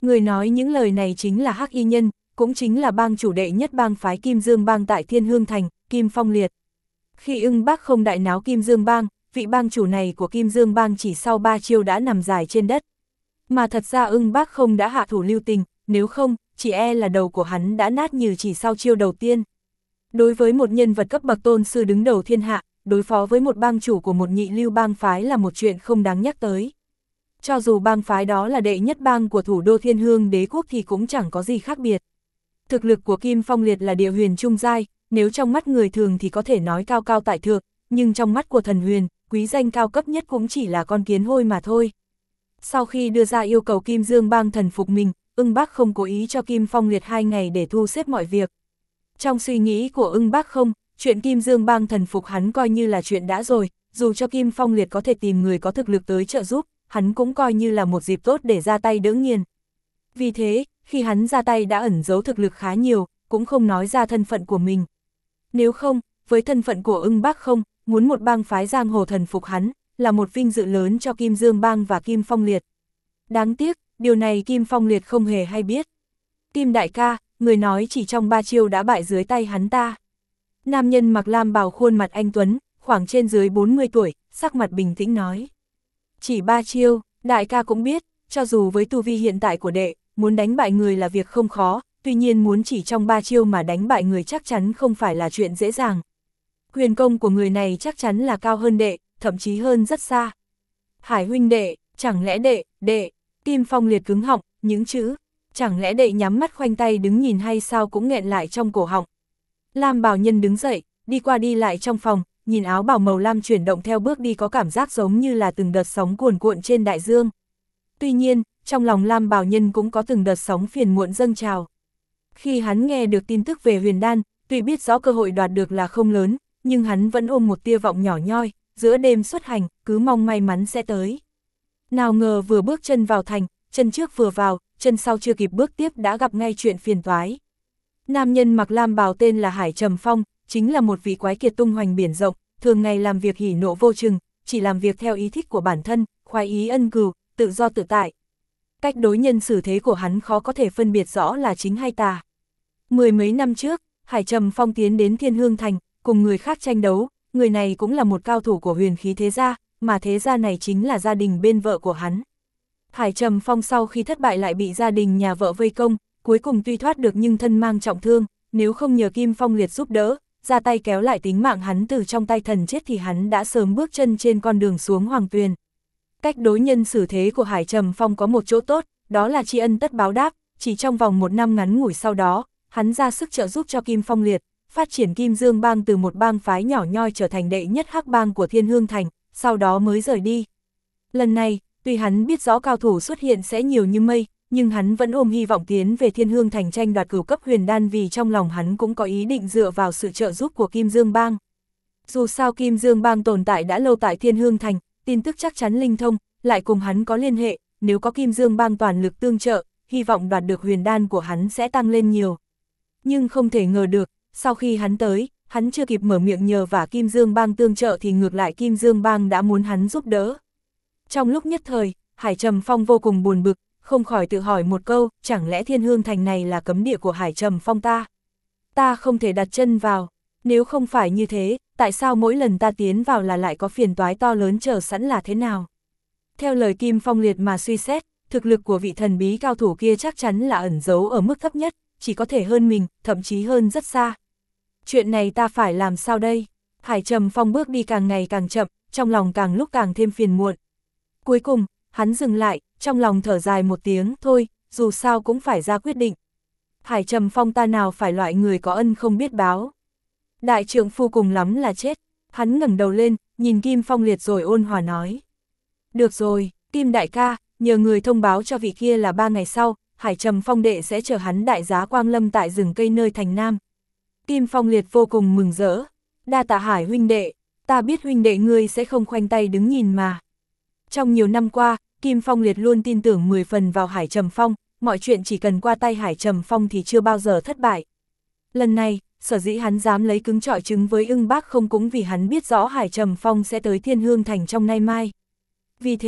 Người nói những lời này chính là Hắc Y Nhân, cũng chính là bang chủ đệ nhất bang phái Kim Dương bang tại Thiên Hương Thành, Kim Phong Liệt. Khi Ưng Bác Không đại náo Kim Dương bang, vị bang chủ này của Kim Dương bang chỉ sau 3 chiêu đã nằm dài trên đất. Mà thật ra Ưng Bác Không đã hạ thủ lưu tình, nếu không, chỉ e là đầu của hắn đã nát như chỉ sau chiêu đầu tiên. Đối với một nhân vật cấp bậc tôn sư đứng đầu thiên hạ, đối phó với một bang chủ của một nhị lưu bang phái là một chuyện không đáng nhắc tới. Cho dù bang phái đó là đệ nhất bang của thủ đô Thiên Hương Đế quốc thì cũng chẳng có gì khác biệt. Thực lực của Kim Phong Liệt là địa huyền trung giai, nếu trong mắt người thường thì có thể nói cao cao tại thượng, nhưng trong mắt của thần huyền, quý danh cao cấp nhất cũng chỉ là con kiến hôi mà thôi. Sau khi đưa ra yêu cầu Kim Dương bang thần phục mình, Ưng Bác Không cố ý cho Kim Phong Liệt 2 ngày để thu xếp mọi việc. Trong suy nghĩ của Ưng Bác Không, chuyện Kim Dương bang thần phục hắn coi như là chuyện đã rồi, dù cho Kim Phong Liệt có thể tìm người có thực lực tới trợ giúp, hắn cũng coi như là một dịp tốt để ra tay đỡ nghiền. Vì thế, khi hắn ra tay đã ẩn giấu thực lực khá nhiều, cũng không nói ra thân phận của mình. Nếu không, với thân phận của Ưng Bác Không, muốn một bang phái giang hồ thần phục hắn, là một vinh dự lớn cho Kim Dương bang và Kim Phong Liệt. Đáng tiếc, điều này Kim Phong Liệt không hề hay biết. Kim đại ca, người nói chỉ trong 3 chiêu đã bại dưới tay hắn ta. Nam nhân mặc lam bào khuôn mặt anh tuấn, khoảng trên dưới 40 tuổi, sắc mặt bình tĩnh nói. Chỉ 3 chiêu, đại ca cũng biết, cho dù với tu vi hiện tại của đệ, muốn đánh bại người là việc không khó, tuy nhiên muốn chỉ trong 3 chiêu mà đánh bại người chắc chắn không phải là chuyện dễ dàng. Huyền công của người này chắc chắn là cao hơn đệ, thậm chí hơn rất xa. Hải huynh đệ, chẳng lẽ đệ, Kim Phong Liệt cứng họng, những chữ, chẳng lẽ đệ nhắm mắt khoanh tay đứng nhìn hay sao cũng nghẹn lại trong cổ họng. Lam bào nhân đứng dậy, đi qua đi lại trong phòng, nhìn áo bào màu lam chuyển động theo bước đi có cảm giác giống như là từng đợt sóng cuồn cuộn trên đại dương. Tuy nhiên, trong lòng Lam bào nhân cũng có từng đợt sóng phiền muộn dâng trào. Khi hắn nghe được tin tức về huyền đan, tuy biết rõ cơ hội đoạt được là không lớn, nhưng hắn vẫn ôm một tia vọng nhỏ nhoi, giữa đêm xuất hành, cứ mong may mắn sẽ tới. Nào ngờ vừa bước chân vào thành, chân trước vừa vào, chân sau chưa kịp bước tiếp đã gặp ngay chuyện phiền toái. Nam nhân mặc lam bào tên là Hải Trầm Phong, chính là một vị quái kiệt tung hoành biển rộng, thường ngày làm việc hỉ nộ vô chừng, chỉ làm việc theo ý thích của bản thân, khoái ý ân cừu, tự do tự tại. Cách đối nhân xử thế của hắn khó có thể phân biệt rõ là chính hay tà. 10 mấy năm trước, Hải Trầm Phong tiến đến Thiên Hương Thành, cùng người khác tranh đấu, người này cũng là một cao thủ của huyền khí thế gia, mà thế gia này chính là gia đình bên vợ của hắn. Hải Trầm Phong sau khi thất bại lại bị gia đình nhà vợ vây công, cuối cùng tuy thoát được nhưng thân mang trọng thương, nếu không nhờ Kim Phong Liệt giúp đỡ, ra tay kéo lại tính mạng hắn từ trong tay thần chết thì hắn đã sớm bước chân trên con đường xuống hoàng tuyền. Cách đối nhân xử thế của Hải Trầm Phong có một chỗ tốt, đó là tri ân tất báo đáp, chỉ trong vòng 1 năm ngắn ngủi sau đó, hắn ra sức trợ giúp cho Kim Phong Liệt, phát triển Kim Dương bang từ một bang phái nhỏ nhoi trở thành đệ nhất hắc bang của Thiên Hương Thành, sau đó mới rời đi. Lần này, tuy hắn biết rõ cao thủ xuất hiện sẽ nhiều như mây, nhưng hắn vẫn ôm hy vọng tiến về Thiên Hương Thành tranh đoạt cửu cấp huyền đan vì trong lòng hắn cũng có ý định dựa vào sự trợ giúp của Kim Dương bang. Dù sao Kim Dương bang tồn tại đã lâu tại Thiên Hương Thành, tin tức chắc chắn linh thông, lại cùng hắn có liên hệ, nếu có Kim Dương bang toàn lực tương trợ, hy vọng đoạt được huyền đan của hắn sẽ tăng lên nhiều. Nhưng không thể ngờ được, sau khi hắn tới, hắn chưa kịp mở miệng nhờ vả Kim Dương bang tương trợ thì ngược lại Kim Dương bang đã muốn hắn giúp đỡ. Trong lúc nhất thời, Hải Trầm Phong vô cùng buồn bực, không khỏi tự hỏi một câu, chẳng lẽ Thiên Hương Thành này là cấm địa của Hải Trầm Phong ta? Ta không thể đặt chân vào, nếu không phải như thế, tại sao mỗi lần ta tiến vào là lại có phiền toái to lớn chờ sẵn là thế nào? Theo lời Kim Phong Liệt mà suy xét, thực lực của vị thần bí cao thủ kia chắc chắn là ẩn giấu ở mức thấp nhất, chỉ có thể hơn mình, thậm chí hơn rất xa. Chuyện này ta phải làm sao đây? Hải Trầm Phong bước đi càng ngày càng chậm, trong lòng càng lúc càng thêm phiền muộn. Cuối cùng, hắn dừng lại, trong lòng thở dài một tiếng, thôi, dù sao cũng phải ra quyết định. Hải Trầm Phong ta nào phải loại người có ân không biết báo. Đại trượng phu cùng lắm là chết. Hắn ngẩng đầu lên, nhìn Kim Phong Liệt rồi ôn hòa nói. Được rồi, Kim đại ca, nhờ người thông báo cho vị kia là 3 ngày sau, Hải Trầm Phong đệ sẽ chờ hắn đại giá quang lâm tại rừng cây nơi thành Nam. Kim Phong Liệt vô cùng mừng rỡ. Đa tạ Hải huynh đệ, ta biết huynh đệ ngươi sẽ không khoanh tay đứng nhìn mà. Trong nhiều năm qua, Kim Phong Liệt luôn tin tưởng 10 phần vào Hải Trầm Phong, mọi chuyện chỉ cần qua tay Hải Trầm Phong thì chưa bao giờ thất bại. Lần này, sở dĩ hắn dám lấy cứng trọi trứng với Ưng Bác Không cũng vì hắn biết rõ Hải Trầm Phong sẽ tới Thiên Hương Thành trong nay mai. Vì thế,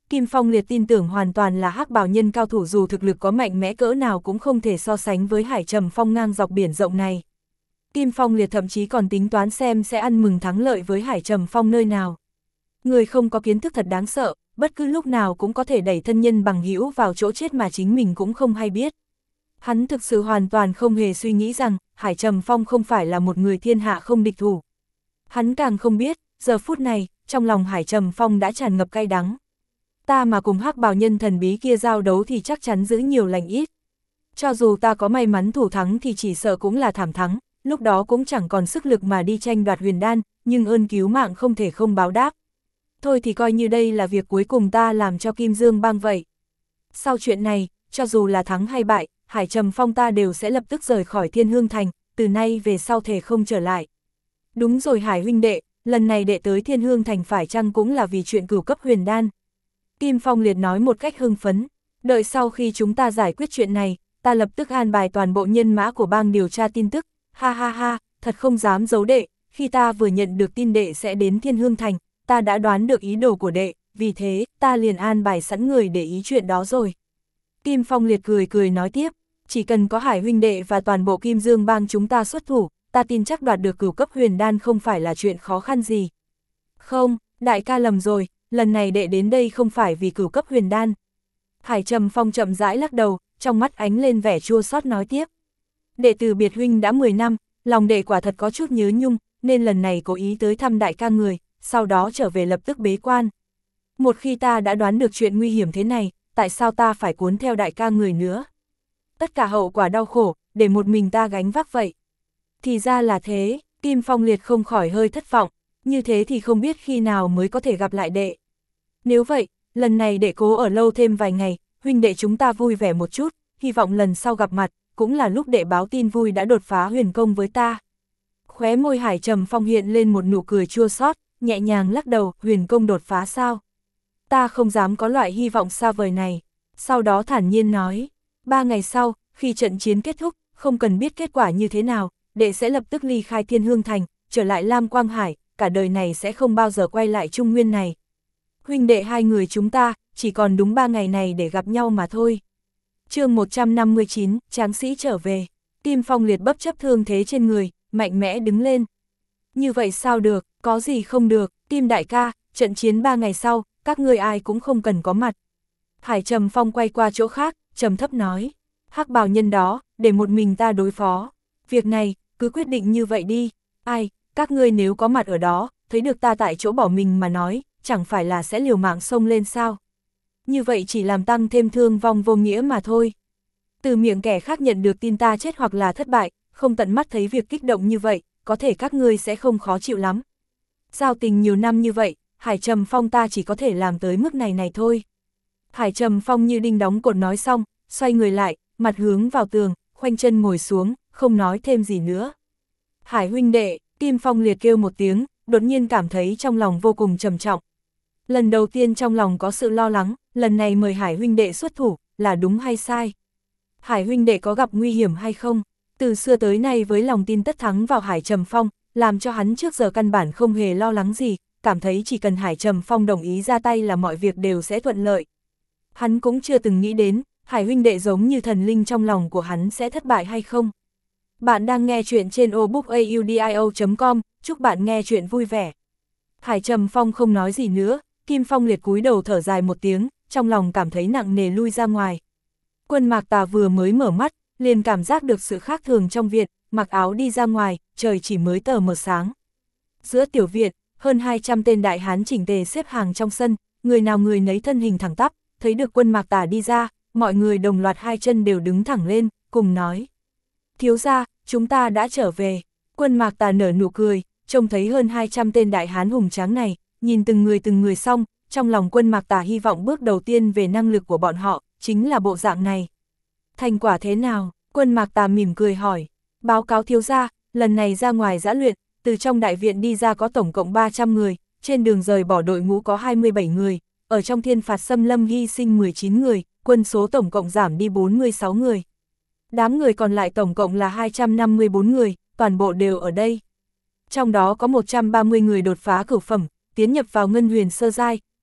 Kim Phong Liệt tin tưởng hoàn toàn là hắc bào nhân cao thủ, dù thực lực có mạnh mẽ cỡ nào cũng không thể so sánh với Hải Trầm Phong ngang dọc biển rộng này. Kim Phong Liệt thậm chí còn tính toán xem sẽ ăn mừng thắng lợi với Hải Trầm Phong nơi nào. Người không có kiến thức thật đáng sợ, bất cứ lúc nào cũng có thể đẩy thân nhân bằng hữu vào chỗ chết mà chính mình cũng không hay biết. Hắn thực sự hoàn toàn không hề suy nghĩ rằng Hải Trầm Phong không phải là một người thiên hạ không địch thủ. Hắn càng không biết, giờ phút này, trong lòng Hải Trầm Phong đã tràn ngập cay đắng. Ta mà cùng hắc bào nhân thần bí kia giao đấu thì chắc chắn giữ nhiều lành ít. Cho dù ta có may mắn thủ thắng thì chỉ sợ cũng là thảm thắng, lúc đó cũng chẳng còn sức lực mà đi tranh đoạt huyền đan, nhưng ơn cứu mạng không thể không báo đáp. Thôi thì coi như đây là việc cuối cùng ta làm cho Kim Dương Bang vậy. Sau chuyện này, cho dù là thắng hay bại, Hải Trầm Phong ta đều sẽ lập tức rời khỏi Thiên Hương Thành, từ nay về sau thể không trở lại. Đúng rồi Hải huynh đệ, lần này đệ tới Thiên Hương Thành phải chăng cũng là vì chuyện cửu cấp huyền đan? Kim Phong Liệt nói một cách hưng phấn, đợi sau khi chúng ta giải quyết chuyện này, ta lập tức an bài toàn bộ nhân mã của bang điều tra tin tức, ha ha ha, thật không dám giấu đệ, khi ta vừa nhận được tin đệ sẽ đến Thiên Hương Thành, ta đã đoán được ý đồ của đệ, vì thế, ta liền an bài sẵn người để ý chuyện đó rồi. Kim Phong Liệt cười cười nói tiếp, chỉ cần có Hải huynh đệ và toàn bộ Kim Dương Bang chúng ta xuất thủ, ta tin chắc đoạt được cửu cấp huyền đan không phải là chuyện khó khăn gì. Không, đại ca lầm rồi, lần này đệ đến đây không phải vì cửu cấp huyền đan. Hải Trầm Phong chậm rãi lắc đầu, trong mắt ánh lên vẻ chua xót nói tiếp. Đệ từ biệt huynh đã 10 năm, lòng đệ quả thật có chút nhớ nhung, nên lần này cố ý tới thăm đại ca người, sau đó trở về lập tức bế quan. Một khi ta đã đoán được chuyện nguy hiểm thế này, tại sao ta phải cuốn theo đại ca người nữa? Tất cả hậu quả đau khổ, để một mình ta gánh vác vậy. Thì ra là thế, Kim Phong Liệt không khỏi hơi thất vọng, như thế thì không biết khi nào mới có thể gặp lại đệ. Nếu vậy, lần này đệ cố ở lâu thêm vài ngày, huynh đệ chúng ta vui vẻ một chút, hy vọng lần sau gặp mặt, cũng là lúc đệ báo tin vui đã đột phá huyền công với ta. Khóe môi Hải Trầm Phong hiện lên một nụ cười chua xót, nhẹ nhàng lắc đầu, huyền công đột phá sao? Ta không dám có loại hy vọng xa vời này. Sau đó thản nhiên nói, 3 ngày sau, khi trận chiến kết thúc, không cần biết kết quả như thế nào, đệ sẽ lập tức ly khai Thiên Hương Thành, trở lại Lam Quang Hải, cả đời này sẽ không bao giờ quay lại Trung Nguyên này. Huynh đệ hai người chúng ta, chỉ còn đúng 3 ngày này để gặp nhau mà thôi. Chương 159, Tráng sĩ trở về. Kim Phong Liệt bất chấp thương thế trên người, mạnh mẽ đứng lên. Như vậy sao được, có gì không được, Kim đại ca, trận chiến 3 ngày sau, các ngươi ai cũng không cần có mặt. Hải Trầm Phong quay qua chỗ khác, trầm thấp nói, hắc bào nhân đó, để một mình ta đối phó. Việc này, cứ quyết định như vậy đi. Ai, các ngươi nếu có mặt ở đó, thấy được ta tại chỗ bỏ mình mà nói, chẳng phải là sẽ liều mạng xông lên sao? Như vậy chỉ làm tăng thêm thương vong vô nghĩa mà thôi. Từ miệng kẻ khác nhận được tin ta chết hoặc là thất bại, không tận mắt thấy việc kích động như vậy, có thể các ngươi sẽ không khó chịu lắm. Giao tình nhiều năm như vậy, Hải Trầm Phong ta chỉ có thể làm tới mức này thôi. Hải Trầm Phong như đinh đóng cột nói xong, xoay người lại, mặt hướng vào tường, khoanh chân ngồi xuống, không nói thêm gì nữa. Hải huynh đệ, Kim Phong Liệt kêu một tiếng, đột nhiên cảm thấy trong lòng vô cùng trầm trọng. Lần đầu tiên trong lòng có sự lo lắng, lần này mời Hải huynh đệ xuất thủ, là đúng hay sai? Hải huynh đệ có gặp nguy hiểm hay không? Từ xưa tới nay với lòng tin tất thắng vào Hải Trầm Phong, làm cho hắn trước giờ căn bản không hề lo lắng gì, cảm thấy chỉ cần Hải Trầm Phong đồng ý ra tay là mọi việc đều sẽ thuận lợi. Hắn cũng chưa từng nghĩ đến, Hải huynh đệ giống như thần linh trong lòng của hắn sẽ thất bại hay không. Bạn đang nghe chuyện trên obookaudio.com, chúc bạn nghe chuyện vui vẻ. Hải Trầm Phong không nói gì nữa, Kim Phong Liệt cúi đầu thở dài một tiếng, trong lòng cảm thấy nặng nề lui ra ngoài. Quân Mạc Tà vừa mới mở mắt, liền cảm giác được sự khác thường trong viện, mặc áo đi ra ngoài, trời chỉ mới tờ mờ sáng. Giữa tiểu viện, hơn 200 tên đại hán chỉnh tề xếp hàng trong sân, người nào người nấy thân hình thẳng tắp, thấy được Quân Mạc Tà đi ra, mọi người đồng loạt hai chân đều đứng thẳng lên, cùng nói. Thiếu gia, chúng ta đã trở về. Quân Mạc Tà nở nụ cười, trông thấy hơn 200 tên đại hán hùng tráng này, nhìn từng người xong, trong lòng Quân Mạc Tà hy vọng bước đầu tiên về năng lực của bọn họ, chính là bộ dạng này. Thành quả thế nào? Quân Mạc Tà mỉm cười hỏi. Báo cáo thiếu gia, lần này ra ngoài giã luyện, từ trong đại viện đi ra có tổng cộng 300 người, trên đường rời bỏ đội ngũ có 27 người, ở trong thiên phạt xâm lâm hy sinh 19 người, quân số tổng cộng giảm đi 46 người. Đám người còn lại tổng cộng là 254 người, toàn bộ đều ở đây. Trong đó có 130 người đột phá cửu phẩm, tiến nhập vào ngân huyền sơ giai,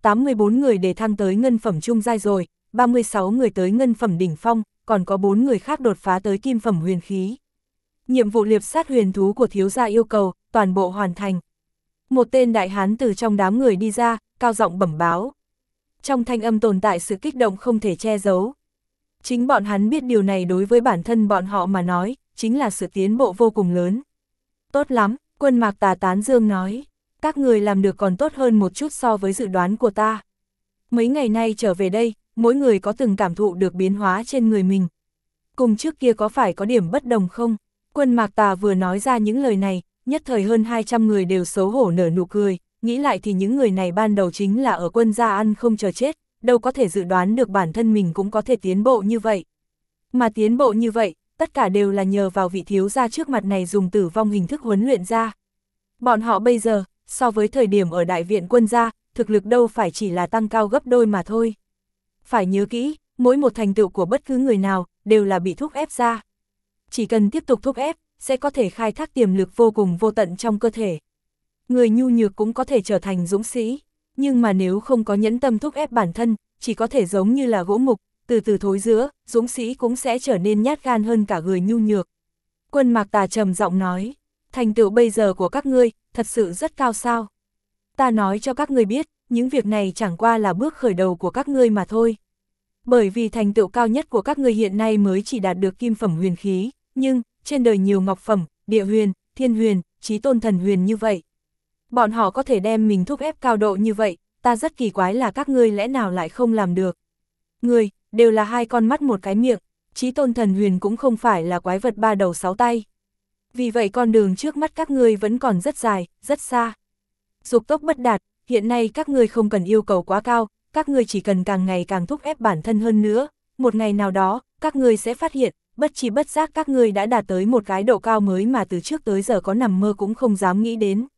84 người để thăng tới ngân phẩm trung giai rồi, 36 người tới ngân phẩm đỉnh phong, còn có 4 người khác đột phá tới kim phẩm huyền khí. Nhiệm vụ liệp sát huyền thú của thiếu gia yêu cầu, toàn bộ hoàn thành. Một tên đại hán từ trong đám người đi ra, cao giọng bẩm báo. Trong thanh âm tồn tại sự kích động không thể che giấu. Chính bọn hắn biết điều này đối với bản thân bọn họ mà nói, chính là sự tiến bộ vô cùng lớn. Tốt lắm, Quân Mạc Tà tán dương nói. Các người làm được còn tốt hơn một chút so với dự đoán của ta. Mấy ngày nay trở về đây, mỗi người có từng cảm thụ được biến hóa trên người mình. Cùng trước kia có phải có điểm bất đồng không? Quân Mạc Tà vừa nói ra những lời này, nhất thời hơn 200 người đều xấu hổ nở nụ cười, nghĩ lại thì những người này ban đầu chính là ở quân gia ăn không chờ chết, đâu có thể dự đoán được bản thân mình cũng có thể tiến bộ như vậy. Mà tiến bộ như vậy, tất cả đều là nhờ vào vị thiếu gia trước mặt này dùng tử vong hình thức huấn luyện ra. Bọn họ bây giờ, so với thời điểm ở đại viện quân gia, thực lực đâu phải chỉ là tăng cao gấp đôi mà thôi. Phải nhớ kỹ, mỗi một thành tựu của bất cứ người nào, đều là bị thúc ép ra. Chỉ cần tiếp tục thúc ép, sẽ có thể khai thác tiềm lực vô cùng vô tận trong cơ thể. Người nhu nhược cũng có thể trở thành dũng sĩ, nhưng mà nếu không có nhẫn tâm thúc ép bản thân, chỉ có thể giống như là gỗ mục, từ từ thối rữa, dũng sĩ cũng sẽ trở nên nhát gan hơn cả người nhu nhược. Quân Mạc Tà trầm giọng nói, thành tựu bây giờ của các ngươi, thật sự rất cao sao. Ta nói cho các ngươi biết, những việc này chẳng qua là bước khởi đầu của các ngươi mà thôi. Bởi vì thành tựu cao nhất của các ngươi hiện nay mới chỉ đạt được kim phẩm huyền khí, nhưng, trên đời nhiều ngọc phẩm, địa huyền, thiên huyền, chí tôn thần huyền như vậy. Bọn họ có thể đem mình thúc ép cao độ như vậy, ta rất kỳ quái là các ngươi lẽ nào lại không làm được. Người, đều là hai con mắt một cái miệng, chí tôn thần huyền cũng không phải là quái vật ba đầu sáu tay. Vì vậy con đường trước mắt các ngươi vẫn còn rất dài, rất xa. Dục tốc bất đạt, hiện nay các ngươi không cần yêu cầu quá cao, các ngươi chỉ cần càng ngày càng thúc ép bản thân hơn nữa. Một ngày nào đó, các ngươi sẽ phát hiện, bất chi bất giác các ngươi đã đạt tới một cái độ cao mới mà từ trước tới giờ có nằm mơ cũng không dám nghĩ đến.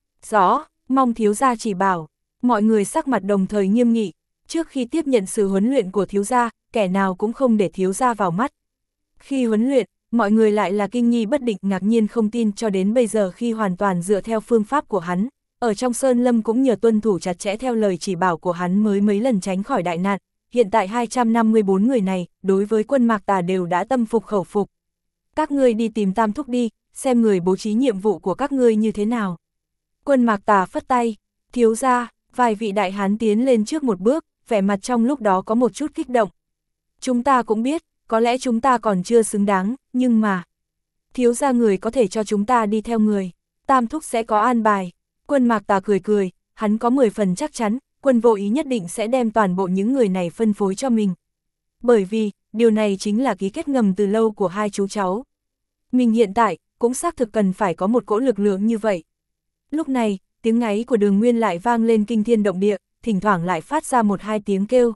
Rõ, mong thiếu gia chỉ bảo. Mọi người sắc mặt đồng thời nghiêm nghị. Trước khi tiếp nhận sự huấn luyện của thiếu gia, kẻ nào cũng không để thiếu gia vào mắt. Khi huấn luyện, mọi người lại là kinh nghi bất định, ngạc nhiên không tin cho đến bây giờ khi hoàn toàn dựa theo phương pháp của hắn. Ở trong Sơn Lâm cũng nhờ tuân thủ chặt chẽ theo lời chỉ bảo của hắn mới mấy lần tránh khỏi đại nạn. Hiện tại 254 người này, đối với Quân Mạc Tà đều đã tâm phục khẩu phục. Các ngươi đi tìm Tam Thúc đi, xem người bố trí nhiệm vụ của các ngươi như thế nào. Quân Mạc Tà phất tay, thiếu gia, vài vị đại hán tiến lên trước một bước, vẻ mặt trong lúc đó có một chút kích động. Chúng ta cũng biết, có lẽ chúng ta còn chưa xứng đáng, nhưng mà... thiếu gia người có thể cho chúng ta đi theo người, Tam Thúc sẽ có an bài. Quân Mạc Tà cười cười, hắn có 10 phần chắc chắn, Quân Vô Ý nhất định sẽ đem toàn bộ những người này phân phối cho mình. Bởi vì, điều này chính là ký kết ngầm từ lâu của hai chú cháu. Mình hiện tại, cũng xác thực cần phải có một cỗ lực lượng như vậy. Lúc này, tiếng ngáy của Đường Nguyên lại vang lên kinh thiên động địa, thỉnh thoảng lại phát ra một hai tiếng kêu.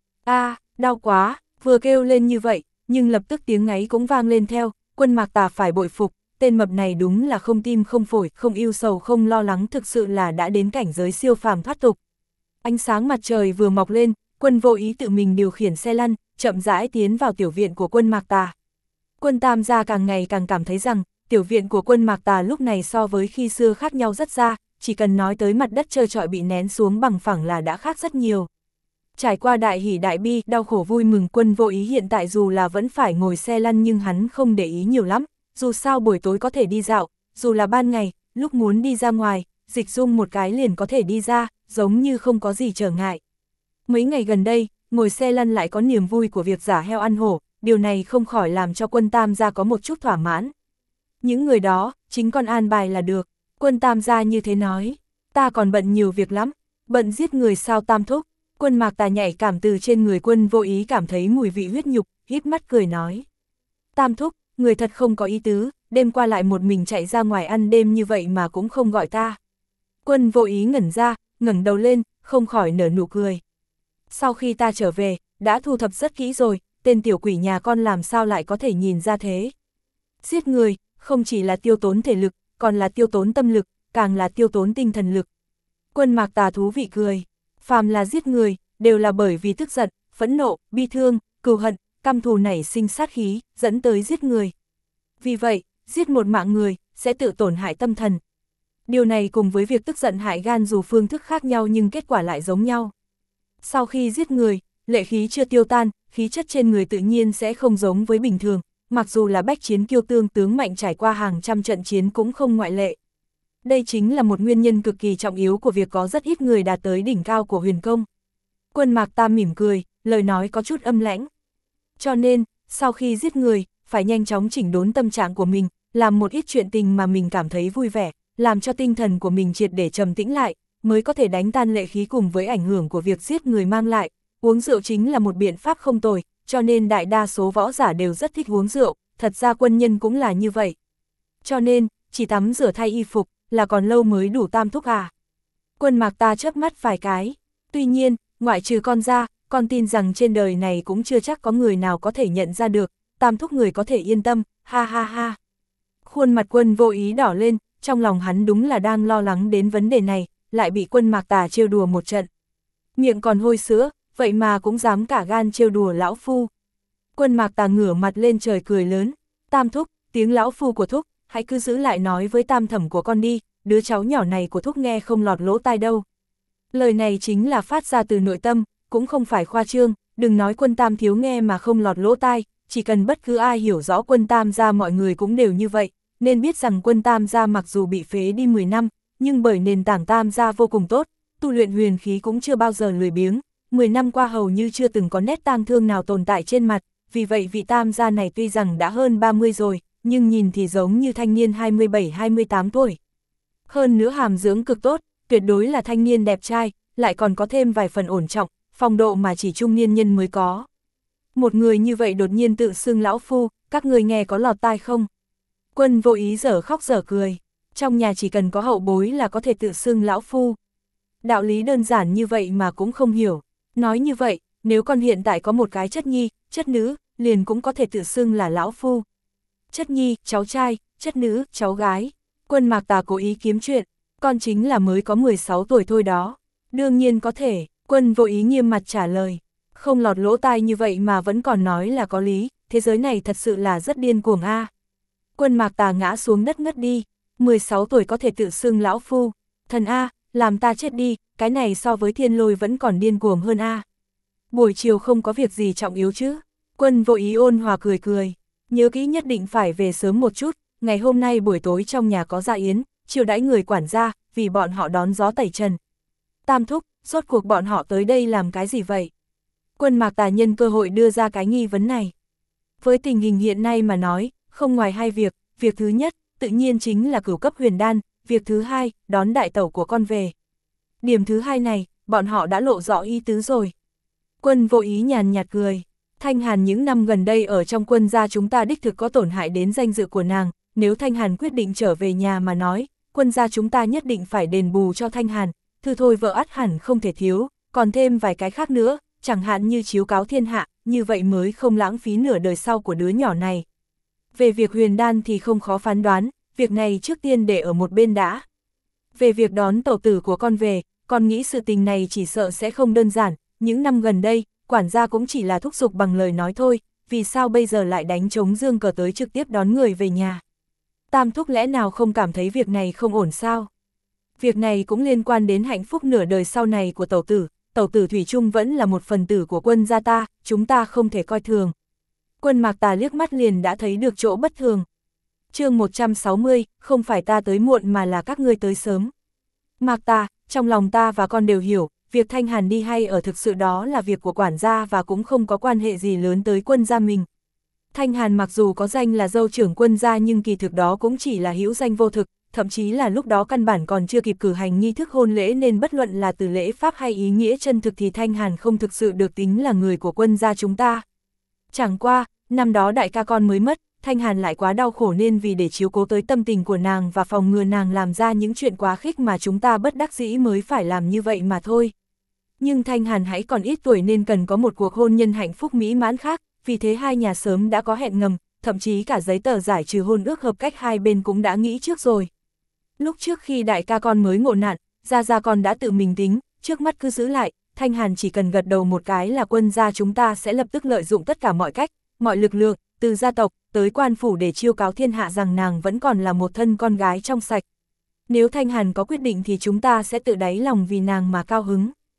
Đau quá, vừa kêu lên như vậy, nhưng lập tức tiếng ngáy cũng vang lên theo, Quân Mạc Tà phải bội phục, tên mập này đúng là không tim không phổi, không ưu sầu không lo lắng, thực sự là đã đến cảnh giới siêu phàm thoát tục. Ánh sáng mặt trời vừa mọc lên, Quân Vô Ý tự mình điều khiển xe lăn, chậm rãi tiến vào tiểu viện của Quân Mạc Tà. Quân Tam gia càng ngày càng cảm thấy rằng, tiểu viện của Quân Mạc Tà lúc này so với khi xưa khác nhau rất xa, chỉ cần nói tới mặt đất trơ trọi bị nén xuống bằng phẳng là đã khác rất nhiều. Trải qua đại hỉ đại bi, đau khổ vui mừng, Quân Vô Ý hiện tại dù là vẫn phải ngồi xe lăn nhưng hắn không để ý nhiều lắm, dù sao buổi tối có thể đi dạo, dù là ban ngày, lúc muốn đi ra ngoài, dịch dung một cái liền có thể đi ra, giống như không có gì trở ngại. Mấy ngày gần đây, ngồi xe lăn lại có niềm vui của việc giả heo ăn hổ, điều này không khỏi làm cho Quân Tam gia có một chút thỏa mãn. Những người đó, chính con an bài là được. Quân Tam gia như thế nói, ta còn bận nhiều việc lắm, bận giết người sao Tam Thúc. Quân Mạc Tà nhạy cảm từ trên người Quân Vô Ý cảm thấy mùi vị huyết nhục, híp mắt cười nói. Tam Thúc, người thật không có ý tứ, đêm qua lại một mình chạy ra ngoài ăn đêm như vậy mà cũng không gọi ta. Quân Vô Ý ngẩn ra, ngẩng đầu lên, không khỏi nở nụ cười. Sau khi ta trở về, đã thu thập rất kỹ rồi, tên tiểu quỷ nhà con làm sao lại có thể nhìn ra thế. Giết người, không chỉ là tiêu tốn thể lực, còn là tiêu tốn tâm lực, càng là tiêu tốn tinh thần lực. Quân Mạc Tà thú vị cười. Phàm là giết người, đều là bởi vì tức giận, phẫn nộ, bi thương, cừu hận, căm thù nảy sinh sát khí, dẫn tới giết người. Vì vậy, giết một mạng người, sẽ tự tổn hại tâm thần. Điều này cùng với việc tức giận hại gan dù phương thức khác nhau nhưng kết quả lại giống nhau. Sau khi giết người, lệ khí chưa tiêu tan, khí chất trên người tự nhiên sẽ không giống với bình thường, mặc dù là bách chiến kiêu tương tướng mạnh trải qua hàng trăm trận chiến cũng không ngoại lệ. Đây chính là một nguyên nhân cực kỳ trọng yếu của việc có rất ít người đạt tới đỉnh cao của huyền công. Quân Mạc Ta mỉm cười, lời nói có chút âm lãnh. Cho nên, sau khi giết người, phải nhanh chóng chỉnh đốn tâm trạng của mình, làm một ít chuyện tình mà mình cảm thấy vui vẻ, làm cho tinh thần của mình triệt để trầm tĩnh lại, mới có thể đánh tan lệ khí cùng với ảnh hưởng của việc giết người mang lại. Uống rượu chính là một biện pháp không tồi, cho nên đại đa số võ giả đều rất thích uống rượu, thật ra quân nhân cũng là như vậy. Cho nên, chỉ tắm rửa thay y phục, là còn lâu mới đủ tam thúc à. Quân Mạc Ta chớp mắt vài cái. Tuy nhiên, ngoại trừ con ra, con tin rằng trên đời này cũng chưa chắc có người nào có thể nhận ra được, tam thúc người có thể yên tâm, ha ha ha. Khuôn mặt Quân Vô Ý đỏ lên, trong lòng hắn đúng là đang lo lắng đến vấn đề này, lại bị Quân Mạc Tà trêu đùa một trận. Miệng còn hôi sữa, vậy mà cũng dám cả gan trêu đùa lão phu. Quân Mạc Tà ngửa mặt lên trời cười lớn, tam thúc, tiếng lão phu của thúc, hãy cứ giữ lại nói với tam thẩm của con đi, đứa cháu nhỏ này của thúc nghe không lọt lỗ tai đâu. Lời này chính là phát ra từ nội tâm, cũng không phải khoa trương, đừng nói Quân Tam thiếu nghe mà không lọt lỗ tai, chỉ cần bất cứ ai hiểu rõ Quân Tam gia mọi người cũng đều như vậy, nên biết rằng Quân Tam gia mặc dù bị phế đi 10 năm, nhưng bởi nền tảng Tam gia vô cùng tốt, tu luyện huyền khí cũng chưa bao giờ lười biếng, 10 năm qua hầu như chưa từng có nét tang thương nào tồn tại trên mặt, vì vậy vị Tam gia này tuy rằng đã hơn 30 rồi, nhưng nhìn thì giống như thanh niên 27-28 tuổi. Hơn nữa hàm dưỡng cực tốt, tuyệt đối là thanh niên đẹp trai, lại còn có thêm vài phần ổn trọng, phong độ mà chỉ trung niên nhân mới có. Một người như vậy đột nhiên tự xưng lão phu, các người nghe có lọt tai không? Quân Vô Ý dở khóc dở cười, trong nhà chỉ cần có hậu bối là có thể tự xưng lão phu. Đạo lý đơn giản như vậy mà cũng không hiểu, nói như vậy, nếu con hiện tại có một cái chất nhi, chất nữ, liền cũng có thể tự xưng là lão phu. Chất nhi, cháu trai, chất nữ, cháu gái. Quân Mạc Tà cố ý kiếm chuyện, con chính là mới có 16 tuổi thôi đó. Đương nhiên có thể, Quân Vô Ý nghiêm mặt trả lời. Không lọt lỗ tai như vậy mà vẫn còn nói là có lý, thế giới này thật sự là rất điên cuồng a. Quân Mạc Tà ngã xuống đất ngất đi, 16 tuổi có thể tự xưng lão phu. Thần a, làm ta chết đi, cái này so với Thiên Lôi vẫn còn điên cuồng hơn a. Buổi chiều không có việc gì trọng yếu chứ? Quân Vô Ý ôn hòa cười cười, nhớ kỹ nhất định phải về sớm một chút, ngày hôm nay buổi tối trong nhà có dạ yến, chiêu đãi người quản gia, vì bọn họ đón gió tẩy trần. Tam thúc, rốt cuộc bọn họ tới đây làm cái gì vậy? Quân Mạc Tà nhân cơ hội đưa ra cái nghi vấn này. Với tình hình hiện nay mà nói, không ngoài hai việc, việc thứ nhất, tự nhiên chính là cửu cấp huyền đan, việc thứ hai, đón đại tẩu của con về. Điểm thứ hai này, bọn họ đã lộ rõ ý tứ rồi. Quân Vô Ý nhàn nhạt cười, Thanh Hàn những năm gần đây ở trong quân gia chúng ta đích thực có tổn hại đến danh dự của nàng, nếu Thanh Hàn quyết định trở về nhà mà nói, quân gia chúng ta nhất định phải đền bù cho Thanh Hàn, thư thôi vợ ắt hẳn không thể thiếu, còn thêm vài cái khác nữa, chẳng hạn như chiếu cáo thiên hạ, như vậy mới không lãng phí nửa đời sau của đứa nhỏ này. Về việc huyền đan thì không khó phán đoán, việc này trước tiên để ở một bên đã. Về việc đón tẩu tử của con về, con nghĩ sự tình này chỉ sợ sẽ không đơn giản, những năm gần đây, quản gia cũng chỉ là thúc giục bằng lời nói thôi, vì sao bây giờ lại đánh trống dương cờ tới trực tiếp đón người về nhà. Tam thúc lẽ nào không cảm thấy việc này không ổn sao? Việc này cũng liên quan đến hạnh phúc nửa đời sau này của tẩu tử Thủy Trung vẫn là một phần tử của quân gia ta, chúng ta không thể coi thường. Quân Mạc Tà liếc mắt liền đã thấy được chỗ bất thường. Chương 160, không phải ta tới muộn mà là các ngươi tới sớm. Mạc Tà, trong lòng ta và con đều hiểu, việc Thanh Hàn đi hay ở thực sự đó là việc của quản gia và cũng không có quan hệ gì lớn tới quân gia mình. Thanh Hàn mặc dù có danh là dâu trưởng quân gia nhưng kỳ thực đó cũng chỉ là hữu danh vô thực, thậm chí là lúc đó căn bản còn chưa kịp cử hành nghi thức hôn lễ nên bất luận là từ lễ pháp hay ý nghĩa chân thực thì Thanh Hàn không thực sự được tính là người của quân gia chúng ta. Chẳng qua, năm đó đại ca con mới mất, Thanh Hàn lại quá đau khổ nên vì để chiếu cố tới tâm tình của nàng và phòng ngừa nàng làm ra những chuyện quá khích mà chúng ta bất đắc dĩ mới phải làm như vậy mà thôi. Nhưng Thanh Hàn hãy còn ít tuổi nên cần có một cuộc hôn nhân hạnh phúc mỹ mãn khác, vì thế hai nhà sớm đã có hẹn ngầm, thậm chí cả giấy tờ giải trừ hôn ước hợp cách hai bên cũng đã nghĩ trước rồi. Lúc trước khi đại ca con mới ngộ nạn, gia con đã tự mình tính, trước mắt cứ giữ lại, Thanh Hàn chỉ cần gật đầu một cái là quân gia chúng ta sẽ lập tức lợi dụng tất cả mọi cách, mọi lực lượng, từ gia tộc tới quan phủ để chiêu cáo thiên hạ rằng nàng vẫn còn là một thân con gái trong sạch. Nếu Thanh Hàn có quyết định thì chúng ta sẽ tự đáy lòng vì nàng mà cao hứng.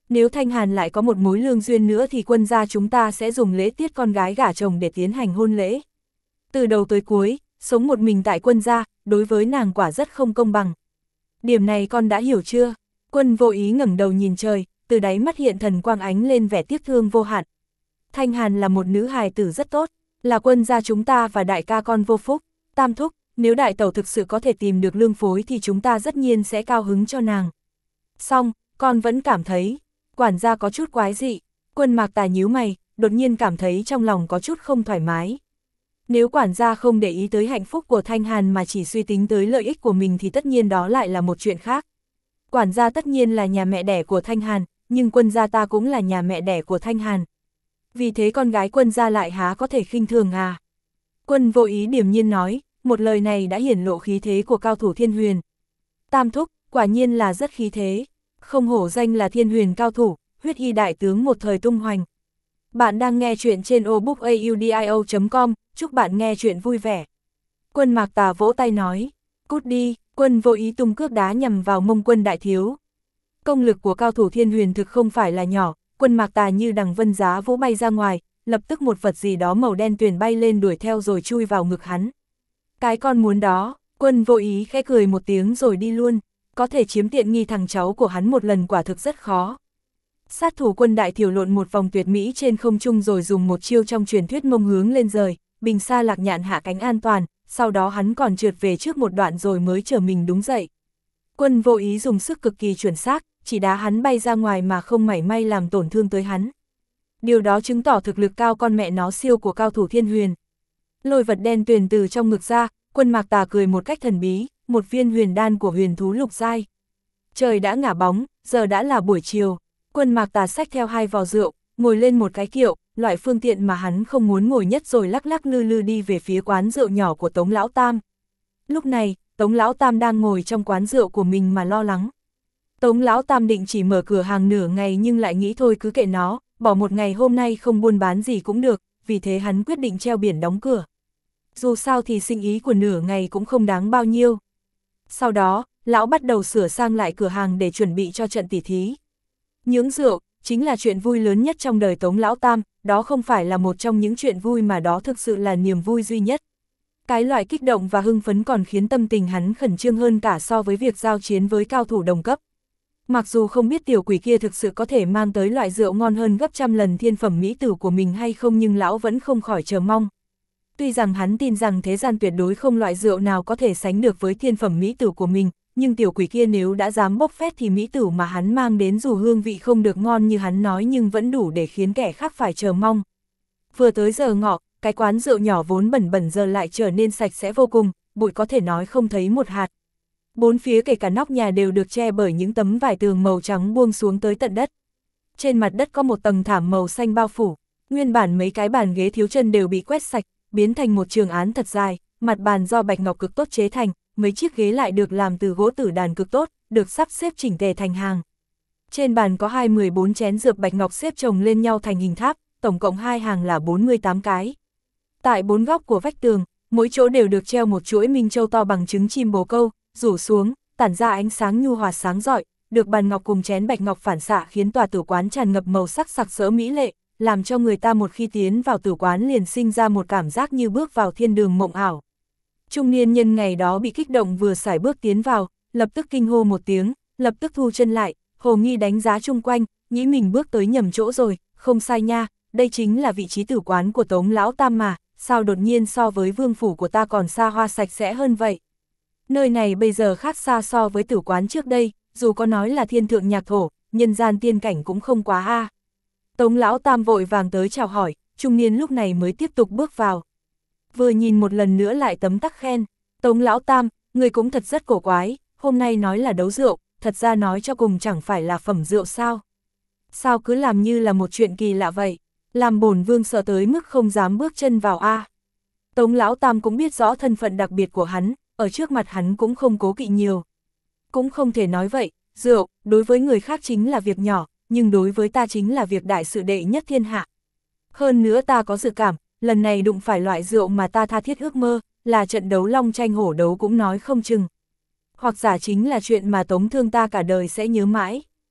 Nếu Thanh Hàn lại có một mối lương duyên nữa thì quân gia chúng ta sẽ dùng lễ tiết con gái gả chồng để tiến hành hôn lễ. Từ đầu tới cuối, sống một mình tại quân gia, đối với nàng quả rất không công bằng. Điểm này con đã hiểu chưa? Quân Vô Ý ngẩng đầu nhìn trời, từ đáy mắt hiện thần quang ánh lên vẻ tiếc thương vô hạn. Thanh Hàn là một nữ hài tử rất tốt, là quân gia chúng ta và đại ca con vô phúc. Tam thúc, nếu đại tẩu thực sự có thể tìm được lương phối thì chúng ta tất nhiên sẽ cao hứng cho nàng. Xong, con vẫn cảm thấy, quản gia có chút quái dị. Quân Mạc Tà nhíu mày, đột nhiên cảm thấy trong lòng có chút không thoải mái. Nếu quản gia không để ý tới hạnh phúc của Thanh Hàn mà chỉ suy tính tới lợi ích của mình thì tất nhiên đó lại là một chuyện khác. Quản gia tất nhiên là nhà mẹ đẻ của Thanh Hàn, nhưng quân gia ta cũng là nhà mẹ đẻ của Thanh Hàn. Vì thế con gái quân gia lại há có thể khinh thường à? Quân Vô Ý điềm nhiên nói, một lời này đã hiển lộ khí thế của cao thủ Thiên Huyền. Tam thúc, quả nhiên là rất khí thế, không hổ danh là Thiên Huyền cao thủ, huyết y đại tướng một thời tung hoành. Bạn đang nghe chuyện trên obookaudio.com, chúc bạn nghe chuyện vui vẻ. Quân Mạc Tà vỗ tay nói, cút đi. Quân Vô Ý tung cước đá nhằm vào mông Quân Đại Thiếu. Công lực của cao thủ Thiên Huyền thực không phải là nhỏ, Quân Mạc Tà như đằng vân giá vũ bay ra ngoài, lập tức một vật gì đó màu đen tuyền bay lên đuổi theo rồi chui vào ngực hắn. Cái con muốn đó. Quân Vô Ý khẽ cười một tiếng rồi đi luôn, có thể chiếm tiện nghi thằng cháu của hắn một lần quả thực rất khó. Sát thủ Quân Đại Thiểu lộn một vòng tuyệt mỹ trên không trung rồi dùng một chiêu trong truyền thuyết mông hướng lên rời, bình sa lạc nhạn hạ cánh an toàn, sau đó hắn còn trượt về trước một đoạn rồi mới trở mình đúng dậy. Quân Vô Ý dùng sức cực kỳ chuẩn xác, chỉ đá hắn bay ra ngoài mà không mảy may làm tổn thương tới hắn. Điều đó chứng tỏ thực lực cao con mẹ nó siêu của cao thủ Thiên Huyền. Lôi vật đen tuyền từ trong ngực ra, Quân Mạc Tà cười một cách thần bí, một viên huyền đan của huyền thú lục giai. Trời đã ngả bóng, giờ đã là buổi chiều. Quân Mạc Tà xách theo 2 vò rượu, ngồi lên một cái kiệu, loại phương tiện mà hắn không muốn ngồi nhất rồi lắc lắc lư lư đi về phía quán rượu nhỏ của Tống Lão Tam. Lúc này, Tống Lão Tam đang ngồi trong quán rượu của mình mà lo lắng. Tống Lão Tam định chỉ mở cửa hàng nửa ngày nhưng lại nghĩ thôi cứ kệ nó, bỏ một ngày hôm nay không buôn bán gì cũng được, vì thế hắn quyết định treo biển đóng cửa. Dù sao thì sinh ý của nửa ngày cũng không đáng bao nhiêu. Sau đó, lão bắt đầu sửa sang lại cửa hàng để chuẩn bị cho trận tỉ thí. Nhưỡng rượu chính là chuyện vui lớn nhất trong đời Tống Lão Tam, đó không phải là một trong những chuyện vui mà đó thực sự là niềm vui duy nhất. Cái loại kích động và hưng phấn còn khiến tâm tình hắn khẩn trương hơn cả so với việc giao chiến với cao thủ đồng cấp. Mặc dù không biết tiểu quỷ kia thực sự có thể mang tới loại rượu ngon hơn gấp trăm lần thiên phẩm mỹ tử của mình hay không nhưng lão vẫn không khỏi chờ mong. Tuy rằng hắn tin rằng thế gian tuyệt đối không loại rượu nào có thể sánh được với thiên phẩm mỹ tử của mình, nhưng tiểu quỷ kia nếu đã dám bốc phét thì mỹ tử mà hắn mang đến dù hương vị không được ngon như hắn nói nhưng vẫn đủ để khiến kẻ khác phải chờ mong. Vừa tới giờ ngọ, cái quán rượu nhỏ vốn bẩn bẩn giờ lại trở nên sạch sẽ vô cùng, bụi có thể nói không thấy một hạt. Bốn phía kể cả nóc nhà đều được che bởi những tấm vải tường màu trắng buông xuống tới tận đất. Trên mặt đất có một tầng thảm màu xanh bao phủ, nguyên bản mấy cái bàn ghế thiếu chân đều bị quét sạch, biến thành một trường án thật dài, mặt bàn do bạch ngọc cực tốt chế thành, mấy chiếc ghế lại được làm từ gỗ tử đàn cực tốt, được sắp xếp chỉnh tề thành hàng. Trên bàn có 14 chén dược bạch ngọc xếp chồng lên nhau thành hình tháp, tổng cộng 2 hàng là 48 cái. Tại 4 góc của vách tường, mỗi chỗ đều được treo một chuỗi minh châu to bằng trứng chim bồ câu, rủ xuống, tản ra ánh sáng nhu hòa sáng rọi, được bàn ngọc cùng chén bạch ngọc phản xạ khiến tòa tử quán tràn ngập màu sắc sặc sỡ mỹ lệ, làm cho người ta một khi tiến vào tử quán liền sinh ra một cảm giác như bước vào thiên đường mộng ảo. Trung niên nhân ngày đó bị kích động vừa sải bước tiến vào, lập tức kinh hô một tiếng, lập tức thu chân lại, hồ nghi đánh giá chung quanh, nghĩ mình bước tới nhầm chỗ rồi, không sai nha, đây chính là vị trí tử quán của Tống Lão Tam mà, sao đột nhiên so với vương phủ của ta còn xa hoa sạch sẽ hơn vậy. Nơi này bây giờ khác xa so với tử quán trước đây, dù có nói là thiên thượng nhạc thổ, nhân gian tiên cảnh cũng không quá a. Tống Lão Tam vội vàng tới chào hỏi, trung niên lúc này mới tiếp tục bước vào. Vừa nhìn một lần nữa lại tấm tắc khen, Tống Lão Tam, người cũng thật rất cổ quái, hôm nay nói là đấu rượu, thật ra nói cho cùng chẳng phải là phẩm rượu sao. Sao cứ làm như là một chuyện kỳ lạ vậy, làm bổn vương sợ tới mức không dám bước chân vào a. Tống Lão Tam cũng biết rõ thân phận đặc biệt của hắn, ở trước mặt hắn cũng không cố kỵ nhiều. Cũng không thể nói vậy, rượu, đối với người khác chính là việc nhỏ, nhưng đối với ta chính là việc đại sự đệ nhất thiên hạ. Hơn nữa ta có dự cảm, lần này đụng phải loại rượu mà ta tha thiết ước mơ, là trận đấu long tranh hổ đấu cũng nói không chừng. Hoặc giả chính là chuyện mà Tống Thương ta cả đời sẽ nhớ mãi.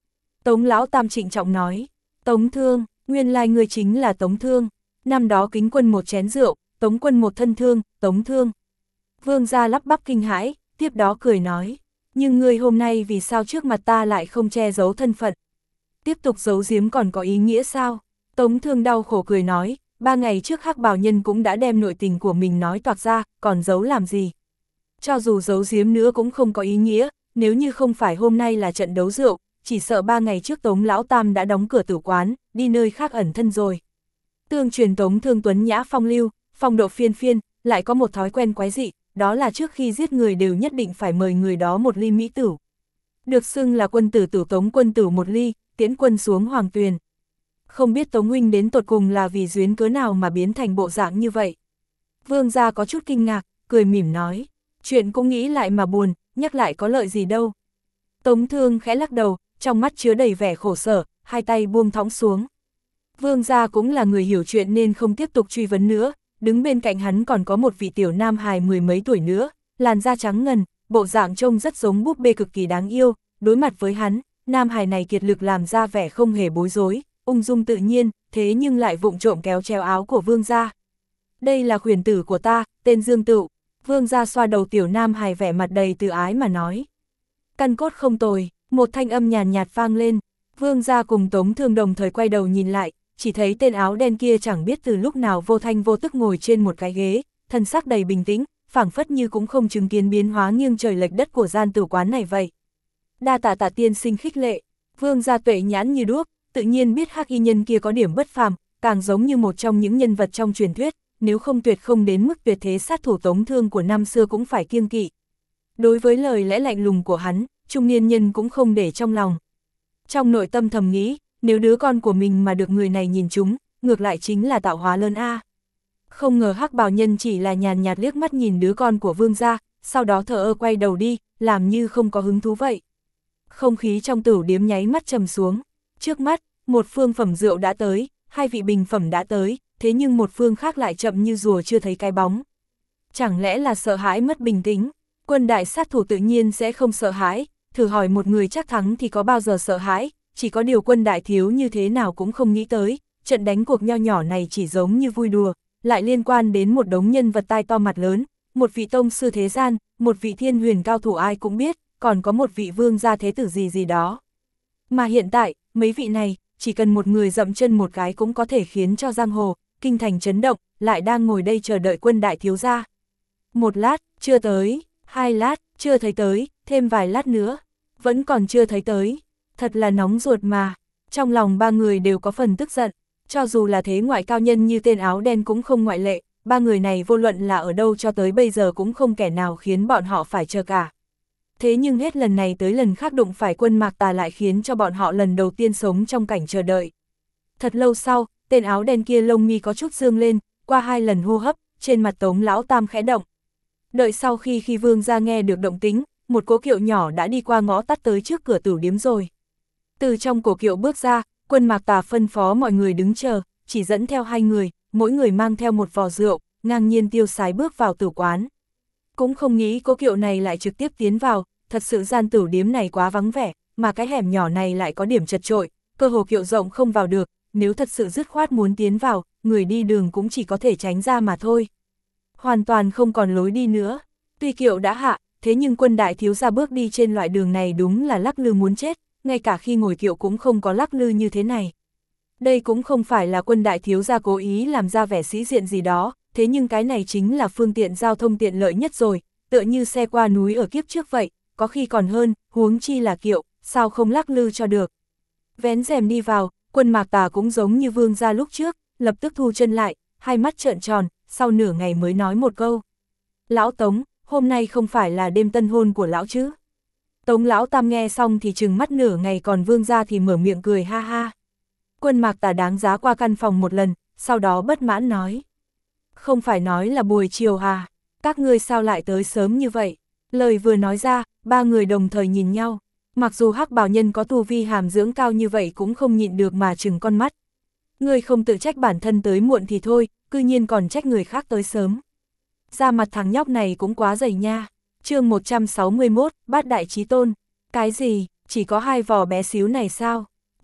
Tống Lão Tam trịnh trọng nói, Tống Thương, nguyên lai ngươi chính là Tống Thương, năm đó Kính Quân một chén rượu, Tống Quân một thân thương, Tống Thương. Vương gia lắp bắp kinh hãi, tiếp đó cười nói, nhưng ngươi hôm nay vì sao trước mặt ta lại không che giấu thân phận? Tiếp tục giấu giếm còn có ý nghĩa sao? Tống Thương đau khổ cười nói, 3 ngày trước Hắc Bào Nhân cũng đã đem nội tình của mình nói toạc ra, còn giấu làm gì? Cho dù giấu giếm nữa cũng không có ý nghĩa, nếu như không phải hôm nay là trận đấu rượu, chỉ sợ 3 ngày trước Tống Lão Tam đã đóng cửa tử quán, đi nơi khác ẩn thân rồi. Tương truyền Tống Thương tuấn nhã phong lưu, phong độ phiên phiên, lại có một thói quen quái dị, đó là trước khi giết người đều nhất định phải mời người đó một ly mỹ tửu. Được xưng là quân tử tửu Tống quân tử một ly, tiễn quân xuống hoàng tuyền. Không biết Tống huynh đến tột cùng là vì duyên cớ nào mà biến thành bộ dạng như vậy. Vương gia có chút kinh ngạc, cười mỉm nói, chuyện cũng nghĩ lại mà buồn, nhắc lại có lợi gì đâu. Tống Thương khẽ lắc đầu, trong mắt chứa đầy vẻ khổ sở, hai tay buông thõng xuống. Vương gia cũng là người hiểu chuyện nên không tiếp tục truy vấn nữa, đứng bên cạnh hắn còn có một vị tiểu nam hài 10 mấy tuổi nữa, làn da trắng ngần, bộ dạng trông rất giống búp bê cực kỳ đáng yêu, đối mặt với hắn, nam hài này kiệt lực làm ra vẻ không hề bối rối, ung dung tự nhiên, thế nhưng lại vụng trộm kéo chéo áo của vương gia. Đây là khuyển tử của ta, tên Dương Tựu. Vương gia xoa đầu tiểu nam hài vẻ mặt đầy từ ái mà nói. Căn cốt không tồi, một thanh âm nhàn nhạt vang lên, vương gia cùng Tống Thương đồng thời quay đầu nhìn lại, chỉ thấy tên áo đen kia chẳng biết từ lúc nào vô thanh vô tức ngồi trên một cái ghế, thân sắc đầy bình tĩnh, phảng phất như cũng không chứng kiến biến hóa nghiêng trời lệch đất của gian tử quán này vậy. Đa tạ Tạ tiên sinh khích lệ, vương gia tuệ nhãn như đuốc, tự nhiên biết Hắc y nhân kia có điểm bất phàm, càng giống như một trong những nhân vật trong truyền thuyết, nếu không tuyệt không đến mức tuyệt thế sát thủ Tống Thương của năm xưa cũng phải kiêng kỵ. Đối với lời lẽ lạnh lùng của hắn, trung niên nhân cũng không để trong lòng. Trong nội tâm thầm nghĩ, nếu đứa con của mình mà được người này nhìn trúng, ngược lại chính là tạo hóa lớn a. Không ngờ Hắc Bào Nhân chỉ là nhàn nhạt liếc mắt nhìn đứa con của vương gia, sau đó thờ ơ quay đầu đi, làm như không có hứng thú vậy. Không khí trong tửu điếm nháy mắt trầm xuống. Trước mắt, một phương phẩm rượu đã tới, hai vị bình phẩm đã tới, thế nhưng một phương khác lại chậm như rùa chưa thấy cái bóng. Chẳng lẽ là sợ hãi mất bình tĩnh? Quân đại sát thủ tự nhiên sẽ không sợ hãi, thử hỏi một người chắc thắng thì có bao giờ sợ hãi, chỉ có điều Quân đại thiếu như thế nào cũng không nghĩ tới, trận đánh cuộc nho nhỏ này chỉ giống như vui đùa, lại liên quan đến một đống nhân vật tai to mặt lớn, một vị tông sư thế gian, một vị thiên huyền cao thủ ai cũng biết, còn có một vị vương gia thế tử gì gì đó. Mà hiện tại, mấy vị này, chỉ cần một người dậm chân một cái cũng có thể khiến cho giang hồ, kinh thành chấn động, lại đang ngồi đây chờ đợi Quân đại thiếu gia. Một lát, chưa tới, 2 lát, chưa thấy tới, thêm vài lát nữa, vẫn còn chưa thấy tới, thật là nóng ruột mà. Trong lòng ba người đều có phần tức giận, cho dù là thế ngoại cao nhân như tên áo đen cũng không ngoại lệ, ba người này vô luận là ở đâu cho tới bây giờ cũng không kẻ nào khiến bọn họ phải chờ cả. Thế nhưng hết lần này tới lần khác đụng phải Quân Mạc Tà lại khiến cho bọn họ lần đầu tiên sống trong cảnh chờ đợi. Thật lâu sau, tên áo đen kia lông mi có chút dương lên, qua 2 lần hô hấp, trên mặt Tống Lão Tam khẽ động. Đợi sau khi vương gia nghe được động tính, một cỗ kiệu nhỏ đã đi qua ngõ tắt tới trước cửa tửu điếm rồi. Từ trong cổ kiệu bước ra, Quân Mạc Tà phân phó mọi người đứng chờ, chỉ dẫn theo 2 người, mỗi người mang theo một vò rượu, ngang nhiên tiêu sái bước vào tử quán. Cũng không nghĩ cỗ kiệu này lại trực tiếp tiến vào, thật sự gian tửu điếm này quá vắng vẻ, mà cái hẻm nhỏ này lại có điểm chật chội, cơ hồ kiệu rộng không vào được, nếu thật sự dứt khoát muốn tiến vào, người đi đường cũng chỉ có thể tránh ra mà thôi. Hoàn toàn không còn lối đi nữa. Tuy kiệu đã hạ, thế nhưng Quân đại thiếu gia bước đi trên loại đường này đúng là lắc lư muốn chết, ngay cả khi ngồi kiệu cũng không có lắc lư như thế này. Đây cũng không phải là Quân đại thiếu gia cố ý làm ra vẻ sĩ diện gì đó, thế nhưng cái này chính là phương tiện giao thông tiện lợi nhất rồi, tựa như xe qua núi ở kiếp trước vậy, có khi còn hơn, huống chi là kiệu, sao không lắc lư cho được. Vén rèm đi vào, Quân Mạc Tà cũng giống như vương gia lúc trước, lập tức thu chân lại, hai mắt trợn tròn, sau nửa ngày mới nói một câu. Lão Tống, hôm nay không phải là đêm tân hôn của lão chứ? Tống Lão Tam nghe xong thì trừng mắt nửa ngày, còn vương gia thì mở miệng cười ha ha. Quân Mạc Tà đáng giá qua căn phòng một lần, sau đó bất mãn nói. Không phải nói là buổi chiều à, các ngươi sao lại tới sớm như vậy? Lời vừa nói ra, ba người đồng thời nhìn nhau, mặc dù Hắc Bào Nhân có tu vi hàm dưỡng cao như vậy cũng không nhịn được mà trừng con mắt. Ngươi không tự trách bản thân tới muộn thì thôi, cư nhiên còn trách người khác tới sớm. Da mặt thằng nhóc này cũng quá dày nha. Chương 161, Bát Đại Chí Tôn. Cái gì, chỉ có 2 vò bé xíu này sao?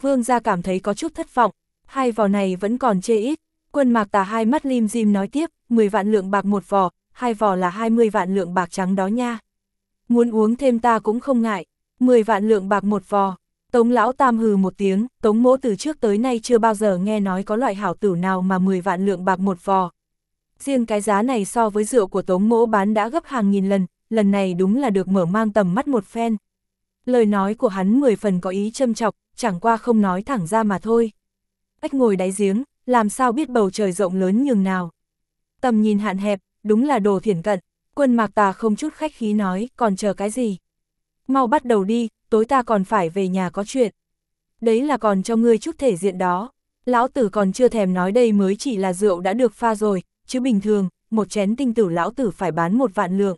Vương gia cảm thấy có chút thất vọng, 2 vò này vẫn còn chê ít. Quân Mạc Tà hai mắt lim dim nói tiếp, 10 vạn lượng bạc một vò, 2 vò là 20 vạn lượng bạc trắng đó nha. Muốn uống thêm ta cũng không ngại, 10 vạn lượng bạc một vò. Tống lão tam hừ một tiếng, Tống mỗ từ trước tới nay chưa bao giờ nghe nói có loại hảo tửu nào mà 10 vạn lượng bạc một vò. Riêng cái giá này so với rượu của Tống mỗ bán đã gấp hàng nghìn lần này đúng là được mở mang tầm mắt một phen. Lời nói của hắn 10 phần có ý châm chọc, chẳng qua không nói thẳng ra mà thôi. Ếch ngồi đáy giếng, làm sao biết bầu trời rộng lớn nhường nào. Tầm nhìn hạn hẹp, đúng là đồ thiển cận. Quân Mạc Tà không chút khách khí nói, còn chờ cái gì? Mau bắt đầu đi, tối ta còn phải về nhà có chuyện. Đấy là còn cho ngươi chút thể diện đó. Lão tử còn chưa thèm nói đây mới chỉ là rượu đã được pha rồi, chứ bình thường, một chén tinh tử lão tử phải bán 1 vạn lượng.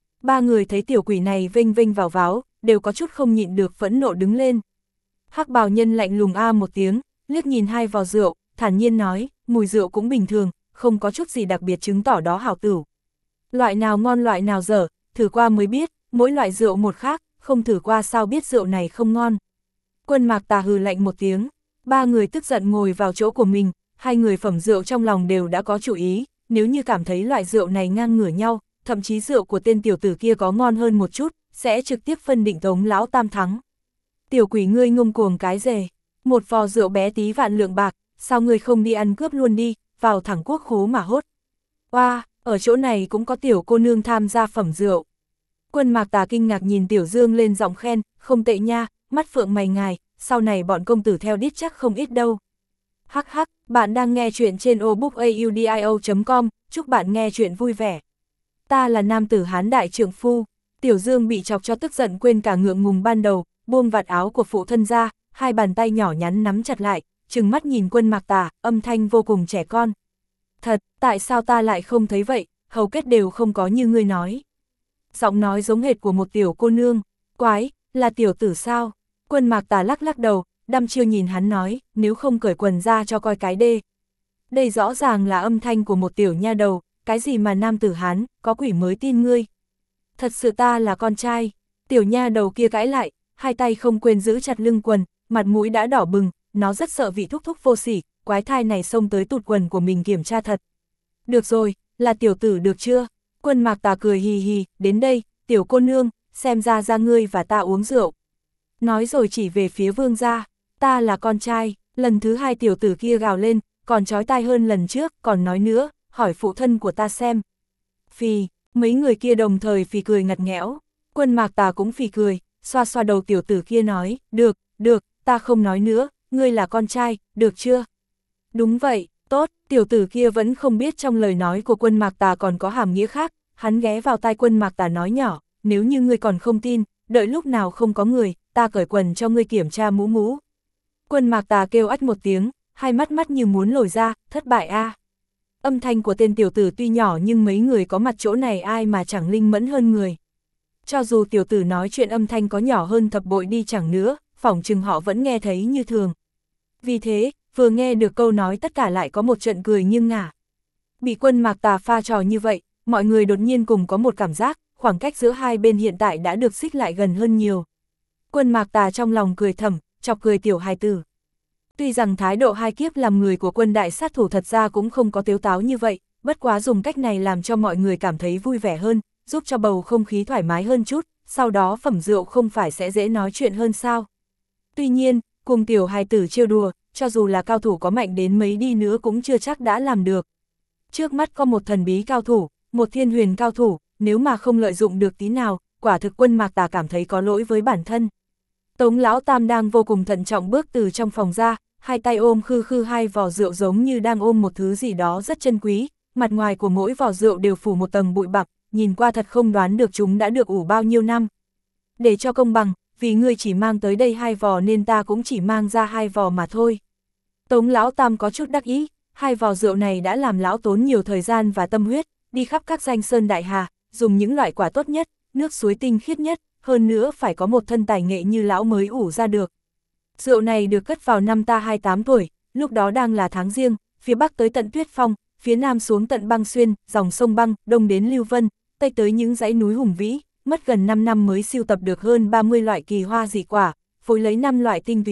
3 người thấy tiểu quỷ này vênh vênh vào váo, đều có chút không nhịn được phẫn nộ đứng lên. Hắc bào nhân lạnh lùng a một tiếng, liếc nhìn 2 vò rượu, thản nhiên nói, mùi rượu cũng bình thường, không có chút gì đặc biệt chứng tỏ đó hảo tửu. Loại nào ngon loại nào dở, thử qua mới biết, mỗi loại rượu một khác, không thử qua sao biết rượu này không ngon. Quân Mạc Tà hừ lạnh một tiếng, 3 người tức giận ngồi vào chỗ của mình, 2 người phẩm rượu trong lòng đều đã có chủ ý, nếu như cảm thấy loại rượu này ngang ngửa nhau, thậm chí rượu của tên tiểu tử kia có ngon hơn một chút, sẽ trực tiếp phân định Tống lão tam thắng. Tiểu quỷ ngươi ngông cuồng cái rề, 1 vò rượu bé tí vạn lượng bạc, sao ngươi không đi ăn cướp luôn đi, vào thẳng quốc khố mà hốt. Oa, ở chỗ này cũng có tiểu cô nương tham gia phẩm rượu. Quân Mạc Tà kinh ngạc nhìn Tiểu Dương lên giọng khen, không tệ nha, mắt phượng mày ngài, sau này bọn công tử theo đít chắc không ít đâu. Hắc hắc, bạn đang nghe chuyện trên obookaudio.com, chúc bạn nghe chuyện vui vẻ. Ta là nam tử Hán đại trượng phu. Tiểu Dương bị chọc cho tức giận quên cả ngượng ngùng ban đầu, buông vạt áo của phụ thân ra, 2 bàn tay nhỏ nhắn nắm chặt lại, trừng mắt nhìn Quân Mạc Tà, âm thanh vô cùng trẻ con. Thật, tại sao ta lại không thấy vậy, hầu kết đều không có như ngươi nói. Giọng nói giống hệt của một tiểu cô nương, quái, là tiểu tử sao? Quân Mạc Tà lắc lắc đầu, đăm chiêu nhìn hắn nói, nếu không cởi quần ra cho coi cái đê. Đây rõ ràng là âm thanh của một tiểu nha đầu, cái gì mà nam tử Hán, có quỷ mới tin ngươi. Thật sự ta là con trai, tiểu nha đầu kia cãi lại, 2 tay không quên giữ chặt lưng quần, mặt mũi đã đỏ bừng, nó rất sợ vị thúc thúc vô sỉ, quái thai này xông tới tụt quần của mình kiểm tra thật. Được rồi, là tiểu tử được chưa? Quân Mạc Tà cười hì hì, đến đây, tiểu cô nương, xem ra ngươi và ta uống rượu. Nói rồi chỉ về phía Vương gia, ta là con trai, lần thứ 2 tiểu tử kia gào lên, còn chói tai hơn lần trước, còn nói nữa, hỏi phụ thân của ta xem. Phì, mấy người kia đồng thời phì cười ngặt nghẽo, Quân Mạc Tà cũng phì cười, xoa xoa đầu tiểu tử kia nói, được, ta không nói nữa, ngươi là con trai, được chưa? Đúng vậy, tốt, tiểu tử kia vẫn không biết trong lời nói của Quân Mạc Tà còn có hàm nghĩa khác, hắn ghé vào tai Quân Mạc Tà nói nhỏ, nếu như ngươi còn không tin, đợi lúc nào không có người, ta cởi quần cho ngươi kiểm tra mũ mũ. Quân Mạc Tà kêu ách một tiếng, 2 mắt như muốn lồi ra, thất bại a. Âm thanh của tên tiểu tử tuy nhỏ nhưng mấy người có mặt chỗ này ai mà chẳng linh mẫn hơn người. Cho dù tiểu tử nói chuyện âm thanh có nhỏ hơn thập bội đi chẳng nữa, phỏng chừng họ vẫn nghe thấy như thường. Vì thế, vừa nghe được câu nói tất cả lại có một trận cười nghiêng ngả. Bị Quân Mạc Tà pha trò như vậy, mọi người đột nhiên cùng có một cảm giác, khoảng cách giữa hai bên hiện tại đã được xích lại gần hơn nhiều. Quân Mạc Tà trong lòng cười thầm, chọc cười tiểu hài tử. Tuy rằng thái độ hai kiếp làm người của Quân đại sát thủ thật ra cũng không có tếu táo như vậy, bất quá dùng cách này làm cho mọi người cảm thấy vui vẻ hơn, giúp cho bầu không khí thoải mái hơn chút, sau đó phẩm rượu không phải sẽ dễ nói chuyện hơn sao. Tuy nhiên, cùng tiểu hài tử trêu đùa, cho dù là cao thủ có mạnh đến mấy đi nữa cũng chưa chắc đã làm được. Trước mắt có một thần bí cao thủ, một thiên huyền cao thủ, nếu mà không lợi dụng được tí nào, quả thực Quân Mạc Tà cảm thấy có lỗi với bản thân. Tống lão tam đang vô cùng thận trọng bước từ trong phòng ra, 2 tay ôm khư khư 2 vò rượu giống như đang ôm một thứ gì đó rất chân quý, mặt ngoài của mỗi vò rượu đều phủ một tầng bụi bặm, nhìn qua thật không đoán được chúng đã được ủ bao nhiêu năm. Để cho công bằng, vì ngươi chỉ mang tới đây 2 vò nên ta cũng chỉ mang ra 2 vò mà thôi. Tống lão tam có chút đắc ý, 2 vò rượu này đã làm lão tốn nhiều thời gian và tâm huyết, đi khắp các danh sơn đại hà, dùng những loại quả tốt nhất, nước suối tinh khiết nhất, hơn nữa phải có một thân tài nghệ như lão mới ủ ra được. Rượu này được cất vào năm ta 28 tuổi, lúc đó đang là tháng riêng, phía bắc tới tận Tuyết Phong, phía nam xuống tận Băng Xuyên, dòng sông Băng, đông đến Lưu Vân, tây tới những dãy núi hùng vĩ, mất gần 5 năm mới sưu tập được hơn 30 loại kỳ hoa dị quả, phối lấy 5 loại tinh túy nhất,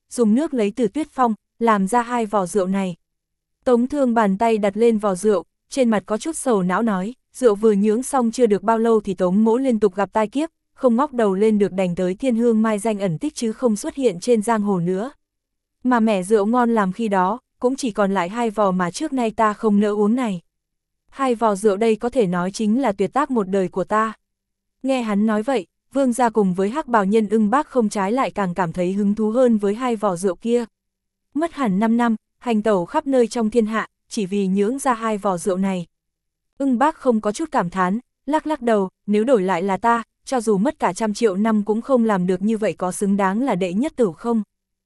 dùng nước lấy từ tuyết phong, làm ra 2 vò rượu này. Tống Thương bàn tay đặt lên vò rượu, trên mặt có chút sầu não nói, rượu vừa nhướng xong chưa được bao lâu thì Tống Mỗ liên tục gặp tai kiếp, không ngóc đầu lên được đành tới Thiên Hương mai danh ẩn tích chứ không xuất hiện trên giang hồ nữa. Mà mẻ rượu ngon làm khi đó, cũng chỉ còn lại 2 vò mà trước nay ta không nỡ uống này. 2 vò rượu đây có thể nói chính là tuyệt tác một đời của ta. Nghe hắn nói vậy, Vương gia cùng với Hắc Bào nhân Ưng Bác không trái lại càng cảm thấy hứng thú hơn với 2 vò rượu kia. Mất hẳn 5 năm, hành tẩu khắp nơi trong thiên hạ, chỉ vì nhướng ra 2 vò rượu này. Ưng Bác không có chút cảm thán, lắc lắc đầu, nếu đổi lại là ta, cho dù mất cả 100 triệu năm cũng không làm được như vậy, có xứng đáng là đệ nhất tử không?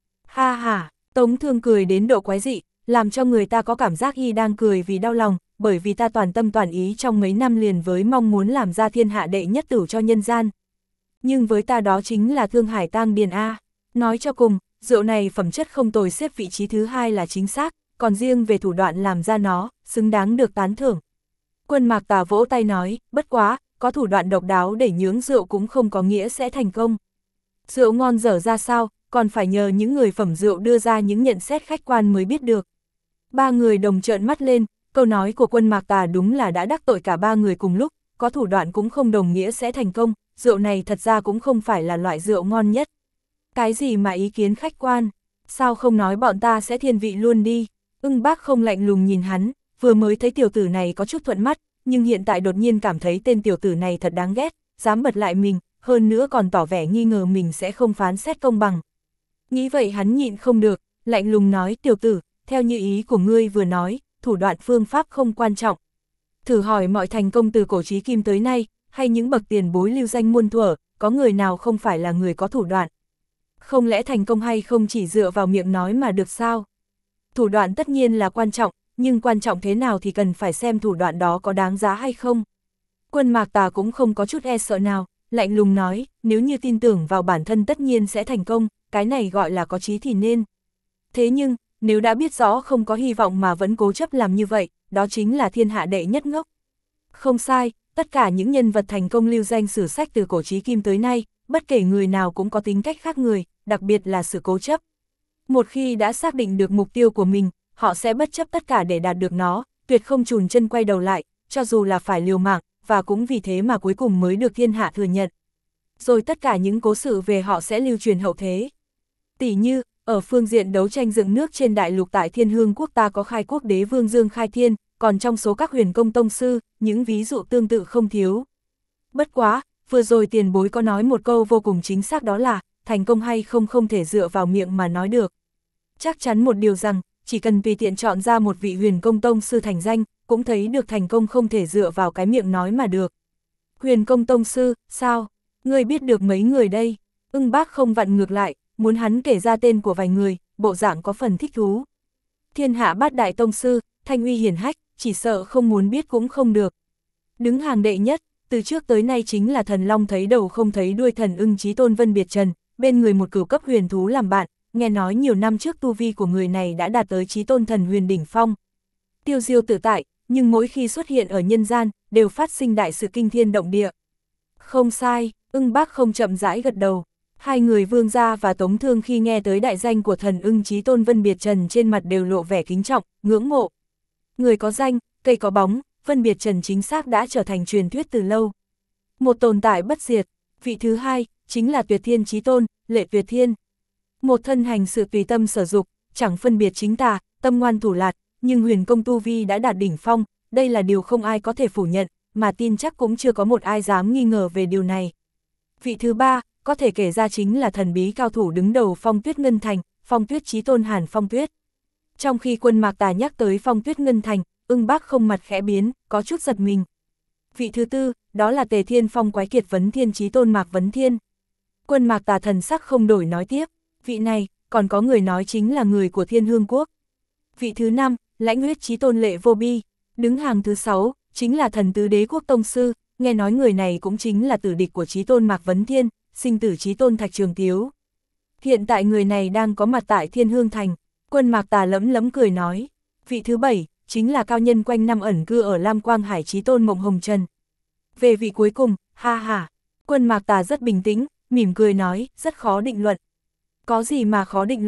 Ha ha, Tống Thương cười đến độ quái dị, làm cho người ta có cảm giác y đang cười vì đau lòng, bởi vì ta toàn tâm toàn ý trong mấy năm liền với mong muốn làm ra thiên hạ đệ nhất tử cho nhân gian. Nhưng với ta đó chính là Thương Hải Tang Điền A. Nói cho cùng, rượu này phẩm chất không tồi, xếp vị trí thứ 2 là chính xác, còn riêng về thủ đoạn làm ra nó, xứng đáng được tán thưởng. Quân Mạc Tà vỗ tay nói, bất quá, có thủ đoạn độc đáo để nhướng rượu cũng không có nghĩa sẽ thành công. Rượu ngon dở ra sao, còn phải nhờ những người phẩm rượu đưa ra những nhận xét khách quan mới biết được. 3 người đồng trợn mắt lên, câu nói của Quân Mạc Tà đúng là đã đắc tội cả 3 người cùng lúc, có thủ đoạn cũng không đồng nghĩa sẽ thành công, rượu này thật ra cũng không phải là loại rượu ngon nhất. Cái gì mà ý kiến khách quan, sao không nói bọn ta sẽ thiên vị luôn đi. Ưng Bác không lạnh lùng nhìn hắn, vừa mới thấy tiểu tử này có chút thuận mắt, nhưng hiện tại đột nhiên cảm thấy tên tiểu tử này thật đáng ghét, dám bật lại mình, hơn nữa còn tỏ vẻ nghi ngờ mình sẽ không phán xét công bằng. Nghĩ vậy hắn nhịn không được, lạnh lùng nói, tiểu tử, theo như ý của ngươi vừa nói, thủ đoạn phương pháp không quan trọng. Thử hỏi mọi thành công từ cổ chí kim tới nay, hay những bậc tiền bối lưu danh muôn thuở, có người nào không phải là người có thủ đoạn? Không lẽ thành công hay không chỉ dựa vào miệng nói mà được sao? Thủ đoạn tất nhiên là quan trọng, nhưng quan trọng thế nào thì cần phải xem thủ đoạn đó có đáng giá hay không. Quân Mạc Tà cũng không có chút e sợ nào, lạnh lùng nói, nếu như tin tưởng vào bản thân tất nhiên sẽ thành công, cái này gọi là có chí thì nên. Thế nhưng, nếu đã biết rõ không có hy vọng mà vẫn cố chấp làm như vậy, đó chính là thiên hạ đệ nhất ngốc. Không sai, tất cả những nhân vật thành công lưu danh sử sách từ cổ chí kim tới nay, bất kể người nào cũng có tính cách khác người, đặc biệt là sự cố chấp. Một khi đã xác định được mục tiêu của mình, họ sẽ bất chấp tất cả để đạt được nó, tuyệt không chùn chân quay đầu lại, cho dù là phải liều mạng, và cũng vì thế mà cuối cùng mới được thiên hạ thừa nhận. Rồi tất cả những cố sự về họ sẽ lưu truyền hậu thế. Tỷ như, ở phương diện đấu tranh dựng nước trên đại lục tại Thiên Hương quốc ta có khai quốc đế vương Dương Khai Thiên, còn trong số các huyền công tông sư, những ví dụ tương tự không thiếu. Bất quá, vừa rồi tiền bối có nói một câu vô cùng chính xác, đó là, thành công hay không không thể dựa vào miệng mà nói được. Chắc chắn một điều rằng, chỉ cần tùy tiện chọn ra một vị huyền công tông sư thành danh, cũng thấy được thành công không thể dựa vào cái miệng nói mà được. Huyền công tông sư, sao? Ngươi biết được mấy người đây? Ưng Bác không vặn ngược lại, muốn hắn kể ra tên của vài người, bộ dạng có phần thích thú. Thiên hạ bát đại tông sư, thanh uy hiển hách, chỉ sợ không muốn biết cũng không được. Đứng hàng đệ nhất, từ trước tới nay chính là thần long thấy đầu không thấy đuôi Thần Ưng Chí Tôn Vân Biệt Trần, bên người một cửu cấp huyền thú làm bạn, nghe nói nhiều năm trước tu vi của người này đã đạt tới Chí Tôn Thần Huyền đỉnh phong. Tiêu diêu tự tại, nhưng mỗi khi xuất hiện ở nhân gian, đều phát sinh đại sự kinh thiên động địa. Không sai, Ưng Bác không chậm rãi gật đầu. Hai người Vương gia và Tống Thương khi nghe tới đại danh của Thần Ưng Chí Tôn Vân Biệt Trần trên mặt đều lộ vẻ kính trọng, ngưỡng mộ. Người có danh, cây có bóng, Vân Biệt Trần chính xác đã trở thành truyền thuyết từ lâu. Một tồn tại bất diệt, vị thứ hai, chính là Tuyệt Thiên Chí Tôn, Lệ Tuyệt Thiên. Một thân hành sự tùy tâm sở dục, chẳng phân biệt chính tà, tâm ngoan thủ lạt, nhưng huyền công tu vi đã đạt đỉnh phong, đây là điều không ai có thể phủ nhận, mà tin chắc cũng chưa có một ai dám nghi ngờ về điều này. Vị thứ ba, có thể kể ra chính là thần bí cao thủ đứng đầu Phong Tuyết Ngân Thành, Phong Tuyết Chí Tôn Hàn Phong Tuyết. Trong khi Quân Mạc Tà nhắc tới Phong Tuyết Ngân Thành, Ưng Bác không mặt khẽ biến, có chút giật mình. Vị thứ tư, đó là Tề Thiên Phong Quái Kiệt Vấn Thiên Chí Tôn Mạc Vấn Thiên. Quân Mạc Tà thần sắc không đổi nói tiếp, vị này, còn có người nói chính là người của Thiên Hương Quốc. Vị thứ năm, Lãnh Huyết Chí Tôn Lệ Vô Bi. Đứng hàng thứ 6, chính là thần tứ đế quốc tông sư, nghe nói người này cũng chính là tử địch của Chí Tôn Mạc Vấn Thiên, sinh tử Chí Tôn Thạch Trường Tiếu. Hiện tại người này đang có mặt tại Thiên Hương Thành. Quân Mạc Tà lấm lấm cười nói. Vị thứ 7, chính là cao nhân quanh năm ẩn cư ở Lam Quang Hải Chí Tôn Mộng Hồng Trần. Về vị cuối cùng, ha ha, Quân Mạc Tà rất bình tĩnh, mỉm cười nói, rất khó định luận. Có gì mà khó định luận,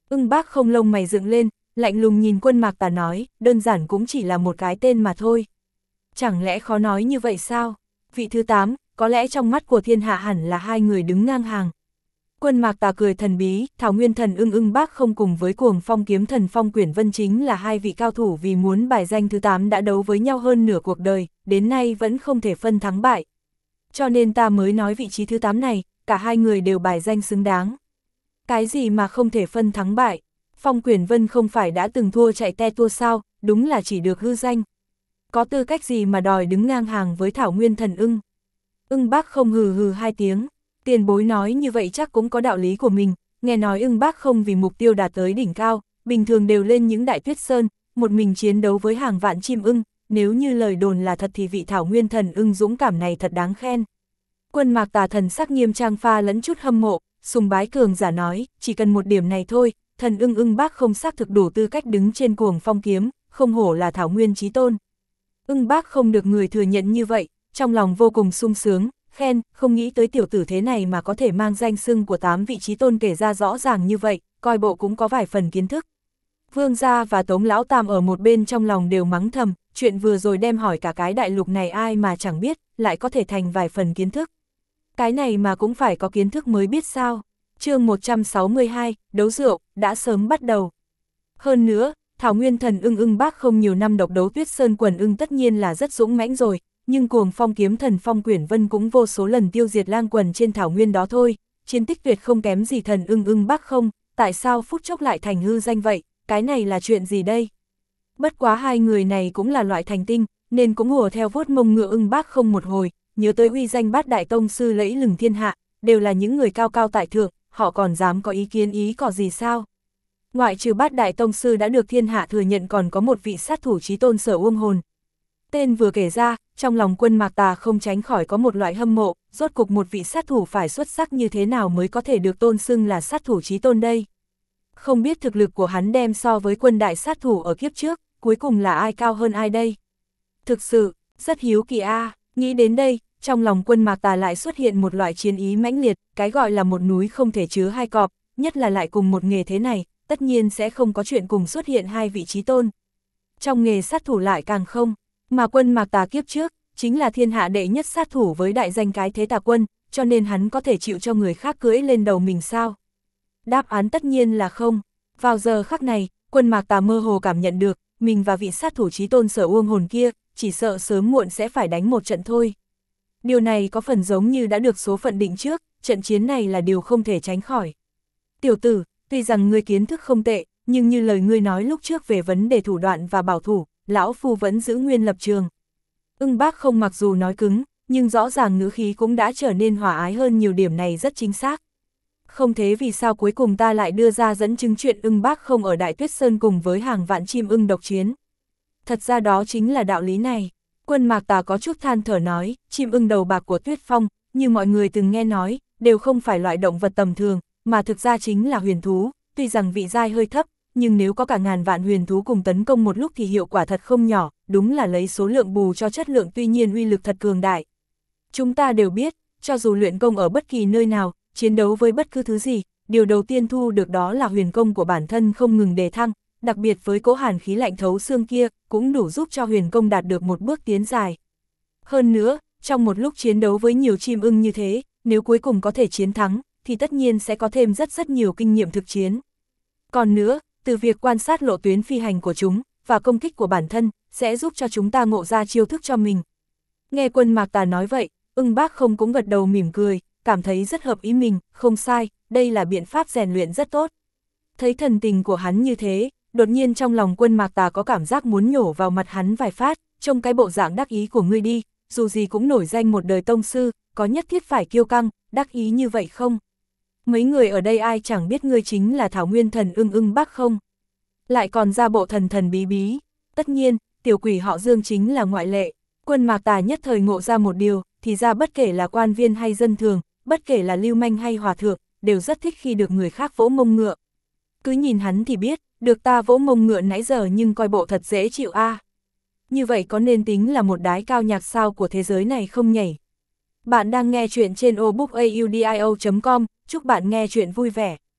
Ưng Bác Không lông mày dựng lên, lạnh lùng nhìn Quân Mạc Tà nói, đơn giản cũng chỉ là một cái tên mà thôi. Chẳng lẽ khó nói như vậy sao? Vị thứ 8, có lẽ trong mắt của thiên hạ hẳn là hai người đứng ngang hàng. Quân Mạc Tà cười thần bí, Thảo Nguyên Thần Ưng Bác Không cùng với Cuồng Phong Kiếm Thần Phong Quyển Vân chính là hai vị cao thủ vì muốn bài danh thứ 8 đã đấu với nhau hơn nửa cuộc đời, đến nay vẫn không thể phân thắng bại. Cho nên ta mới nói vị trí thứ 8 này, cả hai người đều bài danh xứng đáng. Cái gì mà không thể phân thắng bại? Phong Quyển Vân không phải đã từng thua chạy te tua sao, đúng là chỉ được hư danh. Có tư cách gì mà đòi đứng ngang hàng với Thảo Nguyên Thần Ưng? Ưng Bác Không hừ hừ hai tiếng, tiền bối nói như vậy chắc cũng có đạo lý của mình, nghe nói Ưng Bác Không vì mục tiêu đạt tới đỉnh cao, bình thường đều lên những đại tuyết sơn, một mình chiến đấu với hàng vạn chim ưng, nếu như lời đồn là thật thì vị Thảo Nguyên Thần Ưng dũng cảm này thật đáng khen. Quân Mạc Tà thần sắc nghiêm trang pha lẫn chút hâm mộ, sùng bái cường giả nói, chỉ cần một điểm này thôi, thần Ưng Bác Không xác thực đủ tư cách đứng trên Cuồng Phong kiếm, không hổ là Thảo Nguyên chí tôn. Ưng Bác Không được người thừa nhận như vậy, trong lòng vô cùng sung sướng, khen, không nghĩ tới tiểu tử thế này mà có thể mang danh xưng của 8 vị chí tôn kể ra rõ ràng như vậy, coi bộ cũng có vài phần kiến thức. Vương gia và Tống Lão Tam ở một bên trong lòng đều mắng thầm, chuyện vừa rồi đem hỏi cả cái đại lục này ai mà chẳng biết, lại có thể thành vài phần kiến thức. Cái này mà cũng phải có kiến thức mới biết sao. Chương 162, đấu rượu, đã sớm bắt đầu. Hơn nữa, Thảo Nguyên Thần Ưng Bác Không nhiều năm độc đấu Tuyết Sơn quần ưng tất nhiên là rất dũng mãnh rồi, nhưng Cuồng Phong Kiếm Thần Phong Quyển Vân cũng vô số lần tiêu diệt lang quần trên thảo nguyên đó thôi, chiến tích tuyệt không kém gì thần Ưng Bác Không, tại sao phút chốc lại thành hư danh vậy, cái này là chuyện gì đây? Bất quá hai người này cũng là loại thành tinh, nên cũng hùa theo vuốt mông ngựa Ưng Bác Không một hồi, nhớ tới uy danh bát đại tông sư lẫy lừng thiên hạ, đều là những người cao cao tại thượng, họ còn dám có ý kiến ý cỏ gì sao? Ngoại trừ bát đại tông sư đã được thiên hạ thừa nhận còn có một vị sát thủ chí tôn Sở Uông Hồn. Tên vừa kể ra, trong lòng Quân Mạc Tà không tránh khỏi có một loại hâm mộ, rốt cục một vị sát thủ phải xuất sắc như thế nào mới có thể được tôn xưng là sát thủ chí tôn đây. Không biết thực lực của hắn đem so với quân đại sát thủ ở kiếp trước, cuối cùng là ai cao hơn ai đây? Thực sự, rất hiếu kỳ a. Nghĩ đến đây, trong lòng Quân Mạc Tà lại xuất hiện một loại chiến ý mãnh liệt, cái gọi là một núi không thể chứa hai cọp, nhất là lại cùng một nghề thế này, tất nhiên sẽ không có chuyện cùng xuất hiện hai vị chí tôn. Trong nghề sát thủ lại càng không, mà Quân Mạc Tà kiếp trước, chính là thiên hạ đệ nhất sát thủ với đại danh cái thế Tà Quân, cho nên hắn có thể chịu cho người khác cưỡi lên đầu mình sao? Đáp án tất nhiên là không. Vào giờ khắc này, Quân Mạc Tà mơ hồ cảm nhận được, mình và vị sát thủ chí tôn Sở Uông Hồn kia, chỉ sợ sớm muộn sẽ phải đánh một trận thôi. Điều này có phần giống như đã được số phận định trước, trận chiến này là điều không thể tránh khỏi. Tiểu tử, tuy rằng ngươi kiến thức không tệ, nhưng như lời ngươi nói lúc trước về vấn đề thủ đoạn và bảo thủ, lão phu vẫn giữ nguyên lập trường. Ưng Bác Không mặc dù nói cứng, nhưng rõ ràng ngữ khí cũng đã trở nên hòa ái hơn, nhiều điểm này rất chính xác. Không thế vì sao cuối cùng ta lại đưa ra dẫn chứng chuyện Ưng Bác Không ở Đại Tuyết Sơn cùng với hàng vạn chim ưng độc chiến. Thật ra đó chính là đạo lý này. Quân Mạc Tà có chút than thở nói, chim ưng đầu bạc của Tuyết Phong, như mọi người từng nghe nói, đều không phải loại động vật tầm thường, mà thực ra chính là huyền thú, tuy rằng vị giai hơi thấp, nhưng nếu có cả ngàn vạn huyền thú cùng tấn công một lúc thì hiệu quả thật không nhỏ, đúng là lấy số lượng bù cho chất lượng, tuy nhiên uy lực thật cường đại. Chúng ta đều biết, cho dù luyện công ở bất kỳ nơi nào, chiến đấu với bất cứ thứ gì, điều đầu tiên thu được đó là huyền công của bản thân không ngừng đề thăng, đặc biệt với cỗ hàn khí lạnh thấu xương kia, cũng đủ giúp cho huyền công đạt được một bước tiến dài. Hơn nữa, trong một lúc chiến đấu với nhiều chim ưng như thế, nếu cuối cùng có thể chiến thắng, thì tất nhiên sẽ có thêm rất nhiều kinh nghiệm thực chiến. Còn nữa, từ việc quan sát lộ tuyến phi hành của chúng, và công kích của bản thân, sẽ giúp cho chúng ta ngộ ra chiêu thức cho mình. Nghe Quân Mạc Tà nói vậy, Ưng Bác Không cũng gật đầu mỉm cười, cảm thấy rất hợp ý mình, không sai, đây là biện pháp rèn luyện rất tốt. Thấy thần tình của hắn như thế, đột nhiên trong lòng Quân Mạc Tà có cảm giác muốn nhổ vào mặt hắn vài phát, trông cái bộ dạng đắc ý của ngươi đi, dù gì cũng nổi danh một đời tông sư, có nhất thiết phải kiêu căng, đắc ý như vậy không? Mấy người ở đây ai chẳng biết ngươi chính là Thảo Nguyên Thần Ưng Bác Không? Lại còn ra bộ thần thần bí bí, tất nhiên, tiểu quỷ họ Dương chính là ngoại lệ. Quân Mạc Tà nhất thời ngộ ra một điều, thì ra bất kể là quan viên hay dân thường, bất kể là lưu manh hay hòa thượng, đều rất thích khi được người khác vỗ mông ngựa. Cứ nhìn hắn thì biết, được ta vỗ mông ngựa nãy giờ nhưng coi bộ thật dễ chịu a. Như vậy có nên tính là một đái cao nhạc sao của thế giới này không nhảy? Bạn đang nghe chuyện trên obookaudio.com, chúc bạn nghe chuyện vui vẻ.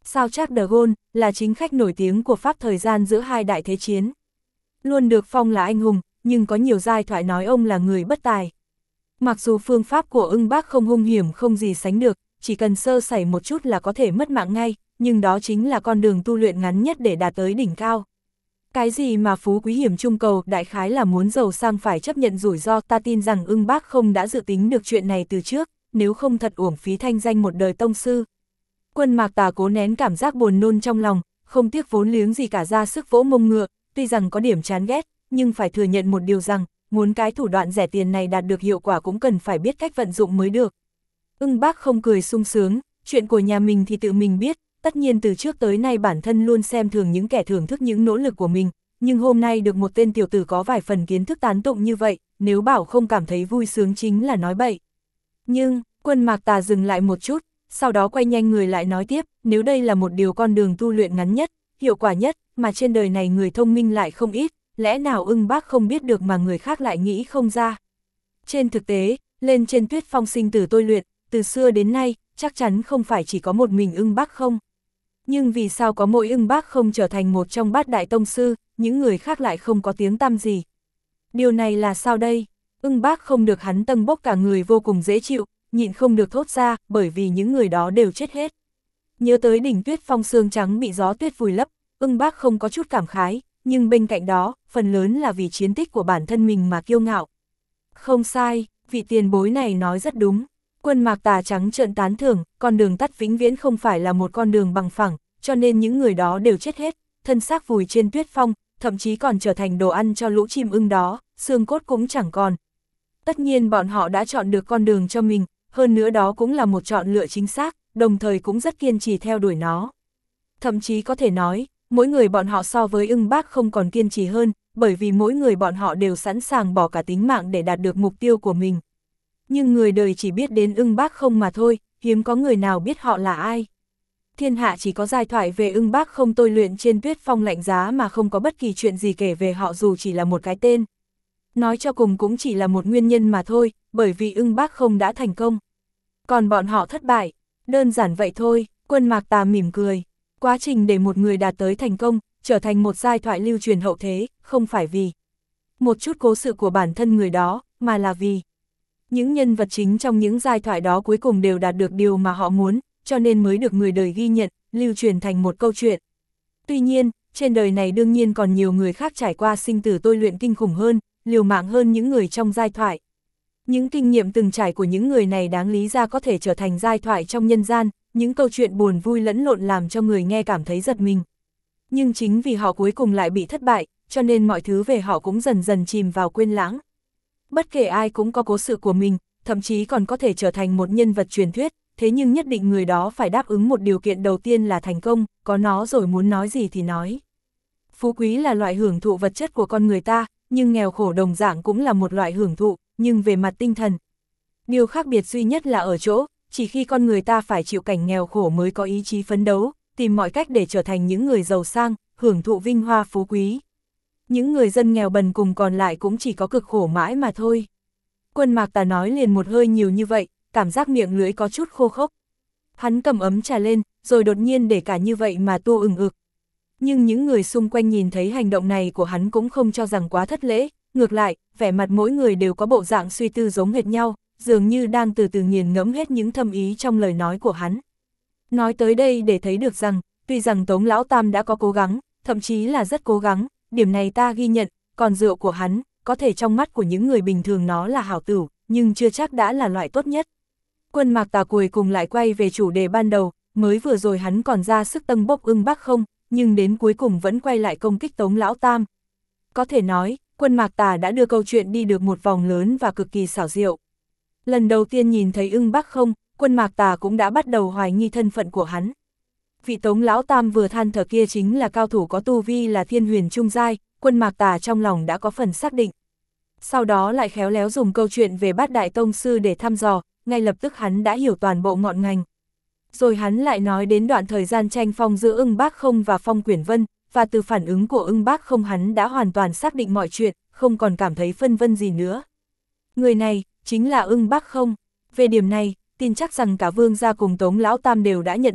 Sao Charles de Gaulle là chính khách nổi tiếng của Pháp thời gian giữa hai đại thế chiến. Luôn được phong là anh hùng, nhưng có nhiều giai thoại nói ông là người bất tài. Mặc dù phương pháp của Ưng Bác không hung hiểm không gì sánh được, chỉ cần sơ sẩy một chút là có thể mất mạng ngay, nhưng đó chính là con đường tu luyện ngắn nhất để đạt tới đỉnh cao. Cái gì mà phú quý hiểm trung cầu, đại khái là muốn giàu sang phải chấp nhận rủi ro. Ta tin rằng Ưng Bác không đã dự tính được chuyện này từ trước, nếu không thật uổng phí thanh danh một đời tông sư. Quân Mạc Tà cố nén cảm giác buồn nôn trong lòng, không tiếc vốn liếng gì cả ra sức vỗ mông ngựa, tuy rằng có điểm chán ghét, nhưng phải thừa nhận một điều rằng, muốn cái thủ đoạn rẻ tiền này đạt được hiệu quả cũng cần phải biết cách vận dụng mới được. Ưng Bác không cười sung sướng, chuyện của nhà mình thì tự mình biết, tất nhiên từ trước tới nay bản thân luôn xem thường những kẻ thưởng thức những nỗ lực của mình, nhưng hôm nay được một tên tiểu tử có vài phần kiến thức tán tụng như vậy, nếu bảo không cảm thấy vui sướng chính là nói bậy. Nhưng, Quân Mạc Tà dừng lại một chút, sau đó quay nhanh người lại nói tiếp, nếu đây là một điều con đường tu luyện ngắn nhất, hiệu quả nhất, mà trên đời này người thông minh lại không ít, lẽ nào Ưng Bác không biết được mà người khác lại nghĩ không ra. Trên thực tế, lên trên Tuyết Phong sinh tử tôi luyện, từ xưa đến nay, chắc chắn không phải chỉ có một mình Ưng Bác không. Nhưng vì sao có mỗi Ưng Bác không trở thành một trong bát đại tông sư, những người khác lại không có tiếng tăm gì. Điều này là sao đây? Ưng Bác không được hắn tâng bốc cả người vô cùng dễ chịu, nhịn không được thốt ra, bởi vì những người đó đều chết hết. Nhớ tới đỉnh Tuyết Phong xương trắng bị gió tuyết vùi lấp, Ưng Bác không có chút cảm khái, nhưng bên cạnh đó, phần lớn là vì chiến tích của bản thân mình mà kiêu ngạo. Không sai, vị tiền bối này nói rất đúng. Quân Mạc Tà trắng trợn tán thưởng, con đường tắt vĩnh viễn không phải là một con đường bằng phẳng, cho nên những người đó đều chết hết, thân xác vùi trên tuyết phong, thậm chí còn trở thành đồ ăn cho lũ chim ưng đó, xương cốt cũng chẳng còn. Tất nhiên bọn họ đã chọn được con đường cho mình, hơn nữa đó cũng là một chọn lựa chính xác, đồng thời cũng rất kiên trì theo đuổi nó. Thậm chí có thể nói, mỗi người bọn họ so với Ưng Bác không còn kiên trì hơn, bởi vì mỗi người bọn họ đều sẵn sàng bỏ cả tính mạng để đạt được mục tiêu của mình. Nhưng người đời chỉ biết đến Ưng Bác không mà thôi, hiếm có người nào biết họ là ai. Thiên hạ chỉ có giai thoại về Ưng Bác không tôi luyện trên Tuyết Phong lạnh giá mà không có bất kỳ chuyện gì kể về họ dù chỉ là một cái tên. Nói cho cùng cũng chỉ là một nguyên nhân mà thôi, bởi vì Ưng Bác không đã thành công. Còn bọn họ thất bại, đơn giản vậy thôi. Quân Mạc Tà mỉm cười. Quá trình để một người đạt tới thành công, trở thành một giai thoại lưu truyền hậu thế, không phải vì một chút cố sự của bản thân người đó, mà là vì những nhân vật chính trong những giai thoại đó cuối cùng đều đạt được điều mà họ muốn, cho nên mới được người đời ghi nhận, lưu truyền thành một câu chuyện. Tuy nhiên, trên đời này đương nhiên còn nhiều người khác trải qua sinh tử tôi luyện kinh khủng hơn, liều mạng hơn những người trong giai thoại. Những kinh nghiệm từng trải của những người này đáng lý ra có thể trở thành giai thoại trong nhân gian, những câu chuyện buồn vui lẫn lộn làm cho người nghe cảm thấy giật mình. Nhưng chính vì họ cuối cùng lại bị thất bại, cho nên mọi thứ về họ cũng dần dần chìm vào quên lãng. Bất kể ai cũng có cố sự của mình, thậm chí còn có thể trở thành một nhân vật truyền thuyết, thế nhưng nhất định người đó phải đáp ứng một điều kiện đầu tiên là thành công, có nó rồi muốn nói gì thì nói. Phú quý là loại hưởng thụ vật chất của con người ta, nhưng nghèo khổ đồng dạng cũng là một loại hưởng thụ, nhưng về mặt tinh thần. Điều khác biệt duy nhất là ở chỗ, chỉ khi con người ta phải chịu cảnh nghèo khổ mới có ý chí phấn đấu, tìm mọi cách để trở thành những người giàu sang, hưởng thụ vinh hoa phú quý. Những người dân nghèo bần cùng còn lại cũng chỉ có cực khổ mãi mà thôi. Quân Mạc Tà nói liền một hơi nhiều như vậy, cảm giác miệng lưỡi có chút khô khốc. Hắn cầm ấm trà lên, rồi đột nhiên để cả như vậy mà tu ừng ực. Nhưng những người xung quanh nhìn thấy hành động này của hắn cũng không cho rằng quá thất lễ, ngược lại, vẻ mặt mỗi người đều có bộ dạng suy tư giống hệt nhau, dường như đang từ từ nghiền ngẫm hết những thâm ý trong lời nói của hắn. Nói tới đây để thấy được rằng, tuy rằng Tống Lão Tam đã có cố gắng, thậm chí là rất cố gắng, điểm này ta ghi nhận, còn rượu của hắn, có thể trong mắt của những người bình thường nó là hảo tửu, nhưng chưa chắc đã là loại tốt nhất. Quân Mạc Tà cuối cùng lại quay về chủ đề ban đầu, mới vừa rồi hắn còn ra sức tâng bốc Ưng Bác không, nhưng đến cuối cùng vẫn quay lại công kích Tống Lão Tam. Có thể nói, Quân Mạc Tà đã đưa câu chuyện đi được một vòng lớn và cực kỳ xảo diệu. Lần đầu tiên nhìn thấy Ưng Bác không, Quân Mạc Tà cũng đã bắt đầu hoài nghi thân phận của hắn. Vị Tống Lão Tam vừa than thở kia chính là cao thủ có tu vi là Thiên Huyền Trung giai, Quân Mạc Tà trong lòng đã có phần xác định. Sau đó lại khéo léo dùng câu chuyện về bát đại tông sư để thăm dò, ngay lập tức hắn đã hiểu toàn bộ ngọn ngành. Rồi hắn lại nói đến đoạn thời gian tranh phong giữa Ưng Bác không và Phong Quyển Vân, và từ phản ứng của Ưng Bác không hắn đã hoàn toàn xác định mọi chuyện, không còn cảm thấy phân vân gì nữa. Người này, chính là Ưng Bác không. Về điểm này, tin chắc rằng cả Vương gia cùng Tống Lão Tam đều đã nhận thấy,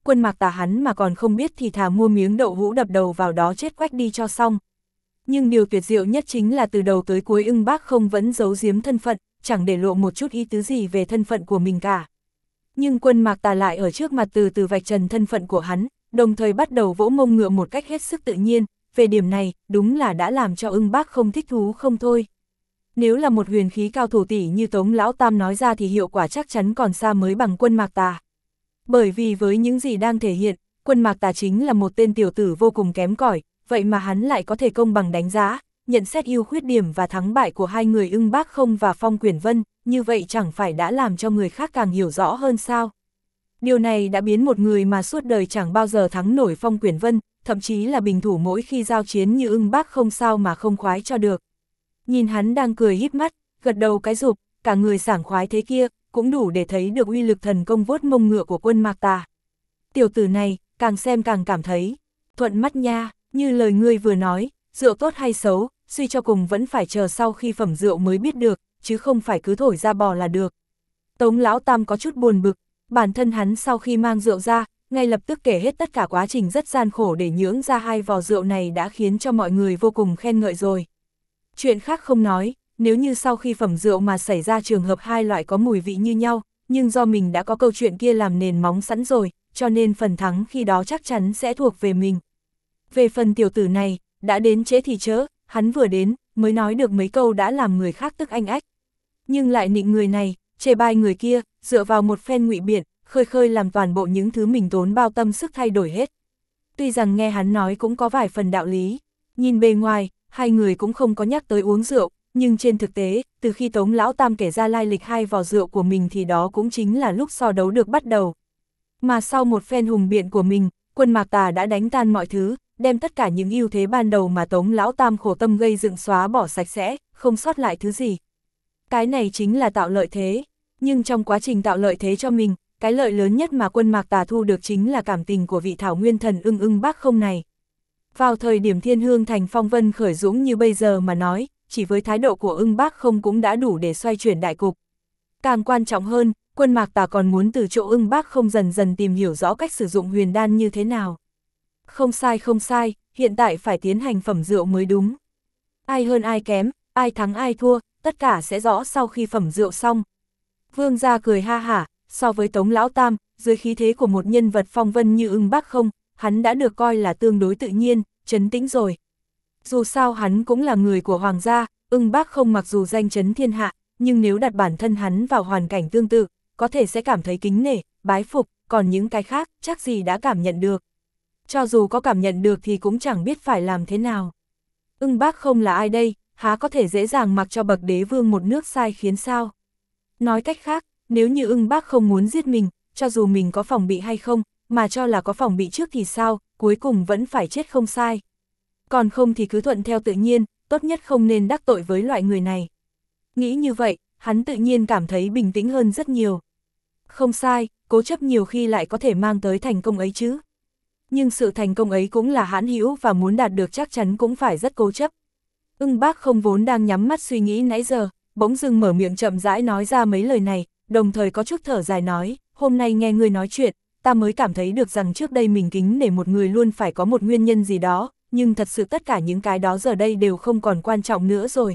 Quân Mạc Tà hắn mà còn không biết thì thà mua miếng đậu hũ đập đầu vào đó chết quách đi cho xong. Nhưng điều tuyệt diệu nhất chính là từ đầu tới cuối Ưng Bác không vẫn giấu giếm thân phận, chẳng để lộ một chút ý tứ gì về thân phận của mình cả. Nhưng Quân Mạc Tà lại ở trước mặt từ từ vạch trần thân phận của hắn, đồng thời bắt đầu vỗ mông ngựa một cách hết sức tự nhiên, về điểm này, đúng là đã làm cho Ưng Bác không thích thú không thôi. Nếu là một huyền khí cao thủ tỷ như Tống Lão Tam nói ra thì hiệu quả chắc chắn còn xa mới bằng Quân Mạc Tà. Bởi vì với những gì đang thể hiện, Quân Mạc Tà chính là một tên tiểu tử vô cùng kém cỏi, vậy mà hắn lại có thể công bằng đánh giá, nhận xét ưu khuyết điểm và thắng bại của hai người Ưng Bác Không và Phong Quyển Vân, như vậy chẳng phải đã làm cho người khác càng hiểu rõ hơn sao. Điều này đã biến một người mà suốt đời chẳng bao giờ thắng nổi Phong Quyển Vân, thậm chí là bình thủ mỗi khi giao chiến như Ưng Bác Không sao mà không khoái cho được. Nhìn hắn đang cười híp mắt, gật đầu cái rụp, cả người sảng khoái thế kia, cũng đủ để thấy được uy lực thần công vuốt mông ngựa của Quân Mạc Tà. Tiểu tử này, càng xem càng cảm thấy thuận mắt nha, như lời ngươi vừa nói, rượu tốt hay xấu, suy cho cùng vẫn phải chờ sau khi phẩm rượu mới biết được, chứ không phải cứ thổi ra bò là được. Tống Lão Tam có chút buồn bực, bản thân hắn sau khi mang rượu ra, ngay lập tức kể hết tất cả quá trình rất gian khổ để nhưỡng ra hai vò rượu này đã khiến cho mọi người vô cùng khen ngợi rồi. Chuyện khác không nói, nếu như sau khi phẩm rượu mà xảy ra trường hợp hai loại có mùi vị như nhau, nhưng do mình đã có câu chuyện kia làm nền móng sẵn rồi, cho nên phần thắng khi đó chắc chắn sẽ thuộc về mình. Về phần tiểu tử này, đã đến trễ thì chớ, hắn vừa đến, mới nói được mấy câu đã làm người khác tức anh ách. Nhưng lại nịnh người này, chê bai người kia, dựa vào một phen ngụy biện, khơi khơi làm toàn bộ những thứ mình tốn bao tâm sức thay đổi hết. Tuy rằng nghe hắn nói cũng có vài phần đạo lý, nhìn bề ngoài, hai người cũng không có nhắc tới uống rượu, nhưng trên thực tế, từ khi Tống Lão Tam kể ra lai lịch hai vò rượu của mình thì đó cũng chính là lúc so đấu được bắt đầu. Mà sau một phen hùng biện của mình, Quân Mạc Tà đã đánh tan mọi thứ, đem tất cả những ưu thế ban đầu mà Tống Lão Tam khổ tâm gây dựng xóa bỏ sạch sẽ, không sót lại thứ gì. Cái này chính là tạo lợi thế, nhưng trong quá trình tạo lợi thế cho mình, cái lợi lớn nhất mà Quân Mạc Tà thu được chính là cảm tình của vị thảo nguyên thần Ưng Bác Không này. Vào thời điểm Thiên Hương Thành phong vân khởi dũng như bây giờ mà nói, chỉ với thái độ của Ưng Bác Không cũng đã đủ để xoay chuyển đại cục. Càng quan trọng hơn, Quân Mạc Tà còn muốn từ chỗ Ưng Bác Không dần dần tìm hiểu rõ cách sử dụng huyền đan như thế nào. Không sai, hiện tại phải tiến hành phẩm rượu mới đúng. Ai hơn ai kém, ai thắng ai thua, tất cả sẽ rõ sau khi phẩm rượu xong. Vương gia cười ha hả, so với Tống Lão Tam, dưới khí thế của một nhân vật phong vân như Ưng Bác Không, hắn đã được coi là tương đối tự nhiên, trấn tĩnh rồi. Dù sao hắn cũng là người của hoàng gia, Ưng Bác Không mặc dù danh chấn thiên hạ, nhưng nếu đặt bản thân hắn vào hoàn cảnh tương tự, có thể sẽ cảm thấy kính nể, bái phục, còn những cái khác chắc gì đã cảm nhận được. Cho dù có cảm nhận được thì cũng chẳng biết phải làm thế nào. Ưng Bác Không là ai đây, há có thể dễ dàng mặc cho bậc đế vương một nước sai khiến sao? Nói cách khác, nếu như Ưng Bác Không muốn giết mình, cho dù mình có phòng bị hay không, mà cho là có phòng bị trước thì sao, cuối cùng vẫn phải chết không sai. Còn không thì cứ thuận theo tự nhiên, tốt nhất không nên đắc tội với loại người này. Nghĩ như vậy, hắn tự nhiên cảm thấy bình tĩnh hơn rất nhiều. Không sai, cố chấp nhiều khi lại có thể mang tới thành công ấy chứ. Nhưng sự thành công ấy cũng là hãn hữu và muốn đạt được chắc chắn cũng phải rất cố chấp. Ưng Bác Không vốn đang nhắm mắt suy nghĩ nãy giờ, bỗng dưng mở miệng chậm rãi nói ra mấy lời này, đồng thời có chút thở dài nói, hôm nay nghe ngươi nói chuyện, ta mới cảm thấy được rằng trước đây mình kính nể một người luôn phải có một nguyên nhân gì đó, nhưng thật sự tất cả những cái đó giờ đây đều không còn quan trọng nữa rồi.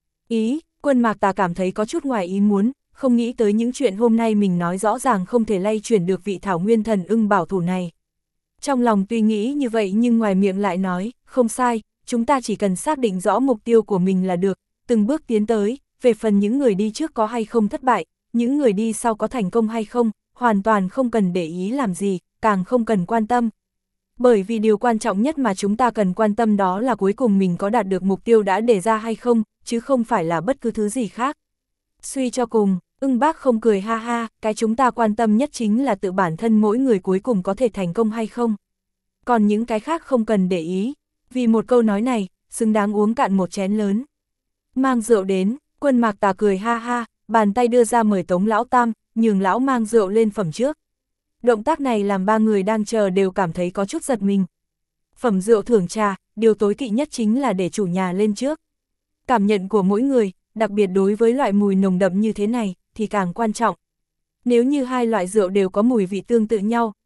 Quân Mạc Tà cảm thấy có chút ngoài ý muốn, không nghĩ tới những chuyện hôm nay mình nói rõ ràng không thể lay chuyển được vị thảo nguyên thần Ưng bảo thủ này. Trong lòng tuy nghĩ như vậy nhưng ngoài miệng lại nói, không sai, chúng ta chỉ cần xác định rõ mục tiêu của mình là được, từng bước tiến tới, về phần những người đi trước có hay không thất bại, những người đi sau có thành công hay không, hoàn toàn không cần để ý làm gì, càng không cần quan tâm. Bởi vì điều quan trọng nhất mà chúng ta cần quan tâm đó là cuối cùng mình có đạt được mục tiêu đã đề ra hay không, chứ không phải là bất cứ thứ gì khác. Suy cho cùng, Ưng Bác Không cười ha ha, cái chúng ta quan tâm nhất chính là tự bản thân mỗi người cuối cùng có thể thành công hay không. Còn những cái khác không cần để ý, vì một câu nói này, xứng đáng uống cạn một chén lớn. Mang rượu đến, Quân Mạc Tà cười ha ha, bàn tay đưa ra mời Tống Lão Tam, nhường lão mang rượu lên phẩm trước. Động tác này làm ba người đang chờ đều cảm thấy có chút giật mình. Phẩm rượu thưởng trà, điều tối kỵ nhất chính là để chủ nhà lên trước. Cảm nhận của mỗi người, đặc biệt đối với loại mùi nồng đậm như thế này, thì càng quan trọng. Nếu như hai loại rượu đều có mùi vị tương tự nhau,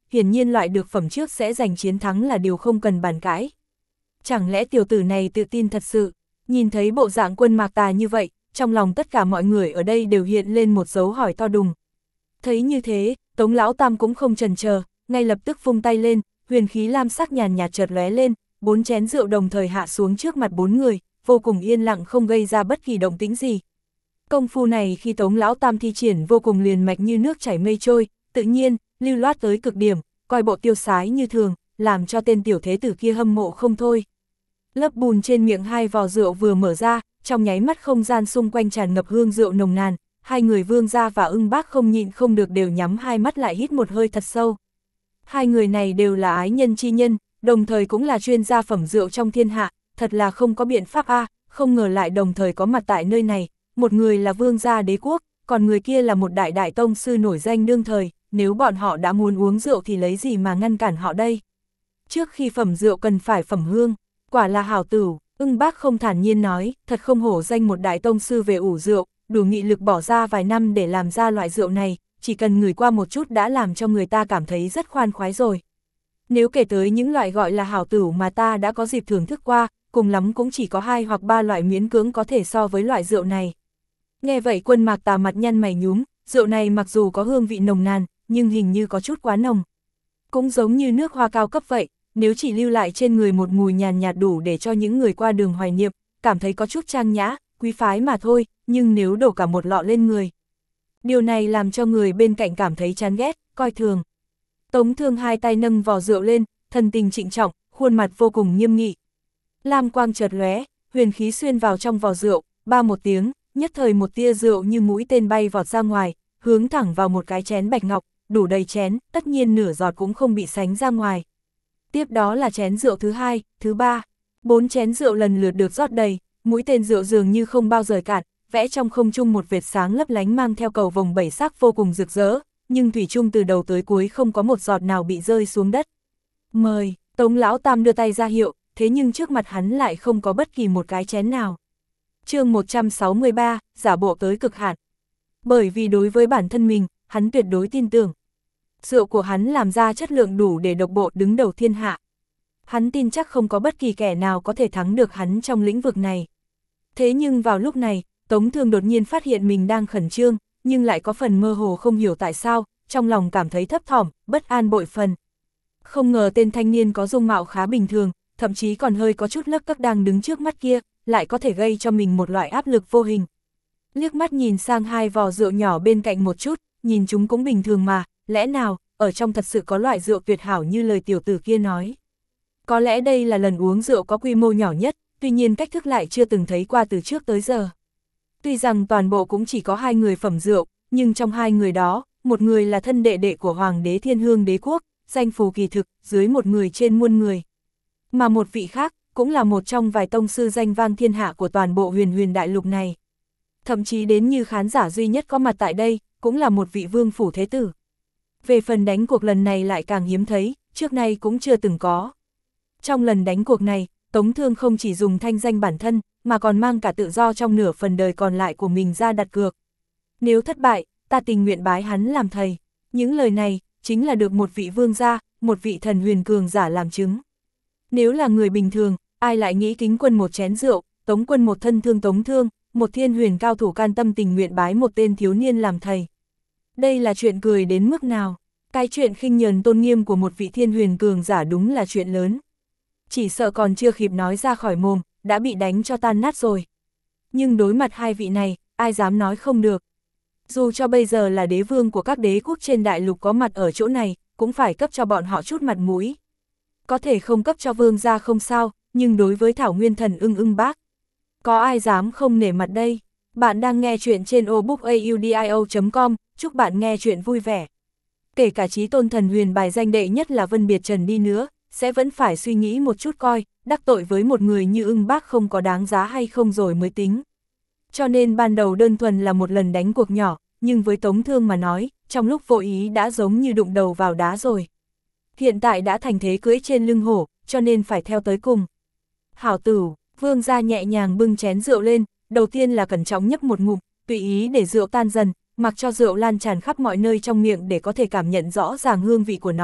hiển nhiên loại được phẩm trước sẽ giành chiến thắng là điều không cần bàn cãi. Chẳng lẽ tiểu tử này tự tin thật sự? Nhìn thấy bộ dạng Quân Mạc Tà như vậy, trong lòng tất cả mọi người ở đây đều hiện lên một dấu hỏi to đùng. Thấy như thế, Tống Lão Tam cũng không chần chờ, ngay lập tức vung tay lên, huyền khí lam sắc nhàn nhạt chợt lóe lên, 4 chén rượu đồng thời hạ xuống trước mặt 4 người, vô cùng yên lặng không gây ra bất kỳ động tĩnh gì. Công phu này khi Tống Lão Tam thi triển vô cùng liền mạch như nước chảy mây trôi, tự nhiên, lưu loát tới cực điểm, coi bộ tiêu sái như thường, làm cho tên tiểu thế tử kia hâm mộ không thôi. Lớp bùn trên miệng hai vò rượu vừa mở ra, trong nháy mắt không gian xung quanh tràn ngập hương rượu nồng nàn, hai người Vương gia và Ưng Bác không nhịn không được đều nhắm hai mắt lại hít một hơi thật sâu. Hai người này đều là ái nhân chi nhân, đồng thời cũng là chuyên gia phẩm rượu trong thiên hạ, thật là không có biện pháp không ngờ lại đồng thời có mặt tại nơi này, một người là Vương gia đế quốc, còn người kia là một đại tông sư nổi danh đương thời, nếu bọn họ đã muốn uống rượu thì lấy gì mà ngăn cản họ đây. Trước khi phẩm rượu cần phải phẩm hương, quả là hảo tửu, Ưng Bác không thản nhiên nói, thật không hổ danh một đại tông sư về ủ rượu, đủ nghị lực bỏ ra vài năm để làm ra loại rượu này, chỉ cần ngửi qua một chút đã làm cho người ta cảm thấy rất khoan khoái rồi. Nếu kể tới những loại gọi là hảo tửu mà ta đã có dịp thưởng thức qua, cùng lắm cũng chỉ có 2 hoặc 3 loại miễn cưỡng có thể so với loại rượu này. Nghe vậy Quân Mạc Tà mặt nhăn mày nhúm, rượu này mặc dù có hương vị nồng nàn, nhưng hình như có chút quá nồng. Cũng giống như nước hoa cao cấp vậy, nếu chỉ lưu lại trên người một mùi nhàn nhạt đủ để cho những người qua đường hoài niệm, cảm thấy có chút trang nhã, quý phái mà thôi, nhưng nếu đổ cả một lọ lên người. Điều này làm cho người bên cạnh cảm thấy chán ghét, coi thường. Tống Thương hai tay nâng vò rượu lên, thần tình trịnh trọng, khuôn mặt vô cùng nghiêm nghị. Lam quang chợt lóe, huyền khí xuyên vào trong vò rượu, ba một tiếng, nhất thời một tia rượu như mũi tên bay vọt ra ngoài, hướng thẳng vào một cái chén bạch ngọc, đủ đầy chén, tất nhiên nửa giọt cũng không bị sánh ra ngoài. Tiếp đó là chén rượu thứ 2, thứ 3, 4 chén rượu lần lượt được rót đầy, mũi tên rượu dường như không bao giờ cạn, vẽ trong không trung một vệt sáng lấp lánh mang theo cầu vồng 7 sắc vô cùng rực rỡ, nhưng thủy chung từ đầu tới cuối không có một giọt nào bị rơi xuống đất. Mời, Tống Lão Tam đưa tay ra hiệu, thế nhưng trước mặt hắn lại không có bất kỳ một cái chén nào. Chương 163, giả bộ tới cực hạn. Bởi vì đối với bản thân mình, hắn tuyệt đối tin tưởng. Rượu của hắn làm ra chất lượng đủ để độc bộ đứng đầu thiên hạ. Hắn tin chắc không có bất kỳ kẻ nào có thể thắng được hắn trong lĩnh vực này. Thế nhưng vào lúc này, Tống Thương đột nhiên phát hiện mình đang khẩn trương, nhưng lại có phần mơ hồ không hiểu tại sao, trong lòng cảm thấy thấp thỏm, bất an bội phần. Không ngờ tên thanh niên có dung mạo khá bình thường, thậm chí còn hơi có chút lấc cấc đang đứng trước mắt kia, lại có thể gây cho mình một loại áp lực vô hình. Liếc mắt nhìn sang hai vò rượu nhỏ bên cạnh một chút, nhìn chúng cũng bình thường mà, lẽ nào, ở trong thật sự có loại rượu tuyệt hảo như lời tiểu tử kia nói. Có lẽ đây là lần uống rượu có quy mô nhỏ nhất, tuy nhiên cách thức lại chưa từng thấy qua từ trước tới giờ. Tuy rằng toàn bộ cũng chỉ có 2 người phẩm rượu, nhưng trong 2 người đó, một người là thân đệ đệ của Hoàng đế Thiên Hương Đế Quốc, danh phù kỳ thực, dưới một người trên muôn người. Mà một vị khác, cũng là một trong vài tông sư danh vang thiên hạ của toàn bộ huyền đại lục này. Thậm chí đến như khán giả duy nhất có mặt tại đây, cũng là một vị vương phủ thế tử. Về phần đánh cuộc lần này lại càng hiếm thấy, trước nay cũng chưa từng có. Trong lần đánh cuộc này, Tống Thương không chỉ dùng thanh danh bản thân, mà còn mang cả tự do trong nửa phần đời còn lại của mình ra đặt cược. Nếu thất bại, ta tình nguyện bái hắn làm thầy. Những lời này, chính là được một vị vương gia, một vị thần huyền cường giả làm chứng. Nếu là người bình thường, ai lại nghĩ Kính Quân một chén rượu, Tống Quân một thân thương Tống Thương, một thiên huyền cao thủ can tâm tình nguyện bái một tên thiếu niên làm thầy. Đây là chuyện cười đến mức nào? Cái chuyện khinh nhờn tôn nghiêm của một vị thiên huyền cường giả đúng là chuyện lớn. Chỉ sợ còn chưa kịp nói ra khỏi mồm, đã bị đánh cho tan nát rồi. Nhưng đối mặt hai vị này, ai dám nói không được. Dù cho bây giờ là đế vương của các đế quốc trên đại lục có mặt ở chỗ này, cũng phải cấp cho bọn họ chút mặt mũi. Có thể không cấp cho vương gia không sao, nhưng đối với Thảo Nguyên Thần Ưng Bác, có ai dám không nể mặt đây? Bạn đang nghe chuyện trên obookaudio.com, chúc bạn nghe chuyện vui vẻ. Kể cả chí tôn thần huyền bài danh đệ nhất là Vân Biệt Trần đi nữa, sẽ vẫn phải suy nghĩ một chút coi, đắc tội với một người như Ưng Bác không có đáng giá hay không rồi mới tính. Cho nên ban đầu đơn thuần là một lần đánh cuộc nhỏ, nhưng với Tống Thương mà nói, trong lúc vô ý đã giống như đụng đầu vào đá rồi. Hiện tại đã thành thế cưỡi trên lưng hổ, cho nên phải theo tới cùng. Hảo tửu, vương gia nhẹ nhàng bưng chén rượu lên, đầu tiên là cẩn trọng nhấp một ngụm, tùy ý để rượu tan dần, mặc cho rượu lan tràn khắp mọi nơi trong miệng để có thể cảm nhận rõ ràng hương vị của nó,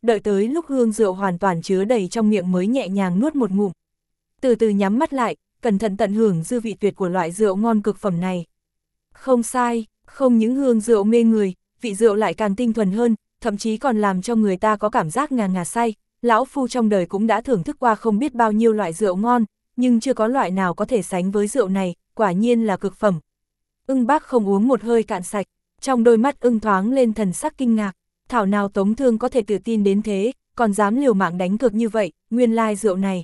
đợi tới lúc hương rượu hoàn toàn chứa đầy trong miệng mới nhẹ nhàng nuốt một ngụm. Từ từ nhắm mắt lại, cẩn thận tận hưởng dư vị tuyệt của loại rượu ngon cực phẩm này. Không sai, không những hương rượu mê người, vị rượu lại càng tinh thuần hơn, thậm chí còn làm cho người ta có cảm giác ngà ngà say. Lão phu trong đời cũng đã thưởng thức qua không biết bao nhiêu loại rượu ngon, nhưng chưa có loại nào có thể sánh với rượu này, quả nhiên là cực phẩm. Ưng Bác không uống một hơi cạn sạch, trong đôi mắt Ưng thoáng lên thần sắc kinh ngạc, thảo nào Tống Thương có thể tự tin đến thế, còn dám liều mạng đánh cược như vậy, nguyên lai rượu này.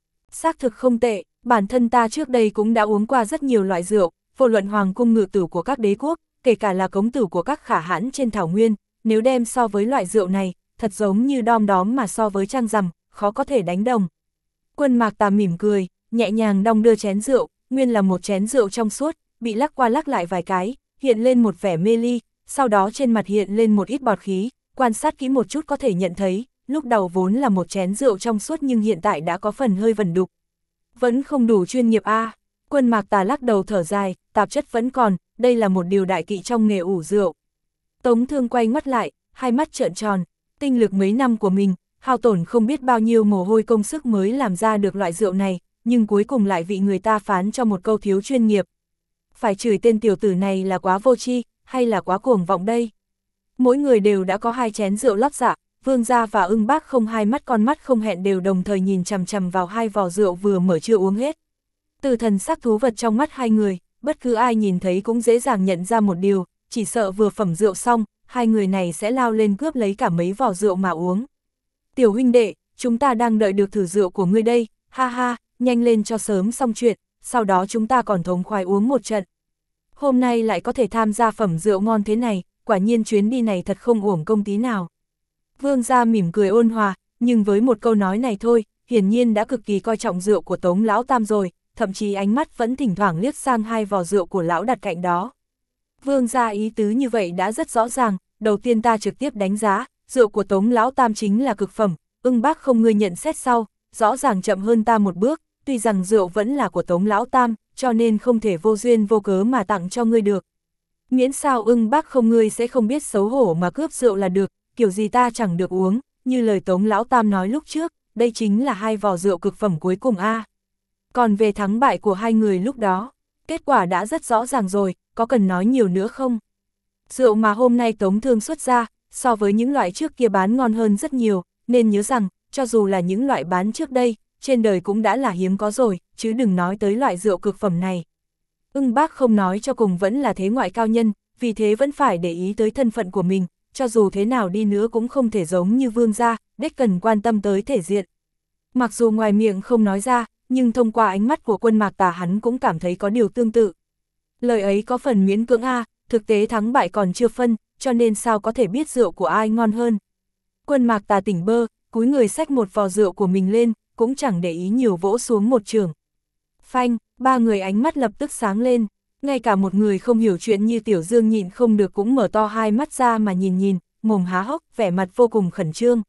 Xác thực không tệ, bản thân ta trước đây cũng đã uống qua rất nhiều loại rượu, vô luận hoàng cung ngự tử của các đế quốc, kể cả là cống tử của các khả hãn trên thảo nguyên, nếu đem so với loại rượu này, thật giống như đom đóm mà so với trăng rằm, khó có thể đánh đồng. Quân Mạc Tà mỉm cười, nhẹ nhàng đong đưa chén rượu, nguyên là một chén rượu trong suốt, bị lắc qua lắc lại vài cái, hiện lên một vẻ mê ly, sau đó trên mặt hiện lên một ít bọt khí, quan sát kỹ một chút có thể nhận thấy, lúc đầu vốn là một chén rượu trong suốt nhưng hiện tại đã có phần hơi vẩn đục. Vẫn không đủ chuyên nghiệp a. Quân Mạc Tà lắc đầu thở dài, tạp chất vẫn còn, đây là một điều đại kỵ trong nghề ủ rượu. Tống Thương quay mắt lại, hai mắt trợn tròn, tinh lực mấy năm của mình, hao tổn không biết bao nhiêu mồ hôi công sức mới làm ra được loại rượu này, nhưng cuối cùng lại bị người ta phán cho một câu thiếu chuyên nghiệp. Phải chửi tên tiểu tử này là quá vô tri, hay là quá cuồng vọng đây? Mỗi người đều đã có 2 chén rượu lót dạ, Vương gia và Ưng Bác không hai mắt con mắt không hẹn đều đồng thời nhìn chằm chằm vào 2 vò rượu vừa mở chưa uống hết. Từ thần sắc thú vật trong mắt 2 người, bất cứ ai nhìn thấy cũng dễ dàng nhận ra một điều, chỉ sợ vừa phẩm rượu xong, 2 người này sẽ lao lên cướp lấy cả mấy vò rượu mà uống. Tiểu huynh đệ, chúng ta đang đợi được thử rượu của ngươi đây, ha ha, nhanh lên cho sớm xong chuyện, sau đó chúng ta còn thống khoái uống một trận. Hôm nay lại có thể tham gia phẩm rượu ngon thế này, quả nhiên chuyến đi này thật không uổng công tí nào. Vương gia mỉm cười ôn hòa, nhưng với một câu nói này thôi, hiển nhiên đã cực kỳ coi trọng rượu của Tống lão tam rồi, thậm chí ánh mắt vẫn thỉnh thoảng liếc sang 2 vò rượu của lão đặt cạnh đó. Vương gia ý tứ như vậy đã rất rõ ràng, đầu tiên ta trực tiếp đánh giá, rượu của Tống lão tam chính là cực phẩm, Ưng Bác không ngươi nhận xét sau, rõ ràng chậm hơn ta một bước, tuy rằng rượu vẫn là của Tống lão tam, cho nên không thể vô duyên vô cớ mà tặng cho ngươi được. Miễn sao Ưng Bác không ngươi sẽ không biết xấu hổ mà cướp rượu là được, kiểu gì ta chẳng được uống, như lời Tống lão tam nói lúc trước, đây chính là 2 vò rượu cực phẩm cuối cùng a. Còn về thắng bại của 2 người lúc đó, kết quả đã rất rõ ràng rồi, có cần nói nhiều nữa không? Rượu mà hôm nay Tống Thương xuất ra, so với những loại trước kia bán ngon hơn rất nhiều, nên nhớ rằng, cho dù là những loại bán trước đây, trên đời cũng đã là hiếm có rồi, chứ đừng nói tới loại rượu cực phẩm này. Ưng Bác không nói cho cùng vẫn là thế ngoại cao nhân, vì thế vẫn phải để ý tới thân phận của mình, cho dù thế nào đi nữa cũng không thể giống như Vương gia, đích cần quan tâm tới thể diện. Mặc dù ngoài miệng không nói ra, nhưng thông qua ánh mắt của Quân Mạc Tà hắn cũng cảm thấy có điều tương tự. Lời ấy có phần miễn cưỡng a, thực tế thắng bại còn chưa phân, cho nên sao có thể biết rượu của ai ngon hơn. Quân Mạc Tà tỉnh bơ, cúi người xách một vò rượu của mình lên, cũng chẳng để ý nhiều vỗ xuống một trường. Phanh, 3 người ánh mắt lập tức sáng lên, ngay cả một người không hiểu chuyện như Tiểu Dương nhịn không được cũng mở to hai mắt ra mà nhìn, mồm há hốc, vẻ mặt vô cùng khẩn trương.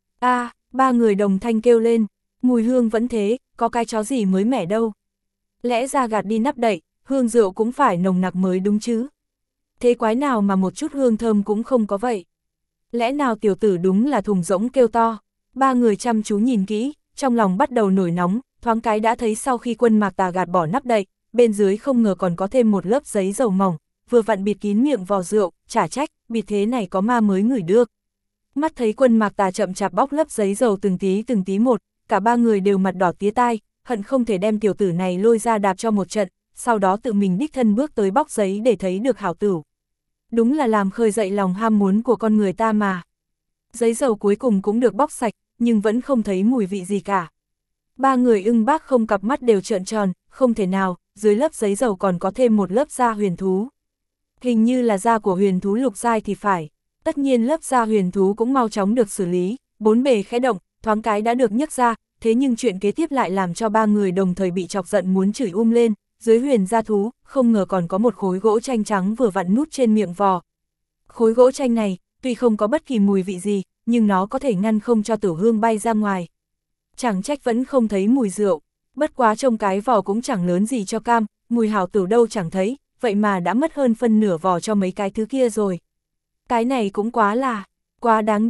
A, 3 người đồng thanh kêu lên, mùi hương vẫn thế, có cái chó gì mới mẻ đâu. Lẽ ra gạt đi nắp đậy, hương rượu cũng phải nồng nặc mới đúng chứ. Thế quái nào mà một chút hương thơm cũng không có vậy. Lẽ nào tiểu tử đúng là thùng rỗng kêu to. 3 người chăm chú nhìn kỹ, trong lòng bắt đầu nổi nóng, thoáng cái đã thấy sau khi Quân Mạc Tà gạt bỏ nắp đậy, bên dưới không ngờ còn có thêm một lớp giấy dầu mỏng, vừa vặn bịt kín miệng vò rượu, chả trách, bịt thế này có ma mới ngửi được. Mắt thấy Quân Mạc Tà chậm chạp bóc lớp giấy dầu từng tí một, cả 3 người đều mặt đỏ tía tai, hận không thể đem tiểu tử này lôi ra đạp cho một trận, sau đó tự mình đích thân bước tới bóc giấy để thấy được hảo tửu. Đúng là làm khơi dậy lòng ham muốn của con người ta mà. Giấy dầu cuối cùng cũng được bóc sạch, nhưng vẫn không thấy mùi vị gì cả. 3 người Ưng Bác không cặp mắt đều trợn tròn, không thể nào, dưới lớp giấy dầu còn có thêm một lớp da huyền thú. Hình như là da của huyền thú lục giai thì phải. Tất nhiên lớp da huyền thú cũng mau chóng được xử lý, 4 bề khẽ động, thoáng cái đã được nhấc ra, thế nhưng chuyện kế tiếp lại làm cho 3 người đồng thời bị chọc giận muốn chửi lên, dưới huyền da thú, không ngờ còn có một khối gỗ tranh trắng vừa vặn nút trên miệng vò. Khối gỗ tranh này, tuy không có bất kỳ mùi vị gì, nhưng nó có thể ngăn không cho tử hương bay ra ngoài. Chẳng trách vẫn không thấy mùi rượu, bất quá trong cái vò cũng chẳng lớn gì cho cam, mùi hảo tửu đâu chẳng thấy, vậy mà đã mất hơn phân nửa vò cho mấy cái thứ kia rồi. Cái này cũng quá đáng đi,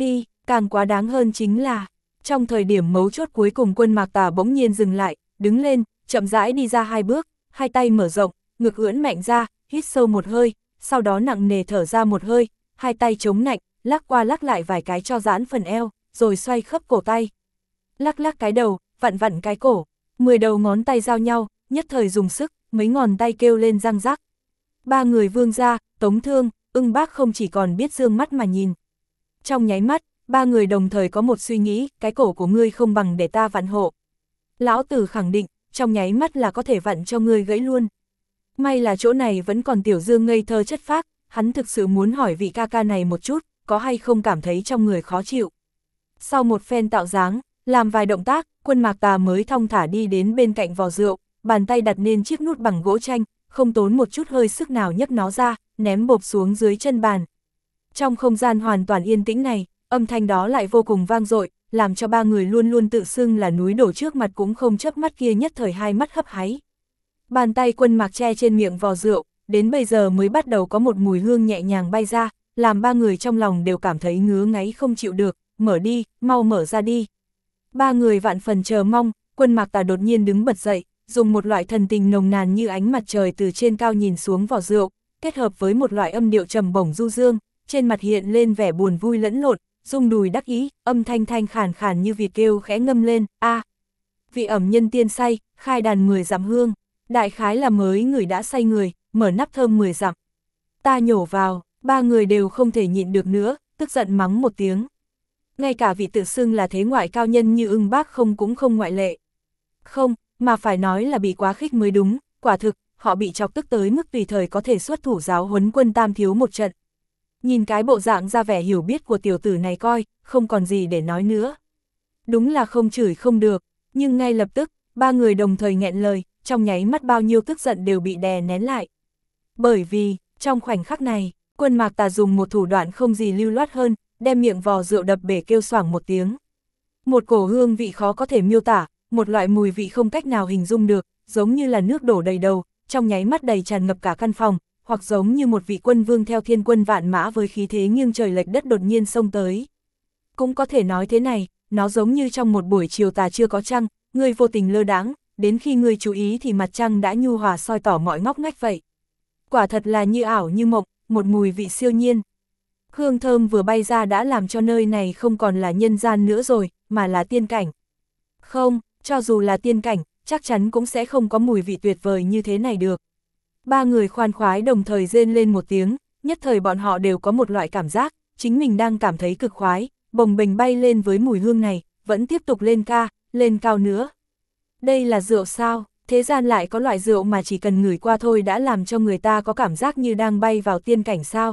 Càng quá đáng hơn chính là, trong thời điểm mấu chốt cuối cùng Quân Mạc Tà bỗng nhiên dừng lại, đứng lên, chậm rãi đi ra 2 bước, hai tay mở rộng, ngực ưỡn mạnh ra, hít sâu một hơi, sau đó nặng nề thở ra một hơi, hai tay chống nạnh, lắc qua lắc lại vài cái cho giãn phần eo, rồi xoay khớp cổ tay. Lắc lắc cái đầu, vặn vặn cái cổ, 10 đầu ngón tay giao nhau, nhất thời dùng sức, mấy ngón tay kêu lên răng rắc. Ba người Vương gia, Tống Thương, Ưng Bác không chỉ còn biết dương mắt mà nhìn. Trong nháy mắt, ba người đồng thời có một suy nghĩ, cái cổ của ngươi không bằng để ta vặn hộ. Lão tử khẳng định, trong nháy mắt là có thể vặn cho ngươi gãy luôn. May là chỗ này vẫn còn Tiểu Dương ngây thơ chất phác, hắn thực sự muốn hỏi vị ca ca này một chút, có hay không cảm thấy trong người khó chịu. Sau một phen tạo dáng, làm vài động tác, Quân Mạc Tà mới thong thả đi đến bên cạnh vò rượu, bàn tay đặt lên chiếc nút bằng gỗ tranh, không tốn một chút hơi sức nào nhấc nó ra, ném bộp xuống dưới chân bàn. Trong không gian hoàn toàn yên tĩnh này, âm thanh đó lại vô cùng vang dội, làm cho ba người luôn luôn tự xưng là núi đổ trước mặt cũng không chớp mắt kia nhất thời hai mắt hấp háy. Bàn tay Quân Mạc che trên miệng vò rượu, đến bây giờ mới bắt đầu có một mùi hương nhẹ nhàng bay ra, làm ba người trong lòng đều cảm thấy ngứa ngáy không chịu được, mở đi, mau mở ra đi. Ba người vạn phần chờ mong, Quân Mạc Tà đột nhiên đứng bật dậy, dùng một loại thần tình nồng nàn như ánh mặt trời từ trên cao nhìn xuống vò rượu, kết hợp với một loại âm điệu trầm bổng du dương, trên mặt hiện lên vẻ buồn vui lẫn lộn, rung đùi đắc ý, âm thanh thanh khàn khàn như vịt kêu khẽ ngâm lên, a. Vị ẩm nhân tiên say, khai đàn 10 dặm hương, đại khái là mới người đã say người, mở nắp thơm 10 dặm. Ta nhổ vào, ba người đều không thể nhịn được nữa, tức giận mắng một tiếng. Ngay cả vị tự xưng là thế ngoại cao nhân như Ưng Bác không cũng không ngoại lệ. Không, mà phải nói là bị quá khích mới đúng, quả thực, họ bị chọc tức tới mức tùy thời có thể xuất thủ giáo huấn Quân Tam thiếu một trận. Nhìn cái bộ dạng ra vẻ hiểu biết của tiểu tử này coi, không còn gì để nói nữa. Đúng là không chửi không được, nhưng ngay lập tức, ba người đồng thời nghẹn lời, trong nháy mắt bao nhiêu tức giận đều bị đè nén lại. Bởi vì, trong khoảnh khắc này, Quân Mạc Tà dùng một thủ đoạn không gì lưu loát hơn, đem miệng vò rượu đập bể kêu xoảng một tiếng. Một cổ hương vị khó có thể miêu tả, một loại mùi vị không cách nào hình dung được, giống như là nước đổ đầy đầu, trong nháy mắt đầy tràn ngập cả căn phòng, hoặc giống như một vị quân vương theo thiên quân vạn mã với khí thế nghiêng trời lệch đất đột nhiên xông tới. Cũng có thể nói thế này, nó giống như trong một buổi chiều tà chưa có trăng, ngươi vô tình lơ đãng, đến khi ngươi chú ý thì mặt trăng đã nhu hòa soi tỏ mọi ngóc ngách vậy. Quả thật là như ảo như mộng, một mùi vị siêu nhiên. Hương thơm vừa bay ra đã làm cho nơi này không còn là nhân gian nữa rồi, mà là tiên cảnh. Không, cho dù là tiên cảnh, chắc chắn cũng sẽ không có mùi vị tuyệt vời như thế này được. Ba người khoan khoái đồng thời rên lên một tiếng, nhất thời bọn họ đều có một loại cảm giác, chính mình đang cảm thấy cực khoái, bồng bềnh bay lên với mùi hương này, vẫn tiếp tục lên cao nữa. Đây là rượu sao? Thế gian lại có loại rượu mà chỉ cần ngửi qua thôi đã làm cho người ta có cảm giác như đang bay vào tiên cảnh sao?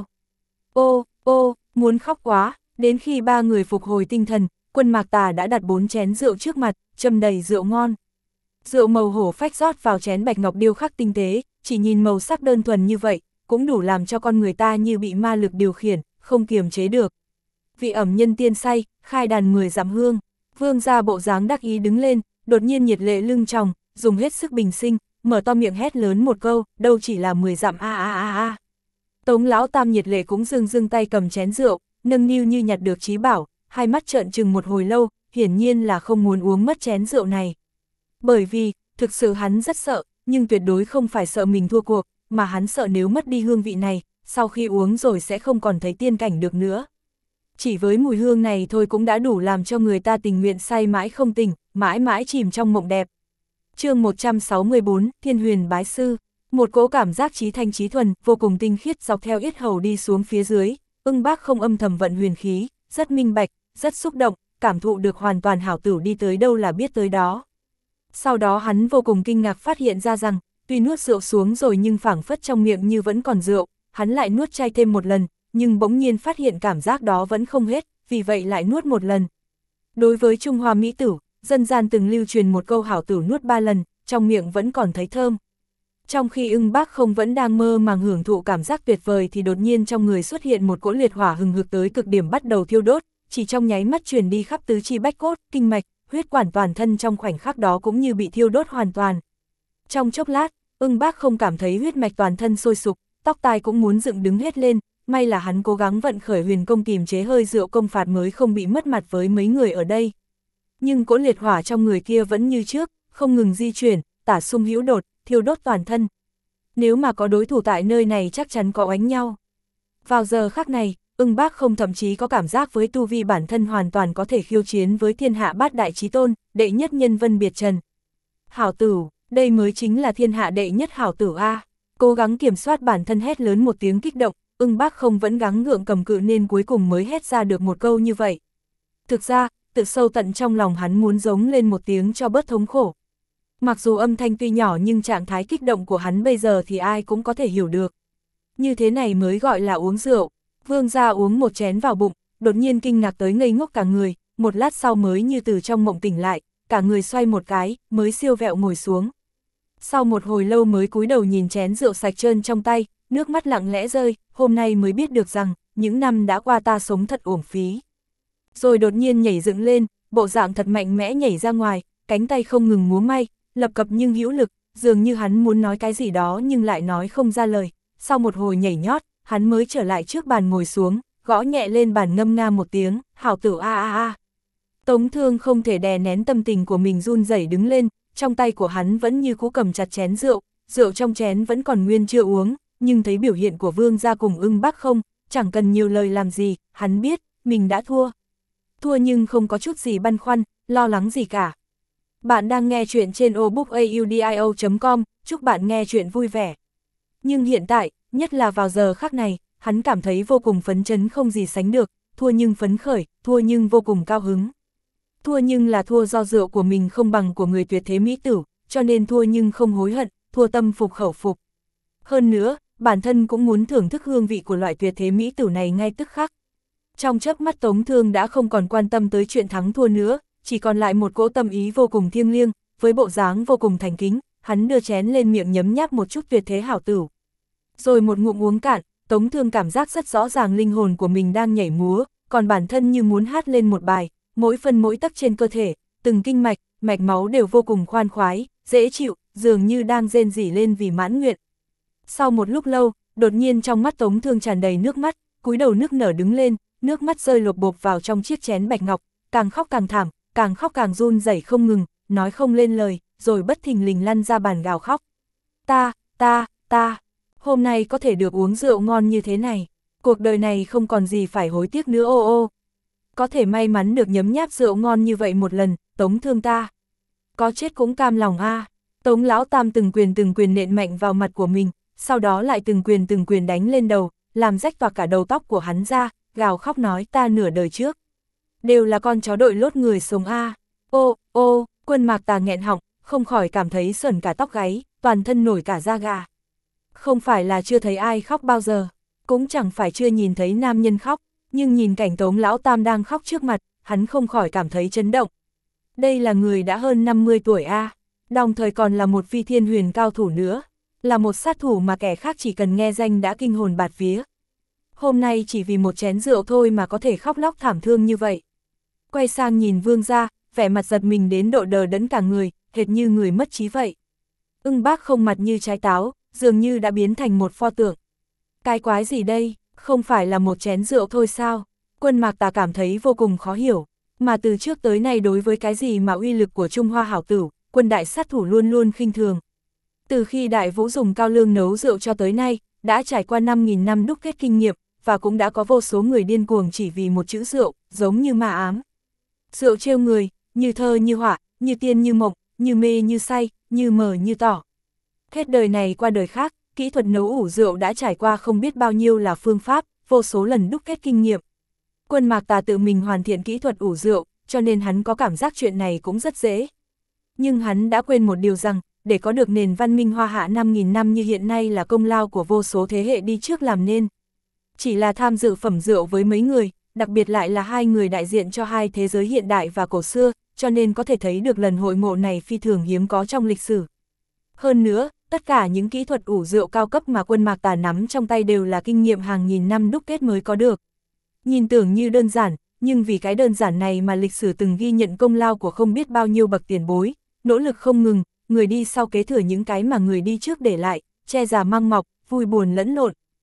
Ô, muốn khóc quá, đến khi ba người phục hồi tinh thần, Quân Mạc Tà đã đặt 4 chén rượu trước mặt, châm đầy rượu ngon. Rượu màu hổ phách rót vào chén bạch ngọc điêu khắc tinh tế, chỉ nhìn màu sắc đơn thuần như vậy, cũng đủ làm cho con người ta như bị ma lực điều khiển, không kiềm chế được. Vị ẩm nhân tiên say, khai đàn 10 dặm hương, Vương gia bộ dáng đắc ý đứng lên, đột nhiên nhiệt lệ lưng tròng, dùng hết sức bình sinh, mở to miệng hét lớn một câu, đâu chỉ là 10 dặm a. Tống lão tam nhiệt lệ cũng dưng tay cầm chén rượu, nâng niu như nhặt được trí bảo, hai mắt trợn trừng một hồi lâu, hiển nhiên là không muốn uống mất chén rượu này. Bởi vì, thực sự hắn rất sợ, nhưng tuyệt đối không phải sợ mình thua cuộc, mà hắn sợ nếu mất đi hương vị này, sau khi uống rồi sẽ không còn thấy tiên cảnh được nữa. Chỉ với mùi hương này thôi cũng đã đủ làm cho người ta tình nguyện say mãi không tỉnh, mãi mãi chìm trong mộng đẹp. Chương 164, Thiên Huyền bái sư. Một cỗ cảm giác trí thanh trí thuần, vô cùng tinh khiết dọc theo yết hầu đi xuống phía dưới, Ưng Bác không âm thầm vận huyền khí, rất minh bạch, rất xúc động, cảm thụ được hoàn toàn hảo tửu đi tới đâu là biết tới đó. Sau đó hắn vô cùng kinh ngạc phát hiện ra rằng, tuy nuốt rượu xuống rồi nhưng phảng phất trong miệng như vẫn còn rượu, hắn lại nuốt chay thêm một lần, nhưng bỗng nhiên phát hiện cảm giác đó vẫn không hết, vì vậy lại nuốt một lần. Đối với Trung Hoa mỹ tử, dân gian từng lưu truyền một câu hảo tửu nuốt 3 lần, trong miệng vẫn còn thấy thơm. Trong khi Ưng Bác không vẫn đang mơ màng hưởng thụ cảm giác tuyệt vời thì đột nhiên trong người xuất hiện một cỗ liệt hỏa hừng hực tới cực điểm bắt đầu thiêu đốt, chỉ trong nháy mắt truyền đi khắp tứ chi bách cốt, kinh mạch, huyết quản toàn thân trong khoảnh khắc đó cũng như bị thiêu đốt hoàn toàn. Trong chốc lát, Ưng Bác không cảm thấy huyết mạch toàn thân sôi sục, tóc tai cũng muốn dựng đứng hết lên, may là hắn cố gắng vận khởi huyền công kìm chế hơi rượu công phạt mới không bị mất mặt với mấy người ở đây. Nhưng cỗ liệt hỏa trong người kia vẫn như trước, không ngừng di chuyển, tả xung hữu đột, thiêu đốt toàn thân. Nếu mà có đối thủ tại nơi này chắc chắn có oánh nhau. Vào giờ khắc này, Ưng Bác không thậm chí có cảm giác với tu vi bản thân hoàn toàn có thể khiêu chiến với thiên hạ bát đại chí tôn, đệ nhất nhân Vân Biệt Trần. Hảo tử, đây mới chính là thiên hạ đệ nhất hảo tử A. Cố gắng kiểm soát bản thân hét lớn một tiếng kích động, Ưng Bác không vẫn gắng gượng cầm cự nên cuối cùng mới hét ra được một câu như vậy. Thực ra, tự sâu tận trong lòng hắn muốn giống lên một tiếng cho bớt thống khổ. Mặc dù âm thanh tuy nhỏ nhưng trạng thái kích động của hắn bây giờ thì ai cũng có thể hiểu được. Như thế này mới gọi là uống rượu. Vương gia uống một chén vào bụng, đột nhiên kinh ngạc tới ngây ngốc cả người, một lát sau mới như từ trong mộng tỉnh lại, cả người xoay một cái, mới siêu vẹo ngồi xuống. Sau một hồi lâu mới cúi đầu nhìn chén rượu sạch trơn trong tay, nước mắt lặng lẽ rơi, hôm nay mới biết được rằng, những năm đã qua ta sống thật uổng phí. Rồi đột nhiên nhảy dựng lên, bộ dạng thật mạnh mẽ nhảy ra ngoài, cánh tay không ngừng múa may, lập cập nhưng hữu lực, dường như hắn muốn nói cái gì đó nhưng lại nói không ra lời. Sau một hồi nhảy nhót, hắn mới trở lại trước bàn ngồi xuống, gõ nhẹ lên bàn ngâm nga một tiếng, hảo tử a a a. Tống Thương không thể đè nén tâm tình của mình run rẩy đứng lên, trong tay của hắn vẫn như cũ cầm chặt chén rượu, rượu trong chén vẫn còn nguyên chưa uống, nhưng thấy biểu hiện của Vương gia cùng Ưng Bác không, chẳng cần nhiều lời làm gì, hắn biết, mình đã thua. Thua nhưng không có chút gì băn khoăn, lo lắng gì cả. Bạn đang nghe chuyện trên obookaudio.com, chúc bạn nghe chuyện vui vẻ. Nhưng hiện tại, nhất là vào giờ khắc này, hắn cảm thấy vô cùng phấn chấn không gì sánh được, thua nhưng phấn khởi, thua nhưng vô cùng cao hứng. Thua nhưng là thua do rượu của mình không bằng của người tuyệt thế mỹ tử, cho nên thua nhưng không hối hận, thua tâm phục khẩu phục. Hơn nữa, bản thân cũng muốn thưởng thức hương vị của loại tuyệt thế mỹ tử này ngay tức khắc. Trong chớp mắt Tống Thương đã không còn quan tâm tới chuyện thắng thua nữa, chỉ còn lại một cỗ tâm ý vô cùng thiêng liêng, với bộ dáng vô cùng thành kính, hắn đưa chén lên miệng nhấm nháp một chút tuyệt thế hảo tử. Rồi một ngụm uống cạn, Tống Thương cảm giác rất rõ ràng linh hồn của mình đang nhảy múa, còn bản thân như muốn hát lên một bài, mỗi phân mỗi tấc trên cơ thể, từng kinh mạch, mạch máu đều vô cùng khoan khoái, dễ chịu, dường như đang rên rỉ lên vì mãn nguyện. Sau một lúc lâu, đột nhiên trong mắt Tống Thương tràn đầy nước mắt, cúi đầu nức nở đứng lên, nước mắt rơi lộp bộp vào trong chiếc chén bạch ngọc, càng khóc càng thảm, càng khóc càng run rẩy không ngừng, nói không lên lời, rồi bất thình lình lăn ra bàn gào khóc. Ta, hôm nay có thể được uống rượu ngon như thế này, cuộc đời này không còn gì phải hối tiếc nữa ô ô. Có thể may mắn được nhấm nháp rượu ngon như vậy một lần, Tống Thương ta. Có chết cũng cam lòng a. Tống Lão Tam từng quyền nện mạnh vào mặt của mình, sau đó lại từng quyền đánh lên đầu, làm rách toạc cả đầu tóc của hắn ra, gào khóc nói ta nửa đời trước. Đều là con chó đội lốt người sống a. Ô, Quân Mạc Tà nghẹn họng, không khỏi cảm thấy sởn cả tóc gáy, toàn thân nổi cả da gà. Không phải là chưa thấy ai khóc bao giờ, cũng chẳng phải chưa nhìn thấy nam nhân khóc, nhưng nhìn cảnh Tống Lão Tam đang khóc trước mặt, hắn không khỏi cảm thấy chấn động. Đây là người đã hơn 50 tuổi a, đồng thời còn là một phi thiên huyền cao thủ nữa, là một sát thủ mà kẻ khác chỉ cần nghe danh đã kinh hồn bạt vía. Hôm nay chỉ vì một chén rượu thôi mà có thể khóc lóc thảm thương như vậy. Quay sang nhìn Vương gia, vẻ mặt giật mình đến độ đờ đẫn cả người, hệt như người mất trí vậy. Ưng Bác không mặt như trái táo, dường như đã biến thành một pho tượng. Cái quái gì đây, không phải là một chén rượu thôi sao? Quân Mạc Tà cảm thấy vô cùng khó hiểu, mà từ trước tới nay đối với cái gì mà uy lực của Trung Hoa hảo tử, quân đại sát thủ luôn luôn khinh thường. Từ khi Đại Vũ dùng cao lương nấu rượu cho tới nay, đã trải qua 5.000 năm đúc kết kinh nghiệm, và cũng đã có vô số người điên cuồng chỉ vì một chữ rượu, giống như ma ám. Rượu trêu người, như thơ như họa, như tiên như mộng, như mê như say, như mờ như tỏ. Hết đời này qua đời khác, kỹ thuật nấu ủ rượu đã trải qua không biết bao nhiêu là phương pháp, vô số lần đúc kết kinh nghiệm. Quân Mạc Tà tự mình hoàn thiện kỹ thuật ủ rượu, cho nên hắn có cảm giác chuyện này cũng rất dễ. Nhưng hắn đã quên một điều rằng, để có được nền văn minh Hoa Hạ 5.000 năm như hiện nay là công lao của vô số thế hệ đi trước làm nên. Chỉ là tham dự phẩm rượu với mấy người, đặc biệt lại là hai người đại diện cho hai thế giới hiện đại và cổ xưa, cho nên có thể thấy được lần hội ngộ này phi thường hiếm có trong lịch sử. Hơn nữa, tất cả những kỹ thuật ủ rượu cao cấp mà Quân Mạc Tà nắm trong tay đều là kinh nghiệm hàng nghìn năm đúc kết mới có được. Nhìn tưởng như đơn giản, nhưng vì cái đơn giản này mà lịch sử từng ghi nhận công lao của không biết bao nhiêu bậc tiền bối, nỗ lực không ngừng, người đi sau kế thừa những cái mà người đi trước để lại, che già mang mọc, vui buồn lẫn lộn.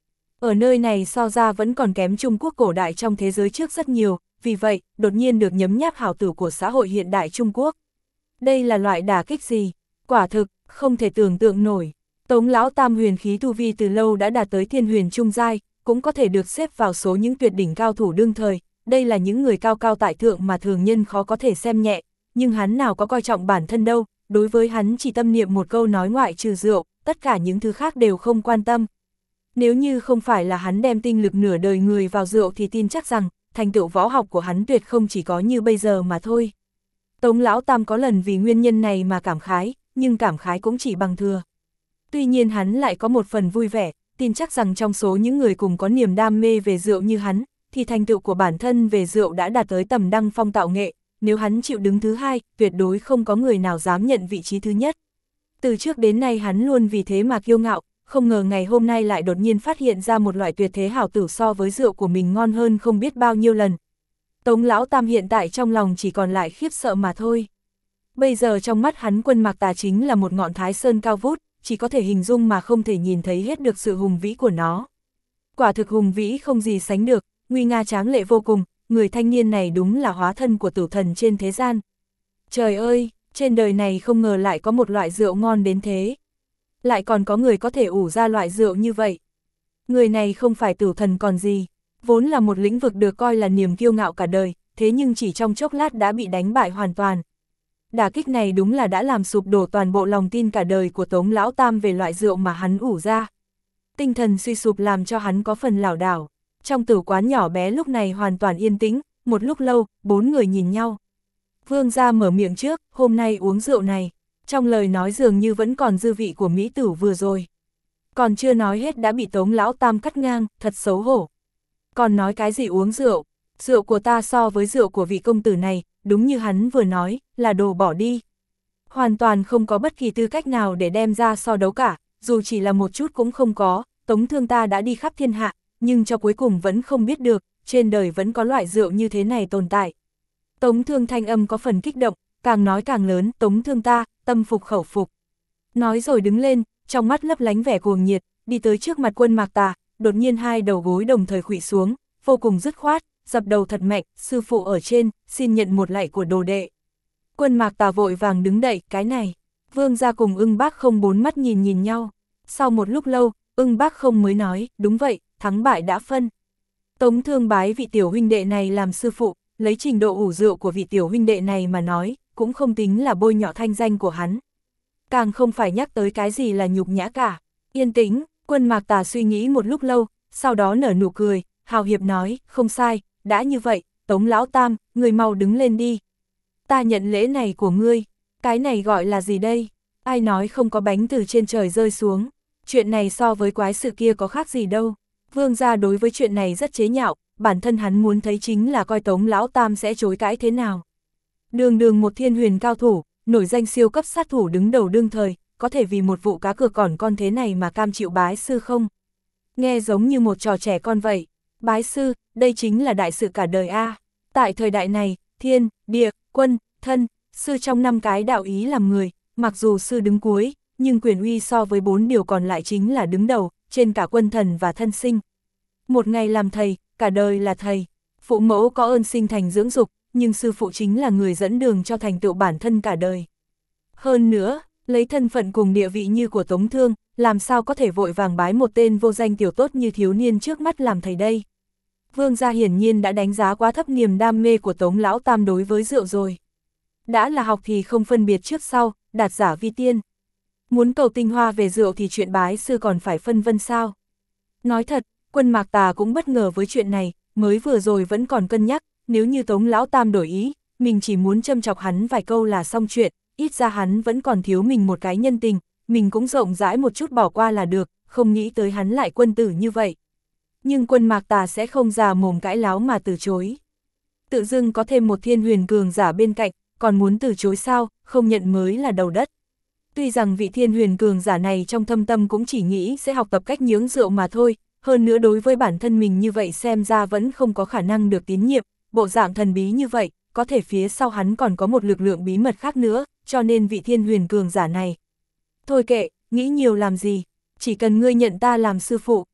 Ở nơi này so ra vẫn còn kém Trung Quốc cổ đại trong thế giới trước rất nhiều, vì vậy, đột nhiên được nhấm nháp hảo tử của xã hội hiện đại Trung Quốc. Đây là loại đả kích gì? Quả thực, không thể tưởng tượng nổi. Tống Lão Tam huyền khí tu vi từ lâu đã đạt tới thiên huyền trung giai, cũng có thể được xếp vào số những tuyệt đỉnh cao thủ đương thời. Đây là những người cao cao tại thượng mà thường nhân khó có thể xem nhẹ, nhưng hắn nào có coi trọng bản thân đâu, đối với hắn chỉ tâm niệm một câu nói ngoại trừ rượu, tất cả những thứ khác đều không quan tâm. Nếu như không phải là hắn đem tinh lực nửa đời người vào rượu thì tin chắc rằng, thành tựu võ học của hắn tuyệt không chỉ có như bây giờ mà thôi. Tống Lão Tam có lần vì nguyên nhân này mà cảm khái, nhưng cảm khái cũng chỉ bằng thừa. Tuy nhiên hắn lại có một phần vui vẻ, tin chắc rằng trong số những người cùng có niềm đam mê về rượu như hắn, thì thành tựu của bản thân về rượu đã đạt tới tầm đăng phong tạo nghệ, nếu hắn chịu đứng thứ hai, tuyệt đối không có người nào dám nhận vị trí thứ nhất. Từ trước đến nay hắn luôn vì thế mà kiêu ngạo, không ngờ ngày hôm nay lại đột nhiên phát hiện ra một loại tuyệt thế hảo tử so với rượu của mình ngon hơn không biết bao nhiêu lần. Tống Lão Tam hiện tại trong lòng chỉ còn lại khiếp sợ mà thôi. Bây giờ trong mắt hắn Quân Mạc Tà chính là một ngọn Thái Sơn cao vút, chỉ có thể hình dung mà không thể nhìn thấy hết được sự hùng vĩ của nó. Quả thực hùng vĩ không gì sánh được, nguy nga tráng lệ vô cùng, người thanh niên này đúng là hóa thân của tử thần trên thế gian. Trời ơi, trên đời này không ngờ lại có một loại rượu ngon đến thế. Lại còn có người có thể ủ ra loại rượu như vậy. Người này không phải tử thần còn gì, vốn là một lĩnh vực được coi là niềm kiêu ngạo cả đời, thế nhưng chỉ trong chốc lát đã bị đánh bại hoàn toàn. Đả kích này đúng là đã làm sụp đổ toàn bộ lòng tin cả đời của Tống Lão Tam về loại rượu mà hắn ủ ra. Tinh thần suy sụp làm cho hắn có phần lảo đảo. Trong tử quán nhỏ bé lúc này hoàn toàn yên tĩnh, một lúc lâu, bốn người nhìn nhau. Vương gia mở miệng trước, hôm nay uống rượu này. Trong lời nói dường như vẫn còn dư vị của mỹ tử vừa rồi. Còn chưa nói hết đã bị Tống Lão Tam cắt ngang, thật xấu hổ. Còn nói cái gì uống rượu? Rượu của ta so với rượu của vị công tử này, đúng như hắn vừa nói, là đồ bỏ đi. Hoàn toàn không có bất kỳ tư cách nào để đem ra so đấu cả, dù chỉ là một chút cũng không có. Tống Thương ta đã đi khắp thiên hạ, nhưng cho cuối cùng vẫn không biết được, trên đời vẫn có loại rượu như thế này tồn tại. Tống Thương thanh âm có phần kích động, càng nói càng lớn, Tống Thương ta, tâm phục khẩu phục. Nói rồi đứng lên, trong mắt lấp lánh vẻ cuồng nhiệt, đi tới trước mặt Quân Mạc Tà, đột nhiên hai đầu gối đồng thời khuỵu xuống, vô cùng dứt khoát, dập đầu thật mạnh, sư phụ ở trên, xin nhận một lạy của đồ đệ. Quân Mạc Tà vội vàng đứng dậy, cái này. Vương gia cùng Ưng Bác Không bốn mắt nhìn nhau. Sau một lúc lâu, Ưng Bác Không mới nói, đúng vậy, thắng bại đã phân. Tống Thương bái vị tiểu huynh đệ này làm sư phụ, lấy trình độ ủ rượu của vị tiểu huynh đệ này mà nói, cũng không tính là bôi nhọ thanh danh của hắn. Càng không phải nhắc tới cái gì là nhục nhã cả. Yên tĩnh, Quân Mạc Tà suy nghĩ một lúc lâu, sau đó nở nụ cười, hào hiệp nói, không sai, đã như vậy, Tống Lão Tam, người mau đứng lên đi. Ta nhận lễ này của ngươi, cái này gọi là gì đây? Ai nói không có bánh từ trên trời rơi xuống, chuyện này so với quái sự kia có khác gì đâu. Vương gia đối với chuyện này rất chế nhạo, bản thân hắn muốn thấy chính là coi Tống Lão Tam sẽ chối cãi thế nào. Đường đường một thiên huyền cao thủ, nổi danh siêu cấp sát thủ đứng đầu đương thời, có thể vì một vụ cá cược còn con thế này mà cam chịu bái sư không? Nghe giống như một trò trẻ con vậy. Bái sư, đây chính là đại sự cả đời a. Tại thời đại này, thiên, địa, quân, thân, sư trong 5 cái đạo ý làm người, mặc dù sư đứng cuối, nhưng quyền uy so với 4 điều còn lại chính là đứng đầu, trên cả quân thần và thân sinh. Một ngày làm thầy, cả đời là thầy. Phụ mẫu có ơn sinh thành dưỡng dục, nhưng sư phụ chính là người dẫn đường cho thành tựu bản thân cả đời. Hơn nữa, lấy thân phận cùng địa vị như của Tống Thương, làm sao có thể vội vàng bái một tên vô danh tiểu tốt như thiếu niên trước mắt làm thầy đây. Vương gia hiển nhiên đã đánh giá quá thấp niềm đam mê của Tống Lão Tam đối với rượu rồi. Đã là học thì không phân biệt trước sau, đạt giả vi tiên. Muốn cầu tinh hoa về rượu thì chuyện bái sư còn phải phân vân sao. Nói thật, Quân Mạc Tà cũng bất ngờ với chuyện này, mới vừa rồi vẫn còn cân nhắc, nếu như Tống Lão Tam đổi ý, mình chỉ muốn châm chọc hắn vài câu là xong chuyện, ít ra hắn vẫn còn thiếu mình một cái nhân tình, mình cũng rộng rãi một chút bỏ qua là được, không nghĩ tới hắn lại quân tử như vậy. Nhưng Quân Mạc Tà sẽ không già mồm cãi láo mà từ chối. Tự dưng có thêm một thiên huyền cường giả bên cạnh, còn muốn từ chối sao, không nhận mới là đầu đất. Tuy rằng vị thiên huyền cường giả này trong thâm tâm cũng chỉ nghĩ sẽ học tập cách nhướng rượu mà thôi, hơn nữa đối với bản thân mình như vậy xem ra vẫn không có khả năng được tín nhiệm, bộ dạng thần bí như vậy, có thể phía sau hắn còn có một lực lượng bí mật khác nữa, cho nên vị thiên huyền cường giả này. Thôi kệ, nghĩ nhiều làm gì, chỉ cần ngươi nhận ta làm sư phụ,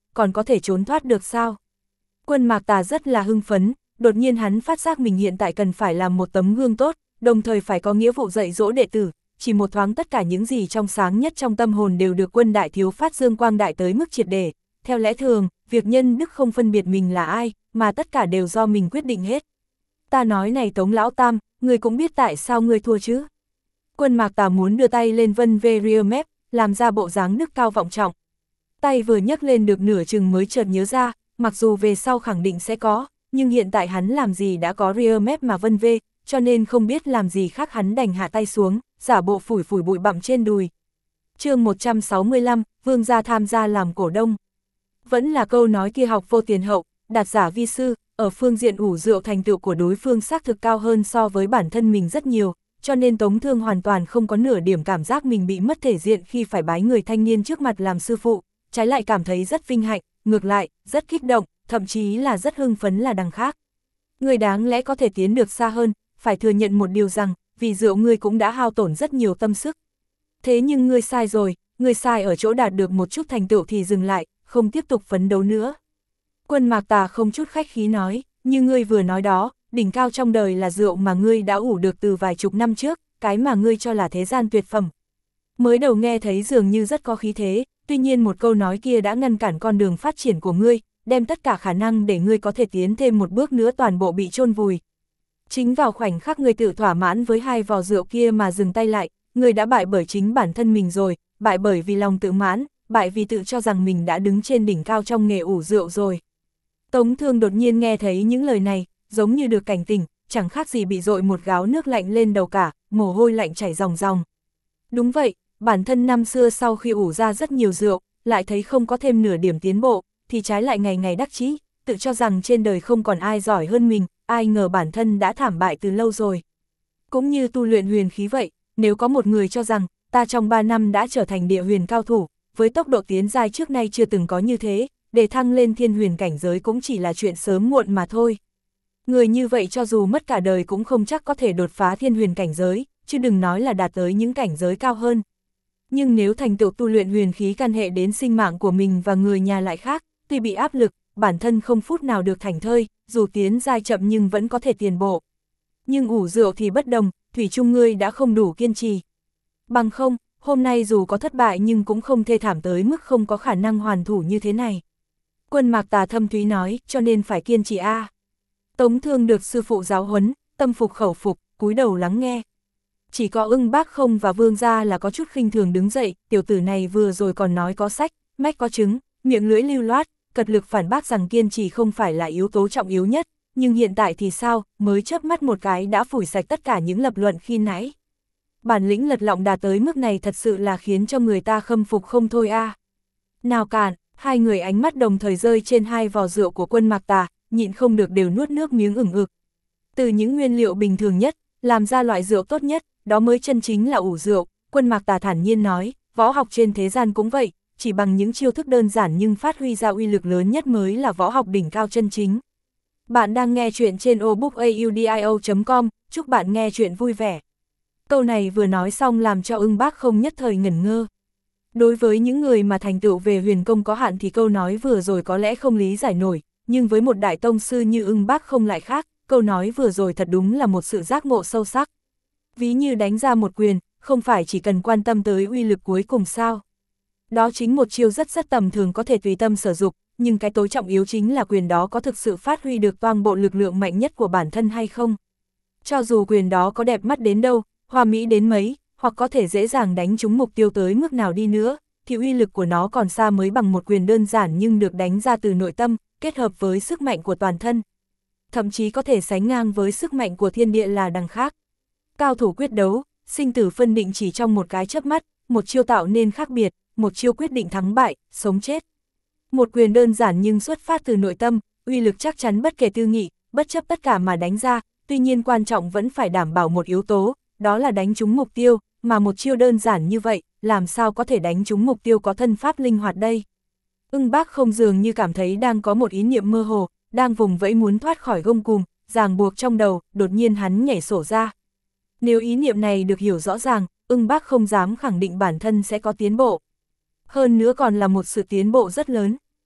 còn có thể trốn thoát được sao? Quân Mạc Tà rất là hưng phấn, đột nhiên hắn phát giác mình hiện tại cần phải làm một tấm gương tốt, đồng thời phải có nghĩa vụ dạy dỗ đệ tử, chỉ một thoáng tất cả những gì trong sáng nhất trong tâm hồn đều được Quân đại thiếu phát dương quang đại tới mức triệt để. Theo lẽ thường, việc nhân đức không phân biệt mình là ai, mà tất cả đều do mình quyết định hết. Ta nói này Tống Lão Tam, người cũng biết tại sao người thua chứ? Quân Mạc Tà muốn đưa tay lên vân về rear map, làm ra bộ dáng đức cao vọng trọng. Tay vừa nhấc lên được nửa chừng mới chợt nhớ ra, mặc dù về sau khẳng định sẽ có, nhưng hiện tại hắn làm gì đã có rear map mà vân vê, cho nên không biết làm gì khác hắn đành hạ tay xuống, giả bộ phủi phủi bụi bặm trên đùi. Chương 165, Vương gia tham gia làm cổ đông. Vẫn là câu nói kia, học vô tiền hậu, đạt giả vi sư, ở phương diện ủ rượu thành tựu của đối phương xác thực cao hơn so với bản thân mình rất nhiều, cho nên Tống Thương hoàn toàn không có nửa điểm cảm giác mình bị mất thể diện khi phải bái người thanh niên trước mặt làm sư phụ, trái lại cảm thấy rất vinh hạnh, ngược lại, rất kích động, thậm chí là rất hưng phấn là đằng khác. Người đáng lẽ có thể tiến được xa hơn, phải thừa nhận một điều rằng, vì rượu ngươi cũng đã hao tổn rất nhiều tâm sức. Thế nhưng ngươi sai rồi, ngươi sai ở chỗ đạt được một chút thành tựu thì dừng lại, không tiếp tục phấn đấu nữa. Quân Mạc Tà không chút khách khí nói, như ngươi vừa nói đó, đỉnh cao trong đời là rượu mà ngươi đã ủ được từ vài chục năm trước, cái mà ngươi cho là thế gian tuyệt phẩm. Mới đầu nghe thấy dường như rất có khí thế, tuy nhiên một câu nói kia đã ngăn cản con đường phát triển của ngươi, đem tất cả khả năng để ngươi có thể tiến thêm một bước nữa toàn bộ bị chôn vùi. Chính vào khoảnh khắc ngươi tự thỏa mãn với hai vò rượu kia mà dừng tay lại, ngươi đã bại bởi chính bản thân mình rồi, bại bởi vì lòng tự mãn, bại vì tự cho rằng mình đã đứng trên đỉnh cao trong nghề ủ rượu rồi. Tống Thương đột nhiên nghe thấy những lời này, giống như được cảnh tỉnh, chẳng khác gì bị dội một gáo nước lạnh lên đầu cả, mồ hôi lạnh chảy ròng ròng. Đúng vậy, bản thân năm xưa sau khi ủ ra rất nhiều rượu, lại thấy không có thêm nửa điểm tiến bộ, thì trái lại ngày ngày đắc chí, tự cho rằng trên đời không còn ai giỏi hơn mình, ai ngờ bản thân đã thảm bại từ lâu rồi. Cũng như tu luyện huyền khí vậy, nếu có một người cho rằng, ta trong 3 năm đã trở thành địa huyền cao thủ, với tốc độ tiến giai trước nay chưa từng có như thế, để thăng lên thiên huyền cảnh giới cũng chỉ là chuyện sớm muộn mà thôi. Người như vậy cho dù mất cả đời cũng không chắc có thể đột phá thiên huyền cảnh giới, chứ đừng nói là đạt tới những cảnh giới cao hơn. Nhưng nếu thành tựu tu luyện huyền khí can hệ đến sinh mạng của mình và người nhà lại khác, tuy bị áp lực, bản thân không phút nào được thảnh thơi, dù tiến giai chậm nhưng vẫn có thể tiền bộ. Nhưng ủ rượu thì bất đồng, thủy chung ngươi đã không đủ kiên trì. Bằng không, hôm nay dù có thất bại nhưng cũng không thê thảm tới mức không có khả năng hoàn thủ như thế này. Quân Mạc Tà thâm thúy nói, cho nên phải kiên trì a. Tống Thương được sư phụ giáo huấn, tâm phục khẩu phục, cúi đầu lắng nghe. Chỉ có Ưng Bác Không và Vương gia là có chút khinh thường đứng dậy, tiểu tử này vừa rồi còn nói có sách, mách có chứng, miệng lưỡi lưu loát, cật lực phản bác rằng kiên trì không phải là yếu tố trọng yếu nhất, nhưng hiện tại thì sao, mới chớp mắt một cái đã phủi sạch tất cả những lập luận khi nãy. Bản lĩnh lật lọng đạt tới mức này thật sự là khiến cho người ta khâm phục không thôi a. Nào cạn, hai người ánh mắt đồng thời rơi trên hai vò rượu của Quân Mạc Tà, nhịn không được đều nuốt nước miếng ửng ực. Từ những nguyên liệu bình thường nhất, làm ra loại rượu tốt nhất, đó mới chân chính là ủ rượu, Quân Mạc Tà thản nhiên nói, võ học trên thế gian cũng vậy, chỉ bằng những chiêu thức đơn giản nhưng phát huy ra uy lực lớn nhất mới là võ học đỉnh cao chân chính. Bạn đang nghe chuyện trên obookaudio.com, chúc bạn nghe chuyện vui vẻ. Câu này vừa nói xong làm cho Ưng Bác Không nhất thời ngẩn ngơ. Đối với những người mà thành tựu về huyền công có hạn thì câu nói vừa rồi có lẽ không lý giải nổi, nhưng với một đại tông sư như Ưng Bác Không lại khác, câu nói vừa rồi thật đúng là một sự giác ngộ sâu sắc. Ví như đánh ra một quyền, không phải chỉ cần quan tâm tới uy lực cuối cùng sao. Đó chính một chiêu rất tầm thường có thể tùy tâm sử dụng, nhưng cái tối trọng yếu chính là quyền đó có thực sự phát huy được toàn bộ lực lượng mạnh nhất của bản thân hay không. Cho dù quyền đó có đẹp mắt đến đâu, hoa mỹ đến mấy, hoặc có thể dễ dàng đánh trúng mục tiêu tới mức nào đi nữa, thì uy lực của nó còn xa mới bằng một quyền đơn giản nhưng được đánh ra từ nội tâm, kết hợp với sức mạnh của toàn thân. Thậm chí có thể sánh ngang với sức mạnh của thiên địa là đằng khác. Cao thủ quyết đấu, sinh tử phân định chỉ trong một cái chớp mắt, một chiêu tạo nên khác biệt, một chiêu quyết định thắng bại, sống chết. Một quyền đơn giản nhưng xuất phát từ nội tâm, uy lực chắc chắn bất kể tư nghị, bất chấp tất cả mà đánh ra, tuy nhiên quan trọng vẫn phải đảm bảo một yếu tố, đó là đánh trúng mục tiêu, mà một chiêu đơn giản như vậy, làm sao có thể đánh trúng mục tiêu có thân pháp linh hoạt đây. Ưng Bác Không dường như cảm thấy đang có một ý niệm mơ hồ, đang vùng vẫy muốn thoát khỏi gông cùm, ràng buộc trong đầu, đột nhiên hắn nhảy sổ ra. Nếu ý niệm này được hiểu rõ ràng, Ưng Bác không dám khẳng định bản thân sẽ có tiến bộ. Hơn nữa còn là một sự tiến bộ rất lớn.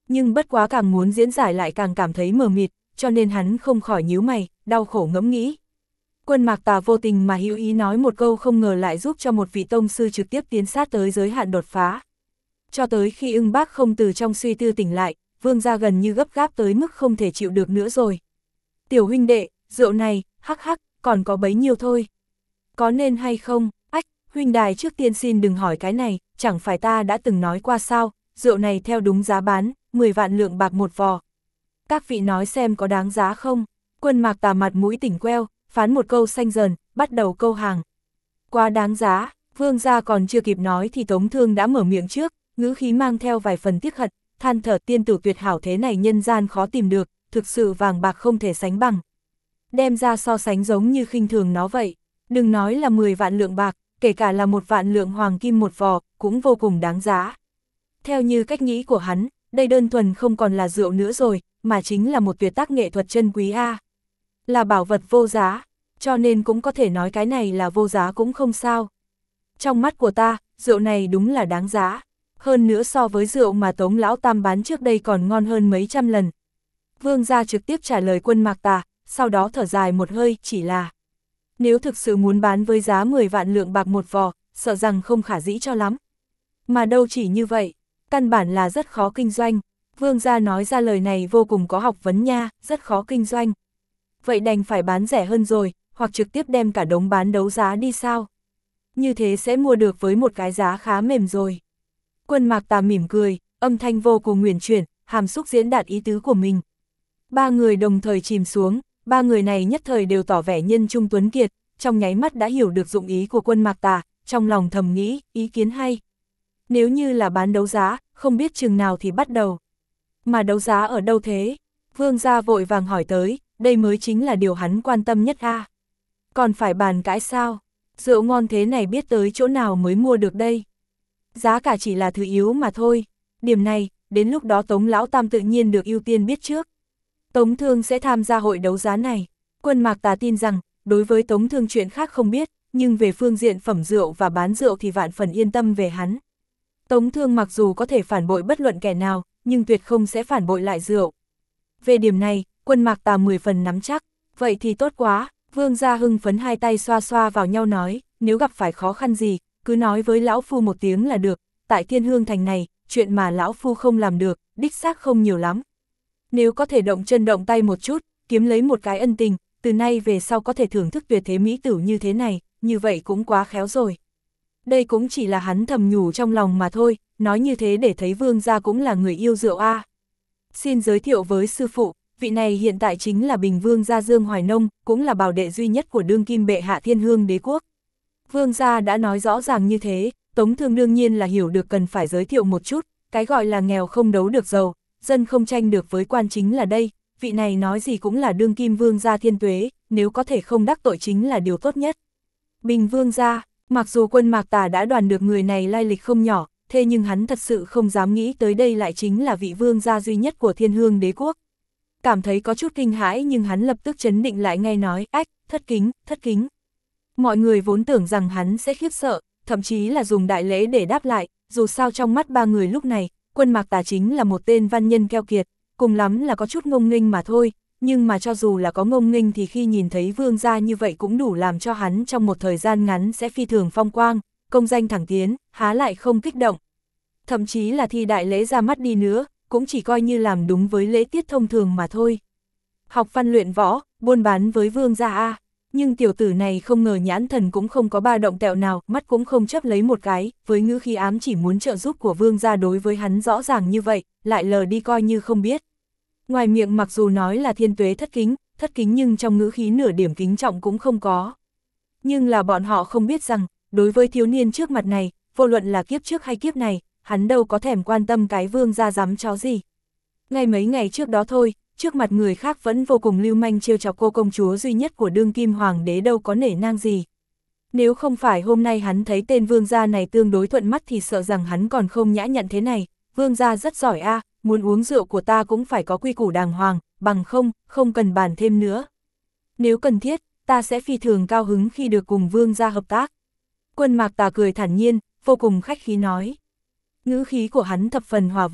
Nhưng bất quá càng muốn diễn giải lại càng cảm thấy mờ mịt, cho nên hắn không khỏi nhíu mày, đau khổ ngẫm nghĩ. Quân Mạc Tà vô tình mà hữu ý nói một câu không ngờ lại giúp cho một vị tông sư trực tiếp tiến sát tới giới hạn đột phá. Cho tới khi Ưng Bác không từ trong suy tư tỉnh lại, Vương gia gần như gấp gáp tới mức không thể chịu được nữa rồi. Tiểu huynh đệ, rượu này, hắc hắc, còn có bấy nhiêu thôi. Có nên hay không? Ách, huynh đài trước tiên xin đừng hỏi cái này, chẳng phải ta đã từng nói qua sao, rượu này theo đúng giá bán, 10 vạn lượng bạc một vò. Các vị nói xem có đáng giá không? Quân Mạc Tà mặt mũi tỉnh queo, phán một câu xanh dần, bắt đầu câu hàng. Quá đáng giá, Vương gia còn chưa kịp nói thì Tống Thương đã mở miệng trước, ngữ khí mang theo vài phần tiếc hận, than thở tiên tử tuyệt hảo thế này nhân gian khó tìm được, thực sự vàng bạc không thể sánh bằng. Đem ra so sánh giống như khinh thường nó vậy, đừng nói là 10 vạn lượng bạc, kể cả là 1 vạn lượng hoàng kim một vò, cũng vô cùng đáng giá. Theo như cách nghĩ của hắn, đây đơn thuần không còn là rượu nữa rồi, mà chính là một tuyệt tác nghệ thuật chân quý a. Là bảo vật vô giá, cho nên cũng có thể nói cái này là vô giá cũng không sao. Trong mắt của ta, rượu này đúng là đáng giá, hơn nữa so với rượu mà Tống Lão Tam bán trước đây còn ngon hơn mấy trăm lần. Vương gia trực tiếp trả lời Quân Mạc Tà, sau đó thở dài một hơi, chỉ là nếu thực sự muốn bán với giá 10 vạn lượng bạc một vò, sợ rằng không khả dĩ cho lắm. Mà đâu chỉ như vậy, căn bản là rất khó kinh doanh. Vương gia nói ra lời này vô cùng có học vấn nha, rất khó kinh doanh. Vậy đành phải bán rẻ hơn rồi, hoặc trực tiếp đem cả đống bán đấu giá đi sao? Như thế sẽ mua được với một cái giá khá mềm rồi. Quân Mạc Tà mỉm cười, âm thanh vô cùng huyền chuyển, hàm xúc diễn đạt ý tứ của mình. Ba người đồng thời chìm xuống, ba người này nhất thời đều tỏ vẻ nhân trung tuấn kiệt, trong nháy mắt đã hiểu được dụng ý của Quân Mạc Tà, trong lòng thầm nghĩ, ý kiến hay. Nếu như là bán đấu giá, không biết chừng nào thì bắt đầu. Mà đấu giá ở đâu thế? Vương gia vội vàng hỏi tới, đây mới chính là điều hắn quan tâm nhất a. Còn phải bàn cãi sao? Rượu ngon thế này biết tới chỗ nào mới mua được đây? Giá cả chỉ là thứ yếu mà thôi. Điểm này, đến lúc đó Tống Lão Tam tự nhiên được ưu tiên biết trước. Tống Thương sẽ tham gia hội đấu giá này. Quân Mạc Tà tin rằng, đối với Tống Thương chuyện khác không biết, nhưng về phương diện phẩm rượu và bán rượu thì vạn phần yên tâm về hắn. Tống Thương mặc dù có thể phản bội bất luận kẻ nào, nhưng tuyệt không sẽ phản bội lại rượu. Về điểm này, Quân Mạc Tà 10 phần nắm chắc, vậy thì tốt quá. Vương gia hưng phấn hai tay xoa xoa vào nhau nói, nếu gặp phải khó khăn gì, cứ nói với lão phu một tiếng là được, tại Thiên Hương Thành này, chuyện mà lão phu không làm được, đích xác không nhiều lắm. Nếu có thể động chân động tay một chút, kiếm lấy một cái ân tình, từ nay về sau có thể thưởng thức tuyệt thế mỹ tử như thế này, như vậy cũng quá khéo rồi. Đây cũng chỉ là hắn thầm nhủ trong lòng mà thôi, nói như thế để thấy Vương gia cũng là người yêu rượu a. Xin giới thiệu với sư phụ, vị này hiện tại chính là Bình Vương gia Dương Hoài Nông, cũng là bảo đệ duy nhất của đương kim bệ hạ Thiên Hương Đế quốc. Vương gia đã nói rõ ràng như thế, Tống Thương đương nhiên là hiểu được cần phải giới thiệu một chút, cái gọi là nghèo không đấu được giàu, dân không tranh được với quan chính là đây, vị này nói gì cũng là đương kim Vương gia thiên tuế, nếu có thể không đắc tội chính là điều tốt nhất. Bình Vương gia, mặc dù Quân Mạc Tà đã đoán được người này lai lịch không nhỏ, thế nhưng hắn thật sự không dám nghĩ tới đây lại chính là vị Vương gia duy nhất của Thiên Hương Đế quốc. Cảm thấy có chút kinh hãi nhưng hắn lập tức trấn định lại ngay nói, ách, thất kính, thất kính. Mọi người vốn tưởng rằng hắn sẽ khiếp sợ, thậm chí là dùng đại lễ để đáp lại, dù sao trong mắt ba người lúc này, Quân Mạc Tà chính là một tên văn nhân keo kiệt, cùng lắm là có chút ngông nghênh mà thôi, nhưng mà cho dù là có ngông nghênh thì khi nhìn thấy Vương gia như vậy cũng đủ làm cho hắn trong một thời gian ngắn sẽ phi thường phong quang, công danh thẳng tiến, há lại không kích động. Thậm chí là thi đại lễ ra mắt đi nữa, cũng chỉ coi như làm đúng với lễ tiết thông thường mà thôi. Học văn luyện võ, buôn bán với Vương gia a. Nhưng tiểu tử này không ngờ nhãn thần cũng không có ba động tẹo nào, mắt cũng không chấp lấy một cái, với ngữ khí ám chỉ muốn trợ giúp của Vương gia đối với hắn rõ ràng như vậy, lại lờ đi coi như không biết. Ngoài miệng mặc dù nói là thiên tuế thất kính nhưng trong ngữ khí nửa điểm kính trọng cũng không có. Nhưng là bọn họ không biết rằng, đối với thiếu niên trước mặt này, vô luận là kiếp trước hay kiếp này, hắn đâu có thèm quan tâm cái Vương gia dám chó gì. Ngay mấy ngày trước đó thôi, trước mặt người khác vẫn vô cùng lưu manh trêu chọc cô công chúa duy nhất của đương kim hoàng đế đâu có nể nang gì. Nếu không phải hôm nay hắn thấy tên Vương gia này tương đối thuận mắt thì sợ rằng hắn còn không nhã nhặn thế này, Vương gia rất giỏi a, muốn uống rượu của ta cũng phải có quy củ đàng hoàng, bằng không cần bàn thêm nữa. Nếu cần thiết, ta sẽ phi thường cao hứng khi được cùng Vương gia hợp tác. Quân Mạc Tà cười thản nhiên, vô cùng khách khí nói. Ngữ khí của hắn thập phần hòa vốn,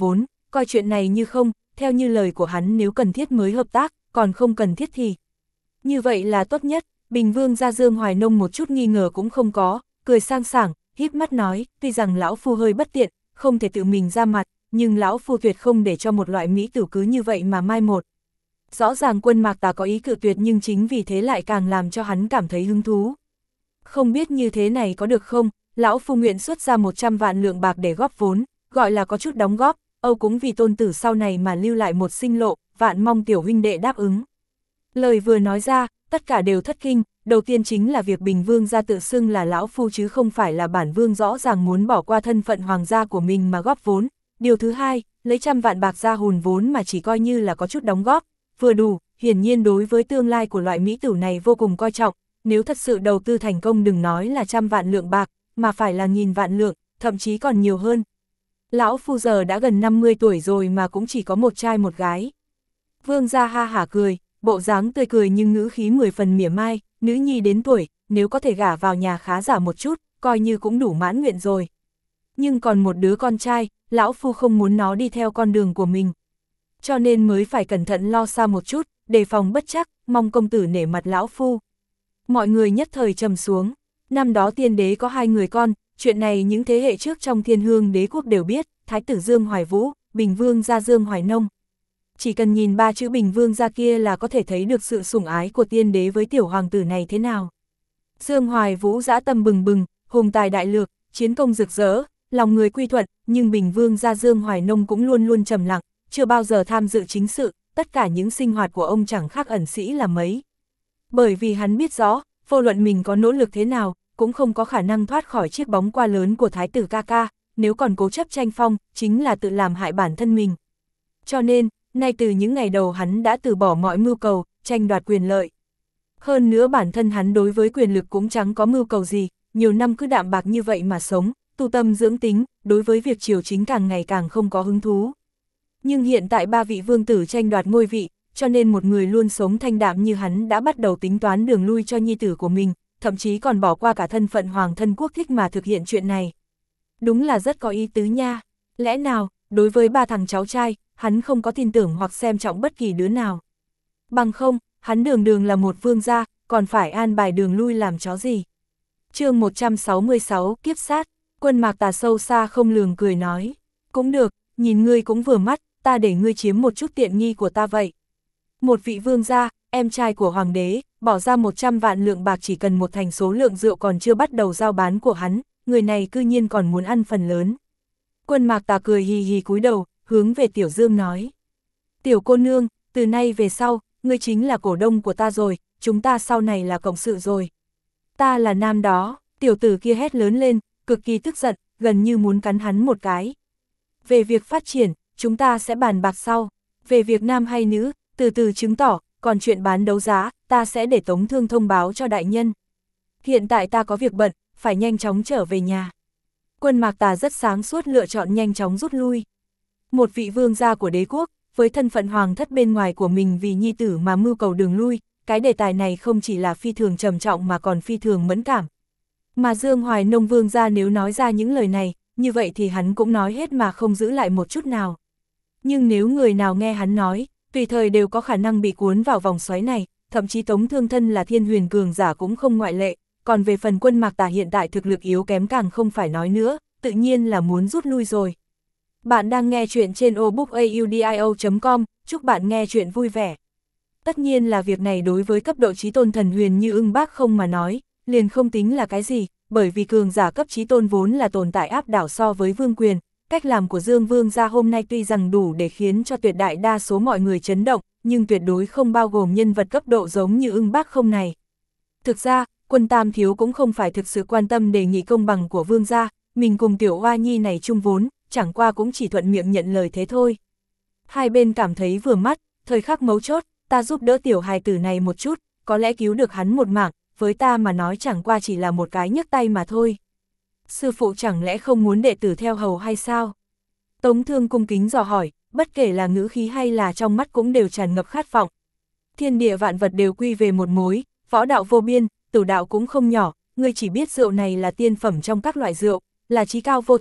coi chuyện này như không, theo như lời của hắn nếu cần thiết mới hợp tác, còn không cần thiết thì. Như vậy là tốt nhất, Bình Vương gia Dương Hoài Nông một chút nghi ngờ cũng không có, cười sang sảng, híp mắt nói, tuy rằng lão phu hơi bất tiện, không thể tự mình ra mặt, nhưng lão phu tuyệt không để cho một loại mỹ tử cứ như vậy mà mai một. Rõ ràng Quân Mạc Tà có ý cự tuyệt nhưng chính vì thế lại càng làm cho hắn cảm thấy hứng thú. Không biết như thế này có được không, lão phu nguyện xuất ra 100 vạn lượng bạc để góp vốn, gọi là có chút đóng góp, Âu cũng vì tôn tử sau này mà lưu lại một sinh lộ, vạn mong tiểu huynh đệ đáp ứng. Lời vừa nói ra, tất cả đều thất kinh, đầu tiên chính là việc Bình Vương gia tự xưng là lão phu chứ không phải là bản vương rõ ràng muốn bỏ qua thân phận hoàng gia của mình mà góp vốn. Điều thứ hai, lấy 100 vạn bạc ra hùn vốn mà chỉ coi như là có chút đóng góp, vừa đủ, hiển nhiên đối với tương lai của loại mỹ tử này vô cùng coi trọng, nếu thật sự đầu tư thành công đừng nói là 100 vạn lượng bạc, mà phải là 1000 vạn lượng, thậm chí còn nhiều hơn. Lão phu giờ đã gần 50 tuổi rồi mà cũng chỉ có một trai một gái. Vương gia ha hả cười, bộ dáng tươi cười nhưng ngữ khí 10 phần mỉa mai, nữ nhi đến tuổi, nếu có thể gả vào nhà khá giả một chút, coi như cũng đủ mãn nguyện rồi. Nhưng còn một đứa con trai, lão phu không muốn nó đi theo con đường của mình. Cho nên mới phải cẩn thận lo xa một chút, đề phòng bất chắc, mong công tử nể mặt lão phu. Mọi người nhất thời trầm xuống, năm đó tiên đế có 2 người con, chuyện này những thế hệ trước trong Thiên Hương đế quốc đều biết, Thái tử Dương Hoài Vũ, Bình Vương gia Dương Hoài Nông. Chỉ cần nhìn 3 chữ Bình Vương gia kia là có thể thấy được sự sủng ái của tiên đế với tiểu hoàng tử này thế nào. Dương Hoài Vũ dã tâm bừng bừng, hùng tài đại lược, chiến công rực rỡ, lòng người quy thuận, nhưng Bình Vương gia Dương Hoài Nông cũng luôn luôn trầm lặng, chưa bao giờ tham dự chính sự, tất cả những sinh hoạt của ông chẳng khác ẩn sĩ là mấy. Bởi vì hắn biết rõ, vô luận mình có nỗ lực thế nào, cũng không có khả năng thoát khỏi chiếc bóng qua lớn của thái tử ca ca, nếu còn cố chấp tranh phong, chính là tự làm hại bản thân mình. Cho nên, ngay từ những ngày đầu hắn đã từ bỏ mọi mưu cầu, tranh đoạt quyền lợi. Hơn nữa bản thân hắn đối với quyền lực cũng chẳng có mưu cầu gì, nhiều năm cứ đạm bạc như vậy mà sống, tu tâm dưỡng tính, đối với việc triều chính càng ngày càng không có hứng thú. Nhưng hiện tại 3 vị vương tử tranh đoạt ngôi vị, cho nên một người luôn sống thanh đạm như hắn đã bắt đầu tính toán đường lui cho nhi tử của mình, thậm chí còn bỏ qua cả thân phận hoàng thân quốc thích mà thực hiện chuyện này. Đúng là rất có ý tứ nha, lẽ nào, đối với 3 thằng cháu trai, hắn không có tin tưởng hoặc xem trọng bất kỳ đứa nào. Bằng không, hắn đường đường là một vương gia, còn phải an bài đường lui làm chó gì. Chương 166, kiếp sát, Quân Mạc Tà sâu xa không lường cười nói, cũng được, nhìn ngươi cũng vừa mắt, ta để ngươi chiếm một chút tiện nghi của ta vậy. Một vị vương gia, em trai của hoàng đế, bỏ ra 100 vạn lượng bạc chỉ cần một thành số lượng rượu còn chưa bắt đầu giao bán của hắn, người này cư nhiên còn muốn ăn phần lớn. Quân Mạc Tà cười hì hì cúi đầu, hướng về Tiểu Dương nói. Tiểu cô nương, từ nay về sau, ngươi chính là cổ đông của ta rồi, chúng ta sau này là cộng sự rồi. Ta là nam đó, tiểu tử kia hét lớn lên, cực kỳ tức giận, gần như muốn cắn hắn một cái. Về việc phát triển, chúng ta sẽ bàn bạc sau. Về việc nam hay nữ, từ từ chứng tỏ, còn chuyện bán đấu giá, ta sẽ để Tống Thương thông báo cho đại nhân. Hiện tại ta có việc bận, phải nhanh chóng trở về nhà. Quân Mạc Tà rất sáng suốt lựa chọn nhanh chóng rút lui. Một vị vương gia của đế quốc, với thân phận hoàng thất bên ngoài của mình vì nhi tử mà mưu cầu đường lui, cái đề tài này không chỉ là phi thường trầm trọng mà còn phi thường mẫn cảm. Mà Dương Hoài Nông vương gia nếu nói ra những lời này, như vậy thì hắn cũng nói hết mà không giữ lại một chút nào. Nhưng nếu người nào nghe hắn nói, tùy thời đều có khả năng bị cuốn vào vòng xoáy này, thậm chí Tống Thương thân là thiên huyền cường giả cũng không ngoại lệ, còn về phần Quân Mạc Tà hiện tại thực lực yếu kém càng không phải nói nữa, tự nhiên là muốn rút lui rồi. Bạn đang nghe chuyện trên obookaudio.com, chúc bạn nghe chuyện vui vẻ. Tất nhiên là việc này đối với cấp độ chí tôn thần huyền như Ưng Bác không mà nói, liền không tính là cái gì, bởi vì cường giả cấp chí tôn vốn là tồn tại áp đảo so với vương quyền. Cách làm của Dương Vương gia hôm nay tuy rằng đủ để khiến cho tuyệt đại đa số mọi người chấn động, nhưng tuyệt đối không bao gồm nhân vật cấp độ giống như Ưng Bác không này. Thực ra, Quân Tam Thiếu cũng không phải thực sự quan tâm đề nghị công bằng của Vương gia, mình cùng tiểu oa nhi này chung vốn, chẳng qua cũng chỉ thuận miệng nhận lời thế thôi. Hai bên cảm thấy vừa mắt, thời khắc mấu chốt, ta giúp đỡ tiểu hài tử này một chút, có lẽ cứu được hắn một mạng, với ta mà nói chẳng qua chỉ là một cái nhấc tay mà thôi. Sư phụ chẳng lẽ không muốn đệ tử theo hầu hay sao? Tống Thương cung kính dò hỏi, bất kể là ngữ khí hay là trong mắt cũng đều tràn ngập khát vọng. Thiên địa vạn vật đều quy về một mối, võ đạo vô biên, tử đạo cũng không nhỏ, ngươi chỉ biết rượu này là tiên phẩm trong các loại rượu, là chí cao vô thượng,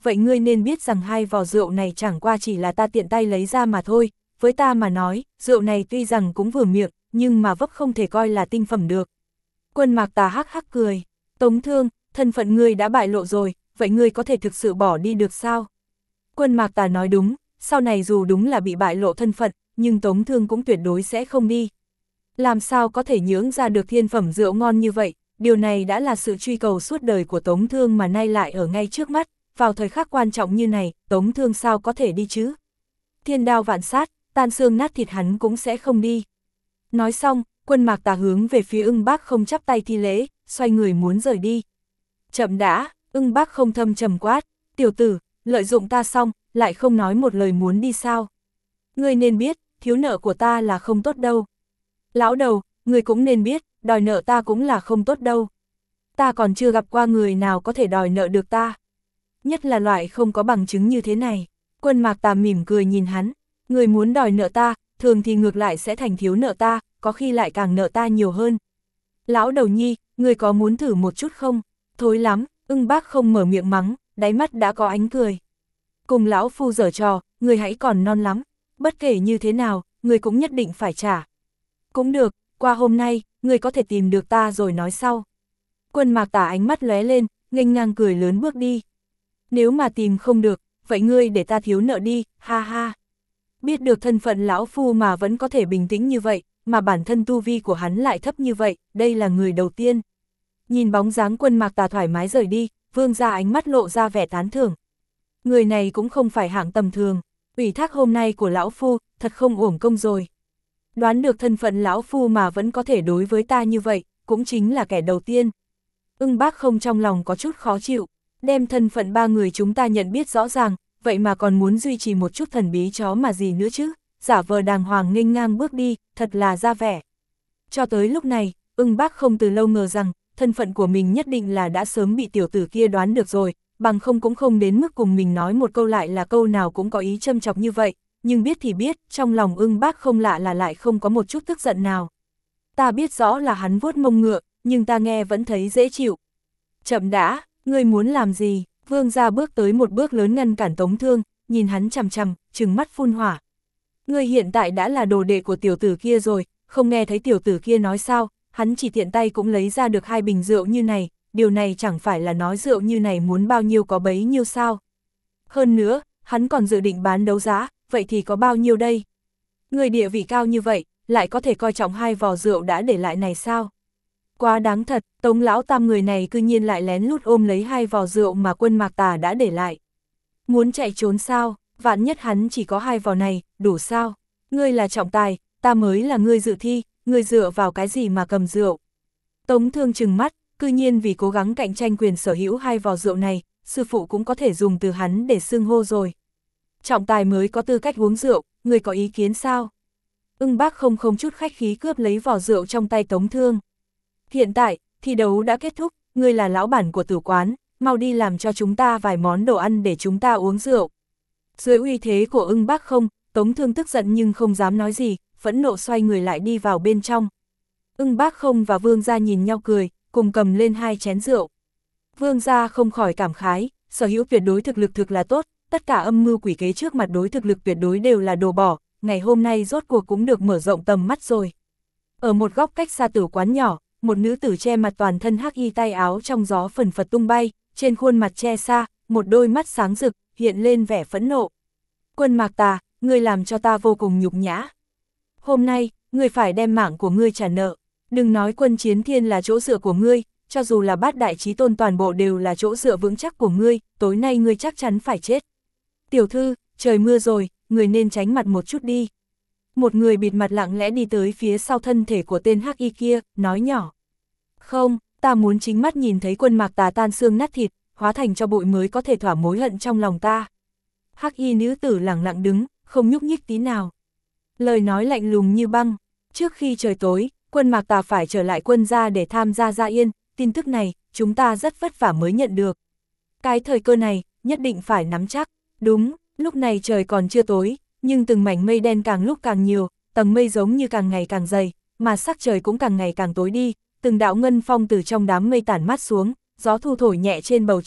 vậy ngươi nên biết rằng hai vò rượu này chẳng qua chỉ là ta tiện tay lấy ra mà thôi, với ta mà nói, rượu này tuy rằng cũng vừa miệng, nhưng mà vấp không thể coi là tinh phẩm được. Quân Mạc Tà hắc hắc cười, Tống Thương, thân phận ngươi đã bại lộ rồi, vậy ngươi có thể thực sự bỏ đi được sao? Quân Mạc Tà nói đúng, sau này dù đúng là bị bại lộ thân phận, nhưng Tống Thương cũng tuyệt đối sẽ không đi. Làm sao có thể nhưỡng ra được thiên phẩm rượu ngon như vậy, điều này đã là sự truy cầu suốt đời của Tống Thương mà nay lại ở ngay trước mắt, vào thời khắc quan trọng như này, Tống Thương sao có thể đi chứ? Thiên đao vạn sát, tan xương nát thịt hắn cũng sẽ không đi. Nói xong, Quân Mạc Tà hướng về phía Ưng Bác Không chắp tay thi lễ, xoay người muốn rời đi. Chậm đã, Ưng Bác Không thâm trầm quát, tiểu tử, lợi dụng ta xong, lại không nói một lời muốn đi sao? Ngươi nên biết, thiếu nợ của ta là không tốt đâu. Lão đầu, ngươi cũng nên biết, đòi nợ ta cũng là không tốt đâu. Ta còn chưa gặp qua người nào có thể đòi nợ được ta. Nhất là loại không có bằng chứng như thế này. Quân Mạc Tà mỉm cười nhìn hắn, người muốn đòi nợ ta, thường thì ngược lại sẽ thành thiếu nợ ta, có khi lại càng nợ ta nhiều hơn. Lão đầu nhi, người có muốn thử một chút không? Thối lắm, Ưng Bác Không mở miệng mắng, đáy mắt đã có ánh cười. Cùng lão phu giở trò, người hãy còn non lắm, bất kể như thế nào, người cũng nhất định phải trả. Cũng được, qua hôm nay, người có thể tìm được ta rồi nói sau. Quân Mạc Tà ánh mắt lóe lên, nghênh ngang cười lớn bước đi. Nếu mà tìm không được, vậy ngươi để ta thiếu nợ đi, ha ha. Biết được thân phận lão phu mà vẫn có thể bình tĩnh như vậy, mà bản thân tu vi của hắn lại thấp như vậy, đây là người đầu tiên. Nhìn bóng dáng Quân Mạc Tà thoải mái rời đi, Vương gia ánh mắt lộ ra vẻ tán thưởng. Người này cũng không phải hạng tầm thường, ủy thác hôm nay của lão phu, thật không uổng công rồi. Đoán được thân phận lão phu mà vẫn có thể đối với ta như vậy, cũng chính là kẻ đầu tiên. Ưng Bác Không trong lòng có chút khó chịu, đem thân phận ba người chúng ta nhận biết rõ ràng, vậy mà còn muốn duy trì một chút thần bí chó mà gì nữa chứ, giả vờ đàng hoàng nghênh ngang bước đi, thật là ra vẻ. Cho tới lúc này, Ưng Bác Không từ lâu ngờ rằng, thân phận của mình nhất định là đã sớm bị tiểu tử kia đoán được rồi, bằng không cũng không đến mức cùng mình nói một câu lại là câu nào cũng có ý châm chọc như vậy, nhưng biết thì biết, trong lòng Ưng Bác Không lạ là lại không có một chút tức giận nào. Ta biết rõ là hắn vuốt mông ngựa, nhưng ta nghe vẫn thấy dễ chịu. Chậm đã, ngươi muốn làm gì? Vương gia bước tới một bước lớn ngăn cản Tống Thương, nhìn hắn chằm chằm, trừng mắt phun hỏa. Ngươi hiện tại đã là đồ đệ của tiểu tử kia rồi, không nghe thấy tiểu tử kia nói sao, hắn chỉ tiện tay cũng lấy ra được 2 bình rượu như này, điều này chẳng phải là nói rượu như này muốn bao nhiêu có bấy nhiêu sao. Hơn nữa, hắn còn dự định bán đấu giá, vậy thì có bao nhiêu đây? Người địa vị cao như vậy, lại có thể coi trọng 2 vò rượu đã để lại này sao? Quá đáng thật, Tống lão tam người này cư nhiên lại lén lút ôm lấy 2 vò rượu mà Quân Mạc Tà đã để lại. Muốn chạy trốn sao, vạn nhất hắn chỉ có 2 vò này, đủ sao? Ngươi là trọng tài, ta mới là ngươi dự thi, ngươi dựa vào cái gì mà cầm rượu? Tống Thương trừng mắt, cư nhiên vì cố gắng cạnh tranh quyền sở hữu 2 vò rượu này, sư phụ cũng có thể dùng từ hắn để xưng hô rồi. Trọng tài mới có tư cách uống rượu, ngươi có ý kiến sao? Ưng Bác Không không chút khách khí cướp lấy vò rượu trong tay Tống Thương. Hiện tại, thi đấu đã kết thúc, ngươi là lão bản của tử quán, mau đi làm cho chúng ta vài món đồ ăn để chúng ta uống rượu. Dưới uy thế của Ưng Bác Không, Tống Thương tức giận nhưng không dám nói gì, phẫn nộ xoay người lại đi vào bên trong. Ưng Bác Không và Vương gia nhìn nhau cười, cùng cầm lên 2 chén rượu. Vương gia không khỏi cảm khái, sở hữu tuyệt đối thực lực thực là tốt, tất cả âm mưu quỷ kế trước mặt đối thực lực tuyệt đối đều là đồ bỏ, ngày hôm nay rốt cuộc cũng được mở rộng tầm mắt rồi. Ở một góc cách xa tử quán nhỏ, một nữ tử che mặt toàn thân hắc y tay áo trong gió phần phật tung bay, trên khuôn mặt che xa, một đôi mắt sáng rực, hiện lên vẻ phẫn nộ. Quân Mạc Tà, ngươi làm cho ta vô cùng nhục nhã. Hôm nay, ngươi phải đem mạng của ngươi trả nợ. Đừng nói Quân Chiến Thiên là chỗ dựa của ngươi, cho dù là Bát Đại Chí Tôn toàn bộ đều là chỗ dựa vững chắc của ngươi, tối nay ngươi chắc chắn phải chết. Tiểu thư, trời mưa rồi, người nên tránh mặt một chút đi. Một người bịt mặt lặng lẽ đi tới phía sau thân thể của tên hắc y kia, nói nhỏ. Không, ta muốn chính mắt nhìn thấy Quân Mạc Tà tan xương nát thịt, hóa thành cho bụi mới có thể thỏa mối hận trong lòng ta. Hắc y nữ tử lẳng lặng đứng, không nhúc nhích tí nào. Lời nói lạnh lùng như băng, trước khi trời tối, Quân Mạc Tà phải trở lại quân gia để tham gia gia yên, tin tức này, chúng ta rất vất vả mới nhận được. Cái thời cơ này, nhất định phải nắm chắc, đúng, lúc này trời còn chưa tối, nhưng từng mảnh mây đen càng lúc càng nhiều, tầng mây giống như càng ngày càng dày, mà sắc trời cũng càng ngày càng tối đi, từng đạo ngân phong từ trong đám mây tản mát xuống, gió thu thổi nhẹ trên bầu trời,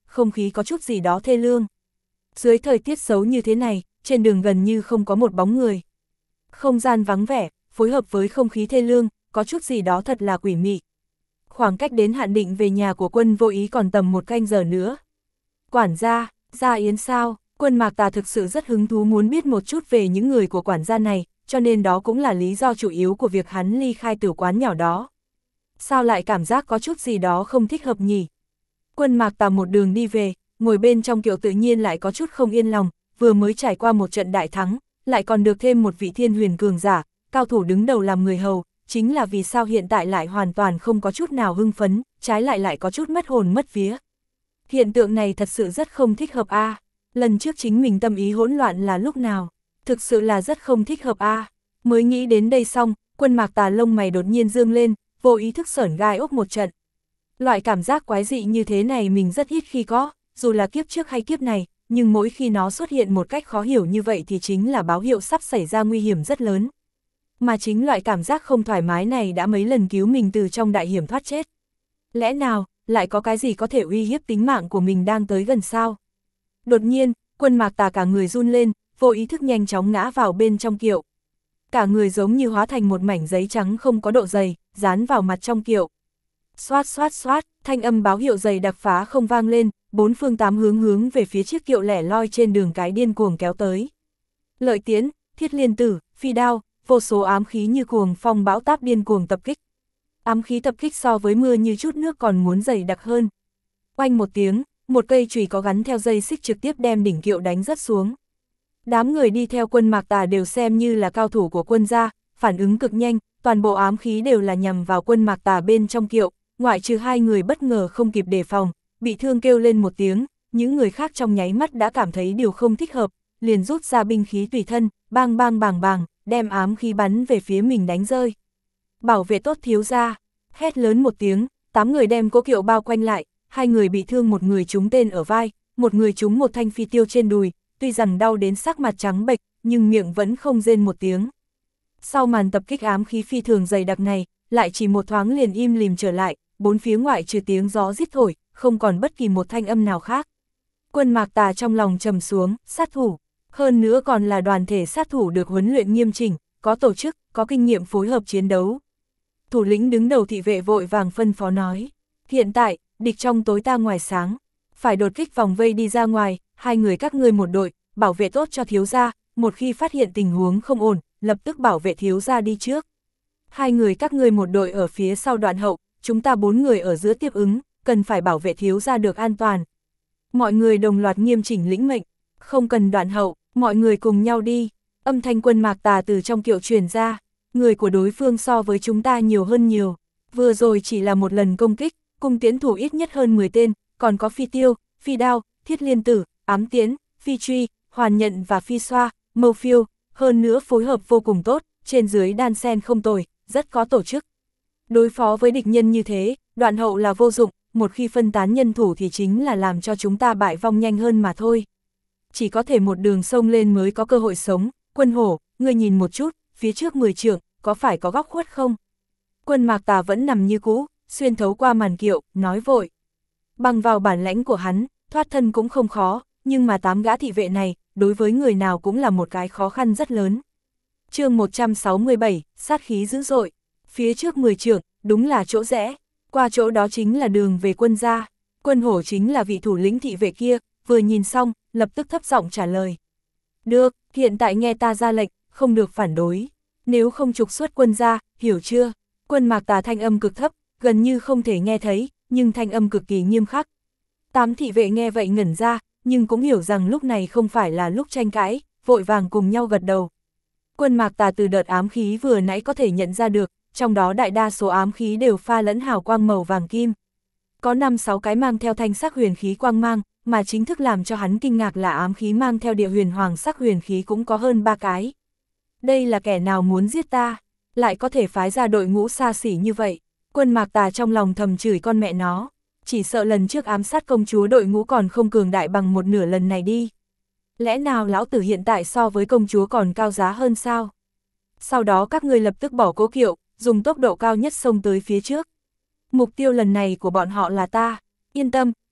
không khí có chút gì đó thê lương. Dưới thời tiết xấu như thế này, trên đường gần như không có một bóng người. Không gian vắng vẻ, phối hợp với không khí thê lương, có chút gì đó thật là quỷ mị. Khoảng cách đến hạn định về nhà của Quân Vô Ý còn tầm 1 canh giờ nữa. Quản gia, Gia Yến sao? Quân Mạc Tà thực sự rất hứng thú muốn biết một chút về những người của quản gia này, cho nên đó cũng là lý do chủ yếu của việc hắn ly khai tử quán nhỏ đó. Sao lại cảm giác có chút gì đó không thích hợp nhỉ? Quân Mạc Tà một đường đi về, ngồi bên trong kiệu tự nhiên lại có chút không yên lòng, vừa mới trải qua một trận đại thắng, lại còn được thêm một vị thiên huyền cường giả, cao thủ đứng đầu làm người hầu, chính là vì sao hiện tại lại hoàn toàn không có chút nào hưng phấn, trái lại có chút mất hồn mất vía. Hiện tượng này thật sự rất không thích hợp a. Lần trước chính mình tâm ý hỗn loạn là lúc nào? Thực sự là rất không thích hợp a. Mới nghĩ đến đây xong, Quân Mạc Tà lông mày đột nhiên dương lên, vô ý thức sởn gai ốc một trận. Loại cảm giác quái dị như thế này mình rất ít khi có, dù là kiếp trước hay kiếp này, nhưng mỗi khi nó xuất hiện một cách khó hiểu như vậy thì chính là báo hiệu sắp xảy ra nguy hiểm rất lớn. Mà chính loại cảm giác không thoải mái này đã mấy lần cứu mình từ trong đại hiểm thoát chết. Lẽ nào, lại có cái gì có thể uy hiếp tính mạng của mình đang tới gần sao? Đột nhiên, Quân Mạc Tà cả người run lên, vô ý thức nhanh chóng ngã vào bên trong kiệu. Cả người giống như hóa thành một mảnh giấy trắng không có độ dày, dán vào mặt trong kiệu. Xoát xoát xoát, thanh âm báo hiệu dày đặc phá không vang lên, 4 phương 8 hướng về phía chiếc kiệu lẻ loi trên đường cái điên cuồng kéo tới. Lợi tiễn, thiết liên tử, phi đao, vô số ám khí như cuồng phong bão táp điên cuồng tập kích. Ám khí tập kích so với mưa như chút nước còn muốn dày đặc hơn. Oanh một tiếng, một cây chùy có gắn theo dây xích trực tiếp đem đỉnh kiệu đánh rớt xuống. Đám người đi theo Quân Mạc Tà đều xem như là cao thủ của quân gia, phản ứng cực nhanh, toàn bộ ám khí đều là nhằm vào Quân Mạc Tà bên trong kiệu, ngoại trừ 2 người bất ngờ không kịp đề phòng, bị thương kêu lên một tiếng, những người khác trong nháy mắt đã cảm thấy điều không thích hợp, liền rút ra binh khí tùy thân, bang bang bàng bàng, đem ám khí bắn về phía mình đánh rơi. Bảo vệ tốt thiếu gia, hét lớn một tiếng, 8 người đem cỗ kiệu bao quanh lại, 2 người bị thương, một người trúng tên ở vai, một người trúng một thanh phi tiêu trên đùi, tuy rằng đau đến sắc mặt trắng bệch, nhưng miệng vẫn không rên một tiếng. Sau màn tập kích ám khí phi thường dày đặc này, lại chỉ một thoáng liền im lìm trở lại, bốn phía ngoại trừ tiếng gió rít thổi, không còn bất kỳ một thanh âm nào khác. Quân Mạc Tà trong lòng trầm xuống, sát thủ, hơn nữa còn là đoàn thể sát thủ được huấn luyện nghiêm chỉnh, có tổ chức, có kinh nghiệm phối hợp chiến đấu. Thủ lĩnh đứng đầu thị vệ vội vàng phân phó nói, hiện tại, địch trong tối ta ngoài sáng, phải đột kích vòng vây đi ra ngoài, 2 người các ngươi một đội, bảo vệ tốt cho thiếu gia, một khi phát hiện tình huống không ổn, lập tức bảo vệ thiếu gia đi trước. 2 người các ngươi một đội ở phía sau đoạn hậu, chúng ta 4 người ở giữa tiếp ứng, cần phải bảo vệ thiếu gia được an toàn. Mọi người đồng loạt nghiêm chỉnh lĩnh mệnh, không cần đoạn hậu, mọi người cùng nhau đi. Âm thanh Quân Mạc Tà từ trong kiệu truyền ra, người của đối phương so với chúng ta nhiều hơn nhiều. Vừa rồi chỉ là một lần công kích, cung tiễn thủ ít nhất hơn 10 tên, còn có phi tiêu, phi đao, thiết liên tử, ám tiễn, phi truy, hoàn nhận và phi xoa, mâu phiêu, hơn nữa phối hợp vô cùng tốt, trên dưới đan sen không tồi, rất có tổ chức. Đối phó với địch nhân như thế, đoạn hậu là vô dụng, một khi phân tán nhân thủ thì chính là làm cho chúng ta bại vong nhanh hơn mà thôi. Chỉ có thể một đường sông lên mới có cơ hội sống. Quân Hổ, ngươi nhìn một chút, phía trước 10 trượng, có phải có góc khuất không? Quân Mạc Tà vẫn nằm như cũ, xuyên thấu qua màn kiệu, nói vội. Bằng vào bản lãnh của hắn, thoát thân cũng không khó, nhưng mà 8 gã thị vệ này, đối với người nào cũng là một cái khó khăn rất lớn. Chương 167, sát khí dữ dội. Phía trước 10 trượng, đúng là chỗ rẽ, qua chỗ đó chính là đường về quân gia. Quân Hổ chính là vị thủ lĩnh thị vệ kia, vừa nhìn xong, lập tức thấp giọng trả lời. Được, hiện tại nghe ta ra lệnh, không được phản đối. Nếu không trục xuất quân gia, hiểu chưa? Quân Mạc Tà thanh âm cực thấp, gần như không thể nghe thấy, nhưng thanh âm cực kỳ nghiêm khắc. 8 thị vệ nghe vậy ngẩn ra, nhưng cũng hiểu rằng lúc này không phải là lúc tranh cãi, vội vàng cùng nhau gật đầu. Quân Mạc Tà từ đợt ám khí vừa nãy có thể nhận ra được, trong đó đại đa số ám khí đều pha lẫn hào quang màu vàng kim. Có 5-6 cái mang theo thanh sắc huyền khí quang mang, mà chính thức làm cho hắn kinh ngạc là ám khí mang theo địa huyền hoàng sắc huyền khí cũng có hơn 3 cái. Đây là kẻ nào muốn giết ta, lại có thể phái ra đội ngũ xa xỉ như vậy. Quân Mạc Tà trong lòng thầm chửi con mẹ nó, chỉ sợ lần trước ám sát công chúa đội ngũ còn không cường đại bằng một nửa lần này đi. Lẽ nào lão tử hiện tại so với công chúa còn cao giá hơn sao? Sau đó các ngươi lập tức bỏ cỗ kiệu, dùng tốc độ cao nhất xông tới phía trước. Mục tiêu lần này của bọn họ là ta, yên tâm,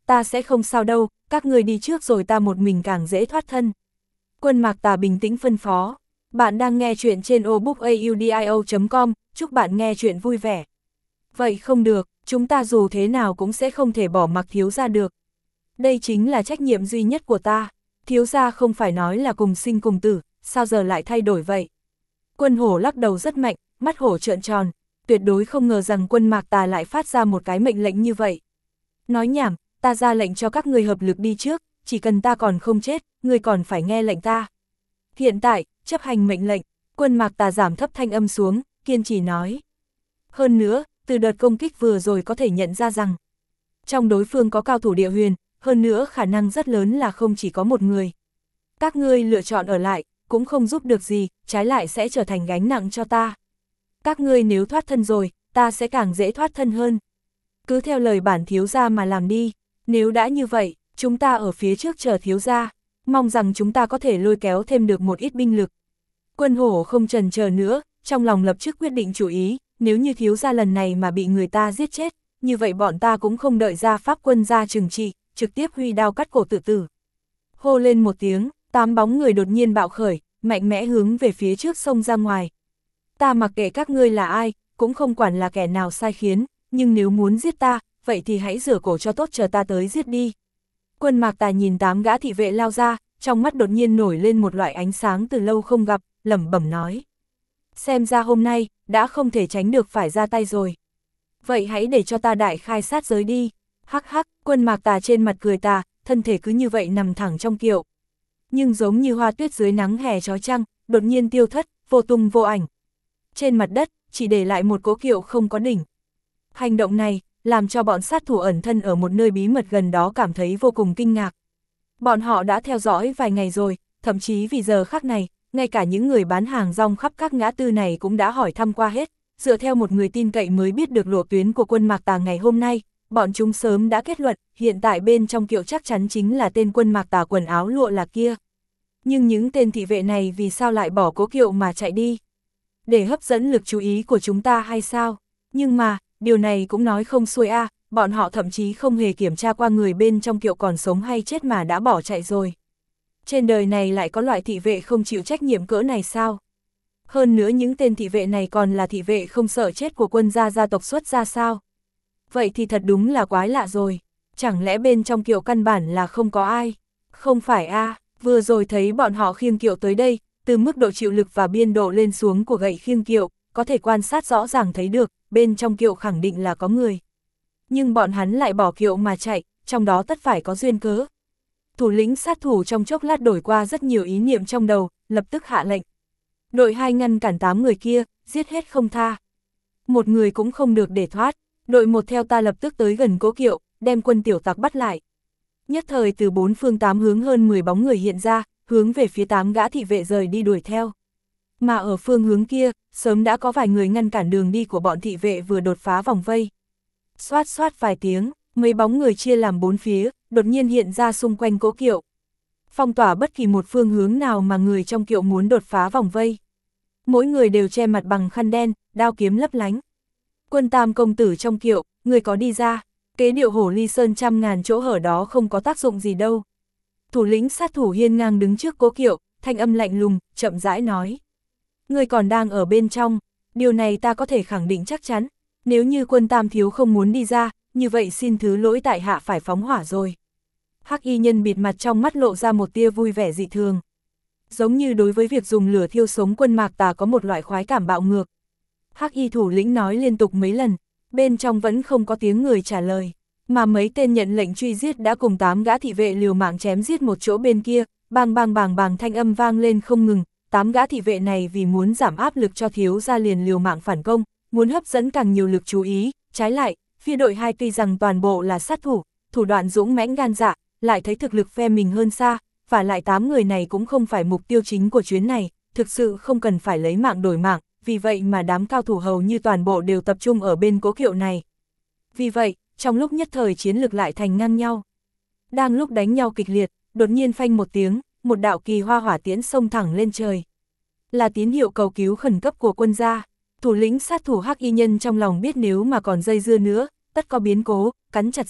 ta sẽ không sao đâu, các ngươi đi trước rồi ta một mình càng dễ thoát thân. Quân Mạc Tà bình tĩnh phân phó. Bạn đang nghe chuyện trên obookaudio.com, chúc bạn nghe chuyện vui vẻ. Vậy không được, chúng ta dù thế nào cũng sẽ không thể bỏ mặc thiếu gia được. Đây chính là trách nhiệm duy nhất của ta. Thiếu gia không phải nói là cùng sinh cùng tử, sao giờ lại thay đổi vậy? Quân Hổ lắc đầu rất mạnh, mắt hổ trợn tròn, tuyệt đối không ngờ rằng Quân Mạc Tà lại phát ra một cái mệnh lệnh như vậy. Nói nhảm, ta ra lệnh cho các ngươi hợp lực đi trước, chỉ cần ta còn không chết, ngươi còn phải nghe lệnh ta. Hiện tại, chấp hành mệnh lệnh, Quân Mạc Tà giảm thấp thanh âm xuống, kiên trì nói. Hơn nữa, từ đợt công kích vừa rồi có thể nhận ra rằng, trong đối phương có cao thủ địa huyền, hơn nữa khả năng rất lớn là không chỉ có một người. Các ngươi lựa chọn ở lại, cũng không giúp được gì, trái lại sẽ trở thành gánh nặng cho ta. Các ngươi nếu thoát thân rồi, ta sẽ càng dễ thoát thân hơn. Cứ theo lời bản thiếu gia mà làm đi, nếu đã như vậy, chúng ta ở phía trước chờ thiếu gia, mong rằng chúng ta có thể lôi kéo thêm được một ít binh lực. Quân Hổ không chần chờ nữa, trong lòng lập tức quyết định chủ ý, nếu như thiếu gia lần này mà bị người ta giết chết, như vậy bọn ta cũng không đợi ra pháp quân ra trừng trị, trực tiếp huy đao cắt cổ tự tử. Hô lên một tiếng, 8 bóng người đột nhiên bạo khởi, mạnh mẽ hướng về phía trước sông ra ngoài. Ta mặc kệ các ngươi là ai, cũng không quản là kẻ nào sai khiến, nhưng nếu muốn giết ta, vậy thì hãy rửa cổ cho tốt chờ ta tới giết đi. Quân Mạc Tà nhìn 8 gã thị vệ lao ra, trong mắt đột nhiên nổi lên một loại ánh sáng từ lâu không gặp, lẩm bẩm nói. Xem ra hôm nay, đã không thể tránh được phải ra tay rồi. Vậy hãy để cho ta đại khai sát giới đi. Hắc hắc, Quân Mạc Tà trên mặt cười tà, thân thể cứ như vậy nằm thẳng trong kiệu. Nhưng giống như hoa tuyết dưới nắng hè chói chang, đột nhiên tiêu thất, vô tung vô ảnh. Trên mặt đất, chỉ để lại một cỗ kiệu không có đỉnh. Hành động này, làm cho bọn sát thủ ẩn thân ở một nơi bí mật gần đó cảm thấy vô cùng kinh ngạc. Bọn họ đã theo dõi vài ngày rồi, thậm chí vì giờ khắc này, ngay cả những người bán hàng rong khắp các ngã tư này cũng đã hỏi thăm qua hết, dựa theo một người tin cậy mới biết được lộ tuyến của Quân Mạc Tà ngày hôm nay, bọn chúng sớm đã kết luận, hiện tại bên trong kiệu chắc chắn chính là tên Quân Mạc Tà quần áo lụa là kia. Nhưng những tên thị vệ này vì sao lại bỏ cố kiệu mà chạy đi? Để hấp dẫn lực chú ý của chúng ta hay sao? Nhưng mà, điều này cũng nói không xuôi a, bọn họ thậm chí không hề kiểm tra qua người bên trong kiệu còn sống hay chết mà đã bỏ chạy rồi. Trên đời này lại có loại thị vệ không chịu trách nhiệm cỡ này sao? Hơn nữa những tên thị vệ này còn là thị vệ không sợ chết của Quân gia tộc xuất ra sao? Vậy thì thật đúng là quái lạ rồi. Chẳng lẽ bên trong kiệu căn bản là không có ai? Không phải a, vừa rồi thấy bọn họ khiêng kiệu tới đây, từ mức độ chịu lực và biên độ lên xuống của gậy khiêng kiệu, có thể quan sát rõ ràng thấy được, bên trong kiệu khẳng định là có người. Nhưng bọn hắn lại bỏ kiệu mà chạy, trong đó tất phải có duyên cớ. Thủ lĩnh sát thủ trong chốc lát đổi qua rất nhiều ý niệm trong đầu, lập tức hạ lệnh. Đội 2 ngăn cản 8 người kia, giết hết không tha. Một người cũng không được để thoát, đội 1 theo ta lập tức tới gần cố kiệu, đem quân tiểu tặc bắt lại. Nhất thời từ 4 phương 8 hướng hơn 10 bóng người hiện ra, hướng về phía 8 gã thị vệ rời đi đuổi theo. Mà ở phương hướng kia, sớm đã có vài người ngăn cản đường đi của bọn thị vệ vừa đột phá vòng vây. Xoát xoát vài tiếng, mấy bóng người chia làm 4 phía, đột nhiên hiện ra xung quanh cố kiệu. Phong tỏa bất kỳ một phương hướng nào mà người trong kiệu muốn đột phá vòng vây. Mỗi người đều che mặt bằng khăn đen, đao kiếm lấp lánh. Quân Tam công tử trong kiệu, người có đi ra, kế điệu hổ ly sơn trăm ngàn chỗ hở đó không có tác dụng gì đâu. Thủ lĩnh sát thủ hiên ngang đứng trước cố kiệu, thanh âm lạnh lùng, chậm rãi nói. Người còn đang ở bên trong, điều này ta có thể khẳng định chắc chắn, nếu như Quân Tam thiếu không muốn đi ra, như vậy xin thứ lỗi tại hạ phải phóng hỏa rồi. Hắc y nhân bịt mặt trong mắt lộ ra một tia vui vẻ dị thường. Giống như đối với việc dùng lửa thiêu sống Quân Mạc Tà có một loại khoái cảm bạo ngược. Hắc y thủ lĩnh nói liên tục mấy lần, bên trong vẫn không có tiếng người trả lời, mà mấy tên nhận lệnh truy giết đã cùng 8 gã thị vệ liều mạng chém giết một chỗ bên kia, bang bang bàng bàng thanh âm vang lên không ngừng. 8 gã thị vệ này vì muốn giảm áp lực cho thiếu gia liền liều mạng phản công, muốn hấp dẫn càng nhiều lực chú ý, trái lại, phía đội 2 tuy rằng toàn bộ là sát thủ, thủ đoạn dũng mãnh gan dạ, lại thấy thực lực phe mình hơn xa, và lại 8 người này cũng không phải mục tiêu chính của chuyến này, thực sự không cần phải lấy mạng đổi mạng, vì vậy mà đám cao thủ hầu như toàn bộ đều tập trung ở bên cố kiệu này. Vì vậy, trong lúc nhất thời chiến lực lại thành ngang nhau. Đang lúc đánh nhau kịch liệt, đột nhiên phanh một tiếng, một đạo kỳ hoa hỏa tiễn xông thẳng lên trời. Là tín hiệu cầu cứu khẩn cấp của Quân gia. Thủ lĩnh sát thủ Hắc y nhân trong lòng biết nếu mà còn dây dưa nữa, tất có biến cố, cắn chặt răng,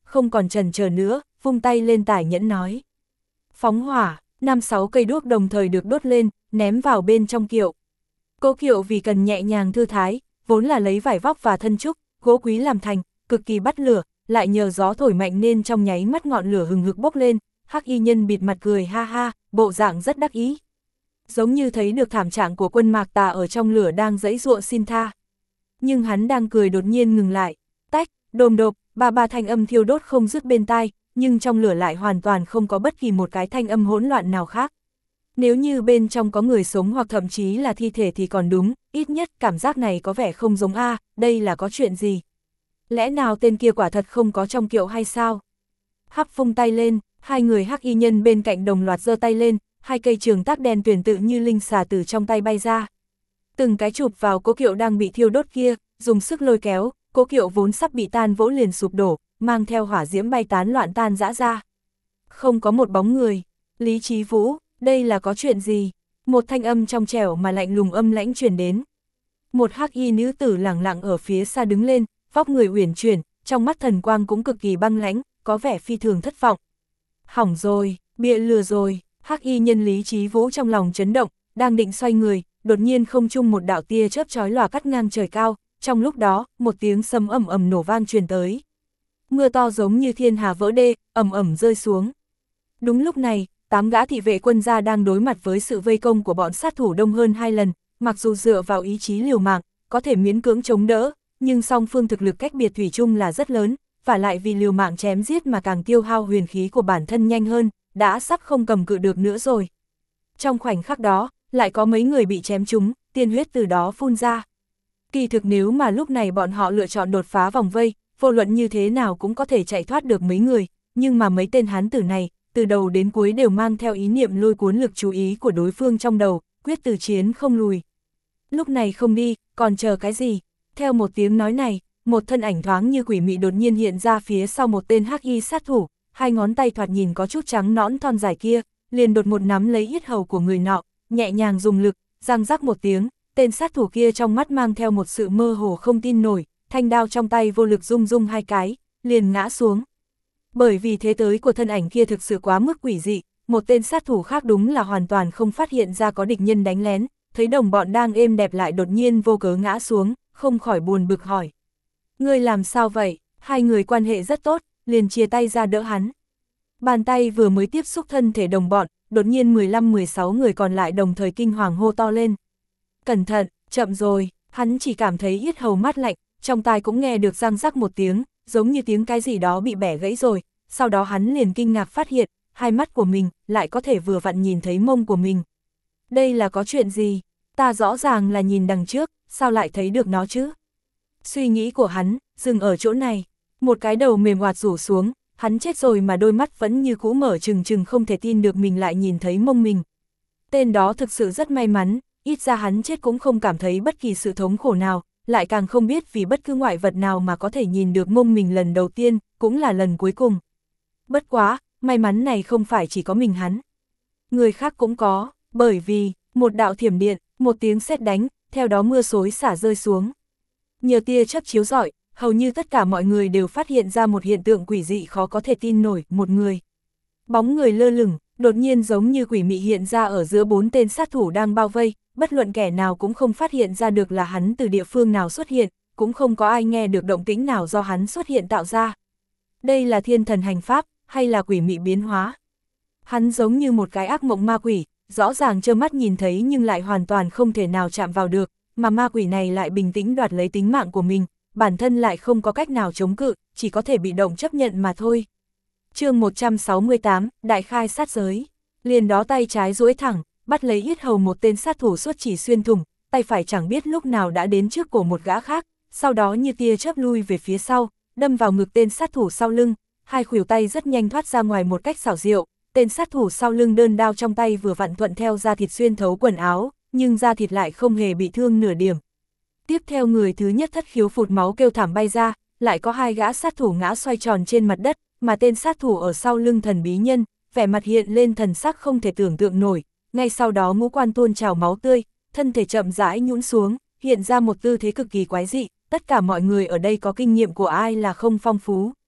không còn chần chờ nữa, vung tay lên tải nhẫn nói. Phóng hỏa, 5-6 cây đuốc đồng thời được đốt lên, ném vào bên trong kiệu. Cỗ kiệu vì cần nhẹ nhàng thư thái, vốn là lấy vải vóc và thân trúc, gỗ quý làm thành, cực kỳ bắt lửa, lại nhờ gió thổi mạnh nên trong nháy mắt ngọn lửa hừng hực bốc lên, Hắc y nhân bịt mặt cười ha ha, bộ dạng rất đắc ý. Giống như thấy được thảm trạng của quân Mạc Tà ở trong lửa đang giãy giụa xin tha. Nhưng hắn đang cười đột nhiên ngừng lại, tách, đồm đột, ba thanh âm thiêu đốt không dứt bên tai, nhưng trong lửa lại hoàn toàn không có bất kỳ một cái thanh âm hỗn loạn nào khác. Nếu như bên trong có người sống hoặc thậm chí là thi thể thì còn đúng, ít nhất cảm giác này có vẻ không giống đây là có chuyện gì? Lẽ nào tên kia quả thật không có trong kiệu hay sao? Hắc vung tay lên, hai người Hắc y nhân bên cạnh đồng loạt giơ tay lên, hai cây trường tác đen tuyển tự như linh xà từ trong tay bay ra. Từng cái chụp vào cỗ kiệu đang bị thiêu đốt kia, dùng sức lôi kéo, cỗ kiệu vốn sắp bị tan vỗ liền sụp đổ, mang theo hỏa diễm bay tán loạn tan rã ra. Không có một bóng người. Lý Chí Vũ, đây là có chuyện gì? Một thanh âm trong trẻo mà lạnh lùng âm lãnh truyền đến. Một Hắc y nữ tử lẳng lặng ở phía xa đứng lên, vóc người uyển chuyển, trong mắt thần quang cũng cực kỳ băng lãnh, có vẻ phi thường thất vọng. Hỏng rồi, bịa lừa rồi. Hắc y nhân Lý Chí Vũ trong lòng chấn động, đang định xoay người, đột nhiên không trung một đạo tia chớp chói lòa cắt ngang trời cao, trong lúc đó, một tiếng sấm ầm ầm nổ vang truyền tới. Mưa to giống như thiên hà vỡ đê, ầm ầm rơi xuống. Đúng lúc này, 8 gã thị vệ quân gia đang đối mặt với sự vây công của bọn sát thủ đông hơn 2 lần, mặc dù dựa vào ý chí liều mạng, có thể miễn cưỡng chống đỡ, nhưng song phương thực lực cách biệt thủy chung là rất lớn, và lại vì liều mạng chém giết mà càng tiêu hao huyền khí của bản thân nhanh hơn, đã sắp không cầm cự được nữa rồi. Trong khoảnh khắc đó, lại có mấy người bị chém trúng, tiên huyết từ đó phun ra. Kỳ thực nếu mà lúc này bọn họ lựa chọn đột phá vòng vây, vô luận như thế nào cũng có thể chạy thoát được mấy người, nhưng mà mấy tên hán tử này, từ đầu đến cuối đều mang theo ý niệm lôi cuốn lực chú ý của đối phương trong đầu, quyết từ chiến không lùi. Lúc này không đi, còn chờ cái gì? Theo một tiếng nói này, một thân ảnh thoáng như quỷ mị đột nhiên hiện ra phía sau một tên hắc y sát thủ, hai ngón tay thoạt nhìn có chút trắng nõn thon dài kia, liền đột một nắm lấy yết hầu của người nọ, nhẹ nhàng dùng lực, răng rắc một tiếng, tên sát thủ kia trong mắt mang theo một sự mơ hồ không tin nổi, thanh đao trong tay vô lực rung rung hai cái, liền ngã xuống. Bởi vì thế tới của thân ảnh kia thực sự quá mức quỷ dị, một tên sát thủ khác đúng là hoàn toàn không phát hiện ra có địch nhân đánh lén, thấy đồng bọn đang êm đẹp lại đột nhiên vô cớ ngã xuống, không khỏi buồn bực hỏi. Ngươi làm sao vậy? Hai người quan hệ rất tốt, liền chia tay ra đỡ hắn. Bàn tay vừa mới tiếp xúc thân thể đồng bọn, đột nhiên 15-16 người còn lại đồng thời kinh hoàng hô to lên. Cẩn thận, chậm rồi, hắn chỉ cảm thấy yết hầu mát lạnh, trong tai cũng nghe được răng rắc một tiếng, giống như tiếng cái gì đó bị bẻ gãy rồi, sau đó hắn liền kinh ngạc phát hiện, hai mắt của mình lại có thể vừa vặn nhìn thấy mông của mình. Đây là có chuyện gì? Ta rõ ràng là nhìn đằng trước, sao lại thấy được nó chứ? Suy nghĩ của hắn, dừng ở chỗ này, một cái đầu mềm oạt rủ xuống, hắn chết rồi mà đôi mắt vẫn như cũ mở trừng trừng không thể tin được mình lại nhìn thấy mông mình. Tên đó thực sự rất may mắn, ít ra hắn chết cũng không cảm thấy bất kỳ sự thống khổ nào, lại càng không biết vì bất cứ ngoại vật nào mà có thể nhìn được mông mình lần đầu tiên, cũng là lần cuối cùng. Bất quá, may mắn này không phải chỉ có mình hắn. Người khác cũng có, bởi vì, một đạo thiểm điện, một tiếng sét đánh, theo đó mưa xối xả rơi xuống. Nhờ tia chớp chiếu rọi, hầu như tất cả mọi người đều phát hiện ra một hiện tượng quỷ dị khó có thể tin nổi, một người. Bóng người lơ lửng, đột nhiên giống như quỷ mị hiện ra ở giữa 4 tên sát thủ đang bao vây, bất luận kẻ nào cũng không phát hiện ra được là hắn từ địa phương nào xuất hiện, cũng không có ai nghe được động tĩnh nào do hắn xuất hiện tạo ra. Đây là thiên thần hành pháp, hay là quỷ mị biến hóa? Hắn giống như một cái ác mộng ma quỷ, rõ ràng trơ mắt nhìn thấy nhưng lại hoàn toàn không thể nào chạm vào được, mà ma quỷ này lại bình tĩnh đoạt lấy tính mạng của mình, bản thân lại không có cách nào chống cự, chỉ có thể bị động chấp nhận mà thôi. Chương 168, Đại khai sát giới. Liền đó tay trái duỗi thẳng, bắt lấy yết hầu một tên sát thủ xuất chỉ xuyên thủng, tay phải chẳng biết lúc nào đã đến trước cổ một gã khác, sau đó như tia chớp lui về phía sau, đâm vào ngực tên sát thủ sau lưng, hai khuỷu tay rất nhanh thoát ra ngoài một cách xảo diệu, tên sát thủ sau lưng đơn đao trong tay vừa vặn thuận theo da thịt xuyên thấu quần áo, nhưng da thịt lại không hề bị thương nửa điểm. Tiếp theo người thứ nhất thất khiếu phụt máu kêu thảm bay ra, lại có hai gã sát thủ ngã xoay tròn trên mặt đất, mà tên sát thủ ở sau lưng thần bí nhân, vẻ mặt hiện lên thần sắc không thể tưởng tượng nổi, ngay sau đó ngũ quan tuôn trào máu tươi, thân thể chậm rãi nhũn xuống, hiện ra một tư thế cực kỳ quái dị, tất cả mọi người ở đây có kinh nghiệm của ai là không phong phú.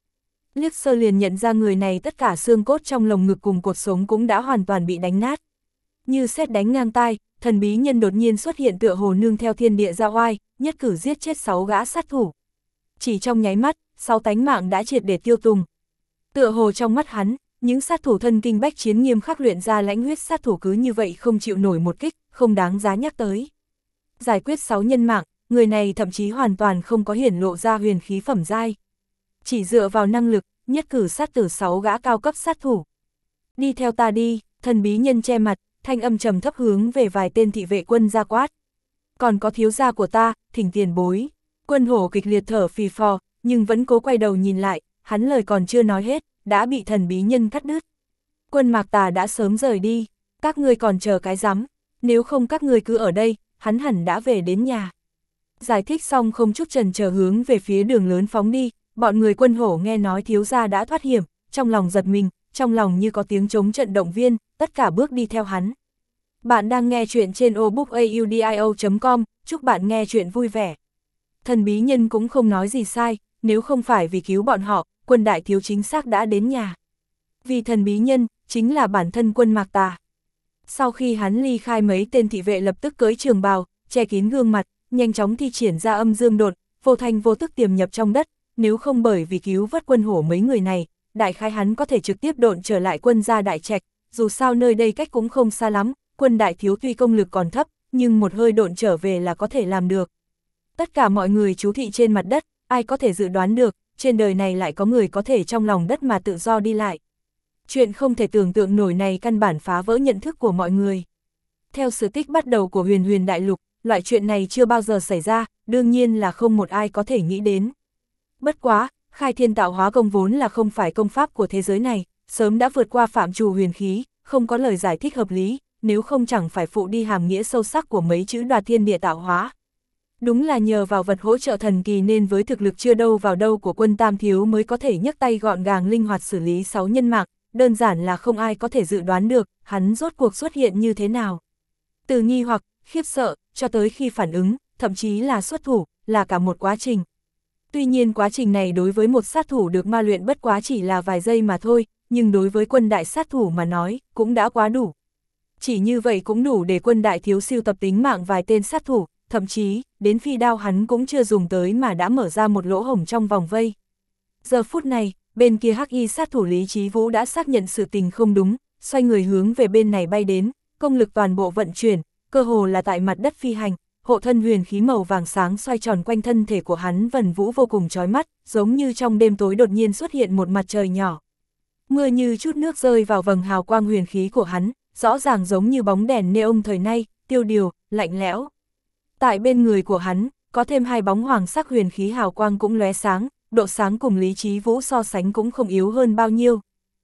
Liếc sơ liền nhận ra người này tất cả xương cốt trong lồng ngực cùng cột sống cũng đã hoàn toàn bị đánh nát. Như sét đánh ngang tai, thần bí nhân đột nhiên xuất hiện tựa hồ nương theo thiên địa ra oai, nhất cử giết chết 6 gã sát thủ. Chỉ trong nháy mắt, 6 tánh mạng đã triệt để tiêu tùng. Tựa hồ trong mắt hắn, những sát thủ thân kinh bách chiến nghiêm khắc luyện ra lãnh huyết sát thủ cứ như vậy không chịu nổi một kích, không đáng giá nhắc tới. Giải quyết 6 nhân mạng, người này thậm chí hoàn toàn không có hiển lộ ra huyền khí phẩm giai. Chỉ dựa vào năng lực, nhất cử sát tử 6 gã cao cấp sát thủ. Đi theo ta đi, thần bí nhân che mặt, thanh âm trầm thấp hướng về vài tên thị vệ quân ra quát. Còn có thiếu gia của ta, thỉnh tiền bối. Quân hổ kịch liệt thở phì phò, nhưng vẫn cố quay đầu nhìn lại, hắn lời còn chưa nói hết, đã bị thần bí nhân cắt đứt. Quân Mạc Tà đã sớm rời đi, các ngươi còn chờ cái rắm, nếu không các ngươi cứ ở đây, hắn hẳn đã về đến nhà. Giải thích xong không chút chần chờ hướng về phía đường lớn phóng đi, bọn người quân hổ nghe nói thiếu gia đã thoát hiểm, trong lòng giật mình, trong lòng như có tiếng trống trận động viên, tất cả bước đi theo hắn. Bạn đang nghe chuyện trên obookaudio.com, chúc bạn nghe chuyện vui vẻ. Thần bí nhân cũng không nói gì sai, nếu không phải vì cứu bọn họ, quân đại thiếu chính xác đã đến nhà. Vì thần bí nhân, chính là bản thân quân Mạc Tà. Sau khi hắn ly khai mấy tên thị vệ lập tức cưỡi trường bào, che kín gương mặt, nhanh chóng thi triển ra âm dương đột, vô thanh vô tức tiềm nhập trong đất, nếu không bởi vì cứu vớt quân hổ mấy người này, đại khái hắn có thể trực tiếp độn trở lại quân gia Đại Trạch, dù sao nơi đây cách cũng không xa lắm, quân đại thiếu tuy công lực còn thấp, nhưng một hơi độn trở về là có thể làm được. Tất cả mọi người trú thị trên mặt đất, ai có thể dự đoán được, trên đời này lại có người có thể trong lòng đất mà tự do đi lại. Chuyện không thể tưởng tượng nổi này căn bản phá vỡ nhận thức của mọi người. Theo sự tích bắt đầu của huyền huyền đại lục, loại chuyện này chưa bao giờ xảy ra, đương nhiên là không một ai có thể nghĩ đến. Bất quá, khai thiên tạo hóa công vốn là không phải công pháp của thế giới này, sớm đã vượt qua phạm trù huyền khí, không có lời giải thích hợp lý, nếu không chẳng phải phụ đi hàm nghĩa sâu sắc của mấy chữ đoạt thiên địa tạo hóa. Đúng là nhờ vào vật hỗ trợ thần kỳ nên với thực lực chưa đâu vào đâu của quân Tam Thiếu mới có thể nhấc tay gọn gàng linh hoạt xử lý 6 nhân mạng, đơn giản là không ai có thể dự đoán được, hắn rốt cuộc xuất hiện như thế nào. Từ nghi hoặc, khiếp sợ, cho tới khi phản ứng, thậm chí là xuất thủ, là cả một quá trình. Tuy nhiên quá trình này đối với một sát thủ được ma luyện bất quá chỉ là vài giây mà thôi, nhưng đối với quân đại sát thủ mà nói, cũng đã quá đủ. Chỉ như vậy cũng đủ để quân đại thiếu siêu tập tính mạng vài tên sát thủ, thậm chí, đến phi đao hắn cũng chưa dùng tới mà đã mở ra một lỗ hổng trong vòng vây. Giờ phút này, bên kia hắc y sát thủ Lý Chí Vũ đã xác nhận sự tình không đúng, xoay người hướng về bên này bay đến, công lực toàn bộ vận chuyển, cơ hồ là tại mặt đất phi hành, hộ thân huyền khí màu vàng sáng xoay tròn quanh thân thể của hắn vần vũ vô cùng chói mắt, giống như trong đêm tối đột nhiên xuất hiện một mặt trời nhỏ. Mưa như chút nước rơi vào vầng hào quang huyền khí của hắn, rõ ràng giống như bóng đèn neon thời nay, tiêu điều, lạnh lẽo. Tại bên người của hắn, có thêm 2 bóng hoàng sắc huyền khí hào quang cũng lóe sáng, độ sáng cùng Lý Chí Vũ so sánh cũng không yếu hơn bao nhiêu.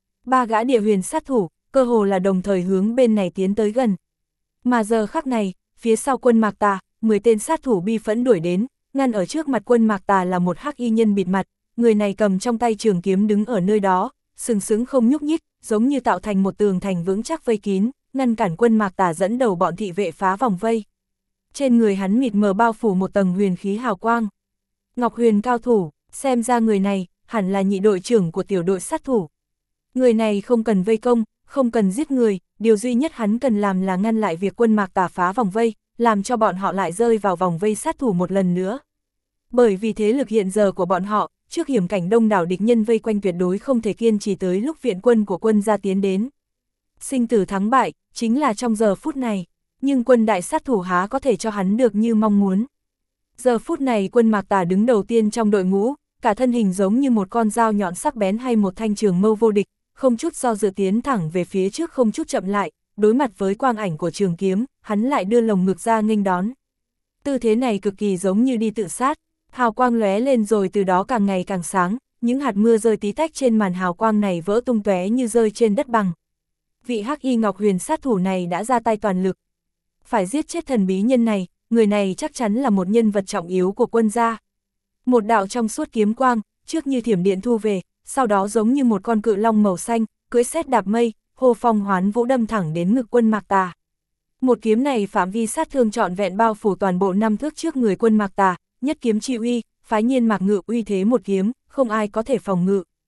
3 gã địa huyền sát thủ, cơ hồ là đồng thời hướng bên này tiến tới gần. Mà giờ khắc này, phía sau quân Mạc Tà, 10 tên sát thủ bi phẫn đuổi đến, ngăn ở trước mặt quân Mạc Tà là một hắc y nhân bịt mặt, người này cầm trong tay trường kiếm đứng ở nơi đó, sừng sững không nhúc nhích, giống như tạo thành một tường thành vững chắc vây kín, ngăn cản quân Mạc Tà dẫn đầu bọn thị vệ phá vòng vây. Trên người hắn mịt mờ bao phủ một tầng huyền khí hào quang. Ngọc Huyền cao thủ, xem ra người này, hẳn là nhị đội trưởng của tiểu đội sát thủ. Người này không cần vây công, không cần giết người, điều duy nhất hắn cần làm là ngăn lại việc quân Mạc Tà phá vòng vây, làm cho bọn họ lại rơi vào vòng vây sát thủ một lần nữa. Bởi vì thế lực hiện giờ của bọn họ, trước hiểm cảnh đông đảo địch nhân vây quanh tuyệt đối không thể kiên trì tới lúc viện quân của quân gia tiến đến. Sinh tử thắng bại, chính là trong giờ phút này, nhưng quân đại sát thủ há có thể cho hắn được như mong muốn. Giờ phút này quân Mạc Tà đứng đầu tiên trong đội ngũ, cả thân hình giống như một con dao nhọn sắc bén hay một thanh trường mâu vô địch, không chút do dự tiến thẳng về phía trước không chút chậm lại, đối mặt với quang ảnh của trường kiếm, hắn lại đưa lồng ngực ra nghênh đón. Tư thế này cực kỳ giống như đi tự sát, hào quang lóe lên rồi từ đó càng ngày càng sáng, những hạt mưa rơi tí tách trên màn hào quang này vỡ tung tóe như rơi trên đất bằng. Vị hắc y Ngọc Huyền sát thủ này đã ra tay toàn lực. Phải giết chết thần bí nhân này, người này chắc chắn là một nhân vật trọng yếu của quân gia. Một đạo trong suốt kiếm quang, trước như thiểm điện thu về, sau đó giống như một con cự long màu xanh, cưỡi sét đạp mây, hô phong hoán vũ đâm thẳng đến ngực quân Mạc Tà. Một kiếm này phạm vi sát thương trọn vẹn bao phủ toàn bộ 5 thước trước người quân Mạc Tà, nhất kiếm chi uy, phái nhiên Mạc Ngự uy thế một kiếm, không ai có thể phòng ngự.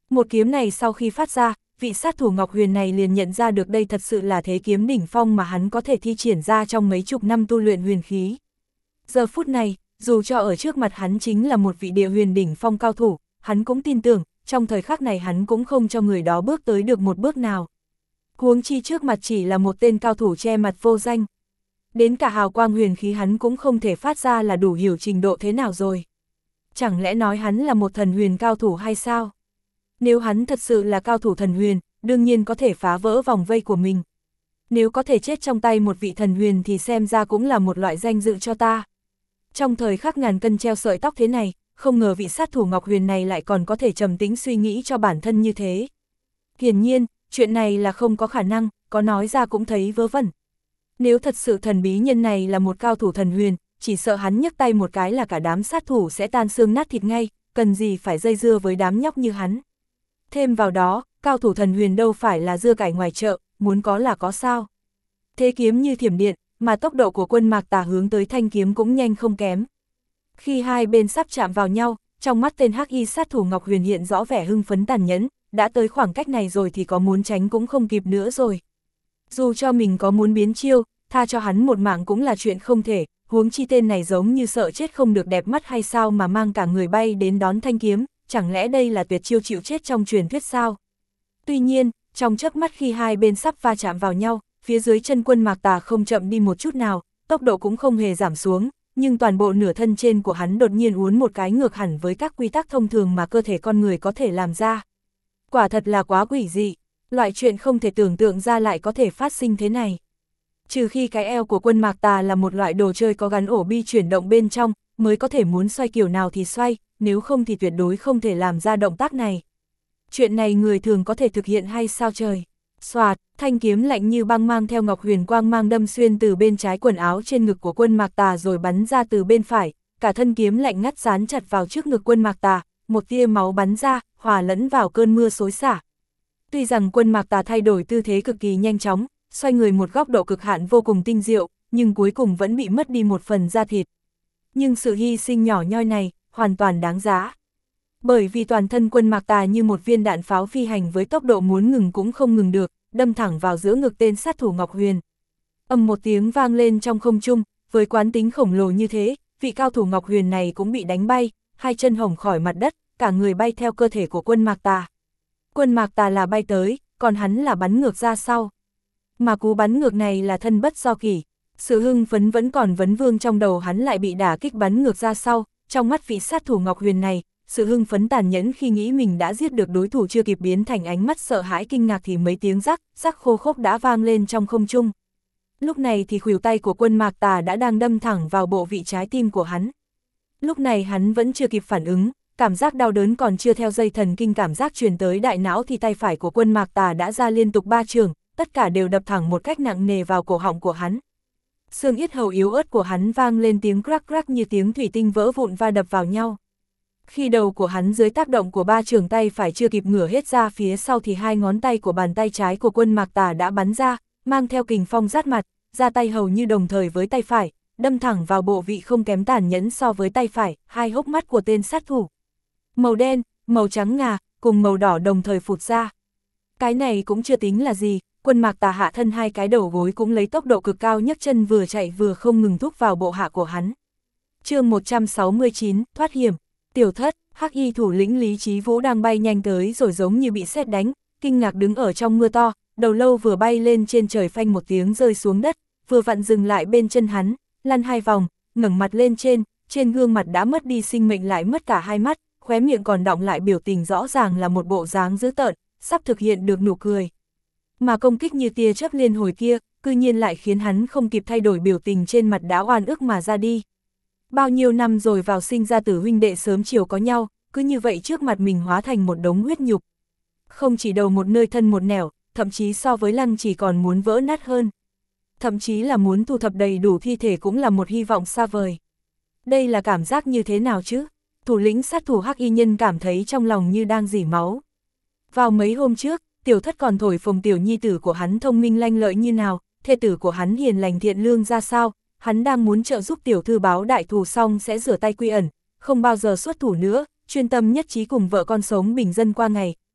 Một kiếm này sau khi phát ra, vị sát thủ Ngọc Huyền này liền nhận ra được đây thật sự là thế kiếm đỉnh phong mà hắn có thể thi triển ra trong mấy chục năm tu luyện huyền khí. Giờ phút này, dù cho ở trước mặt hắn chính là một vị địa huyền đỉnh phong cao thủ, hắn cũng tin tưởng, trong thời khắc này hắn cũng không cho người đó bước tới được một bước nào. Huống chi trước mặt chỉ là một tên cao thủ che mặt vô danh. Đến cả hào quang huyền khí hắn cũng không thể phát ra là đủ hiểu trình độ thế nào rồi. Chẳng lẽ nói hắn là một thần huyền cao thủ hay sao? Nếu hắn thật sự là cao thủ thần huyền, đương nhiên có thể phá vỡ vòng vây của mình. Nếu có thể chết trong tay một vị thần huyền thì xem ra cũng là một loại danh dự cho ta. Trong thời khắc ngàn cân treo sợi tóc thế này, không ngờ vị sát thủ Ngọc Huyền này lại còn có thể trầm tĩnh suy nghĩ cho bản thân như thế. Hiển nhiên, chuyện này là không có khả năng, có nói ra cũng thấy vớ vẩn. Nếu thật sự thần bí nhân này là một cao thủ thần huyền, chỉ sợ hắn nhấc tay một cái là cả đám sát thủ sẽ tan xương nát thịt ngay, cần gì phải dây dưa với đám nhóc như hắn. Thêm vào đó, cao thủ thần huyền đâu phải là dưa cải ngoài chợ, muốn có là có sao. Thế kiếm như thiểm điện, mà tốc độ của Quân Mạc Tà hướng tới thanh kiếm cũng nhanh không kém. Khi hai bên sắp chạm vào nhau, trong mắt tên hắc y sát thủ Ngọc Huyền hiện rõ vẻ hưng phấn tàn nhẫn, đã tới khoảng cách này rồi thì có muốn tránh cũng không kịp nữa rồi. Dù cho mình có muốn biến chiêu, tha cho hắn một mạng cũng là chuyện không thể, huống chi tên này giống như sợ chết không được đẹp mắt hay sao mà mang cả người bay đến đón thanh kiếm, chẳng lẽ đây là tuyệt chiêu chịu chết trong truyền thuyết sao? Tuy nhiên, trong chớp mắt khi hai bên sắp va chạm vào nhau, phía dưới chân Quân Mạc Tà không chậm đi một chút nào, tốc độ cũng không hề giảm xuống, nhưng toàn bộ nửa thân trên của hắn đột nhiên uốn một cái ngược hẳn với các quy tắc thông thường mà cơ thể con người có thể làm ra. Quả thật là quá quỷ dị, loại chuyện không thể tưởng tượng ra lại có thể phát sinh thế này. Trừ khi cái eo của Quân Mạc Tà là một loại đồ chơi có gắn ổ bi chuyển động bên trong, mới có thể muốn xoay kiểu nào thì xoay, nếu không thì tuyệt đối không thể làm ra động tác này. Chuyện này người thường có thể thực hiện hay sao trời? Xoạt, thanh kiếm lạnh như băng mang theo ngọc huyền quang mang đâm xuyên từ bên trái quần áo trên ngực của Quân Mạc Tà rồi bắn ra từ bên phải, cả thân kiếm lạnh ngắt dán chặt vào trước ngực Quân Mạc Tà, một tia máu bắn ra, hòa lẫn vào cơn mưa xối xả. Tuy rằng Quân Mạc Tà thay đổi tư thế cực kỳ nhanh chóng, xoay người một góc độ cực hạn vô cùng tinh diệu, nhưng cuối cùng vẫn bị mất đi một phần da thịt. Nhưng sự hy sinh nhỏ nhoi này, hoàn toàn đáng giá. Bởi vì toàn thân Quân Mạc Tà như một viên đạn pháo phi hành với tốc độ muốn ngừng cũng không ngừng được, đâm thẳng vào giữa ngực tên sát thủ Ngọc Huyền. Ầm một tiếng vang lên trong không trung, với quán tính khổng lồ như thế, vị cao thủ Ngọc Huyền này cũng bị đánh bay, hai chân hổng khỏi mặt đất, cả người bay theo cơ thể của Quân Mạc Tà. Quân Mạc Tà là bay tới, còn hắn là bắn ngược ra sau. Mà cú bắn ngược này là thân bất do kỷ, sự hưng phấn vẫn còn vấn vương trong đầu hắn lại bị đả kích bắn ngược ra sau, trong mắt vị sát thủ Ngọc Huyền này, sự hưng phấn tàn nhẫn khi nghĩ mình đã giết được đối thủ chưa kịp biến thành ánh mắt sợ hãi kinh ngạc thì mấy tiếng rắc khô khốc đã vang lên trong không trung. Lúc này thì khuỷu tay của Quân Mạc Tà đã đang đâm thẳng vào bộ vị trái tim của hắn. Lúc này hắn vẫn chưa kịp phản ứng, cảm giác đau đớn còn chưa theo dây thần kinh cảm giác truyền tới đại não thì tay phải của Quân Mạc Tà đã ra liên tục 3 chưởng, tất cả đều đập thẳng một cách nặng nề vào cổ họng của hắn. Xương yết hầu yếu ớt của hắn vang lên tiếng crack crack như tiếng thủy tinh vỡ vụn va đập vào nhau. Khi đầu của hắn dưới tác động của 3 chưởng tay phải chưa kịp ngửa hết ra phía sau thì 2 ngón tay của bàn tay trái của Quân Mạc Tà đã bắn ra, mang theo kình phong rát mặt, ra tay hầu như đồng thời với tay phải, đâm thẳng vào bộ vị không kém tàn nhẫn so với tay phải, hai hốc mắt của tên sát thủ. Màu đen, màu trắng ngà, cùng màu đỏ đồng thời phụt ra. Cái này cũng chưa tính là gì, Quân Mạc Tà hạ thân hai cái đầu gối cũng lấy tốc độ cực cao nhấc chân vừa chạy vừa không ngừng thúc vào bộ hạ của hắn. Chương 169, thoát hiểm. Tiểu Thất, hắc y thủ lĩnh Lý Chí Vũ đang bay nhanh tới rồi giống như bị sét đánh, kinh ngạc đứng ở trong mưa to, đầu lâu vừa bay lên trên trời phanh một tiếng rơi xuống đất, vừa vặn dừng lại bên chân hắn, lăn 2 vòng, ngẩng mặt lên trên gương mặt đã mất đi sinh mệnh lại mất cả hai mắt, khóe miệng còn đọng lại biểu tình rõ ràng là một bộ dáng dữ tợn, sắp thực hiện được nụ cười. Mà công kích như tia chớp liên hồi kia, cư nhiên lại khiến hắn không kịp thay đổi biểu tình trên mặt đã oan ức mà ra đi. Bao nhiêu năm rồi vào sinh ra tử huynh đệ sớm chiều có nhau, cứ như vậy trước mặt mình hóa thành một đống huyết nhục. Không chỉ đầu một nơi thân một nẻo, thậm chí so với Lăng Chỉ còn muốn vỡ nát hơn. Thậm chí là muốn thu thập đầy đủ thi thể cũng là một hy vọng xa vời. Đây là cảm giác như thế nào chứ? Thủ lĩnh sát thủ hắc y nhân cảm thấy trong lòng như đang rỉ máu. Vào mấy hôm trước, Tiểu Thất còn thổi phồng tiểu nhi tử của hắn thông minh lanh lợi như nào, thê tử của hắn hiền lành thiện lương ra sao, hắn đang muốn trợ giúp tiểu thư báo đại thù xong sẽ rửa tay quy ẩn, không bao giờ xuất thủ nữa, chuyên tâm nhất trí cùng vợ con sống bình dân qua ngày,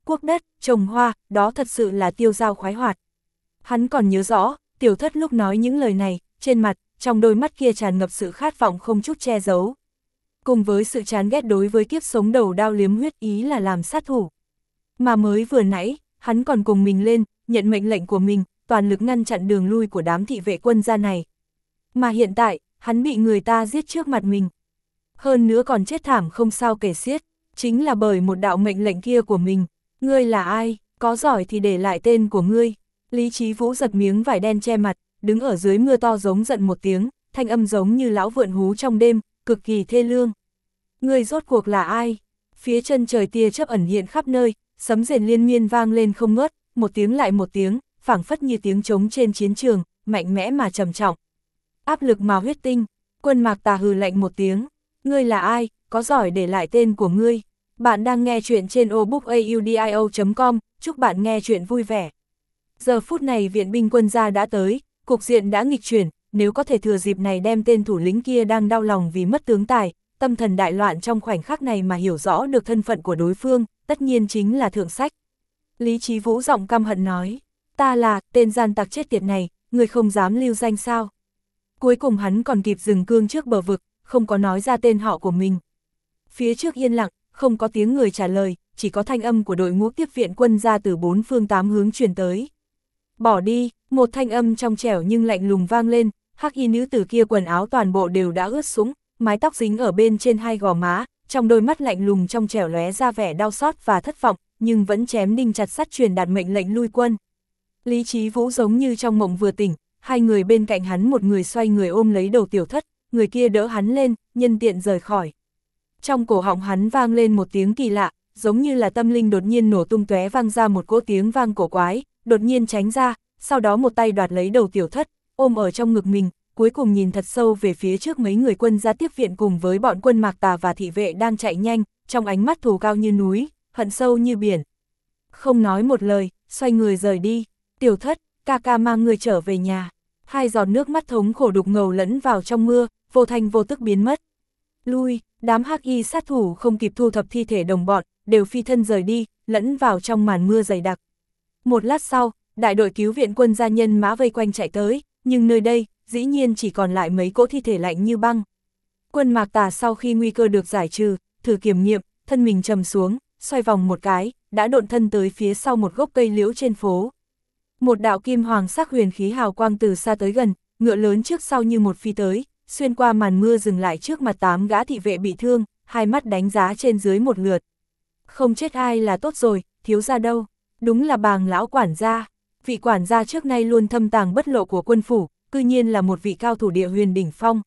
quốc đất, trồng hoa, đó thật sự là tiêu dao khoái hoạt. Hắn còn nhớ rõ, Tiểu Thất lúc nói những lời này, trên mặt, trong đôi mắt kia tràn ngập sự khát vọng không chút che giấu. Cùng với sự chán ghét đối với kiếp sống đầu đao liếm huyết ý là làm sát thủ. Mà mới vừa nãy, hắn còn cùng mình lên, nhận mệnh lệnh của mình, toàn lực ngăn chặn đường lui của đám thị vệ quân gia này. Mà hiện tại, hắn bị người ta giết trước mặt mình. Hơn nữa còn chết thảm không sao kể xiết, chính là bởi một đạo mệnh lệnh kia của mình. Ngươi là ai, có giỏi thì để lại tên của ngươi. Lý Chí Vũ giật miếng vải đen che mặt, đứng ở dưới mưa to giống giận một tiếng, thanh âm giống như lão vượn hú trong đêm, cực kỳ thê lương. Ngươi rốt cuộc là ai? Phía chân trời tia chớp ẩn hiện khắp nơi, sấm rền liên miên vang lên không ngớt, một tiếng lại một tiếng, phảng phất như tiếng trống trên chiến trường, mạnh mẽ mà trầm trọng. Áp lực mà huyết tinh, Quân Mạc Tà hừ lạnh một tiếng. Ngươi là ai, có giỏi để lại tên của ngươi. Bạn đang nghe chuyện trên obookaudio.com, chúc bạn nghe chuyện vui vẻ. Giờ phút này viện binh quân gia đã tới, cục diện đã nghịch chuyển, nếu có thể thừa dịp này đem tên thủ lĩnh kia đang đau lòng vì mất tướng tài, tâm thần đại loạn trong khoảnh khắc này mà hiểu rõ được thân phận của đối phương, tất nhiên chính là thượng sách. Lý Chí Vũ giọng căm hận nói, ta là, tên gian tặc chết tiệt này, người không dám lưu danh sao. Cuối cùng hắn còn kịp dừng cương trước bờ vực, không có nói ra tên họ của mình. Phía trước yên lặng, không có tiếng người trả lời, chỉ có thanh âm của đội ngũ tiếp viện quân ra từ bốn phương tám hướng truyền tới. Bỏ đi, một thanh âm trong trẻo nhưng lạnh lùng vang lên, hắc y nữ tử kia quần áo toàn bộ đều đã ướt sũng, mái tóc dính ở bên trên hai gò má, trong đôi mắt lạnh lùng trong trẻo lóe ra vẻ đau xót và thất vọng, nhưng vẫn chém đinh chặt sắt truyền đạt mệnh lệnh lui quân. Lý Chí Vũ giống như trong mộng vừa tỉnh, hai người bên cạnh hắn một người xoay người ôm lấy đầu Tiểu Thất, người kia đỡ hắn lên, nhân tiện rời khỏi. Trong cổ họng hắn vang lên một tiếng kỳ lạ, giống như là tâm linh đột nhiên nổ tung tóe vang ra một cỗ tiếng vang cổ quái, đột nhiên tránh ra, sau đó một tay đoạt lấy đầu Tiểu Thất, ôm ở trong ngực mình, cuối cùng nhìn thật sâu về phía trước mấy người quân gia tiếp viện cùng với bọn Quân Mạc Tà và thị vệ đang chạy nhanh, trong ánh mắt thù cao như núi, hận sâu như biển. Không nói một lời, xoay người rời đi. Tiểu Thất, ca ca mang người trở về nhà. Hai giọt nước mắt thống khổ đục ngầu lẫn vào trong mưa, vô thanh vô tức biến mất. Lui, đám hắc y sát thủ không kịp thu thập thi thể đồng bọn, đều phi thân rời đi, lẫn vào trong màn mưa dày đặc. Một lát sau, đại đội cứu viện quân gia nhân mã vây quanh chạy tới, nhưng nơi đây, dĩ nhiên chỉ còn lại mấy cỗ thi thể lạnh như băng. Quân Mạc Tà sau khi nguy cơ được giải trừ, thử kiểm nghiệm, thân mình trầm xuống, xoay vòng một cái, đã độn thân tới phía sau một gốc cây liễu trên phố. Một đạo kim hoàng sắc huyền khí hào quang từ xa tới gần, ngựa lớn trước sau như một phi tới, xuyên qua màn mưa dừng lại trước mặt 8 gã thị vệ bị thương, hai mắt đánh giá trên dưới một lượt. Không chết ai là tốt rồi, thiếu gia đâu? Đúng là Bàng lão quản gia. Vị quản gia trước nay luôn thâm tàng bất lộ của quân phủ, cư nhiên là một vị cao thủ địa huyền đỉnh phong.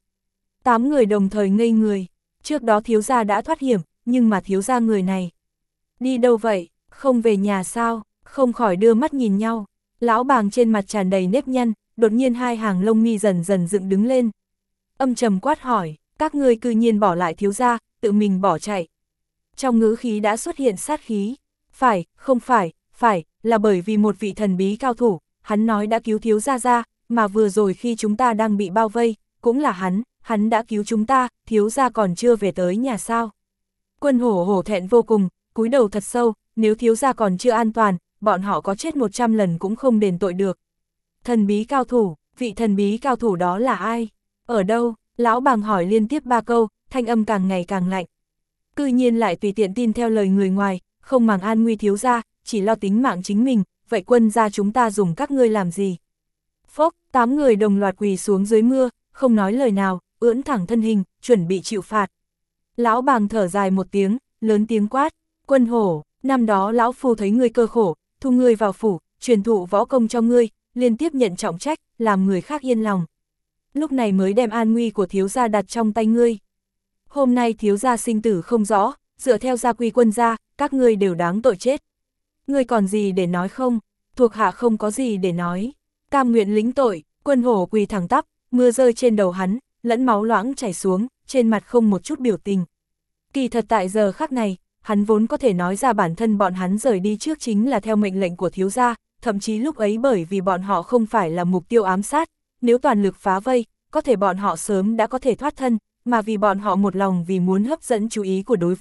8 người đồng thời ngây người. Trước đó thiếu gia đã thoát hiểm, nhưng mà thiếu gia người này đi đâu vậy? Không về nhà sao? Không khỏi đưa mắt nhìn nhau. Lão Bàng trên mặt tràn đầy nếp nhăn, đột nhiên hai hàng lông mi dần dần dựng đứng lên. Âm trầm quát hỏi, các ngươi cư nhiên bỏ lại thiếu gia, tự mình bỏ chạy. Trong ngữ khí đã xuất hiện sát khí. Phải, không phải, phải, là bởi vì một vị thần bí cao thủ, hắn nói đã cứu thiếu gia ra, mà vừa rồi khi chúng ta đang bị bao vây, cũng là hắn đã cứu chúng ta, thiếu gia còn chưa về tới nhà sao. Quân Hổ hổ thẹn vô cùng, cúi đầu thật sâu, nếu thiếu gia còn chưa an toàn, bọn họ có chết 100 lần cũng không đền tội được. Thần bí cao thủ, vị thần bí cao thủ đó là ai? Ở đâu? Lão Bàng hỏi liên tiếp 3 câu, thanh âm càng ngày càng lạnh. Cư nhiên lại tùy tiện tin theo lời người ngoài, không màng an nguy thiếu gia, chỉ lo tính mạng chính mình, vậy quân gia chúng ta dùng các ngươi làm gì? Phốc, 8 người đồng loạt quỳ xuống dưới mưa, không nói lời nào, ưỡn thẳng thân hình, chuẩn bị chịu phạt. Lão Bàng thở dài một tiếng, lớn tiếng quát, Quân Hổ, năm đó lão phu thấy ngươi cơ khổ, thu ngươi vào phủ, truyền thụ võ công cho ngươi, liên tiếp nhận trọng trách, làm người khác yên lòng. Lúc này mới đem an nguy của thiếu gia đặt trong tay ngươi. Hôm nay thiếu gia sinh tử không rõ, dựa theo gia quy quân gia, các ngươi đều đáng tội chết. Ngươi còn gì để nói không? Thuộc hạ không có gì để nói. Cam nguyện lĩnh tội. Quân Hổ quỳ thẳng tắp, mưa rơi trên đầu hắn, lẫn máu loãng chảy xuống, trên mặt không một chút biểu tình. Kỳ thật tại giờ khắc này, hắn vốn có thể nói ra bản thân bọn hắn rời đi trước chính là theo mệnh lệnh của thiếu gia, thậm chí lúc ấy bởi vì bọn họ không phải là mục tiêu ám sát, nếu toàn lực phá vây, có thể bọn họ sớm đã có thể thoát thân, mà vì bọn họ một lòng vì muốn hấp dẫn chú ý của đối phương,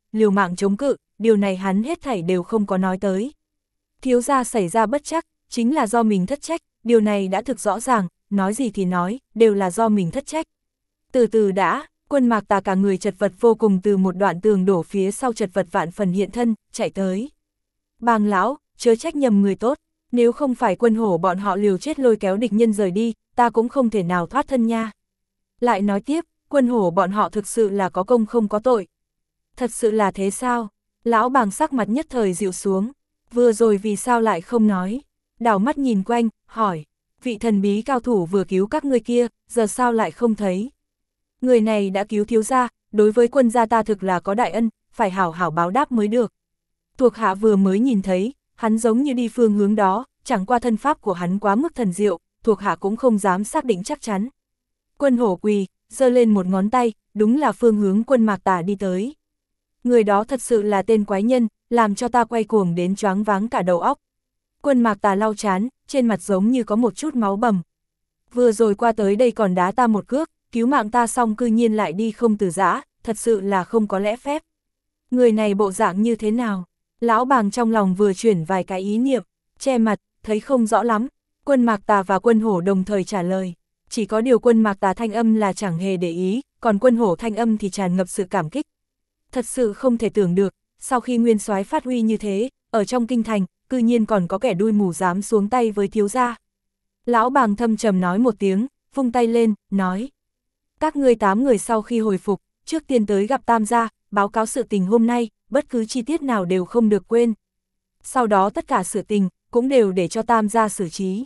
liều mạng chống cự, điều này hắn hết thảy đều không có nói tới. Thiếu gia xảy ra bất trắc, chính là do mình thất trách, điều này đã thực rõ ràng, nói gì thì nói, đều là do mình thất trách. Từ từ đã, Quân Mạc Tà cả người chật vật vô cùng từ một đoạn tường đổ phía sau chật vật vạn phần hiện thân, chạy tới. Bàng lão, chớ trách nhầm người tốt, nếu không phải Quân Hổ bọn họ liều chết lôi kéo địch nhân rời đi, ta cũng không thể nào thoát thân nha. Lại nói tiếp, Quân Hổ bọn họ thực sự là có công không có tội. Thật sự là thế sao? Lão Bàng sắc mặt nhất thời dịu xuống, vừa rồi vì sao lại không nói? Đảo mắt nhìn quanh, hỏi, vị thần bí cao thủ vừa cứu các ngươi kia, giờ sao lại không thấy? Người này đã cứu thiếu gia, đối với quân gia ta thực là có đại ân, phải hảo hảo báo đáp mới được. Thuộc hạ vừa mới nhìn thấy, hắn giống như đi phương hướng đó, chẳng qua thân pháp của hắn quá mức thần diệu, thuộc hạ cũng không dám xác định chắc chắn. Quân Hổ quỳ, giơ lên một ngón tay, đúng là phương hướng Quân Mạc Tà đi tới. Người đó thật sự là tên quái nhân, làm cho ta quay cuồng đến choáng váng cả đầu óc. Quân Mạc Tà lau chán, trên mặt giống như có một chút máu bầm. Vừa rồi qua tới đây còn đá ta một cước, cứu mạng ta xong cư nhiên lại đi không từ giã, thật sự là không có lẽ phép. Người này bộ dạng như thế nào? Lão Bàng trong lòng vừa chuyển vài cái ý niệm, che mặt, thấy không rõ lắm. Quân Mạc Tà và Quân Hổ đồng thời trả lời. Chỉ có điều Quân Mạc Tà thanh âm là chẳng hề để ý, còn Quân Hổ thanh âm thì tràn ngập sự cảm kích. Thật sự không thể tưởng được, sau khi nguyên soái phát huy như thế, ở trong kinh thành, cư nhiên còn có kẻ đuôi mù dám xuống tay với thiếu gia. Lão Bàng thâm trầm nói một tiếng, vung tay lên, nói. Các ngươi 8 người sau khi hồi phục, trước tiên tới gặp Tam gia, báo cáo sự tình hôm nay, bất cứ chi tiết nào đều không được quên. Sau đó tất cả sự tình, cũng đều để cho Tam gia xử trí.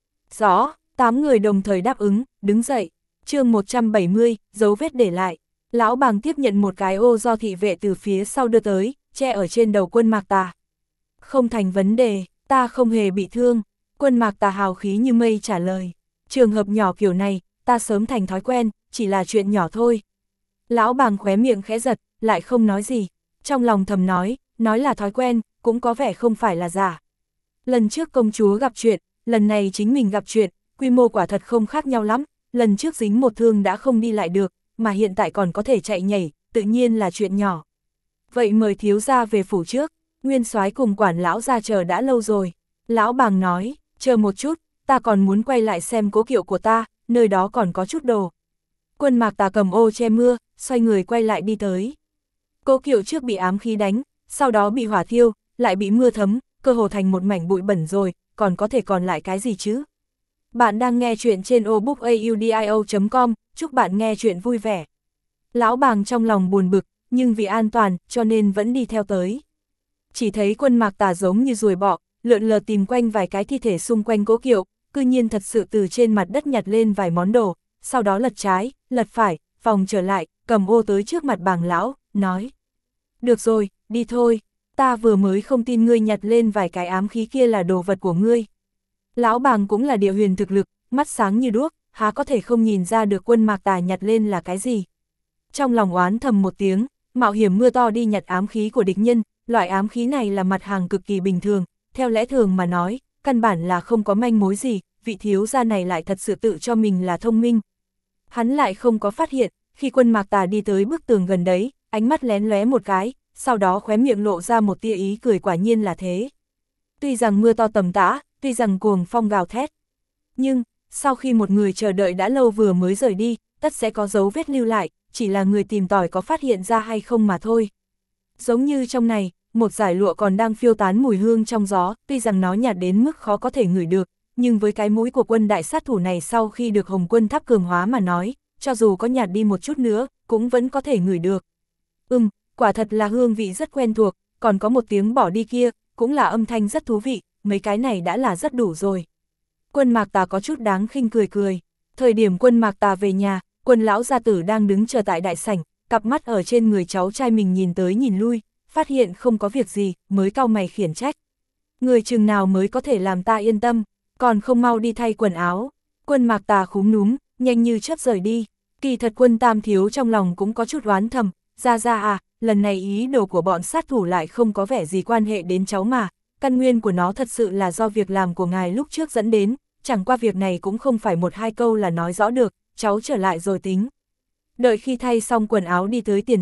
Rõ, 8 người đồng thời đáp ứng, đứng dậy. Chương 170, dấu vết để lại. Lão Bàng tiếp nhận một cái ô do thị vệ từ phía sau đưa tới, che ở trên đầu Quân Mạc Tà. Không thành vấn đề, ta không hề bị thương. Quân Mạc Tà hào khí như mây trả lời. Trường hợp nhỏ kiểu này, ta sớm thành thói quen, chỉ là chuyện nhỏ thôi. Lão Bàng khóe miệng khẽ giật, lại không nói gì. Trong lòng thầm nói là thói quen, cũng có vẻ không phải là giả. Lần trước công chúa gặp chuyện, lần này chính mình gặp chuyện, quy mô quả thật không khác nhau lắm. Lần trước dính một thương đã không đi lại được, mà hiện tại còn có thể chạy nhảy, tự nhiên là chuyện nhỏ. Vậy mời thiếu gia về phủ trước, nguyên soái cùng quản lão ra chờ đã lâu rồi. Lão Bàng nói, chờ một chút, ta còn muốn quay lại xem cố kiệu của ta, nơi đó còn có chút đồ. Quân Mạc Tà cầm ô che mưa, xoay người quay lại đi tới. Cố kiệu trước bị ám khí đánh, sau đó bị hỏa thiêu, lại bị mưa thấm, cơ hồ thành một mảnh bụi bẩn rồi, còn có thể còn lại cái gì chứ? Bạn đang nghe chuyện trên obookaudio.com, chúc bạn nghe chuyện vui vẻ. Lão Bàng trong lòng buồn bực, nhưng vì an toàn, cho nên vẫn đi theo tới. Chỉ thấy Quân Mạc Tà giống như ruồi bọ, lượn lờ tìm quanh vài cái thi thể xung quanh cố kiệu, cư nhiên thật sự từ trên mặt đất nhặt lên vài món đồ, sau đó lật trái, lật phải, vòng trở lại, cầm ô tới trước mặt Bàng lão, nói. Được rồi, đi thôi, ta vừa mới không tin ngươi nhặt lên vài cái ám khí kia là đồ vật của ngươi. Lão Bàng cũng là địa huyền thực lực, mắt sáng như đuốc, há có thể không nhìn ra được Quân Mạc Tà nhặt lên là cái gì. Trong lòng oán thầm một tiếng, mạo hiểm mưa to đi nhặt ám khí của địch nhân, loại ám khí này là mặt hàng cực kỳ bình thường, theo lẽ thường mà nói, căn bản là không có manh mối gì, vị thiếu gia này lại thật sự tự cho mình là thông minh. Hắn lại không có phát hiện, khi Quân Mạc Tà đi tới bức tường gần đấy, ánh mắt lén lóe một cái, sau đó khóe miệng lộ ra một tia ý cười, quả nhiên là thế. Tuy rằng mưa to tầm tã, tuy rằng cuồng phong gào thét, nhưng, sau khi một người chờ đợi đã lâu vừa mới rời đi, tất sẽ có dấu vết lưu lại, chỉ là người tìm tòi có phát hiện ra hay không mà thôi. Giống như trong này, một dải lụa còn đang phiêu tán mùi hương trong gió, tuy rằng nó nhạt đến mức khó có thể ngửi được, nhưng với cái mũi của quân đại sát thủ này sau khi được Hồng Quân Tháp cường hóa mà nói, cho dù có nhạt đi một chút nữa, cũng vẫn có thể ngửi được. Quả thật là hương vị rất quen thuộc, còn có một tiếng bỏ đi kia, cũng là âm thanh rất thú vị, mấy cái này đã là rất đủ rồi. Quân Mạc Tà có chút đáng khinh cười cười. Thời điểm Quân Mạc Tà về nhà, Quân lão gia tử đang đứng chờ tại đại sảnh, cặp mắt ở trên người cháu trai mình nhìn tới nhìn lui, phát hiện không có việc gì, mới cau mày khiển trách. Người chừng nào mới có thể làm ta yên tâm, còn không mau đi thay quần áo. Quân Mạc Tà khúm núm, nhanh như chớp rời đi. Kỳ thật Quân Tam thiếu trong lòng cũng có chút oán thầm, ra à, lần này ý đồ của bọn sát thủ lại không có vẻ gì quan hệ đến cháu mà, căn nguyên của nó thật sự là do việc làm của ngài lúc trước dẫn đến, chẳng qua việc này cũng không phải một hai câu là nói rõ được, cháu trở lại rồi tính. Đợi khi thay xong quần áo đi tới tiền thính,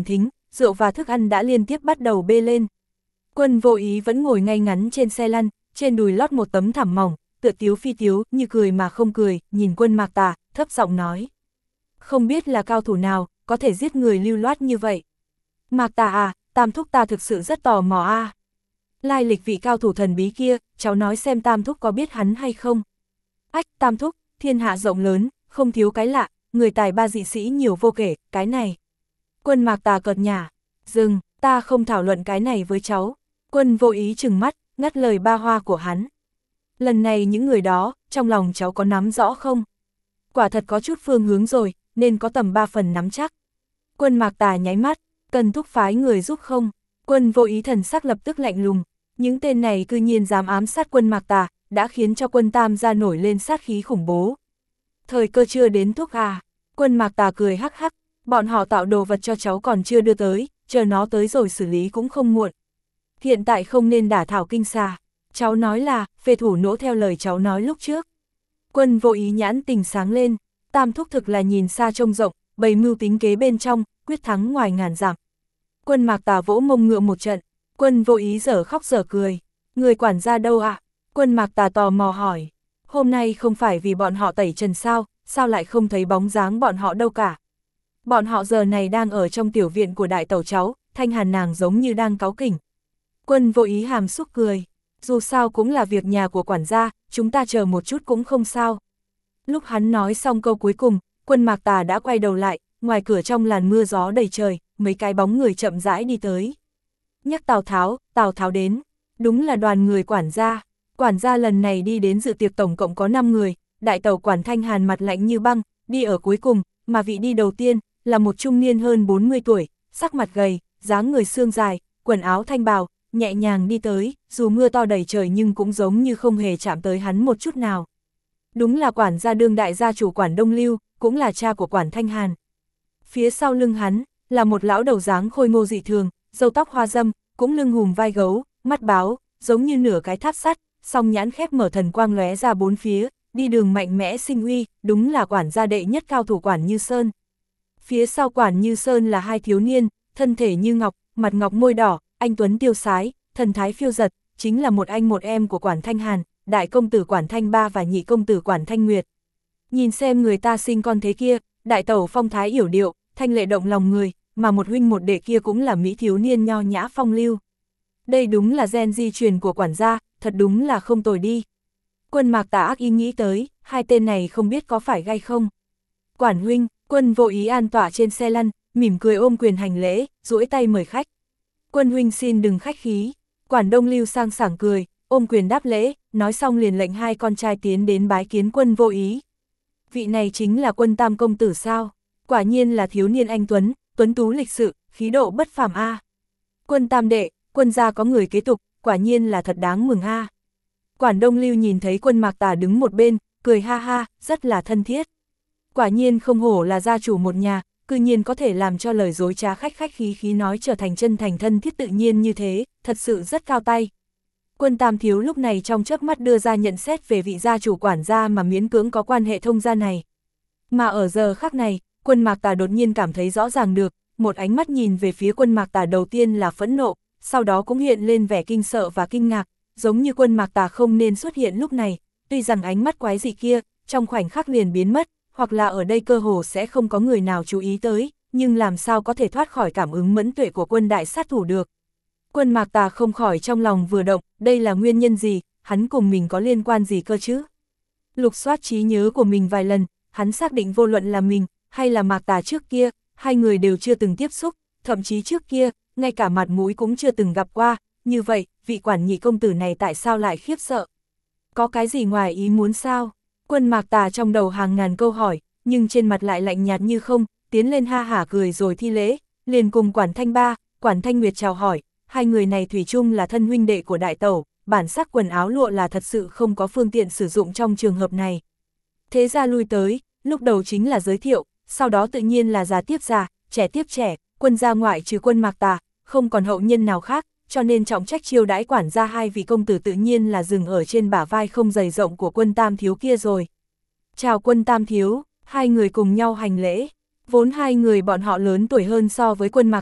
rượu và thức ăn đã liên tiếp bắt đầu bê lên. Quân Vô Ý vẫn ngồi ngay ngắn trên xe lăn, trên đùi lót một tấm thảm mỏng, tựa tiếu phi tiếu, như cười mà không cười, nhìn Quân Mạc Tà, thấp giọng nói. Không biết là cao thủ nào, có thể giết người lưu loát như vậy. Mạc Tà à, Tam thúc ta thực sự rất tò mò a. Lai lịch vị cao thủ thần bí kia, cháu nói xem Tam thúc có biết hắn hay không. Ách, Tam thúc, thiên hạ rộng lớn, không thiếu cái lạ, người tài ba dị sĩ nhiều vô kể, cái này. Quân Mạc Tà cợt nhả, dừng, ta không thảo luận cái này với cháu. Quân Vô Ý trừng mắt, ngắt lời ba hoa của hắn. Lần này những người đó, trong lòng cháu có nắm rõ không? Quả thật có chút phương hướng rồi, nên có tầm 3 phần nắm chắc. Quân Mạc Tà nháy mắt, cần thúc phái người giúp không? Quân Vô Ý thần sắc lập tức lạnh lùng, những tên này cư nhiên dám ám sát Quân Mạc Tà, đã khiến cho Quân Tam gia nổi lên sát khí khủng bố. Thời cơ chưa đến thúc à? Quân Mạc Tà cười hắc hắc, bọn họ tạo đồ vật cho cháu còn chưa đưa tới, chờ nó tới rồi xử lý cũng không muộn. Hiện tại không nên đả thảo kinh xà. Cháu nói là, phê thủ nỗ theo lời cháu nói lúc trước. Quân Vô Ý nhãn tình sáng lên, Tam thúc thực là nhìn xa trông rộng, bày mưu tính kế bên trong, quyết thắng ngoài ngàn dặm. Quân Mạc Tà vỗ mông ngựa một trận, Quân Vô Ý dở khóc dở cười. Người quản gia đâu ạ? Quân Mạc Tà tò mò hỏi. Hôm nay không phải vì bọn họ tẩy trần sao lại không thấy bóng dáng bọn họ đâu cả. Bọn họ giờ này đang ở trong tiểu viện của đại tẩu cháu, Thanh Hàn nàng giống như đang cáu kỉnh. Quân Vô Ý hàm xúc cười. Dù sao cũng là việc nhà của quản gia, chúng ta chờ một chút cũng không sao. Lúc hắn nói xong câu cuối cùng, Quân Mạc Tà đã quay đầu lại, ngoài cửa trong làn mưa gió đầy trời, mấy cái bóng người chậm rãi đi tới. Nhắc Tào Tháo đến, đúng là đoàn người quản gia. Quản gia lần này đi đến dự tiệc tổng cộng có 5 người, đại tẩu quản Thanh Hàn mặt lạnh như băng, đi ở cuối cùng, mà vị đi đầu tiên, là một trung niên hơn 40 tuổi, sắc mặt gầy, dáng người xương dài, quần áo thanh bào, nhẹ nhàng đi tới, dù mưa to đầy trời nhưng cũng giống như không hề chạm tới hắn một chút nào. Đúng là quản gia đương đại gia chủ quản Đông Lưu, cũng là cha của quản Thanh Hàn. Phía sau lưng hắn, là một lão đầu dáng khôi ngô dị thường, râu tóc hoa dâm, cũng lưng hùm vai gấu, mắt báo, giống như nửa cái tháp sắt, song nhãn khép mở thần quang lóe ra bốn phía, đi đường mạnh mẽ sinh uy, đúng là quản gia đệ nhất cao thủ Quản Như Sơn. Phía sau Quản Như Sơn là hai thiếu niên, thân thể như ngọc, mặt ngọc môi đỏ, anh tuấn tiêu sái, thần thái phiêu giật, chính là một anh một em của Quản Thanh Hàn, đại công tử Quản Thanh Ba và nhị công tử Quản Thanh Nguyệt. Nhìn xem người ta sinh con thế kia, đại tẩu phong thái yểu điệu, thanh lệ động lòng người, mà một huynh một đệ kia cũng là mỹ thiếu niên nho nhã phong lưu. Đây đúng là gen di truyền của quản gia, thật đúng là không tồi đi. Quân Mạc Tà ác ý nghĩ tới, hai tên này không biết có phải gay không. Quản huynh, Quân Vô Ý an tọa trên xe lăn, mỉm cười ôm quyền hành lễ, duỗi tay mời khách. Quân huynh xin đừng khách khí. Quản Đông Lưu sang sảng cười, ôm quyền đáp lễ, nói xong liền lệnh hai con trai tiến đến bái kiến Quân Vô Ý. Vị này chính là Quân Tam công tử sao? Quả nhiên là thiếu niên anh tuấn, tuấn tú lịch sự, khí độ bất phàm a. Quân Tam đệ, Quân gia có người kế tục, quả nhiên là thật đáng mừng a. Quản Đông Lưu nhìn thấy Quân Mạc Tà đứng một bên, cười ha ha, rất là thân thiết. Quả nhiên không hổ là gia chủ một nhà, cư nhiên có thể làm cho lời dối trá khách khách khí khí nói trở thành chân thành thân thiết tự nhiên như thế, thật sự rất cao tay. Quân Tam thiếu lúc này trong chớp mắt đưa ra nhận xét về vị gia chủ quản gia mà miễn cưỡng có quan hệ thông gia này. Mà ở giờ khắc này, Quân Mạc Tà đột nhiên cảm thấy rõ ràng được, một ánh mắt nhìn về phía Quân Mạc Tà đầu tiên là phẫn nộ, sau đó cũng hiện lên vẻ kinh sợ và kinh ngạc, giống như Quân Mạc Tà không nên xuất hiện lúc này, tuy rằng ánh mắt quái dị kia, trong khoảnh khắc liền biến mất, hoặc là ở đây cơ hồ sẽ không có người nào chú ý tới, nhưng làm sao có thể thoát khỏi cảm ứng mẫn tuệ của quân đại sát thủ được. Quân Mạc Tà không khỏi trong lòng vừa động, đây là nguyên nhân gì, hắn cùng mình có liên quan gì cơ chứ? Lục soát trí nhớ của mình vài lần, hắn xác định vô luận là mình, hay là Mạc Tà trước kia, hai người đều chưa từng tiếp xúc, thậm chí trước kia, ngay cả mặt mũi cũng chưa từng gặp qua, như vậy, vị quản nhị công tử này tại sao lại khiếp sợ? Có cái gì ngoài ý muốn sao? Quân Mạc Tà trong đầu hàng ngàn câu hỏi, nhưng trên mặt lại lạnh nhạt như không, tiến lên ha hả cười rồi thi lễ, liền cùng Quản Thanh Ba, Quản Thanh Nguyệt chào hỏi, hai người này thủy chung là thân huynh đệ của đại tẩu, bản sắc quần áo lụa là thật sự không có phương tiện sử dụng trong trường hợp này. Thế ra lui tới, lúc đầu chính là giới thiệu, sau đó tự nhiên là già tiếp già, trẻ tiếp trẻ, quân gia ngoại trừ Quân Mạc Tà, không còn hậu nhân nào khác, cho nên trọng trách chiêu đãi quản gia hai vị công tử tự nhiên là dừng ở trên bả vai không dày rộng của Quân Tam thiếu kia rồi. Chào Quân Tam thiếu, hai người cùng nhau hành lễ, vốn hai người bọn họ lớn tuổi hơn so với Quân Mạc Tà,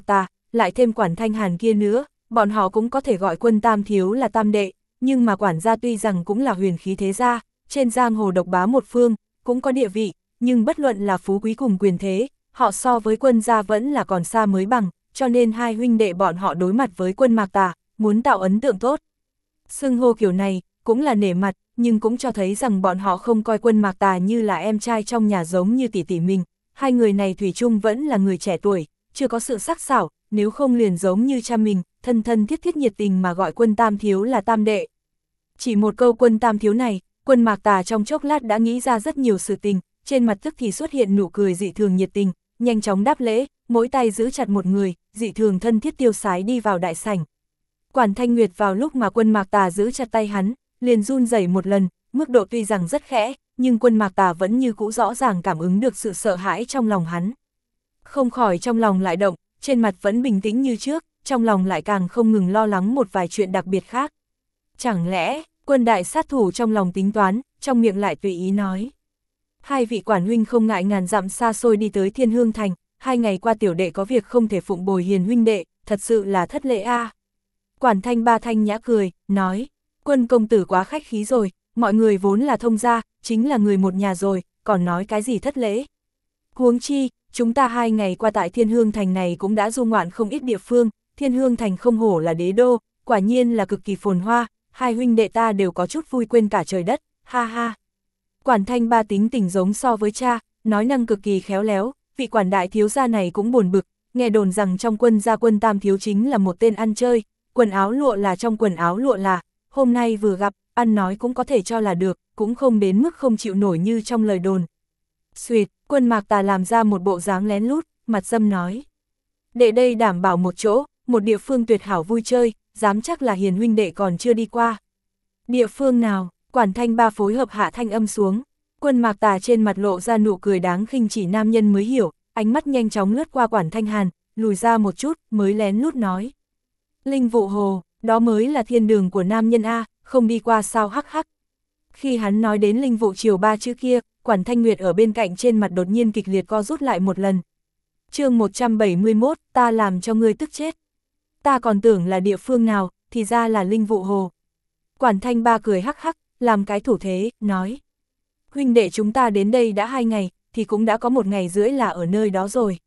lại thêm Quản Thanh Hàn kia nữa, bọn họ cũng có thể gọi Quân Tam Thiếu là tam đệ, nhưng mà quản gia tuy rằng cũng là huyền khí thế gia, trên giang hồ độc bá một phương, cũng có địa vị, nhưng bất luận là phú quý cùng quyền thế, họ so với Quân gia vẫn là còn xa mới bằng, cho nên hai huynh đệ bọn họ đối mặt với Quân Mạc Tà, muốn tạo ấn tượng tốt. Xưng hô kiểu này, cũng là nể mặt, nhưng cũng cho thấy rằng bọn họ không coi Quân Mạc Tà như là em trai trong nhà giống như tỷ tỷ mình, hai người này thủy chung vẫn là người trẻ tuổi, chưa có sự sắc sảo, nếu không liền giống như cha mình, thân thân thiết thiết nhiệt tình mà gọi Quân Tam Thiếu là tam đệ. Chỉ một câu Quân Tam Thiếu này, Quân Mạc Tà trong chốc lát đã nghĩ ra rất nhiều sự tình, trên mặt tức thì xuất hiện nụ cười dị thường nhiệt tình, nhanh chóng đáp lễ, mỗi tay giữ chặt một người, dị thường thân thiết tiêu sái đi vào đại sảnh. Quản Thanh Nguyệt vào lúc mà Quân Mạc Tà giữ chặt tay hắn, liền run rẩy một lần, mức độ tuy rằng rất khẽ, nhưng Quân Mạc Tà vẫn như cũ rõ ràng cảm ứng được sự sợ hãi trong lòng hắn. Không khỏi trong lòng lại động, trên mặt vẫn bình tĩnh như trước, trong lòng lại càng không ngừng lo lắng một vài chuyện đặc biệt khác. Chẳng lẽ, Quân đại sát thủ trong lòng tính toán, trong miệng lại tùy ý nói. Hai vị quản huynh không ngại ngàn dặm xa xôi đi tới Thiên Hương Thành, 2 ngày qua tiểu đệ có việc không thể phụng bồi hiền huynh đệ, thật sự là thất lễ a. Quản Thanh Ba thanh nhã cười, nói, Quân công tử quá khách khí rồi, mọi người vốn là thông gia, chính là người một nhà rồi, còn nói cái gì thất lễ. Huống chi, chúng ta 2 ngày qua tại Thiên Hương Thành này cũng đã du ngoạn không ít địa phương, Thiên Hương Thành không hổ là đế đô, quả nhiên là cực kỳ phồn hoa, hai huynh đệ ta đều có chút vui quên cả trời đất, ha ha. Quản Thanh Ba tính tình giống so với cha, nói năng cực kỳ khéo léo, vị quản đại thiếu gia này cũng buồn bực, nghe đồn rằng trong quân gia Quân Tam Thiếu chính là một tên ăn chơi, quần áo lụa là trong quần áo lụa là, hôm nay vừa gặp, ăn nói cũng có thể cho là được, cũng không đến mức không chịu nổi như trong lời đồn. Xuyệt, Quân Mạc Tà làm ra một bộ dáng lén lút, mặt dâm nói. Đệ đây đảm bảo một chỗ, một địa phương tuyệt hảo vui chơi, dám chắc là hiền huynh đệ còn chưa đi qua. Địa phương nào? Quản Thanh Ba phối hợp hạ thanh âm xuống. Quân Mạc Tà trên mặt lộ ra nụ cười đáng khinh chỉ nam nhân mới hiểu, ánh mắt nhanh chóng lướt qua Quản Thanh Hàn, lùi ra một chút, mới lén lút nói. Linh Vụ Hồ, đó mới là thiên đường của nam nhân A, không đi qua sao hắc hắc. Khi hắn nói đến Linh Vụ Triều 3 chữ kia, Quản Thanh Nguyệt ở bên cạnh trên mặt đột nhiên kịch liệt co rút lại một lần. Chương 171, ta làm cho ngươi tức chết. Ta còn tưởng là địa phương nào, thì ra là Linh Vụ Hồ. Quản Thanh Ba cười hắc hắc, làm cái thủ thế, nói. Huynh đệ chúng ta đến đây đã 2 ngày, thì cũng đã có 1 ngày rưỡi là ở nơi đó rồi.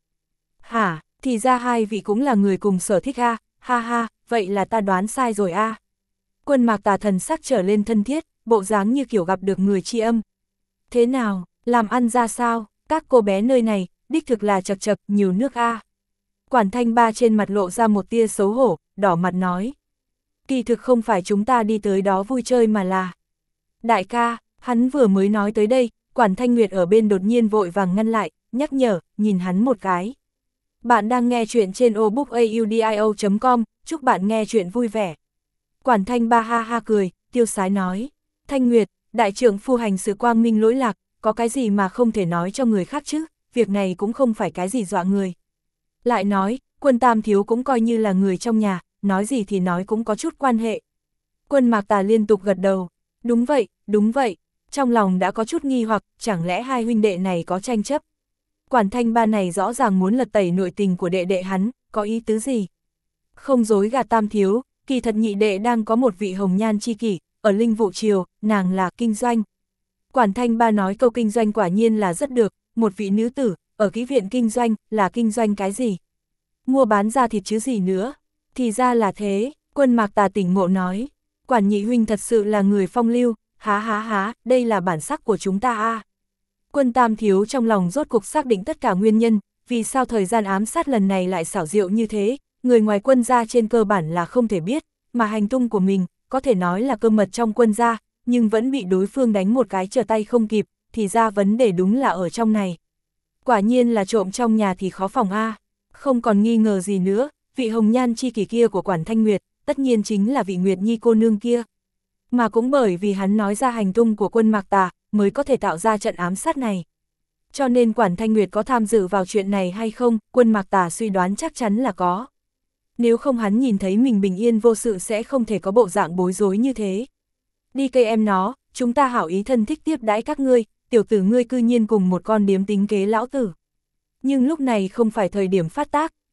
Hả, thì ra hai vị cũng là người cùng sở thích a, ha ha, vậy là ta đoán sai rồi a. Quân Mạc Tà thần sắc trở lên thân thiết, bộ dáng như kiểu gặp được người tri âm. Thế nào, làm ăn ra sao, các cô bé nơi này, đích thực là chật chật, nhiều nước a. Quản Thanh Ba trên mặt lộ ra một tia xấu hổ, đỏ mặt nói. Kỳ thực không phải chúng ta đi tới đó vui chơi mà là. Đại ca, hắn vừa mới nói tới đây, Quản Thanh Nguyệt ở bên đột nhiên vội vàng ngăn lại, nhắc nhở, nhìn hắn một cái. Bạn đang nghe chuyện trên obookaudio.com, chúc bạn nghe chuyện vui vẻ. Quản Thanh Ba ha ha cười, tiêu sái nói. Thanh Nguyệt, đại trưởng phu hành sự quang minh lỗi lạc, có cái gì mà không thể nói cho người khác chứ, việc này cũng không phải cái gì dọa người. Lại nói, Quân Tam Thiếu cũng coi như là người trong nhà, nói gì thì nói cũng có chút quan hệ. Quân Mạc Tà liên tục gật đầu, đúng vậy, trong lòng đã có chút nghi hoặc, chẳng lẽ hai huynh đệ này có tranh chấp. Quản Thanh Ba này rõ ràng muốn lật tẩy nội tình của đệ đệ hắn, có ý tứ gì? Không dối gạt Tam Thiếu, kỳ thật nhị đệ đang có một vị hồng nhan chi kỷ, ở Linh Vụ Triều, nàng là kinh doanh. Quản Thanh Ba nói câu kinh doanh quả nhiên là rất được, một vị nữ tử, ở kỹ viện kinh doanh, là kinh doanh cái gì? Mua bán ra thịt chứ gì nữa? Thì ra là thế, Quân Mạc Tà tỉnh ngộ nói. Quản nhị huynh thật sự là người phong lưu, há, đây là bản sắc của chúng ta a. Quân Tam Thiếu trong lòng rốt cuộc xác định tất cả nguyên nhân, vì sao thời gian ám sát lần này lại xảo diệu như thế, người ngoài quân gia trên cơ bản là không thể biết, mà hành tung của mình, có thể nói là cơ mật trong quân gia, nhưng vẫn bị đối phương đánh một cái trở tay không kịp, thì ra vấn đề đúng là ở trong này. Quả nhiên là trộm trong nhà thì khó phòng a. Không còn nghi ngờ gì nữa, vị hồng nhan chi kỷ kia của Quản Thanh Nguyệt, tất nhiên chính là vị Nguyệt Nhi cô nương kia. Mà cũng bởi vì hắn nói ra hành tung của Quân Mạc Tà, mới có thể tạo ra trận ám sát này. Cho nên Quản Thanh Nguyệt có tham dự vào chuyện này hay không, Quân Mạc Tà suy đoán chắc chắn là có. Nếu không hắn nhìn thấy mình bình yên vô sự sẽ không thể có bộ dạng bối rối như thế. Đi cây em nó, chúng ta hảo ý thân thích tiếp đãi các ngươi, tiểu tử ngươi cư nhiên cùng một con điếm tính kế lão tử. Nhưng lúc này không phải thời điểm phát tác,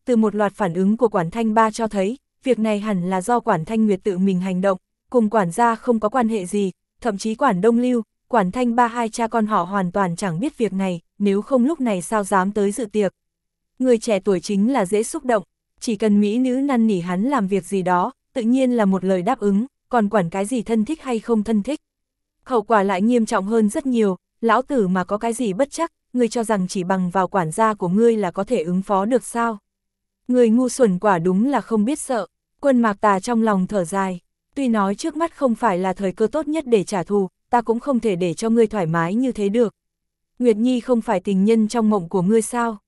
từ một loạt phản ứng của Quản Thanh Ba cho thấy, việc này hẳn là do Quản Thanh Nguyệt tự mình hành động, cùng quản gia không có quan hệ gì, thậm chí Quản Đông Lưu, Quản Thanh Ba hai cha con họ hoàn toàn chẳng biết việc này, nếu không lúc này sao dám tới dự tiệc. Người trẻ tuổi chính là dễ xúc động, chỉ cần mỹ nữ năn nỉ hắn làm việc gì đó, tự nhiên là một lời đáp ứng, còn quản cái gì thân thích hay không thân thích. Hậu quả lại nghiêm trọng hơn rất nhiều, lão tử mà có cái gì bất chắc, ngươi cho rằng chỉ bằng vào quản gia của ngươi là có thể ứng phó được sao? Người ngu xuẩn quả đúng là không biết sợ. Quân Mạc Tà trong lòng thở dài, tuy nói trước mắt không phải là thời cơ tốt nhất để trả thù, ta cũng không thể để cho ngươi thoải mái như thế được. Nguyệt Nhi không phải tình nhân trong mộng của ngươi sao?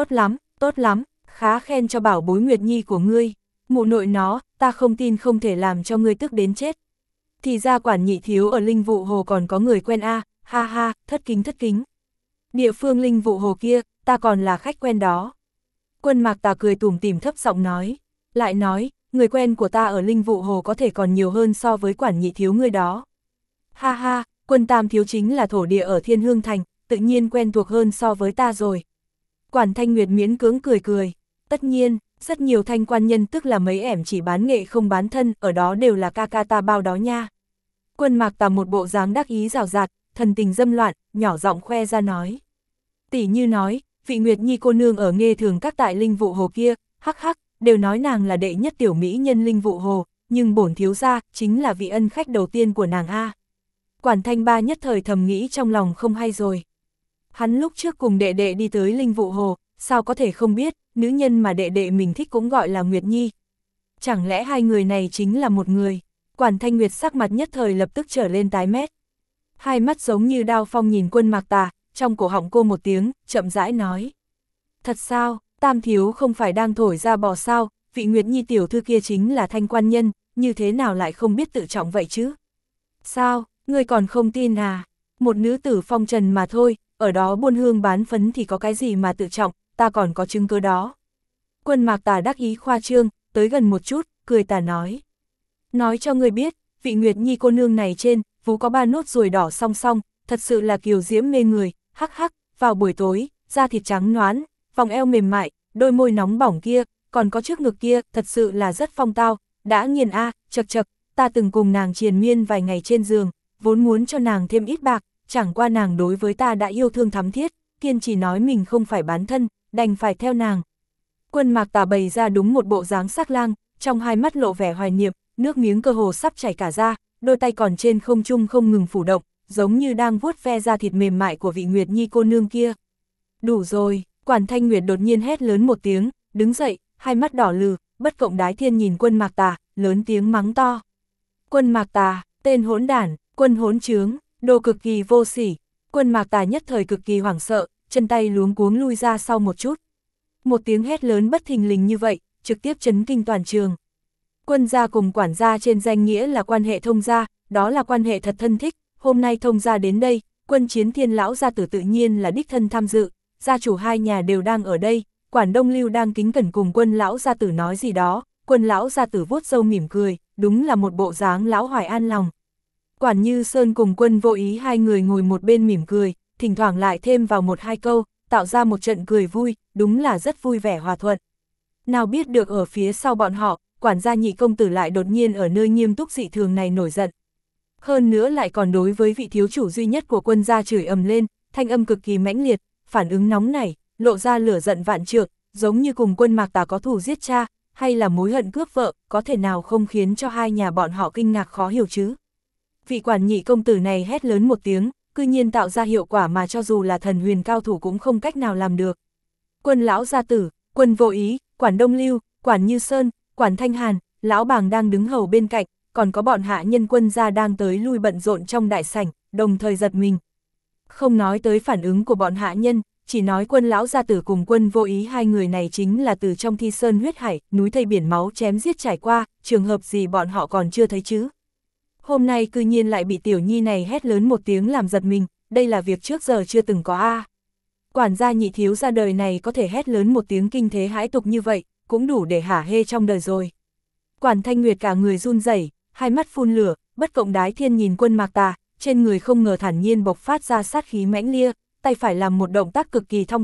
Tốt lắm, khá khen cho bảo bối Nguyệt Nhi của ngươi. Mụ nội nó, ta không tin không thể làm cho ngươi tức đến chết. Thì ra Quản nhị thiếu ở Linh Vụ Hồ còn có người quen a, ha ha, thất kính. Địa phương Linh Vụ Hồ kia, ta còn là khách quen đó. Quân Mạc Tà cười tủm tỉm thấp giọng nói, lại nói, người quen của ta ở Linh Vụ Hồ có thể còn nhiều hơn so với Quản nhị thiếu ngươi đó. Ha ha, Quân tam thiếu chính là thổ địa ở Thiên Hương Thành, tự nhiên quen thuộc hơn so với ta rồi. Quản Thanh Nguyệt miễn cưỡng cười, tất nhiên, rất nhiều thanh quan nhân tức là mấy ẻm chỉ bán nghệ không bán thân, ở đó đều là ca ca ta bao đó nha. Quân Mạc Tà một bộ dáng đắc ý rào rạt, thần tình dâm loạn, nhỏ giọng khoe ra nói. Tỷ như nói, vị Nguyệt Nhi cô nương ở Nghê Thường các tại Linh Vụ Hồ kia, hắc hắc, đều nói nàng là đệ nhất tiểu mỹ nhân Linh Vụ Hồ, nhưng bổn thiếu gia chính là vị ân khách đầu tiên của nàng a. Quản Thanh Ba nhất thời thầm nghĩ trong lòng không hay rồi. Hắn lúc trước cùng đệ đệ đi tới Linh Vụ Hồ, sao có thể không biết, nữ nhân mà đệ đệ mình thích cũng gọi là Nguyệt Nhi. Chẳng lẽ hai người này chính là một người? Quản Thanh Nguyệt sắc mặt nhất thời lập tức trở lên tái mét. Hai mắt giống như đao phong nhìn Quân Mạc Tà, trong cổ họng cô một tiếng, chậm rãi nói. Thật sao, tam thiếu không phải đang thổi ra bò sao, vị Nguyệt Nhi tiểu thư kia chính là thanh quan nhân, như thế nào lại không biết tự trọng vậy chứ? Sao, ngươi còn không tin à? Một nữ tử phong trần mà thôi, ở đó buôn hương bán phấn thì có cái gì mà tự trọng, ta còn có chứng cứ đó. Quân Mạc Tà đắc ý khoa trương, tới gần một chút, cười tà nói. Nói cho ngươi biết, vị Nguyệt Nhi cô nương này trên, vú có 3 nốt ruồi đỏ song song, thật sự là kiều diễm mê người, hắc hắc, vào buổi tối, da thịt trắng nõn, vòng eo mềm mại, đôi môi nóng bỏng kia, còn có trước ngực kia, thật sự là rất phong tao, đã nghiền a, chật chật, ta từng cùng nàng triền miên vài ngày trên giường, vốn muốn cho nàng thêm ít bạc, chẳng qua nàng đối với ta đã yêu thương thắm thiết, kiên trì nói mình không phải bán thân, đành phải theo nàng. Quân Mạc Tà bày ra đúng một bộ dáng sắc lang, trong hai mắt lộ vẻ hoài niệm, nước miếng cơ hồ sắp chảy cả ra, đôi tay còn trên không trung không ngừng phủ động, giống như đang vuốt ve da thịt mềm mại của vị Nguyệt Nhi cô nương kia. Đủ rồi, Quản Thanh Nguyệt đột nhiên hét lớn một tiếng, đứng dậy, hai mắt đỏ lừ, bất cộng đái thiên nhìn Quân Mạc Tà, lớn tiếng mắng to. Quân Mạc Tà, tên hỗn đản, quân hỗn trướng, đồ cực kỳ vô sỉ. Quân Mạc Tà nhất thời cực kỳ hoảng sợ, chân tay luống cuống lui ra sau một chút. Một tiếng hét lớn bất thình lình như vậy, trực tiếp chấn kinh toàn trường. Quân gia cùng quản gia trên danh nghĩa là quan hệ thông gia, đó là quan hệ thật thân thích, hôm nay thông gia đến đây, Quân Chiến Thiên lão gia tử tự nhiên là đích thân tham dự, gia chủ hai nhà đều đang ở đây, Quản Đông Lưu đang kính cẩn cùng Quân lão gia tử nói gì đó, Quân lão gia tử vuốt râu mỉm cười, đúng là một bộ dáng lão hoài an lòng. Quản Như Sơn cùng Quân Vô Ý hai người ngồi một bên mỉm cười, thỉnh thoảng lại thêm vào một hai câu, tạo ra một trận cười vui, đúng là rất vui vẻ hòa thuận. Nào biết được ở phía sau bọn họ, quản gia Nhị công tử lại đột nhiên ở nơi nghiêm túc dị thường này nổi giận. Hơn nữa lại còn đối với vị thiếu chủ duy nhất của Quân gia chửi ầm lên, thanh âm cực kỳ mãnh liệt, phản ứng nóng nảy, lộ ra lửa giận vạn trượng, giống như cùng Quân Mạc Tà có thù giết cha, hay là mối hận cướp vợ, có thể nào không khiến cho hai nhà bọn họ kinh ngạc khó hiểu chứ. Vị Quản Nhị công tử này hét lớn một tiếng, cư nhiên tạo ra hiệu quả mà cho dù là thần huyền cao thủ cũng không cách nào làm được. Quân lão gia tử, Quân Vô Ý, Quản Đông Lưu, Quản Như Sơn, Quản Thanh Hàn, lão bàng đang đứng hầu bên cạnh, còn có bọn hạ nhân Quân gia đang tới lui bận rộn trong đại sảnh, đồng thời giật mình. Không nói tới phản ứng của bọn hạ nhân, chỉ nói Quân lão gia tử cùng Quân Vô Ý hai người này chính là từ trong Thi Sơn huyết hải, núi thây biển máu chém giết trải qua, trường hợp gì bọn họ còn chưa thấy chứ. Hôm nay cư nhiên lại bị tiểu nhi này hét lớn một tiếng làm giật mình, đây là việc trước giờ chưa từng có a. Quản gia Nhị thiếu ra đời này có thể hét lớn một tiếng kinh thế hãi tục như vậy, cũng đủ để hả hê trong đời rồi. Quản Thanh Nguyệt cả người run rẩy, hai mắt phun lửa, bất cộng đái thiên nhìn Quân Mạc Tà, trên người không ngờ thản nhiên bộc phát ra sát khí mãnh lia, tay phải làm một động tác cực kỳ thong thả,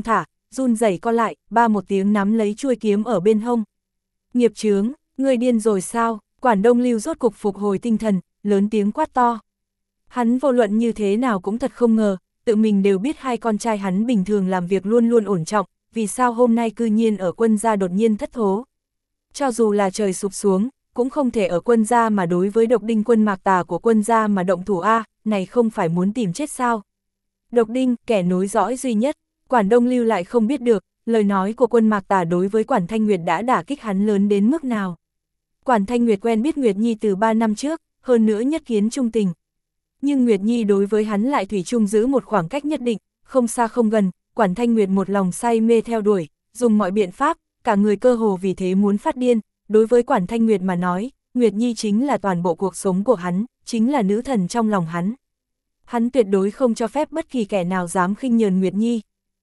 run rẩy co lại, ba một tiếng nắm lấy chuôi kiếm ở bên hông. Nghiệp chướng, ngươi điên rồi sao? Quản Đông Lưu rốt cục phục hồi tinh thần, lớn tiếng quát to. Hắn vô luận như thế nào cũng thật không ngờ, tự mình đều biết hai con trai hắn bình thường làm việc luôn luôn ổn trọng, vì sao hôm nay cư nhiên ở quân gia đột nhiên thất thố. Cho dù là trời sụp xuống, cũng không thể ở quân gia mà đối với độc đinh quân Mạc Tà của quân gia mà động thủ a, này không phải muốn tìm chết sao. Độc đinh, kẻ nối dõi duy nhất, Quản Đông Lưu lại không biết được, lời nói của quân Mạc Tà đối với Quản Thanh Nguyệt đã đả kích hắn lớn đến mức nào. Quản Thanh Nguyệt quen biết Nguyệt Nhi từ 3 năm trước, hơn nữa nhất kiến trung tình. Nhưng Nguyệt Nhi đối với hắn lại thủy chung giữ một khoảng cách nhất định, không xa không gần, Quản Thanh Nguyệt một lòng say mê theo đuổi, dùng mọi biện pháp, cả người cơ hồ vì thế muốn phát điên. Đối với Quản Thanh Nguyệt mà nói, Nguyệt Nhi chính là toàn bộ cuộc sống của hắn, chính là nữ thần trong lòng hắn. Hắn tuyệt đối không cho phép bất kỳ kẻ nào dám khinh nhờn Nguyệt Nhi.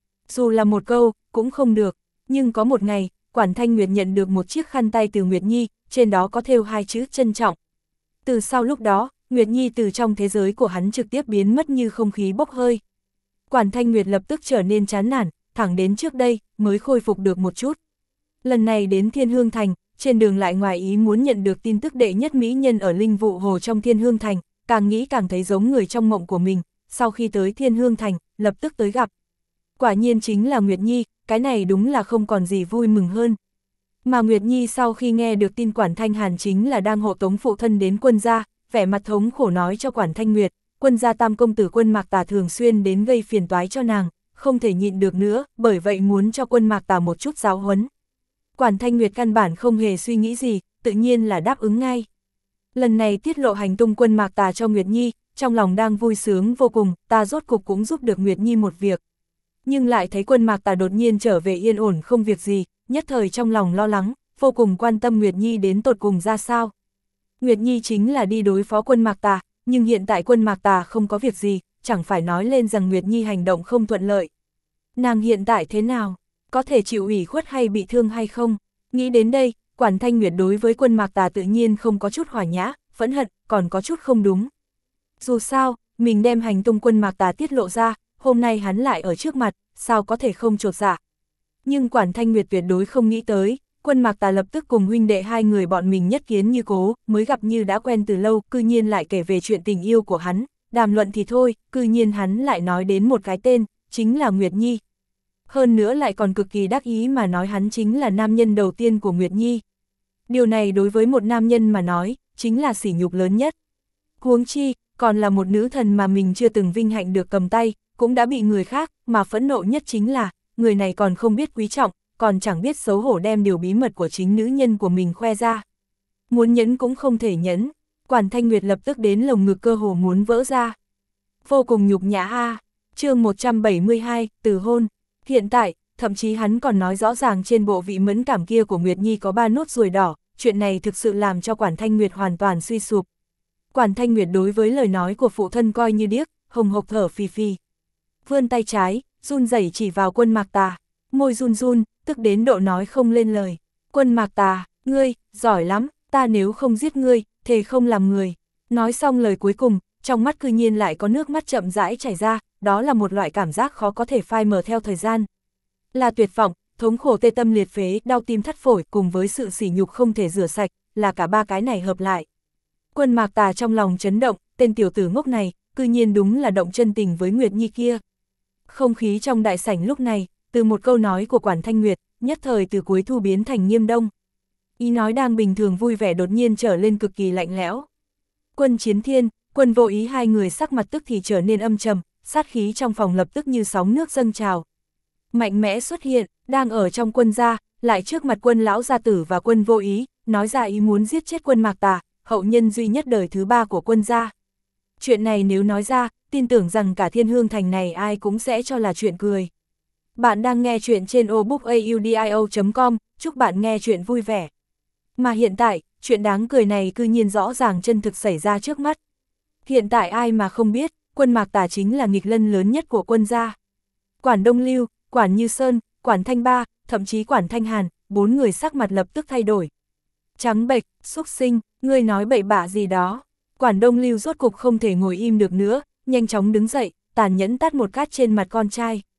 Dù là một câu, cũng không được, nhưng có một ngày, Quản Thanh Nguyệt nhận được một chiếc khăn tay từ Nguyệt Nhi, trên đó có thêu 2 chữ trân trọng. Từ sau lúc đó, Nguyệt Nhi từ trong thế giới của hắn trực tiếp biến mất như không khí bốc hơi. Quản Thanh Nguyệt lập tức trở nên chán nản, thẳng đến trước đây, mới khôi phục được một chút. Lần này đến Thiên Hương Thành, trên đường lại ngoài ý muốn nhận được tin tức đệ nhất mỹ nhân ở Linh Vụ Hồ trong Thiên Hương Thành, càng nghĩ càng thấy giống người trong mộng của mình, sau khi tới Thiên Hương Thành, lập tức tới gặp. Quả nhiên chính là Nguyệt Nhi, cái này đúng là không còn gì vui mừng hơn. Mà Nguyệt Nhi sau khi nghe được tin Quản Thanh Hàn chính là đang hộ tống phụ thân đến quân gia, vẻ mặt thống khổ nói cho Quản Thanh Nguyệt, quân gia tam công tử quân Mạc Tà thường xuyên đến gây phiền toái cho nàng, không thể nhịn được nữa, bởi vậy muốn cho quân Mạc Tà một chút giáo huấn. Quản Thanh Nguyệt căn bản không hề suy nghĩ gì, tự nhiên là đáp ứng ngay. Lần này tiết lộ hành tung quân Mạc Tà cho Nguyệt Nhi, trong lòng đang vui sướng vô cùng, ta rốt cục cũng giúp được Nguyệt Nhi một việc. Nhưng lại thấy quân Mạc Tà đột nhiên trở về yên ổn không việc gì, nhất thời trong lòng lo lắng, vô cùng quan tâm Nguyệt Nhi đến tột cùng ra sao. Nguyệt Nhi chính là đi đối phó quân Mạc Tà, nhưng hiện tại quân Mạc Tà không có việc gì, chẳng phải nói lên rằng Nguyệt Nhi hành động không thuận lợi. Nàng hiện tại thế nào? Có thể chịu ủy khuất hay bị thương hay không? Nghĩ đến đây, Quản Thanh Nguyệt đối với quân Mạc Tà tự nhiên không có chút hòa nhã, phẫn hận, còn có chút không đúng. Dù sao, mình đem hành tung quân Mạc Tà tiết lộ ra, hôm nay hắn lại ở trước mặt, sao có thể không chột dạ. Nhưng Quản Thanh Nguyệt tuyệt đối không nghĩ tới, quân Mạc Tà lập tức cùng huynh đệ hai người bọn mình nhất kiến như cố, mới gặp như đã quen từ lâu, cư nhiên lại kể về chuyện tình yêu của hắn, đàm luận thì thôi, cư nhiên hắn lại nói đến một cái tên, chính là Nguyệt Nhi. Hơn nữa lại còn cực kỳ đắc ý mà nói hắn chính là nam nhân đầu tiên của Nguyệt Nhi. Điều này đối với một nam nhân mà nói, chính là sỉ nhục lớn nhất. Huống chi, còn là một nữ thần mà mình chưa từng vinh hạnh được cầm tay, cũng đã bị người khác, mà phẫn nộ nhất chính là, người này còn không biết quý trọng, còn chẳng biết xấu hổ đem điều bí mật của chính nữ nhân của mình khoe ra. Muốn nhẫn cũng không thể nhẫn, Quản Thanh Nguyệt lập tức đến lồng ngực cơ hồ muốn vỡ ra. Vô cùng nhục nhã a. Chương 172, từ hôn. Hiện tại, thậm chí hắn còn nói rõ ràng trên bộ vị mẫn cảm kia của Nguyệt Nhi có 3 nốt ruồi đỏ, chuyện này thực sự làm cho Quản Thanh Nguyệt hoàn toàn suy sụp. Quản Thanh Nguyệt đối với lời nói của phụ thân coi như điếc, hồng hộc thở phì phì. Vươn tay trái, run rẩy chỉ vào quân Mạc Tà, môi run run, tức đến độ nói không lên lời. Quân Mạc Tà, ngươi, giỏi lắm, ta nếu không giết ngươi, thề không làm người. Nói xong lời cuối cùng, trong mắt cư nhiên lại có nước mắt chậm rãi chảy ra, đó là một loại cảm giác khó có thể phai mờ theo thời gian. Là tuyệt vọng, thống khổ tê tâm liệt phế, đau tim thắt phổi cùng với sự sỉ nhục không thể rửa sạch, là cả ba cái này hợp lại. Quân Mạc Tà trong lòng chấn động, tên tiểu tử ngốc này, cư nhiên đúng là động chân tình với Nguyệt Nhi kia. Không khí trong đại sảnh lúc này, từ một câu nói của Quản Thanh Nguyệt, nhất thời từ cuối thu biến thành nghiêm đông. Ý nói đang bình thường vui vẻ đột nhiên trở lên cực kỳ lạnh lẽo. Quân Chiến Thiên, Quân Vô Ý hai người sắc mặt tức thì trở nên âm trầm, sát khí trong phòng lập tức như sóng nước dâng trào. Mạnh mẽ xuất hiện, đang ở trong quân gia, lại trước mặt Quân Lão gia tử và Quân Vô Ý, nói ra ý muốn giết chết quân Mạc Tà, hậu nhân duy nhất đời thứ 3 của quân gia. Chuyện này nếu nói ra, tin tưởng rằng cả Thiên Hương Thành này ai cũng sẽ cho là chuyện cười. Bạn đang nghe chuyện trên obookaudio.com, chúc bạn nghe chuyện vui vẻ. Mà hiện tại, chuyện đáng cười này cư nhiên rõ ràng chân thực xảy ra trước mắt. Hiện tại ai mà không biết, quân Mạc Tà chính là nghịch lân lớn nhất của quân gia. Quản Đông Lưu, Quản Như Sơn, Quản Thanh Ba, thậm chí Quản Thanh Hàn, 4 người sắc mặt lập tức thay đổi. Trắng bệch, xúc sinh, ngươi nói bậy bạ gì đó. Quản Đông Lưu rốt cục không thể ngồi im được nữa, nhanh chóng đứng dậy, tàn nhẫn tát một cát trên mặt con trai.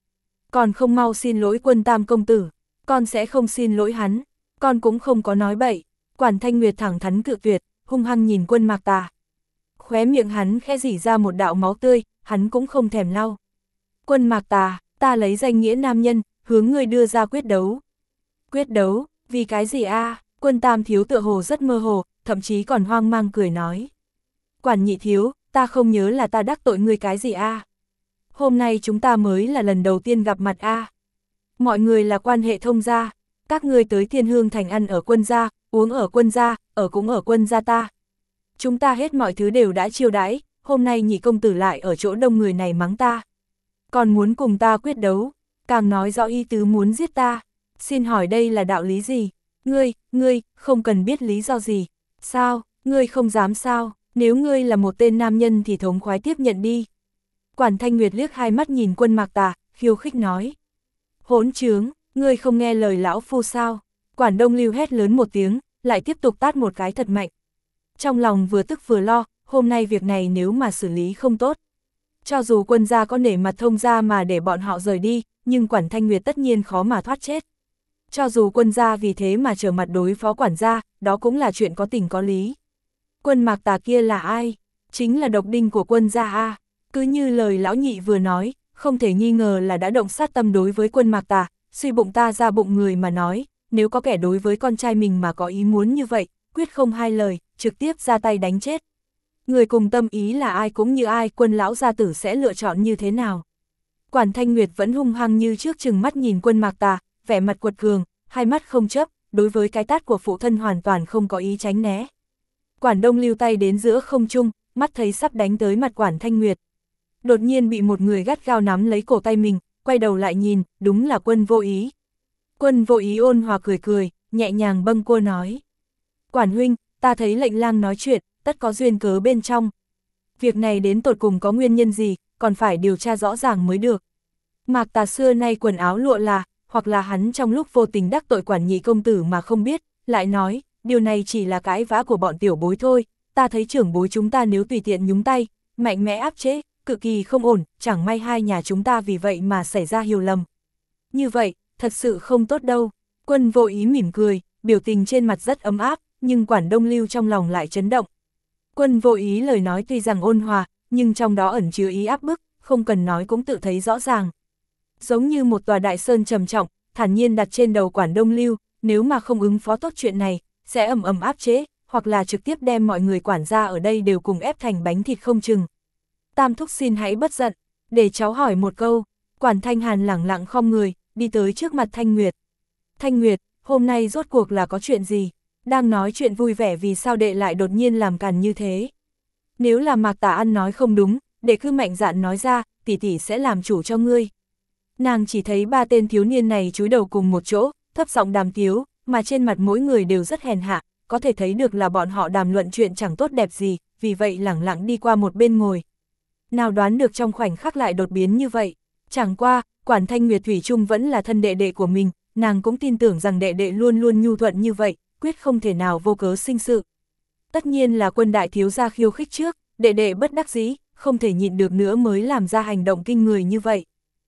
Còn không mau xin lỗi Quân Tam công tử, con sẽ không xin lỗi hắn, con cũng không có nói bậy. Quản Thanh Nguyệt thẳng thắn cự tuyệt, hung hăng nhìn Quân Mạc Tà. Khóe miệng hắn khẽ rỉ ra một đạo máu tươi, hắn cũng không thèm lau. Quân Mạc Tà, ta lấy danh nghĩa nam nhân, hướng ngươi đưa ra quyết đấu. Quyết đấu, vì cái gì a? Quân Tam thiếu tựa hồ rất mơ hồ, thậm chí còn hoang mang cười nói. Quản Nhị thiếu, ta không nhớ là ta đắc tội ngươi cái gì a? Hôm nay chúng ta mới là lần đầu tiên gặp mặt a. Mọi người là quan hệ thông gia, các ngươi tới Thiên Hương Thành ăn ở Quân gia, uống ở Quân gia, ở cũng ở Quân gia ta. Chúng ta hết mọi thứ đều đã chiêu đãi, hôm nay Nhị công tử lại ở chỗ đông người này mắng ta. Còn muốn cùng ta quyết đấu, càng nói rõ ý tứ muốn giết ta. Xin hỏi đây là đạo lý gì? Ngươi, không cần biết lý do gì. Sao, ngươi không dám sao? Nếu ngươi là một tên nam nhân thì thống khoái tiếp nhận đi. Quản Thanh Nguyệt liếc hai mắt nhìn Quân Mạc Tà, khiêu khích nói. Hỗn trướng, ngươi không nghe lời lão phu sao? Quản Đông Lưu hét lớn một tiếng, lại tiếp tục tát một cái thật mạnh. Trong lòng vừa tức vừa lo, hôm nay việc này nếu mà xử lý không tốt. Cho dù Quân gia có nể mặt thông gia mà để bọn họ rời đi, nhưng Quản Thanh Nguyệt tất nhiên khó mà thoát chết. Cho dù Quân gia vì thế mà trở mặt đối phó quản gia, đó cũng là chuyện có tình có lý. Quân Mạc Tà kia là ai? Chính là độc đinh của Quân gia a. Cứ như lời lão nhị vừa nói, không thể nghi ngờ là đã động sát tâm đối với Quân Mạc Tà, suy bụng ta ra bụng người mà nói, nếu có kẻ đối với con trai mình mà có ý muốn như vậy, quyết không hai lời, trực tiếp ra tay đánh chết. Người cùng tâm ý là ai cũng như ai, Quân lão gia tử sẽ lựa chọn như thế nào? Quản Thanh Nguyệt vẫn hung hăng như trước chừng mắt nhìn Quân Mạc Tà, vẻ mặt quật cường, hai mắt không chớp, đối với cái tát của phụ thân hoàn toàn không có ý tránh né. Quản Đông Lưu tay đến giữa không trung, mắt thấy sắp đánh tới mặt Quản Thanh Nguyệt. Đột nhiên bị một người gắt gao nắm lấy cổ tay mình, quay đầu lại nhìn, đúng là Quân Vô Ý. Quân Vô Ý ôn hòa cười cười, nhẹ nhàng bâng quơ nói. Quản huynh, ta thấy lệnh lang nói chuyện, tất có duyên cớ bên trong. Việc này đến tột cùng có nguyên nhân gì, còn phải điều tra rõ ràng mới được. Mạc Tà xưa nay quần áo lụa là, hoặc là hắn trong lúc vô tình đắc tội Quản Nhị công tử mà không biết, lại nói, điều này chỉ là cãi vã của bọn tiểu bối thôi, ta thấy trưởng bối chúng ta nếu tùy tiện nhúng tay, mạnh mẽ áp chế, cực kỳ không ổn, chẳng may hai nhà chúng ta vì vậy mà xảy ra hiểu lầm. Như vậy, thật sự không tốt đâu. Quân Vô Ý mỉm cười, biểu tình trên mặt rất ấm áp, nhưng Quản Đông Lưu trong lòng lại chấn động. Quân Vô Ý lời nói tuy rằng ôn hòa, nhưng trong đó ẩn chứa ý áp bức, không cần nói cũng tự thấy rõ ràng. Giống như một tòa đại sơn trầm trọng, thản nhiên đặt trên đầu Quản Đông Lưu, nếu mà không ứng phó tốt chuyện này, sẽ ầm ầm áp chế, hoặc là trực tiếp đem mọi người quản gia ở đây đều cùng ép thành bánh thịt không chừng. Tam thúc xin hãy bất giận, để cháu hỏi một câu. Quản Thanh Hàn lẳng lặng khom người, đi tới trước mặt Thanh Nguyệt. Thanh Nguyệt, hôm nay rốt cuộc là có chuyện gì? Đang nói chuyện vui vẻ vì sao đệ lại đột nhiên làm càn như thế? Nếu là Mạc Tà ăn nói không đúng, đệ cứ mạnh dạn nói ra, tỷ tỷ sẽ làm chủ cho ngươi. Nàng chỉ thấy ba tên thiếu niên này chúi đầu cùng một chỗ, thấp giọng đàm tiếu, mà trên mặt mỗi người đều rất hèn hạ, có thể thấy được là bọn họ đàm luận chuyện chẳng tốt đẹp gì, vì vậy lẳng lặng đi qua một bên ngồi. Nào đoán được trong khoảnh khắc lại đột biến như vậy, chẳng qua, Quản Thanh Nguyệt thủy chung vẫn là thân đệ đệ của mình, nàng cũng tin tưởng rằng đệ đệ luôn luôn nhu thuận như vậy, quyết không thể nào vô cớ sinh sự. Tất nhiên là Quân đại thiếu gia khiêu khích trước, đệ đệ bất đắc dĩ, không thể nhịn được nữa mới làm ra hành động kinh người như vậy.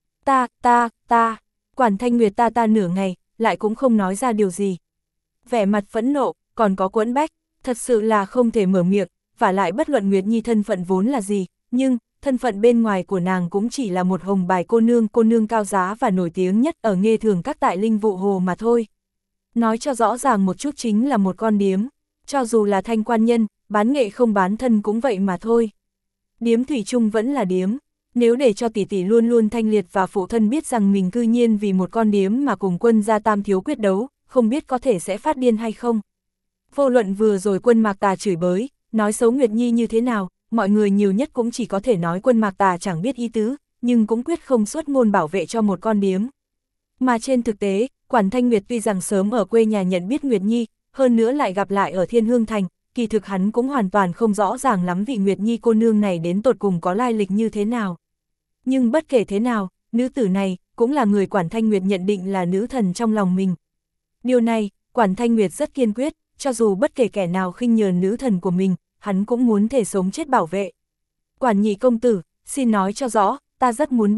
Ta, Quản Thanh Nguyệt ta nửa ngày, lại cũng không nói ra điều gì. Vẻ mặt phẫn nộ, còn có quẫn bách, thật sự là không thể mở miệng, và lại bất luận Nguyệt Nhi thân phận vốn là gì, nhưng, thân phận bên ngoài của nàng cũng chỉ là một hồng bài cô nương cao giá và nổi tiếng nhất ở nghê thường các tại Linh Vụ Hồ mà thôi. Nói cho rõ ràng một chút chính là một con điếm, cho dù là thanh quan nhân, bán nghệ không bán thân cũng vậy mà thôi. Điếm thủy chung vẫn là điếm, nếu để cho tỷ tỷ luôn luôn Thanh Liệt và phụ thân biết rằng mình cư nhiên vì một con điếm mà cùng Quân gia Tam thiếu quyết đấu, không biết có thể sẽ phát điên hay không. Vô luận vừa rồi Quân Mạc Tà chửi bới, nói xấu Nguyệt Nhi như thế nào, mọi người nhiều nhất cũng chỉ có thể nói Quân Mạc Tà chẳng biết ý tứ, nhưng cũng quyết không xuất ngôn bảo vệ cho một con điếm. Mà trên thực tế, Quản Thanh Nguyệt tuy rằng sớm ở quê nhà nhận biết Nguyệt Nhi, hơn nữa lại gặp lại ở Thiên Hương Thành, kỳ thực hắn cũng hoàn toàn không rõ ràng lắm vị Nguyệt Nhi cô nương này đến tột cùng có lai lịch như thế nào. Nhưng bất kể thế nào, nữ tử này cũng là người Quản Thanh Nguyệt nhận định là nữ thần trong lòng mình. Điều này, Quản Thanh Nguyệt rất kiên quyết, cho dù bất kể kẻ nào khinh nhờn nữ thần của mình, hắn cũng muốn thể sống chết bảo vệ. Quản Nhị công tử, xin nói cho rõ, ta rất muốn biết,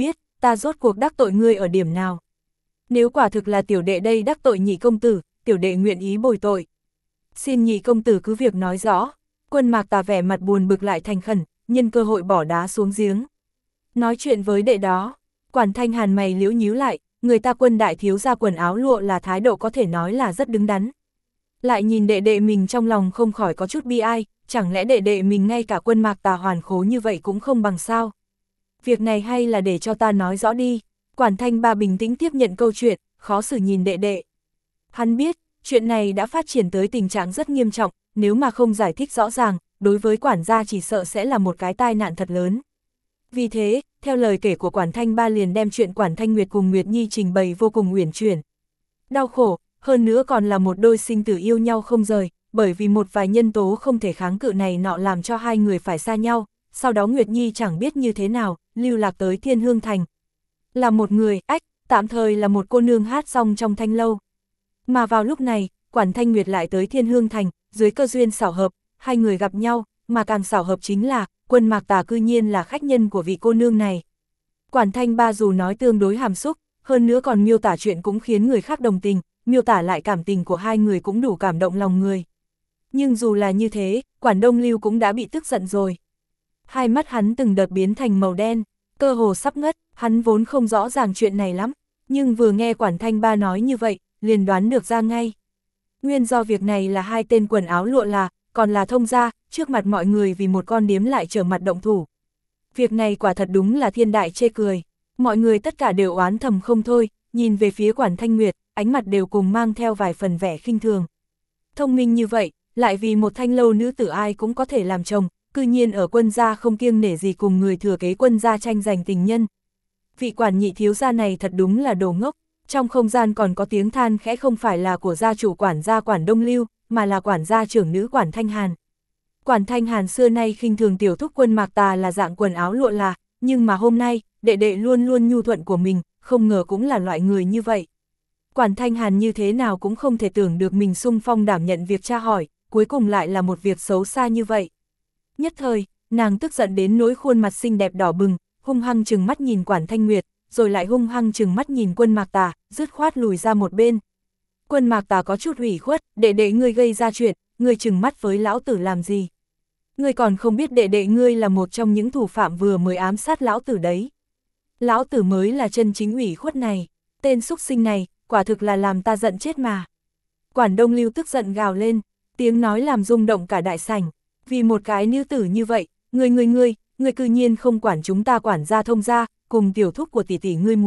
ta rốt cuộc đắc tội ngươi ở điểm nào? Nếu quả thực là tiểu đệ đây đắc tội nhị công tử, tiểu đệ nguyện ý bồi tội. Xin nhị công tử cứ việc nói rõ. Quân Mạc Tà vẻ mặt buồn bực lại thành khẩn, nhân cơ hội bỏ đá xuống giếng. Nói chuyện với đệ đó, Quản Thanh Hàn mày liễu nhíu lại, người ta Quân đại thiếu gia quần áo lụa là thái độ có thể nói là rất đứng đắn. Lại nhìn đệ đệ mình trong lòng không khỏi có chút bi ai, chẳng lẽ đệ đệ mình ngay cả Quân Mạc Tà hoàn khố như vậy cũng không bằng sao? Việc này hay là để cho ta nói rõ đi. Quản Thanh Ba bình tĩnh tiếp nhận câu chuyện, khó xử nhìn đệ đệ. Hắn biết, chuyện này đã phát triển tới tình trạng rất nghiêm trọng, nếu mà không giải thích rõ ràng, đối với quản gia chỉ sợ sẽ là một cái tai nạn thật lớn. Vì thế, theo lời kể của Quản Thanh Ba liền đem chuyện Quản Thanh Nguyệt cùng Nguyệt Nhi trình bày vô cùng uyển chuyển. Đau khổ, hơn nữa còn là một đôi sinh tử yêu nhau không rời, bởi vì một vài nhân tố không thể kháng cự này nọ làm cho hai người phải xa nhau, sau đó Nguyệt Nhi chẳng biết như thế nào, lưu lạc tới Thiên Hương Thành. Là một người, tạm thời là một cô nương hát xong trong thanh lâu. Mà vào lúc này, Quản Thanh Nguyệt lại tới Thiên Hương Thành, dưới cơ duyên xảo hợp, hai người gặp nhau, mà càng xảo hợp chính là, Quân Mạc Tà cư nhiên là khách nhân của vị cô nương này. Quản Thanh Ba dù nói tương đối hàm xúc, hơn nữa còn miêu tả chuyện cũng khiến người khác đồng tình, miêu tả lại cảm tình của hai người cũng đủ cảm động lòng người. Nhưng dù là như thế, Quản Đông Lưu cũng đã bị tức giận rồi. Hai mắt hắn từng đợt biến thành màu đen, cơ hồ sắp ngất, hắn vốn không rõ ràng chuyện này lắm, nhưng vừa nghe Quản Thanh Ba nói như vậy, liền đoán được ra ngay. Nguyên do việc này là hai tên quần áo lụa là, còn là thông gia, trước mặt mọi người vì một con điếm lại trở mặt động thủ. Việc này quả thật đúng là thiên đại chê cười, mọi người tất cả đều oán thầm không thôi, nhìn về phía Quản Thanh Nguyệt, ánh mặt đều cùng mang theo vài phần vẻ khinh thường. Thông minh như vậy, lại vì một thanh lâu nữ tử ai cũng có thể làm chồng, cư nhiên ở Quân gia không kiêng nể gì cùng người thừa kế Quân gia tranh giành tình nhân. Vị quản nhị thiếu gia này thật đúng là đồ ngốc. Trong không gian còn có tiếng than khẽ, không phải là của gia chủ quản gia Quản Đông Lưu, mà là quản gia trưởng nữ Quản Thanh Hàn. Quản Thanh Hàn xưa nay khinh thường tiểu thúc Quân Mạc Tà là dạng quần áo lụa là, nhưng mà hôm nay, đệ đệ luôn luôn nhu thuận của mình, không ngờ cũng là loại người như vậy. Quản Thanh Hàn như thế nào cũng không thể tưởng được mình xung phong đảm nhận việc tra hỏi, cuối cùng lại là một việc xấu xa như vậy. Nhất thời, nàng tức giận đến nỗi khuôn mặt xinh đẹp đỏ bừng, hung hăng trừng mắt nhìn Quản Thanh Nguyệt, rồi lại hung hăng trừng mắt nhìn Quân Mạc Tà, dứt khoát lùi ra một bên. Quân Mạc Tà có chút ủy khuất, đệ đệ ngươi gây ra chuyện, ngươi trừng mắt với lão tử làm gì? Ngươi còn không biết đệ đệ ngươi là một trong những thủ phạm vừa mới ám sát lão tử đấy. Lão tử mới là chân chính ủy khuất này, tên xúc sinh này, quả thực là làm ta giận chết mà. Quản Đông Lưu tức giận gào lên, tiếng nói làm rung động cả đại sảnh, vì một cái nữ tử như vậy, ngươi cư nhiên không quản chúng ta quản gia thông gia, cùng tiểu thúc của tỷ tỷ ngươi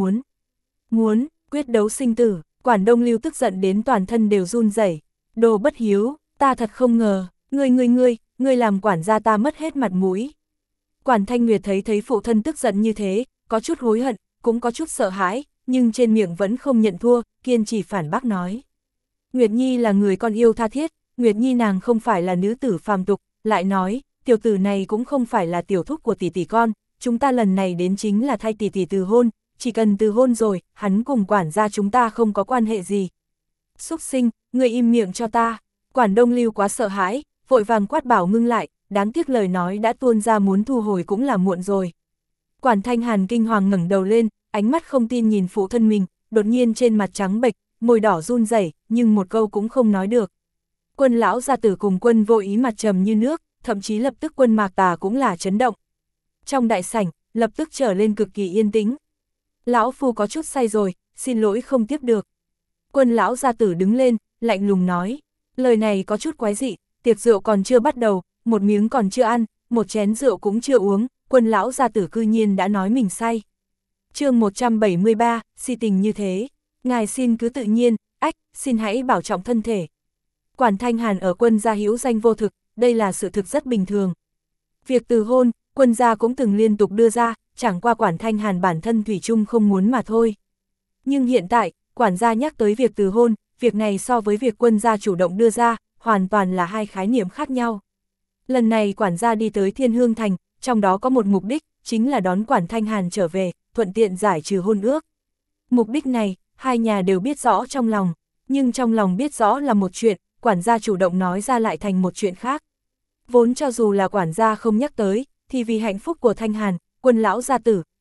muốn quyết đấu sinh tử. Quản Đông Lưu tức giận đến toàn thân đều run rẩy. Đồ bất hiếu, ta thật không ngờ, ngươi làm quản gia ta mất hết mặt mũi. Quản Thanh Nguyệt thấy phụ thân tức giận như thế, có chút hối hận, cũng có chút sợ hãi, nhưng trên miệng vẫn không nhận thua, kiên trì phản bác nói. Nguyệt Nhi là người con yêu tha thiết, Nguyệt Nhi nàng không phải là nữ tử phàm tục, lại nói, tiểu tử này cũng không phải là tiểu thúc của tỷ tỷ con, chúng ta lần này đến chính là thay tỷ tỷ từ hôn, chỉ cần từ hôn rồi, hắn cùng quản gia chúng ta không có quan hệ gì. Xúc sinh, ngươi im miệng cho ta. Quản Đông Lưu quá sợ hãi, vội vàng quát bảo ngưng lại, đáng tiếc lời nói đã tuôn ra, muốn thu hồi cũng là muộn rồi. Quản Thanh Hàn kinh hoàng ngẩng đầu lên, ánh mắt không tin nhìn phụ thân mình, đột nhiên trên mặt trắng bệch, môi đỏ run rẩy, nhưng một câu cũng không nói được. Quân lão gia tử cùng Quân vô ý mặt trầm như nước, thậm chí lập tức Quân Mạc Tà cũng là chấn động. Trong đại sảnh, lập tức trở lên cực kỳ yên tĩnh. Lão phu có chút say rồi, xin lỗi không tiếp được. Quân lão gia tử đứng lên, lạnh lùng nói, lời này có chút quái dị, tiệc rượu còn chưa bắt đầu, một miếng còn chưa ăn, một chén rượu cũng chưa uống, Quân lão gia tử cư nhiên đã nói mình say. Chương 173, si tình như thế, ngài xin cứ tự nhiên, xin hãy bảo trọng thân thể. Quản Thanh Hàn ở Quân gia hữu danh vô thực, đây là sự thực rất bình thường. Việc từ hôn, Quân gia cũng từng liên tục đưa ra, chẳng qua Quản Thanh Hàn bản thân thủy chung không muốn mà thôi. Nhưng hiện tại, quản gia nhắc tới việc từ hôn, việc này so với việc Quân gia chủ động đưa ra, hoàn toàn là hai khái niệm khác nhau. Lần này quản gia đi tới Thiên Hương Thành, trong đó có một mục đích, chính là đón Quản Thanh Hàn trở về, thuận tiện giải trừ hôn ước. Mục đích này, hai nhà đều biết rõ trong lòng, nhưng trong lòng biết rõ là một chuyện, quản gia chủ động nói ra lại thành một chuyện khác. Vốn cho dù là quản gia không nhắc tới, thì vì hạnh phúc của Thanh Hàn, Quân lão gia tử,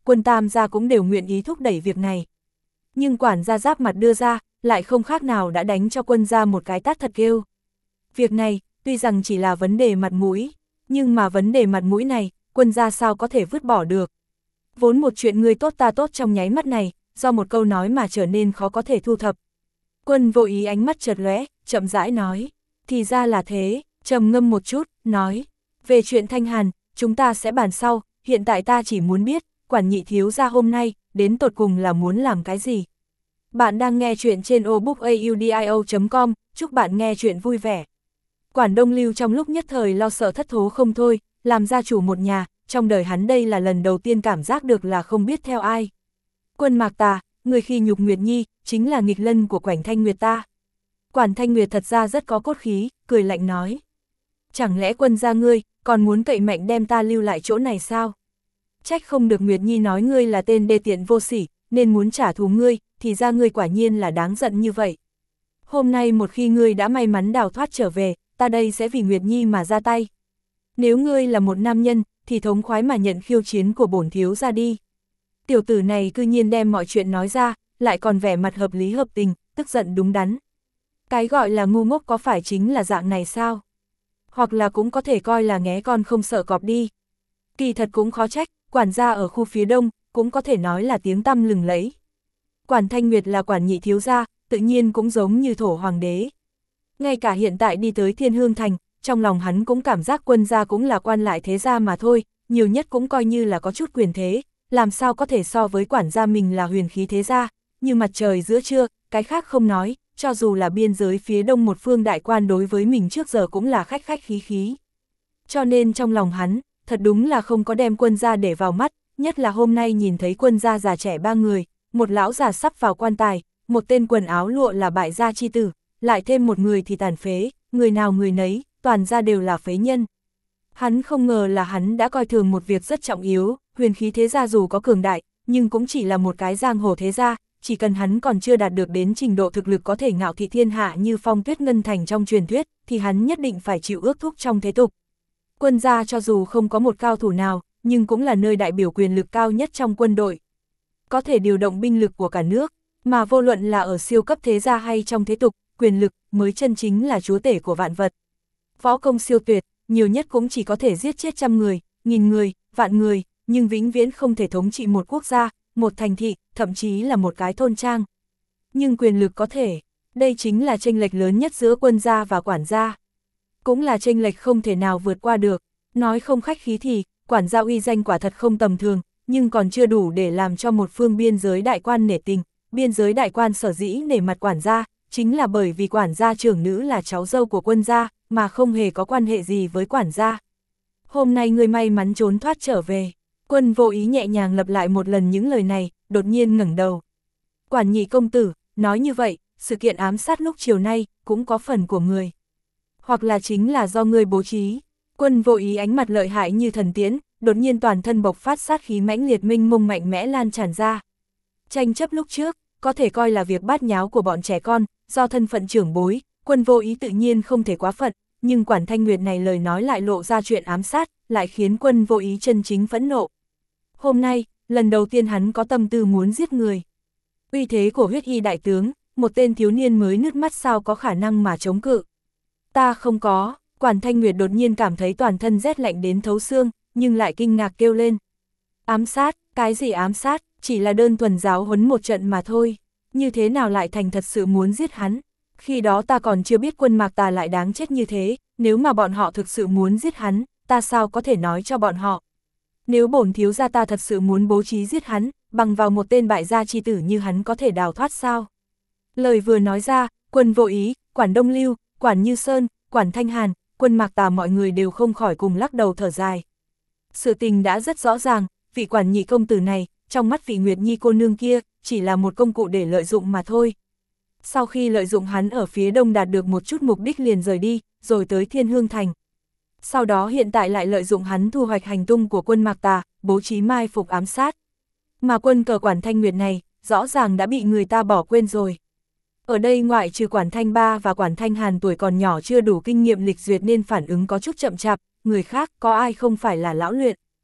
Quân Tam gia cũng đều nguyện ý thúc đẩy việc này. Nhưng quản gia giáp mặt đưa ra, lại không khác nào đã đánh cho Quân gia một cái tát thật kêu. Việc này, tuy rằng chỉ là vấn đề mặt mũi, nhưng mà vấn đề mặt mũi này, Quân gia sao có thể vứt bỏ được. Vốn một chuyện người tốt ta tốt trong nháy mắt này, do một câu nói mà trở nên khó có thể thu thập. Quân Vô Ý ánh mắt chợt lóe, chậm rãi nói, thì ra là thế, trầm ngâm một chút, nói, về chuyện Thanh Hàn, chúng ta sẽ bàn sau, hiện tại ta chỉ muốn biết, quản nhị thiếu gia hôm nay, đến tột cùng là muốn làm cái gì. Bạn đang nghe chuyện trên obookaudio.com, chúc bạn nghe chuyện vui vẻ. Quản Đông Lưu trong lúc nhất thời lo sợ thất thố không thôi, làm gia chủ một nhà, trong đời hắn đây là lần đầu tiên cảm giác được là không biết theo ai. Quân Mạc Tà, người khi nhục Nguyệt Nhi, chính là nghịch lân của Quản Thanh Nguyệt ta. Quản Thanh Nguyệt thật ra rất có cốt khí, cười lạnh nói. Chẳng lẽ Quân gia ngươi, còn muốn cậy mạnh đem ta lưu lại chỗ này sao? Trách không được Nguyệt Nhi nói ngươi là tên đê tiện vô sỉ, nên muốn trả thù ngươi, thì ra ngươi quả nhiên là đáng giận như vậy. Hôm nay một khi ngươi đã may mắn đào thoát trở về, ta đây sẽ vì Nguyệt Nhi mà ra tay. Nếu ngươi là một nam nhân, thì thống khoái mà nhận khiêu chiến của bổn thiếu ra đi. Tiểu tử này cư nhiên đem mọi chuyện nói ra, lại còn vẻ mặt hợp lý hợp tình, tức giận đúng đắn. Cái gọi là ngu ngốc có phải chính là dạng này sao? Hoặc là cũng có thể coi là nghé con không sợ cọp đi. Kỳ thật cũng khó trách, quản gia ở khu phía đông, cũng có thể nói là tiếng tăm lừng lẫy. Quản Thanh Nguyệt là quản nhị thiếu gia, tự nhiên cũng giống như thổ hoàng đế. Ngay cả hiện tại đi tới Thiên Hương Thành, trong lòng hắn cũng cảm giác Quân gia cũng là quan lại thế gia mà thôi, nhiều nhất cũng coi như là có chút quyền thế, làm sao có thể so với quản gia mình là huyền khí thế gia, như mặt trời giữa trưa, cái khác không nói, cho dù là biên giới phía đông một phương đại quan đối với mình trước giờ cũng là khách khách khí khí. Cho nên trong lòng hắn, thật đúng là không có đem Quân gia để vào mắt, nhất là hôm nay nhìn thấy Quân gia già trẻ ba người, một lão già sắp vào quan tài, một tên quần áo lụa là bại gia chi tử, lại thêm một người thì tàn phế, người nào người nấy, toàn ra đều là phế nhân. Hắn không ngờ là hắn đã coi thường một việc rất trọng yếu, huyền khí thế gia dù có cường đại, nhưng cũng chỉ là một cái giang hồ thế gia, chỉ cần hắn còn chưa đạt được đến trình độ thực lực có thể ngạo thị thiên hạ như Phong Tuyết Ngân Thành trong truyền thuyết, thì hắn nhất định phải chịu ước thúc trong thế tục. Quân gia cho dù không có một cao thủ nào, nhưng cũng là nơi đại biểu quyền lực cao nhất trong quân đội. Có thể điều động binh lực của cả nước, mà vô luận là ở siêu cấp thế gia hay trong thế tục, quyền lực mới chân chính là chúa tể của vạn vật. Võ công siêu tuyệt, nhiều nhất cũng chỉ có thể giết chết 100 người, 1000 người, vạn người, nhưng vĩnh viễn không thể thống trị một quốc gia, một thành thị, thậm chí là một cái thôn trang. Nhưng quyền lực có thể, đây chính là chênh lệch lớn nhất giữa quân gia và quản gia. Cũng là chênh lệch không thể nào vượt qua được, nói không khách khí thì, quản gia uy danh quả thật không tầm thường, nhưng còn chưa đủ để làm cho một phương biên giới đại quan nể tình. Biên giới đại quan sở dĩ nể mặt quản gia, chính là bởi vì quản gia trưởng nữ là cháu dâu của quân gia, mà không hề có quan hệ gì với quản gia. Hôm nay ngươi may mắn trốn thoát trở về. Quân Vô Ý nhẹ nhàng lặp lại một lần những lời này, đột nhiên ngẩng đầu. Quản nhị công tử, nói như vậy, sự kiện ám sát lúc chiều nay, cũng có phần của người. Hoặc là chính là do ngươi bố trí. Quân Vô Ý ánh mặt lợi hại như thần tiễn, đột nhiên toàn thân bộc phát sát khí mãnh liệt mênh mông mạnh mẽ lan tràn ra. Tranh chấp lúc trước, có thể coi là việc bát nháo của bọn trẻ con, do thân phận trưởng bối, Quân Vô Ý tự nhiên không thể quá phận, nhưng Quản Thanh Nguyệt này lời nói lại lộ ra chuyện ám sát, lại khiến Quân Vô Ý chân chính phẫn nộ. Hôm nay, lần đầu tiên hắn có tâm tư muốn giết người. Uy thế của huyết y đại tướng, một tên thiếu niên mới nứt mắt sao có khả năng mà chống cự. Ta không có, Quản Thanh Nguyệt đột nhiên cảm thấy toàn thân rét lạnh đến thấu xương, nhưng lại kinh ngạc kêu lên. Ám sát, cái gì ám sát, chỉ là đơn thuần giáo huấn một trận mà thôi, như thế nào lại thành thật sự muốn giết hắn. Khi đó ta còn chưa biết Quân Mạc Tà lại đáng chết như thế, nếu mà bọn họ thực sự muốn giết hắn, ta sao có thể nói cho bọn họ. Nếu bổn thiếu gia ta thật sự muốn bố trí giết hắn, bằng vào một tên bại gia chi tử như hắn có thể đào thoát sao? Lời vừa nói ra, Quân Vô Ý, Quản Đông Lưu, Quản Như Sơn, Quản Thanh Hàn, Quân Mạc Tà mọi người đều không khỏi cùng lắc đầu thở dài. Sự tình đã rất rõ ràng, vị quản nhị công tử này, trong mắt vị Nguyệt Nhi cô nương kia, chỉ là một công cụ để lợi dụng mà thôi. Sau khi lợi dụng hắn ở phía đông đạt được một chút mục đích liền rời đi, rồi tới Thiên Hương Thành. Sau đó hiện tại lại lợi dụng hắn thu hoạch hành tung của Quân Mạc Tà, bố trí mai phục ám sát. Mà quân cờ Quản Thanh Nguyệt này, rõ ràng đã bị người ta bỏ quên rồi. Ở đây ngoại trừ Quản Thanh Ba và Quản Thanh Hàn tuổi còn nhỏ chưa đủ kinh nghiệm lịch duyệt nên phản ứng có chút chậm chạp, người khác có ai không phải là lão luyện.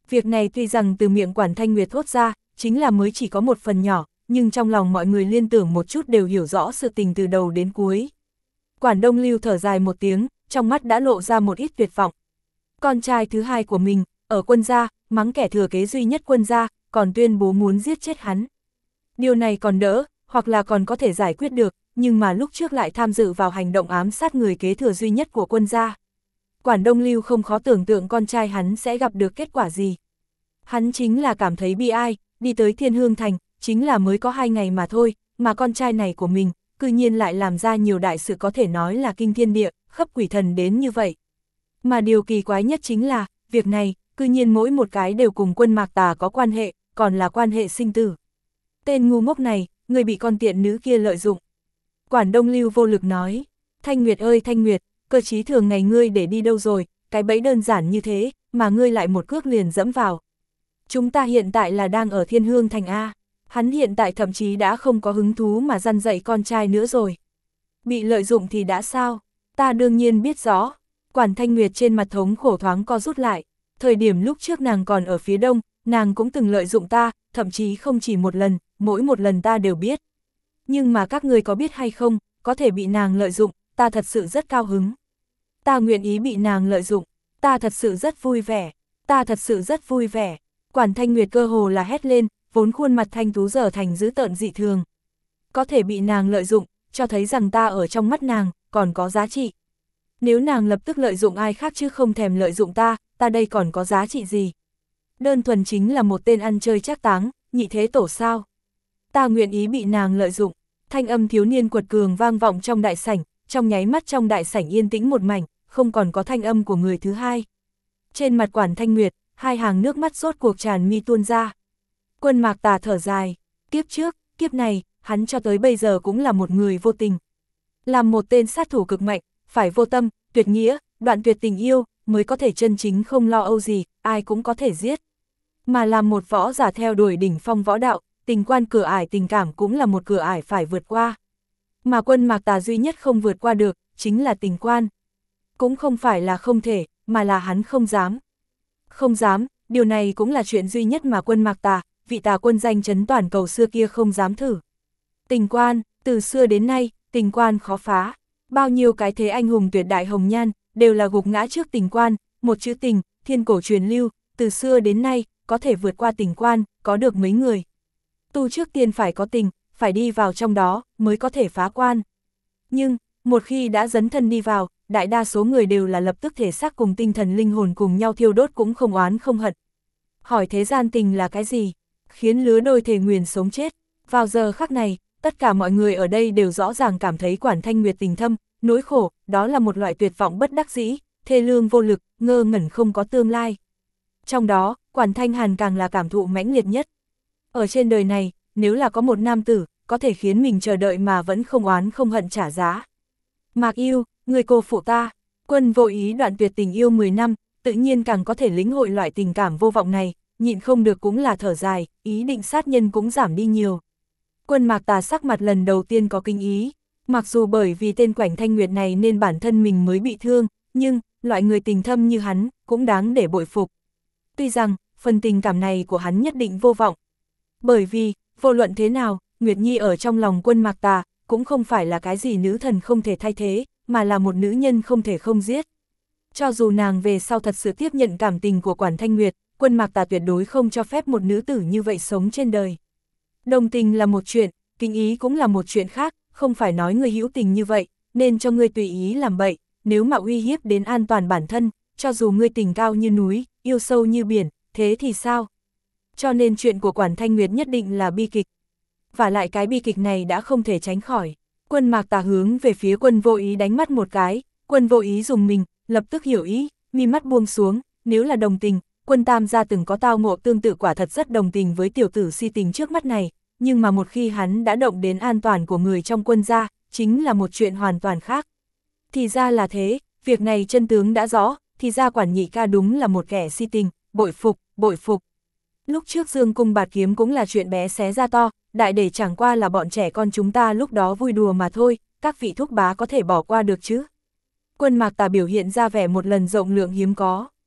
Việc này tuy rằng từ miệng Quản Thanh Nguyệt thốt ra, chính là mới chỉ có một phần nhỏ, nhưng trong lòng mọi người liên tưởng một chút đều hiểu rõ sự tình từ đầu đến cuối. Quản Đông Lưu thở dài một tiếng, trong mắt đã lộ ra một ít tuyệt vọng. Con trai thứ hai của mình, ở quân gia, mắng kẻ thừa kế duy nhất quân gia, còn tuyên bố muốn giết chết hắn. Điều này còn đỡ, hoặc là còn có thể giải quyết được, nhưng mà lúc trước lại tham dự vào hành động ám sát người kế thừa duy nhất của quân gia. Quản Đông Lưu không khó tưởng tượng con trai hắn sẽ gặp được kết quả gì. Hắn chính là cảm thấy bi ai, đi tới Thiên Hương Thành, chính là mới có 2 ngày mà thôi, mà con trai này của mình, cư nhiên lại làm ra nhiều đại sự có thể nói là kinh thiên địa, khắp quỷ thần đến như vậy. Mà điều kỳ quái nhất chính là, việc này, cư nhiên mỗi một cái đều cùng Quân Mạc Tà có quan hệ, còn là quan hệ sinh tử. Tên ngu ngốc này, người bị con tiện nữ kia lợi dụng. Quản Đông Lưu vô lực nói, Thanh Nguyệt ơi Thanh Nguyệt, cơ trí thường ngày ngươi để đi đâu rồi, cái bẫy đơn giản như thế, mà ngươi lại một cước liền dẫm vào. Chúng ta hiện tại là đang ở Thiên Hương Thành A, hắn hiện tại thậm chí đã không có hứng thú mà răn dạy con trai nữa rồi. Bị lợi dụng thì đã sao, ta đương nhiên biết rõ. Quản Thanh Nguyệt trên mặt thống khổ thoáng co rút lại, thời điểm lúc trước nàng còn ở phía đông, nàng cũng từng lợi dụng ta, thậm chí không chỉ một lần, mỗi một lần ta đều biết. Nhưng mà các ngươi có biết hay không, có thể bị nàng lợi dụng, ta thật sự rất cao hứng. Ta nguyện ý bị nàng lợi dụng, ta thật sự rất vui vẻ, ta thật sự rất vui vẻ. Quản Thanh Nguyệt cơ hồ là hét lên, vốn khuôn mặt thanh tú giờ thành dữ tợn dị thường. Có thể bị nàng lợi dụng, cho thấy rằng ta ở trong mắt nàng, còn có giá trị. Nếu nàng lập tức lợi dụng ai khác chứ không thèm lợi dụng ta đây còn có giá trị gì? Đơn thuần chính là một tên ăn chơi trác táng, nhị thế tổ sao? Ta nguyện ý bị nàng lợi dụng. Thanh âm thiếu niên quật cường vang vọng trong đại sảnh, trong nháy mắt trong đại sảnh yên tĩnh một mảnh, không còn có thanh âm của người thứ hai. Trên mặt Quản Thanh Nguyệt, 2 hàng nước mắt rốt cuộc tràn mi tuôn ra. Quân Mạc Tà thở dài, kiếp trước, kiếp này, hắn cho tới bây giờ cũng là một người vô tình. Làm một tên sát thủ cực mạnh, phải vô tâm, tuyệt nghĩa, đoạn tuyệt tình yêu, mới có thể chân chính không lo âu gì, ai cũng có thể giết. Mà làm một võ giả theo đuổi đỉnh phong võ đạo, tình quan cửa ải tình cảm cũng là một cửa ải phải vượt qua. Mà Quân Mạc Tà duy nhất không vượt qua được, chính là tình quan. Cũng không phải là không thể, mà là hắn không dám. Không dám, điều này cũng là chuyện duy nhất mà Quân Mạc Tà, vị tà quân danh chấn toàn cầu xưa kia không dám thử. Tình quan, từ xưa đến nay, tình quan khó phá. Bao nhiêu cái thế anh hùng tuyệt đại hồng nhan, đều là gục ngã trước tình quan, một chữ tình, thiên cổ truyền lưu, từ xưa đến nay, có thể vượt qua tình quan, có được mấy người. Tu trước tiên phải có tình, phải đi vào trong đó, mới có thể phá quan. Nhưng, một khi đã dấn thân đi vào, đại đa số người đều là lập tức thể xác cùng tinh thần linh hồn cùng nhau thiêu đốt cũng không oán không hận. Hỏi thế gian tình là cái gì? Khiến lứa đôi thề nguyền sống chết. Vào giờ khắc này, tất cả mọi người ở đây đều rõ ràng cảm thấy Quản Thanh Nguyệt tình thâm, nỗi khổ, đó là một loại tuyệt vọng bất đắc dĩ, thê lương vô lực, ngơ ngẩn không có tương lai. Trong đó, Quản Thanh Hàn càng là cảm thụ mãnh liệt nhất. Ở trên đời này, nếu là có một nam tử, có thể khiến mình chờ đợi mà vẫn không oán không hận trả giá. Mạc Yêu, người cô phụ ta, Quân Vô Ý đoạn tuyệt tình yêu 10 năm, tự nhiên càng có thể lĩnh hội loại tình cảm vô vọng này, nhịn không được cũng là thở dài, ý định sát nhân cũng giảm đi nhiều. Quân Mạc Tà sắc mặt lần đầu tiên có kinh ý, mặc dù bởi vì tên Quản Thanh Nguyệt này nên bản thân mình mới bị thương, nhưng, loại người tình thâm như hắn, cũng đáng để bội phục. Tuy rằng, phần tình cảm này của hắn nhất định vô vọng. Bởi vì, vô luận thế nào, Nguyệt Nhi ở trong lòng Quân Mạc Tà, cũng không phải là cái gì nữ thần không thể thay thế, mà là một nữ nhân không thể không giết. Cho dù nàng về sau thật sự tiếp nhận cảm tình của Quản Thanh Nguyệt, Quân Mạc Tà tuyệt đối không cho phép một nữ tử như vậy sống trên đời. Đồng tình là một chuyện, kính ý cũng là một chuyện khác, không phải nói người hữu tình như vậy, nên cho ngươi tùy ý làm bậy, nếu mà uy hiếp đến an toàn bản thân, cho dù ngươi tình cao như núi, yêu sâu như biển, thế thì sao? Cho nên chuyện của Quản Thanh Nguyệt nhất định là bi kịch. Và lại cái bi kịch này đã không thể tránh khỏi. Quân Mạc Tà hướng về phía Quân Vô Ý đánh mắt một cái, Quân Vô Ý dùng mình, lập tức hiểu ý, mi mắt buông xuống, nếu là đồng tình, Quân Tam gia từng có tao ngộ tương tự quả thật rất đồng tình với tiểu tử si tình trước mắt này, nhưng mà một khi hắn đã động đến an toàn của người trong quân gia, chính là một chuyện hoàn toàn khác. Thì ra là thế, việc này chân tướng đã rõ, thì ra Quản nhị ca đúng là một kẻ si tình, bội phục, bội phục. Lúc trước Dương Cung Bạt Kiếm cũng là chuyện bé xé ra to, đại để chẳng qua là bọn trẻ con chúng ta lúc đó vui đùa mà thôi, các vị thúc bá có thể bỏ qua được chứ. Quân Mạc Tà biểu hiện ra vẻ một lần rộng lượng hiếm có.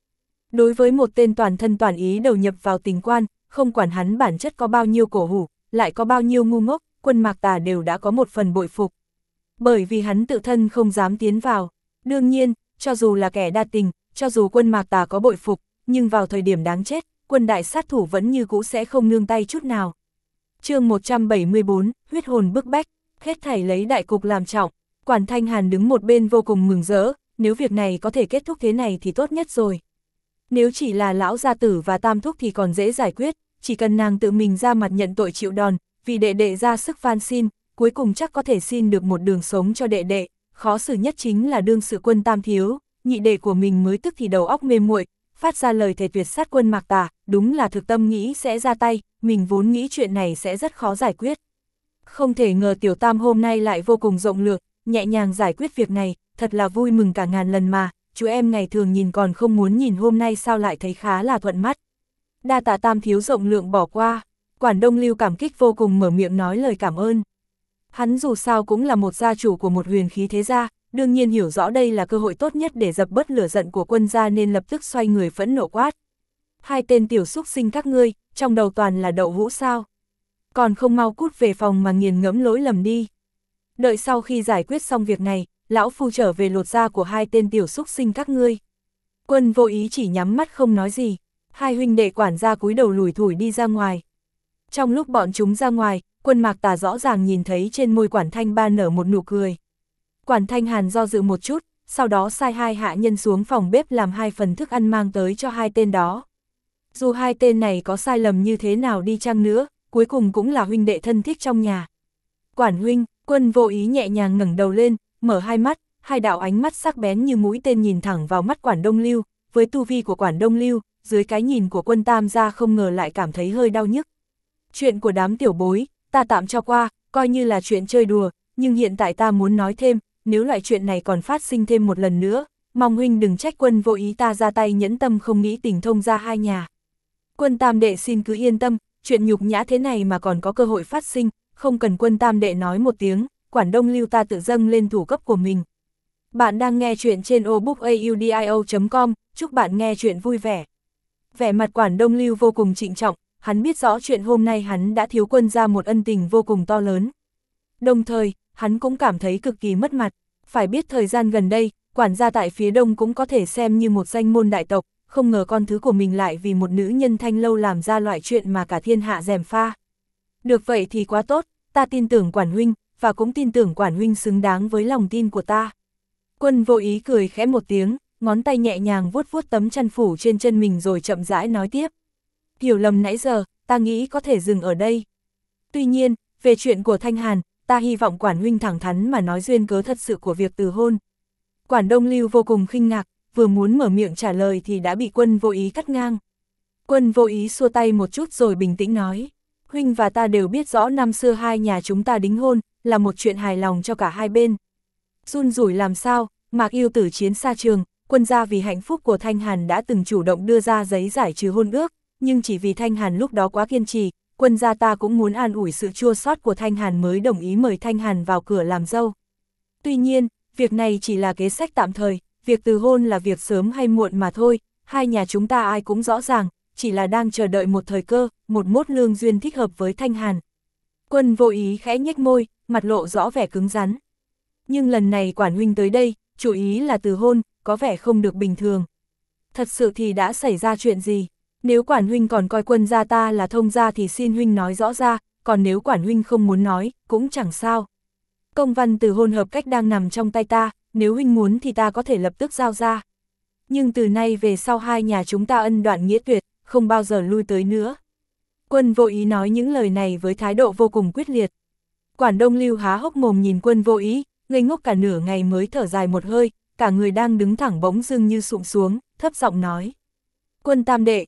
Đối với một tên toàn thân toàn ý đầu nhập vào tình quan, không quản hắn bản chất có bao nhiêu cổ hủ, lại có bao nhiêu ngu ngốc, Quân Mạc Tà đều đã có một phần bội phục. Bởi vì hắn tự thân không dám tiến vào. Đương nhiên, cho dù là kẻ đa tình, cho dù Quân Mạc Tà có bội phục, nhưng vào thời điểm đáng chết, quân đại sát thủ vẫn như cũ sẽ không nương tay chút nào. Chương 174, huyết hồn bức bách, hết thảy lấy đại cục làm trọng. Quản Thanh Hàn đứng một bên vô cùng mừng rỡ, nếu việc này có thể kết thúc thế này thì tốt nhất rồi. Nếu chỉ là lão gia tử và tam thúc thì còn dễ giải quyết, chỉ cần nàng tự mình ra mặt nhận tội chịu đòn, vì đệ đệ ra sức van xin, cuối cùng chắc có thể xin được một đường sống cho đệ đệ. Khó xử nhất chính là đương sự Quân tam thiếu, nhị đệ của mình mới tức thì đầu óc mê muội, phát ra lời thề tuyệt sát Quân Mạc Tà, đúng là thực tâm nghĩ sẽ ra tay, mình vốn nghĩ chuyện này sẽ rất khó giải quyết. Không thể ngờ tiểu tam hôm nay lại vô cùng rộng lượng, nhẹ nhàng giải quyết việc này, thật là vui mừng cả ngàn lần mà, chú em ngày thường nhìn còn không muốn nhìn hôm nay sao lại thấy khá là thuận mắt. Đa tạ tam thiếu rộng lượng bỏ qua, Quản Đông Lưu cảm kích vô cùng mở miệng nói lời cảm ơn. Hắn dù sao cũng là một gia chủ của một huyền khí thế gia, đương nhiên hiểu rõ đây là cơ hội tốt nhất để dập bớt lửa giận của Quân gia nên lập tức xoay người phẫn nộ quát. Hai tên tiểu xúc sinh các ngươi, trong đầu toàn là đậu hũ sao? Còn không mau cút về phòng mà nghiền ngẫm lỗi lầm đi. Đợi sau khi giải quyết xong việc này, lão phu trở về lột da của hai tên tiểu xúc sinh các ngươi. Quân Vô Ý chỉ nhắm mắt không nói gì, hai huynh đệ quản gia cúi đầu lủi thủi đi ra ngoài. Trong lúc bọn chúng ra ngoài, Quân Mạc Tà rõ ràng nhìn thấy trên môi Quản Thanh Ba nở một nụ cười. Quản Thanh Hàn do dự một chút, sau đó sai hai hạ nhân xuống phòng bếp làm hai phần thức ăn mang tới cho hai tên đó. Dù hai tên này có sai lầm như thế nào đi chăng nữa, cuối cùng cũng là huynh đệ thân thích trong nhà. Quản huynh, Quân Vô Ý nhẹ nhàng ngẩng đầu lên, mở hai mắt, hai đạo ánh mắt sắc bén như mũi tên nhìn thẳng vào mắt Quản Đông Lưu, với tu vi của Quản Đông Lưu, dưới cái nhìn của Quân Tam gia không ngờ lại cảm thấy hơi đau nhức. Chuyện của đám tiểu bối, ta tạm cho qua, coi như là chuyện chơi đùa, nhưng hiện tại ta muốn nói thêm, nếu loại chuyện này còn phát sinh thêm một lần nữa, mong huynh đừng trách Quân Vô Ý ta ra tay nhẫn tâm không nghĩ tình thông ra hai nhà. Quân Tam đệ xin cứ yên tâm, chuyện nhục nhã thế này mà còn có cơ hội phát sinh, không cần Quân Tam đệ nói một tiếng, Quản Đông Lưu ta tự dâng lên thủ cấp của mình. Bạn đang nghe chuyện trên obookaudio.com, chúc bạn nghe chuyện vui vẻ. Vẻ mặt Quản Đông Lưu vô cùng trịnh trọng, hắn biết rõ chuyện hôm nay hắn đã thiếu Quân gia một ân tình vô cùng to lớn. Đồng thời, hắn cũng cảm thấy cực kỳ mất mặt, phải biết thời gian gần đây, quản gia tại phía đông cũng có thể xem như một danh môn đại tộc, không ngờ con thứ của mình lại vì một nữ nhân Thanh Lâu làm ra loại chuyện mà cả thiên hạ gièm pha. Được vậy thì quá tốt, ta tin tưởng Quản huynh, và cũng tin tưởng Quản huynh xứng đáng với lòng tin của ta. Quân Vô Ý cười khẽ một tiếng, ngón tay nhẹ nhàng vuốt vuốt tấm chăn phủ trên chân mình rồi chậm rãi nói tiếp. Hiểu lầm nãy giờ, ta nghĩ có thể dừng ở đây. Tuy nhiên, về chuyện của Thanh Hàn, ta hy vọng Quản huynh thẳng thắn mà nói duyên cớ thật sự của việc từ hôn. Quản Đông Lưu vô cùng khinh ngạc, vừa muốn mở miệng trả lời thì đã bị Quân Vô Ý cắt ngang. Quân Vô Ý xua tay một chút rồi bình tĩnh nói, huynh và ta đều biết rõ năm xưa hai nhà chúng ta đính hôn, là một chuyện hài lòng cho cả hai bên. Run rủi làm sao, Mạc Yêu tử chiến xa trường, Quân gia vì hạnh phúc của Thanh Hàn đã từng chủ động đưa ra giấy giải trừ hôn ước, nhưng chỉ vì Thanh Hàn lúc đó quá kiên trì, Quân gia ta cũng muốn an ủi sự chua xót của Thanh Hàn mới đồng ý mời Thanh Hàn vào cửa làm dâu. Tuy nhiên, việc này chỉ là kế sách tạm thời, việc từ hôn là việc sớm hay muộn mà thôi, hai nhà chúng ta ai cũng rõ ràng, chỉ là đang chờ đợi một thời cơ, một mốt lương duyên thích hợp với Thanh Hàn. Quân Vô Ý khẽ nhếch môi, mặt lộ rõ vẻ cứng rắn. Nhưng lần này Quản huynh tới đây, chủ ý là từ hôn, có vẻ không được bình thường. Thật sự thì đã xảy ra chuyện gì? Nếu Quản huynh còn coi Quân gia ta là thông gia thì xin huynh nói rõ ra, còn nếu Quản huynh không muốn nói, cũng chẳng sao. Công văn từ hôn hợp cách đang nằm trong tay ta, nếu huynh muốn thì ta có thể lập tức giao ra. Nhưng từ nay về sau hai nhà chúng ta ân đoạn nghĩa tuyệt, không bao giờ lui tới nữa. Quân Vô Ý nói những lời này với thái độ vô cùng quyết liệt. Quản Đông Lưu há hốc mồm nhìn Quân Vô Ý, ngây ngốc cả nửa ngày mới thở dài một hơi, cả người đang đứng thẳng bỗng dưng như sụp xuống, thấp giọng nói. Quân tam đệ,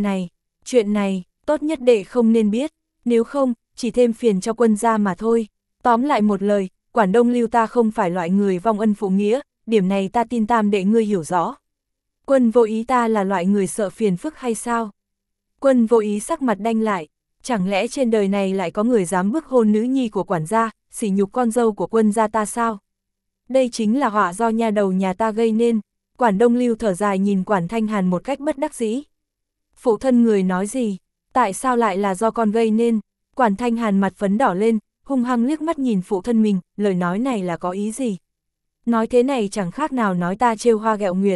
chuyện này, tốt nhất đệ không nên biết, nếu không, chỉ thêm phiền cho Quân gia mà thôi. Tóm lại một lời, Quản Đông Lưu ta không phải loại người vong ân phụ nghĩa, điểm này ta tin tam đệ ngươi hiểu rõ. Quân Vô Ý ta là loại người sợ phiền phức hay sao? Quân Vô Ý sắc mặt đanh lại, chẳng lẽ trên đời này lại có người dám bức hôn nữ nhi của quản gia, sỉ nhục con dâu của Quân gia ta sao? Đây chính là họa do nha đầu nhà ta gây nên. Quản Đông Lưu thở dài nhìn Quản Thanh Hàn một cách bất đắc dĩ. Phụ thân người nói gì? Tại sao lại là do con gây nên? Quản Thanh Hàn mặt phấn đỏ lên, hung hăng liếc mắt nhìn phụ thân mình, lời nói này là có ý gì? Nói thế này chẳng khác nào nói ta trêu hoa ghẹo nguyệt.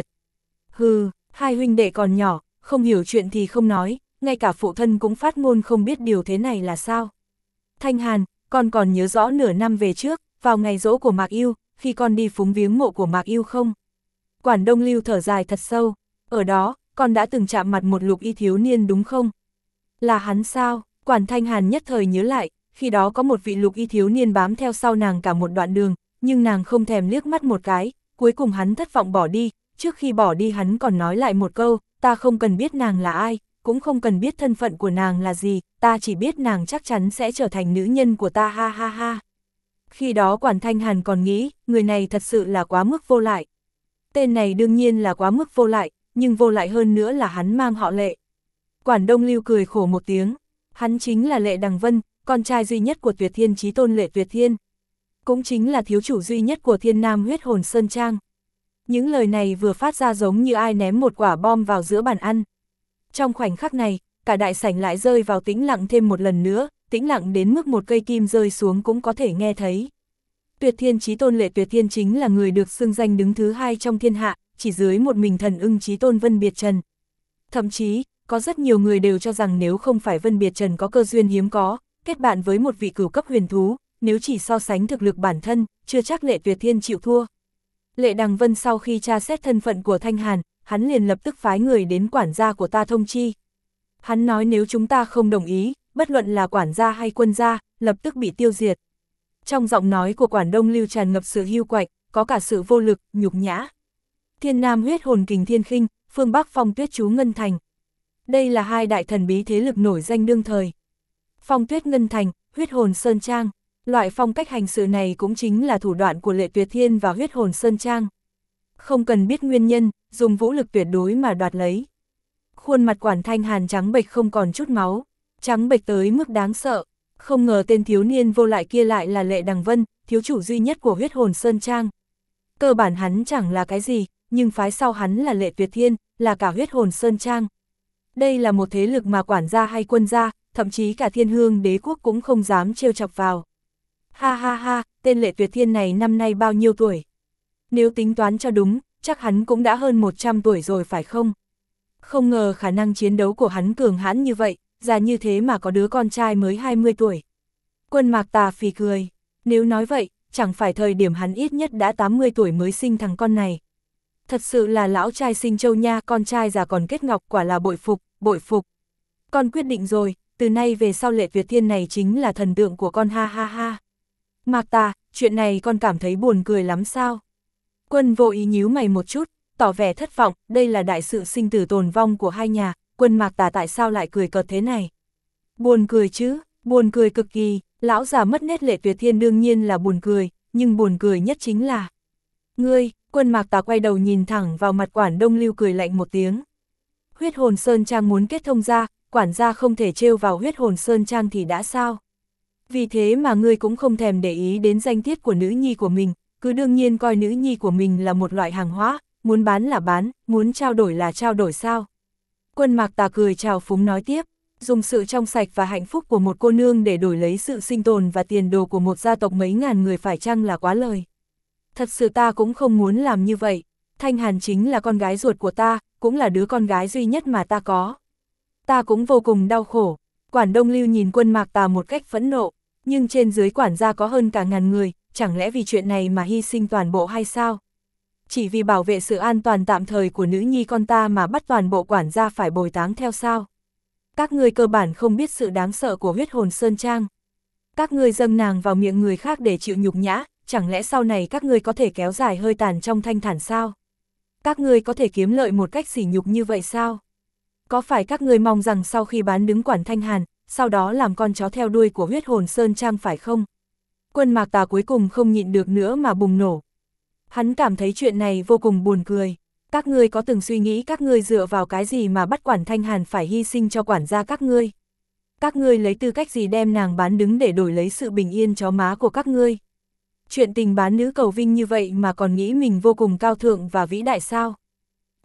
Hừ, hai huynh đệ còn nhỏ, không hiểu chuyện thì không nói, ngay cả phụ thân cũng phát ngôn không biết điều thế này là sao. Thanh Hàn, con còn nhớ rõ nửa năm về trước, vào ngày giỗ của Mạc Yêu, khi con đi phúng viếng mộ của Mạc Yêu không? Quản Đông Lưu thở dài thật sâu, ở đó, con đã từng chạm mặt một lục y thiếu niên đúng không? Là hắn sao? Quản Thanh Hàn nhất thời nhớ lại, khi đó có một vị lục y thiếu niên bám theo sau nàng cả một đoạn đường, nhưng nàng không thèm liếc mắt một cái, cuối cùng hắn thất vọng bỏ đi, trước khi bỏ đi hắn còn nói lại một câu, ta không cần biết nàng là ai, cũng không cần biết thân phận của nàng là gì, ta chỉ biết nàng chắc chắn sẽ trở thành nữ nhân của ta ha ha ha. Khi đó Quản Thanh Hàn còn nghĩ, người này thật sự là quá mức vô lại. Tên này đương nhiên là quá mức vô lại, nhưng vô lại hơn nữa là hắn mang họ Lệ. Quản Đông Lưu cười khổ một tiếng, hắn chính là Lệ Đằng Vân, con trai duy nhất của Tuyệt Thiên Chí Tôn Lệ Tuyệt Thiên. Cũng chính là thiếu chủ duy nhất của Thiên Nam Huyết Hồn Sơn Trang. Những lời này vừa phát ra giống như ai ném một quả bom vào giữa bàn ăn. Trong khoảnh khắc này, cả đại sảnh lại rơi vào tĩnh lặng thêm một lần nữa, tĩnh lặng đến mức một cây kim rơi xuống cũng có thể nghe thấy. Tuyệt Thiên Chí Tôn Lệ Tuyệt Thiên chính là người được xưng danh đứng thứ hai trong thiên hạ, chỉ dưới một mình Thần Ưng Chí Tôn Vân Biệt Trần. Thậm chí, có rất nhiều người đều cho rằng nếu không phải Vân Biệt Trần có cơ duyên hiếm có, kết bạn với một vị cửu cấp huyền thú, nếu chỉ so sánh thực lực bản thân, chưa chắc Lệ Tuyệt Thiên chịu thua. Lệ Đằng Vân sau khi tra xét thân phận của Thanh Hàn, hắn liền lập tức phái người đến quản gia của ta thông chi. Hắn nói nếu chúng ta không đồng ý, bất luận là quản gia hay quân gia, lập tức bị tiêu diệt. Trong giọng nói của Quản Đông Lưu tràn ngập sự hiu quạnh, có cả sự vô lực, nhục nhã. Thiên Nam Huyết Hồn Kình Thiên Khinh, phương Bắc Phong Tuyết Chú Ngân Thành. Đây là hai đại thần bí thế lực nổi danh đương thời. Phong Tuyết Ngân Thành, Huyết Hồn Sơn Trang, loại phong cách hành sự này cũng chính là thủ đoạn của Lệ Tuyệt Thiên và Huyết Hồn Sơn Trang. Không cần biết nguyên nhân, dùng vũ lực tuyệt đối mà đoạt lấy. Khuôn mặt Quản Thanh Hàn trắng bệch không còn chút máu, trắng bệch tới mức đáng sợ. Không ngờ tên thiếu niên vô lại kia lại là Lệ Đằng Vân, thiếu chủ duy nhất của Huyết Hồn Sơn Trang. Cơ bản hắn chẳng là cái gì, nhưng phái sau hắn là Lệ Tuyệt Thiên, là cả Huyết Hồn Sơn Trang. Đây là một thế lực mà quản gia hay quân gia, thậm chí cả Thiên Hương Đế quốc cũng không dám trêu chọc vào. Ha ha ha, tên Lệ Tuyệt Thiên này năm nay bao nhiêu tuổi? Nếu tính toán cho đúng, chắc hắn cũng đã hơn 100 tuổi rồi phải không? Không ngờ khả năng chiến đấu của hắn cường hãn như vậy, già như thế mà có đứa con trai mới 20 tuổi. Quân Mạc Tà phì cười, nếu nói vậy, chẳng phải thời điểm hắn ít nhất đã 80 tuổi mới sinh thằng con này. Thật sự là lão trai sinh châu nha, con trai già còn kết ngọc, quả là bội phục, bội phục. Con quyết định rồi, từ nay về sau Lệ Tuyệt Thiên này chính là thần tượng của con ha ha ha. Mạc Tà, chuyện này con cảm thấy buồn cười lắm sao? Quân Vô Ý nhíu mày một chút, tỏ vẻ thất vọng, đây là đại sự sinh tử tồn vong của hai nhà, Quân Mạc Tà tại sao lại cười cợt thế này? Buồn cười chứ, buồn cười cực kỳ, lão già mất nét Lệ Tuyệt Thiên đương nhiên là buồn cười, nhưng buồn cười nhất chính là... Ngươi, Quân Mạc Tà quay đầu nhìn thẳng vào mặt Quản Đông Lưu cười lạnh một tiếng. Huyết Hồn Sơn Trang muốn kết thông ra, quản gia không thể trêu vào Huyết Hồn Sơn Trang thì đã sao? Vì thế mà ngươi cũng không thèm để ý đến danh tiết của nữ nhi của mình, cứ đương nhiên coi nữ nhi của mình là một loại hàng hóa, muốn bán là bán, muốn trao đổi là trao đổi sao? Quân Mạc Tà cười trào phúng nói tiếp, dùng sự trong sạch và hạnh phúc của một cô nương để đổi lấy sự sinh tồn và tiền đồ của một gia tộc mấy ngàn người phải chăng là quá lời. Thật sự ta cũng không muốn làm như vậy, Thanh Hàn chính là con gái ruột của ta, cũng là đứa con gái duy nhất mà ta có. Ta cũng vô cùng đau khổ. Quản Đông Lưu nhìn Quân Mạc Tà một cách phẫn nộ, nhưng trên dưới quản gia có hơn cả ngàn người, chẳng lẽ vì chuyện này mà hy sinh toàn bộ hay sao? Chỉ vì bảo vệ sự an toàn tạm thời của nữ nhi con ta mà bắt toàn bộ quản gia phải bồi táng theo sao? Các ngươi cơ bản không biết sự đáng sợ của Huyết Hồn Sơn Trang. Các ngươi dâng nàng vào miệng người khác để chịu nhục nhã, chẳng lẽ sau này các ngươi có thể kéo dài hơi tàn trong thanh thản sao? Các ngươi có thể kiếm lợi một cách sỉ nhục như vậy sao? Có phải các ngươi mong rằng sau khi bán đứng Quản Thanh Hàn, sau đó làm con chó theo đuôi của Huyết Hồn Sơn Trang phải không? Quân Mạc Tà cuối cùng không nhịn được nữa mà bùng nổ. Hắn cảm thấy chuyện này vô cùng buồn cười. Các ngươi có từng suy nghĩ các ngươi dựa vào cái gì mà bắt Quản Thanh Hàn phải hy sinh cho quản gia các ngươi? Các ngươi lấy tư cách gì đem nàng bán đứng để đổi lấy sự bình yên chó má của các ngươi? Chuyện tình bán nữ cầu vinh như vậy mà còn nghĩ mình vô cùng cao thượng và vĩ đại sao?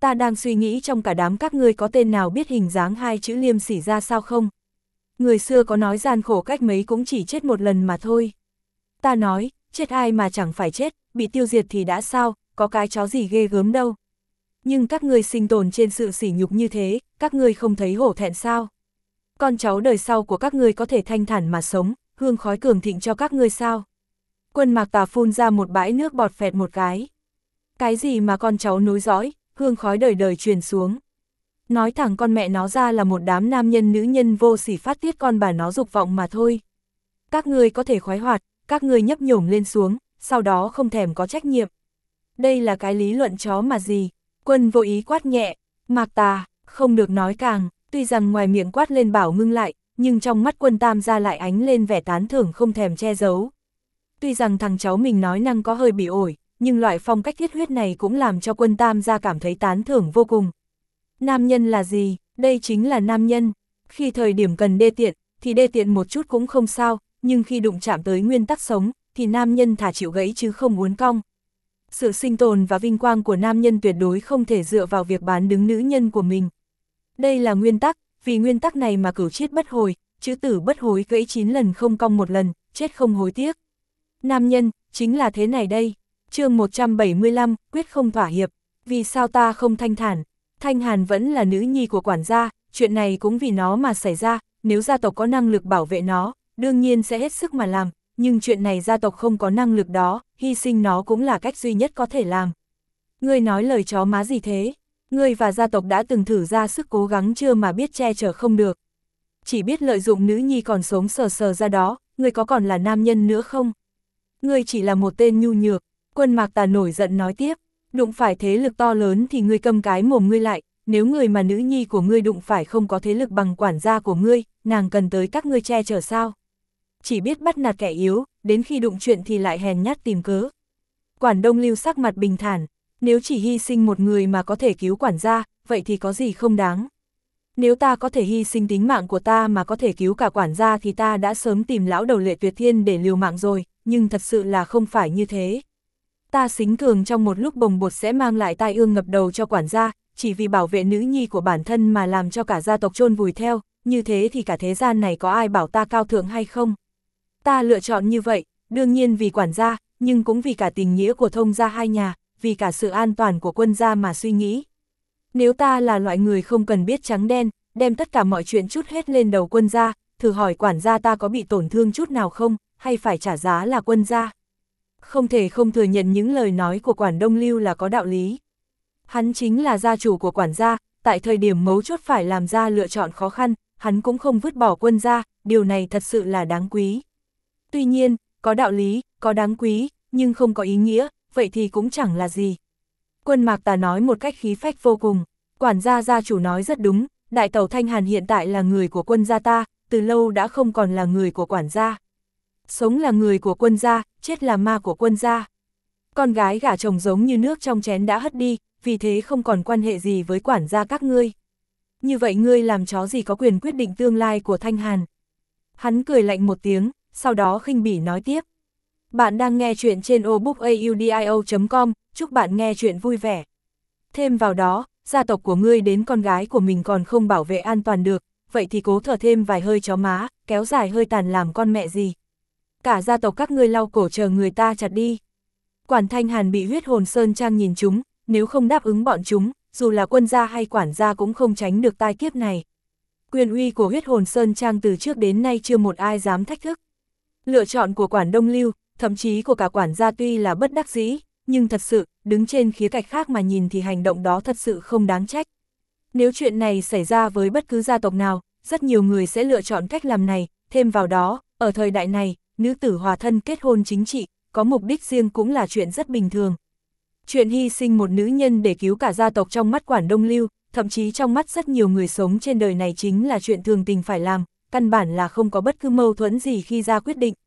Ta đang suy nghĩ trong cả đám các ngươi có tên nào biết hình dáng hai chữ liêm sỉ ra sao không? Người xưa có nói gian khổ cách mấy cũng chỉ chết một lần mà thôi. Ta nói, chết ai mà chẳng phải chết, bị tiêu diệt thì đã sao, có cái chó gì ghê gớm đâu. Nhưng các ngươi sinh tồn trên sự sỉ nhục như thế, các ngươi không thấy hổ thẹn sao? Con cháu đời sau của các ngươi có thể thanh thản mà sống, hương khói cường thịnh cho các ngươi sao? Quân Mạc Tà phun ra một bãi nước bọt phẹt một cái. Cái gì mà con cháu nối dõi, hương khói đời đời truyền xuống. Nói thẳng con mẹ nó ra là một đám nam nhân nữ nhân vô sỉ phát tiết con bà nó dục vọng mà thôi. Các ngươi có thể khoái hoạt, các ngươi nhấp nhổm lên xuống, sau đó không thèm có trách nhiệm. Đây là cái lý luận chó mà gì? Quân vô ý quát nhẹ, Mạc Tà, không được nói càng, tuy rằng ngoài miệng quát lên bảo ngưng lại, nhưng trong mắt Quân Tam gia lại ánh lên vẻ tán thưởng không thèm che giấu. Tuy rằng thằng cháu mình nói năng có hơi bị ổi, nhưng loại phong cách thiết huyết này cũng làm cho Quân Tam gia cảm thấy tán thưởng vô cùng. Nam nhân là gì? Đây chính là nam nhân. Khi thời điểm cần đê tiện, thì đê tiện một chút cũng không sao, nhưng khi đụng chạm tới nguyên tắc sống, thì nam nhân thả chịu gãy chứ không uốn cong. Sự sinh tồn và vinh quang của nam nhân tuyệt đối không thể dựa vào việc bán đứng nữ nhân của mình. Đây là nguyên tắc, vì nguyên tắc này mà cửu chiết bất hồi, chữ tử bất hối gãy 9 lần không cong một lần, chết không hối tiếc. Nam nhân, chính là thế này đây. Chương 175, quyết không thỏa hiệp. Vì sao ta không thanh thản? Thanh Hàn vẫn là nữ nhi của quản gia, chuyện này cũng vì nó mà xảy ra, nếu gia tộc có năng lực bảo vệ nó, đương nhiên sẽ hết sức mà làm, nhưng chuyện này gia tộc không có năng lực đó, hy sinh nó cũng là cách duy nhất có thể làm. Ngươi nói lời chó má gì thế? Ngươi và gia tộc đã từng thử ra sức cố gắng chưa mà biết che chở không được. Chỉ biết lợi dụng nữ nhi còn sống sờ sờ ra đó, ngươi có còn là nam nhân nữa không? Ngươi chỉ là một tên nhu nhược. Quân Mạc Tà nổi giận nói tiếp, đụng phải thế lực to lớn thì ngươi câm cái mồm ngươi lại, nếu người mà nữ nhi của ngươi đụng phải không có thế lực bằng quản gia của ngươi, nàng cần tới các ngươi che chở sao? Chỉ biết bắt nạt kẻ yếu, đến khi đụng chuyện thì lại hèn nhát tìm cớ. Quản Đông Lưu sắc mặt bình thản, nếu chỉ hy sinh một người mà có thể cứu quản gia, vậy thì có gì không đáng. Nếu ta có thể hy sinh tính mạng của ta mà có thể cứu cả quản gia thì ta đã sớm tìm lão đầu Lệ Tuyệt Thiên để liều mạng rồi, nhưng thật sự là không phải như thế. Ta xính cường trong một lúc bồng bột sẽ mang lại tai ương ngập đầu cho quản gia, chỉ vì bảo vệ nữ nhi của bản thân mà làm cho cả gia tộc chôn vùi theo, như thế thì cả thế gian này có ai bảo ta cao thượng hay không? Ta lựa chọn như vậy, đương nhiên vì quản gia, nhưng cũng vì cả tình nghĩa của thông gia hai nhà, vì cả sự an toàn của quân gia mà suy nghĩ. Nếu ta là loại người không cần biết trắng đen, đem tất cả mọi chuyện trút hết lên đầu quân gia, thử hỏi quản gia ta có bị tổn thương chút nào không, hay phải trả giá là quân gia? Không thể không thừa nhận những lời nói của Quản Đông Lưu là có đạo lý. Hắn chính là gia chủ của quản gia, tại thời điểm mấu chốt phải làm ra lựa chọn khó khăn, hắn cũng không vứt bỏ quân gia, điều này thật sự là đáng quý. Tuy nhiên, có đạo lý, có đáng quý, nhưng không có ý nghĩa, vậy thì cũng chẳng là gì. Quân Mạc Tà nói một cách khí phách vô cùng, quản gia gia chủ nói rất đúng, đại tẩu Thanh Hàn hiện tại là người của quân gia ta, từ lâu đã không còn là người của quản gia. Sống là người của quân gia, chết là ma của quân gia. Con gái gả chồng giống như nước trong chén đã hất đi, vì thế không còn quan hệ gì với quản gia các ngươi. Như vậy ngươi làm chó gì có quyền quyết định tương lai của Thanh Hàn? Hắn cười lạnh một tiếng, sau đó khinh bỉ nói tiếp. Bạn đang nghe chuyện trên obookaudio.com, chúc bạn nghe chuyện vui vẻ. Thêm vào đó, gia tộc của ngươi đến con gái của mình còn không bảo vệ an toàn được, vậy thì cố thở thêm vài hơi chó má, kéo dài hơi tàn làm con mẹ gì. Cả gia tộc các ngươi lau cổ chờ người ta chặt đi. Quản Thanh Hàn bị huyết hồn sơn trang nhìn chúng, nếu không đáp ứng bọn chúng, dù là quân gia hay quản gia cũng không tránh được tai kiếp này. Quyền uy của huyết hồn sơn trang từ trước đến nay chưa một ai dám thách thức. Lựa chọn của Quản Đông Lưu, thậm chí của cả quản gia tuy là bất đắc dĩ, nhưng thật sự, đứng trên khía cạnh khác mà nhìn thì hành động đó thật sự không đáng trách. Nếu chuyện này xảy ra với bất cứ gia tộc nào, rất nhiều người sẽ lựa chọn cách làm này, thêm vào đó, ở thời đại này, nữ tử hòa thân kết hôn chính trị, có mục đích riêng cũng là chuyện rất bình thường. Chuyện hy sinh một nữ nhân để cứu cả gia tộc trong mắt Quản Đông Lưu, thậm chí trong mắt rất nhiều người sống trên đời này chính là chuyện thường tình phải làm, căn bản là không có bất cứ mâu thuẫn gì khi ra quyết định.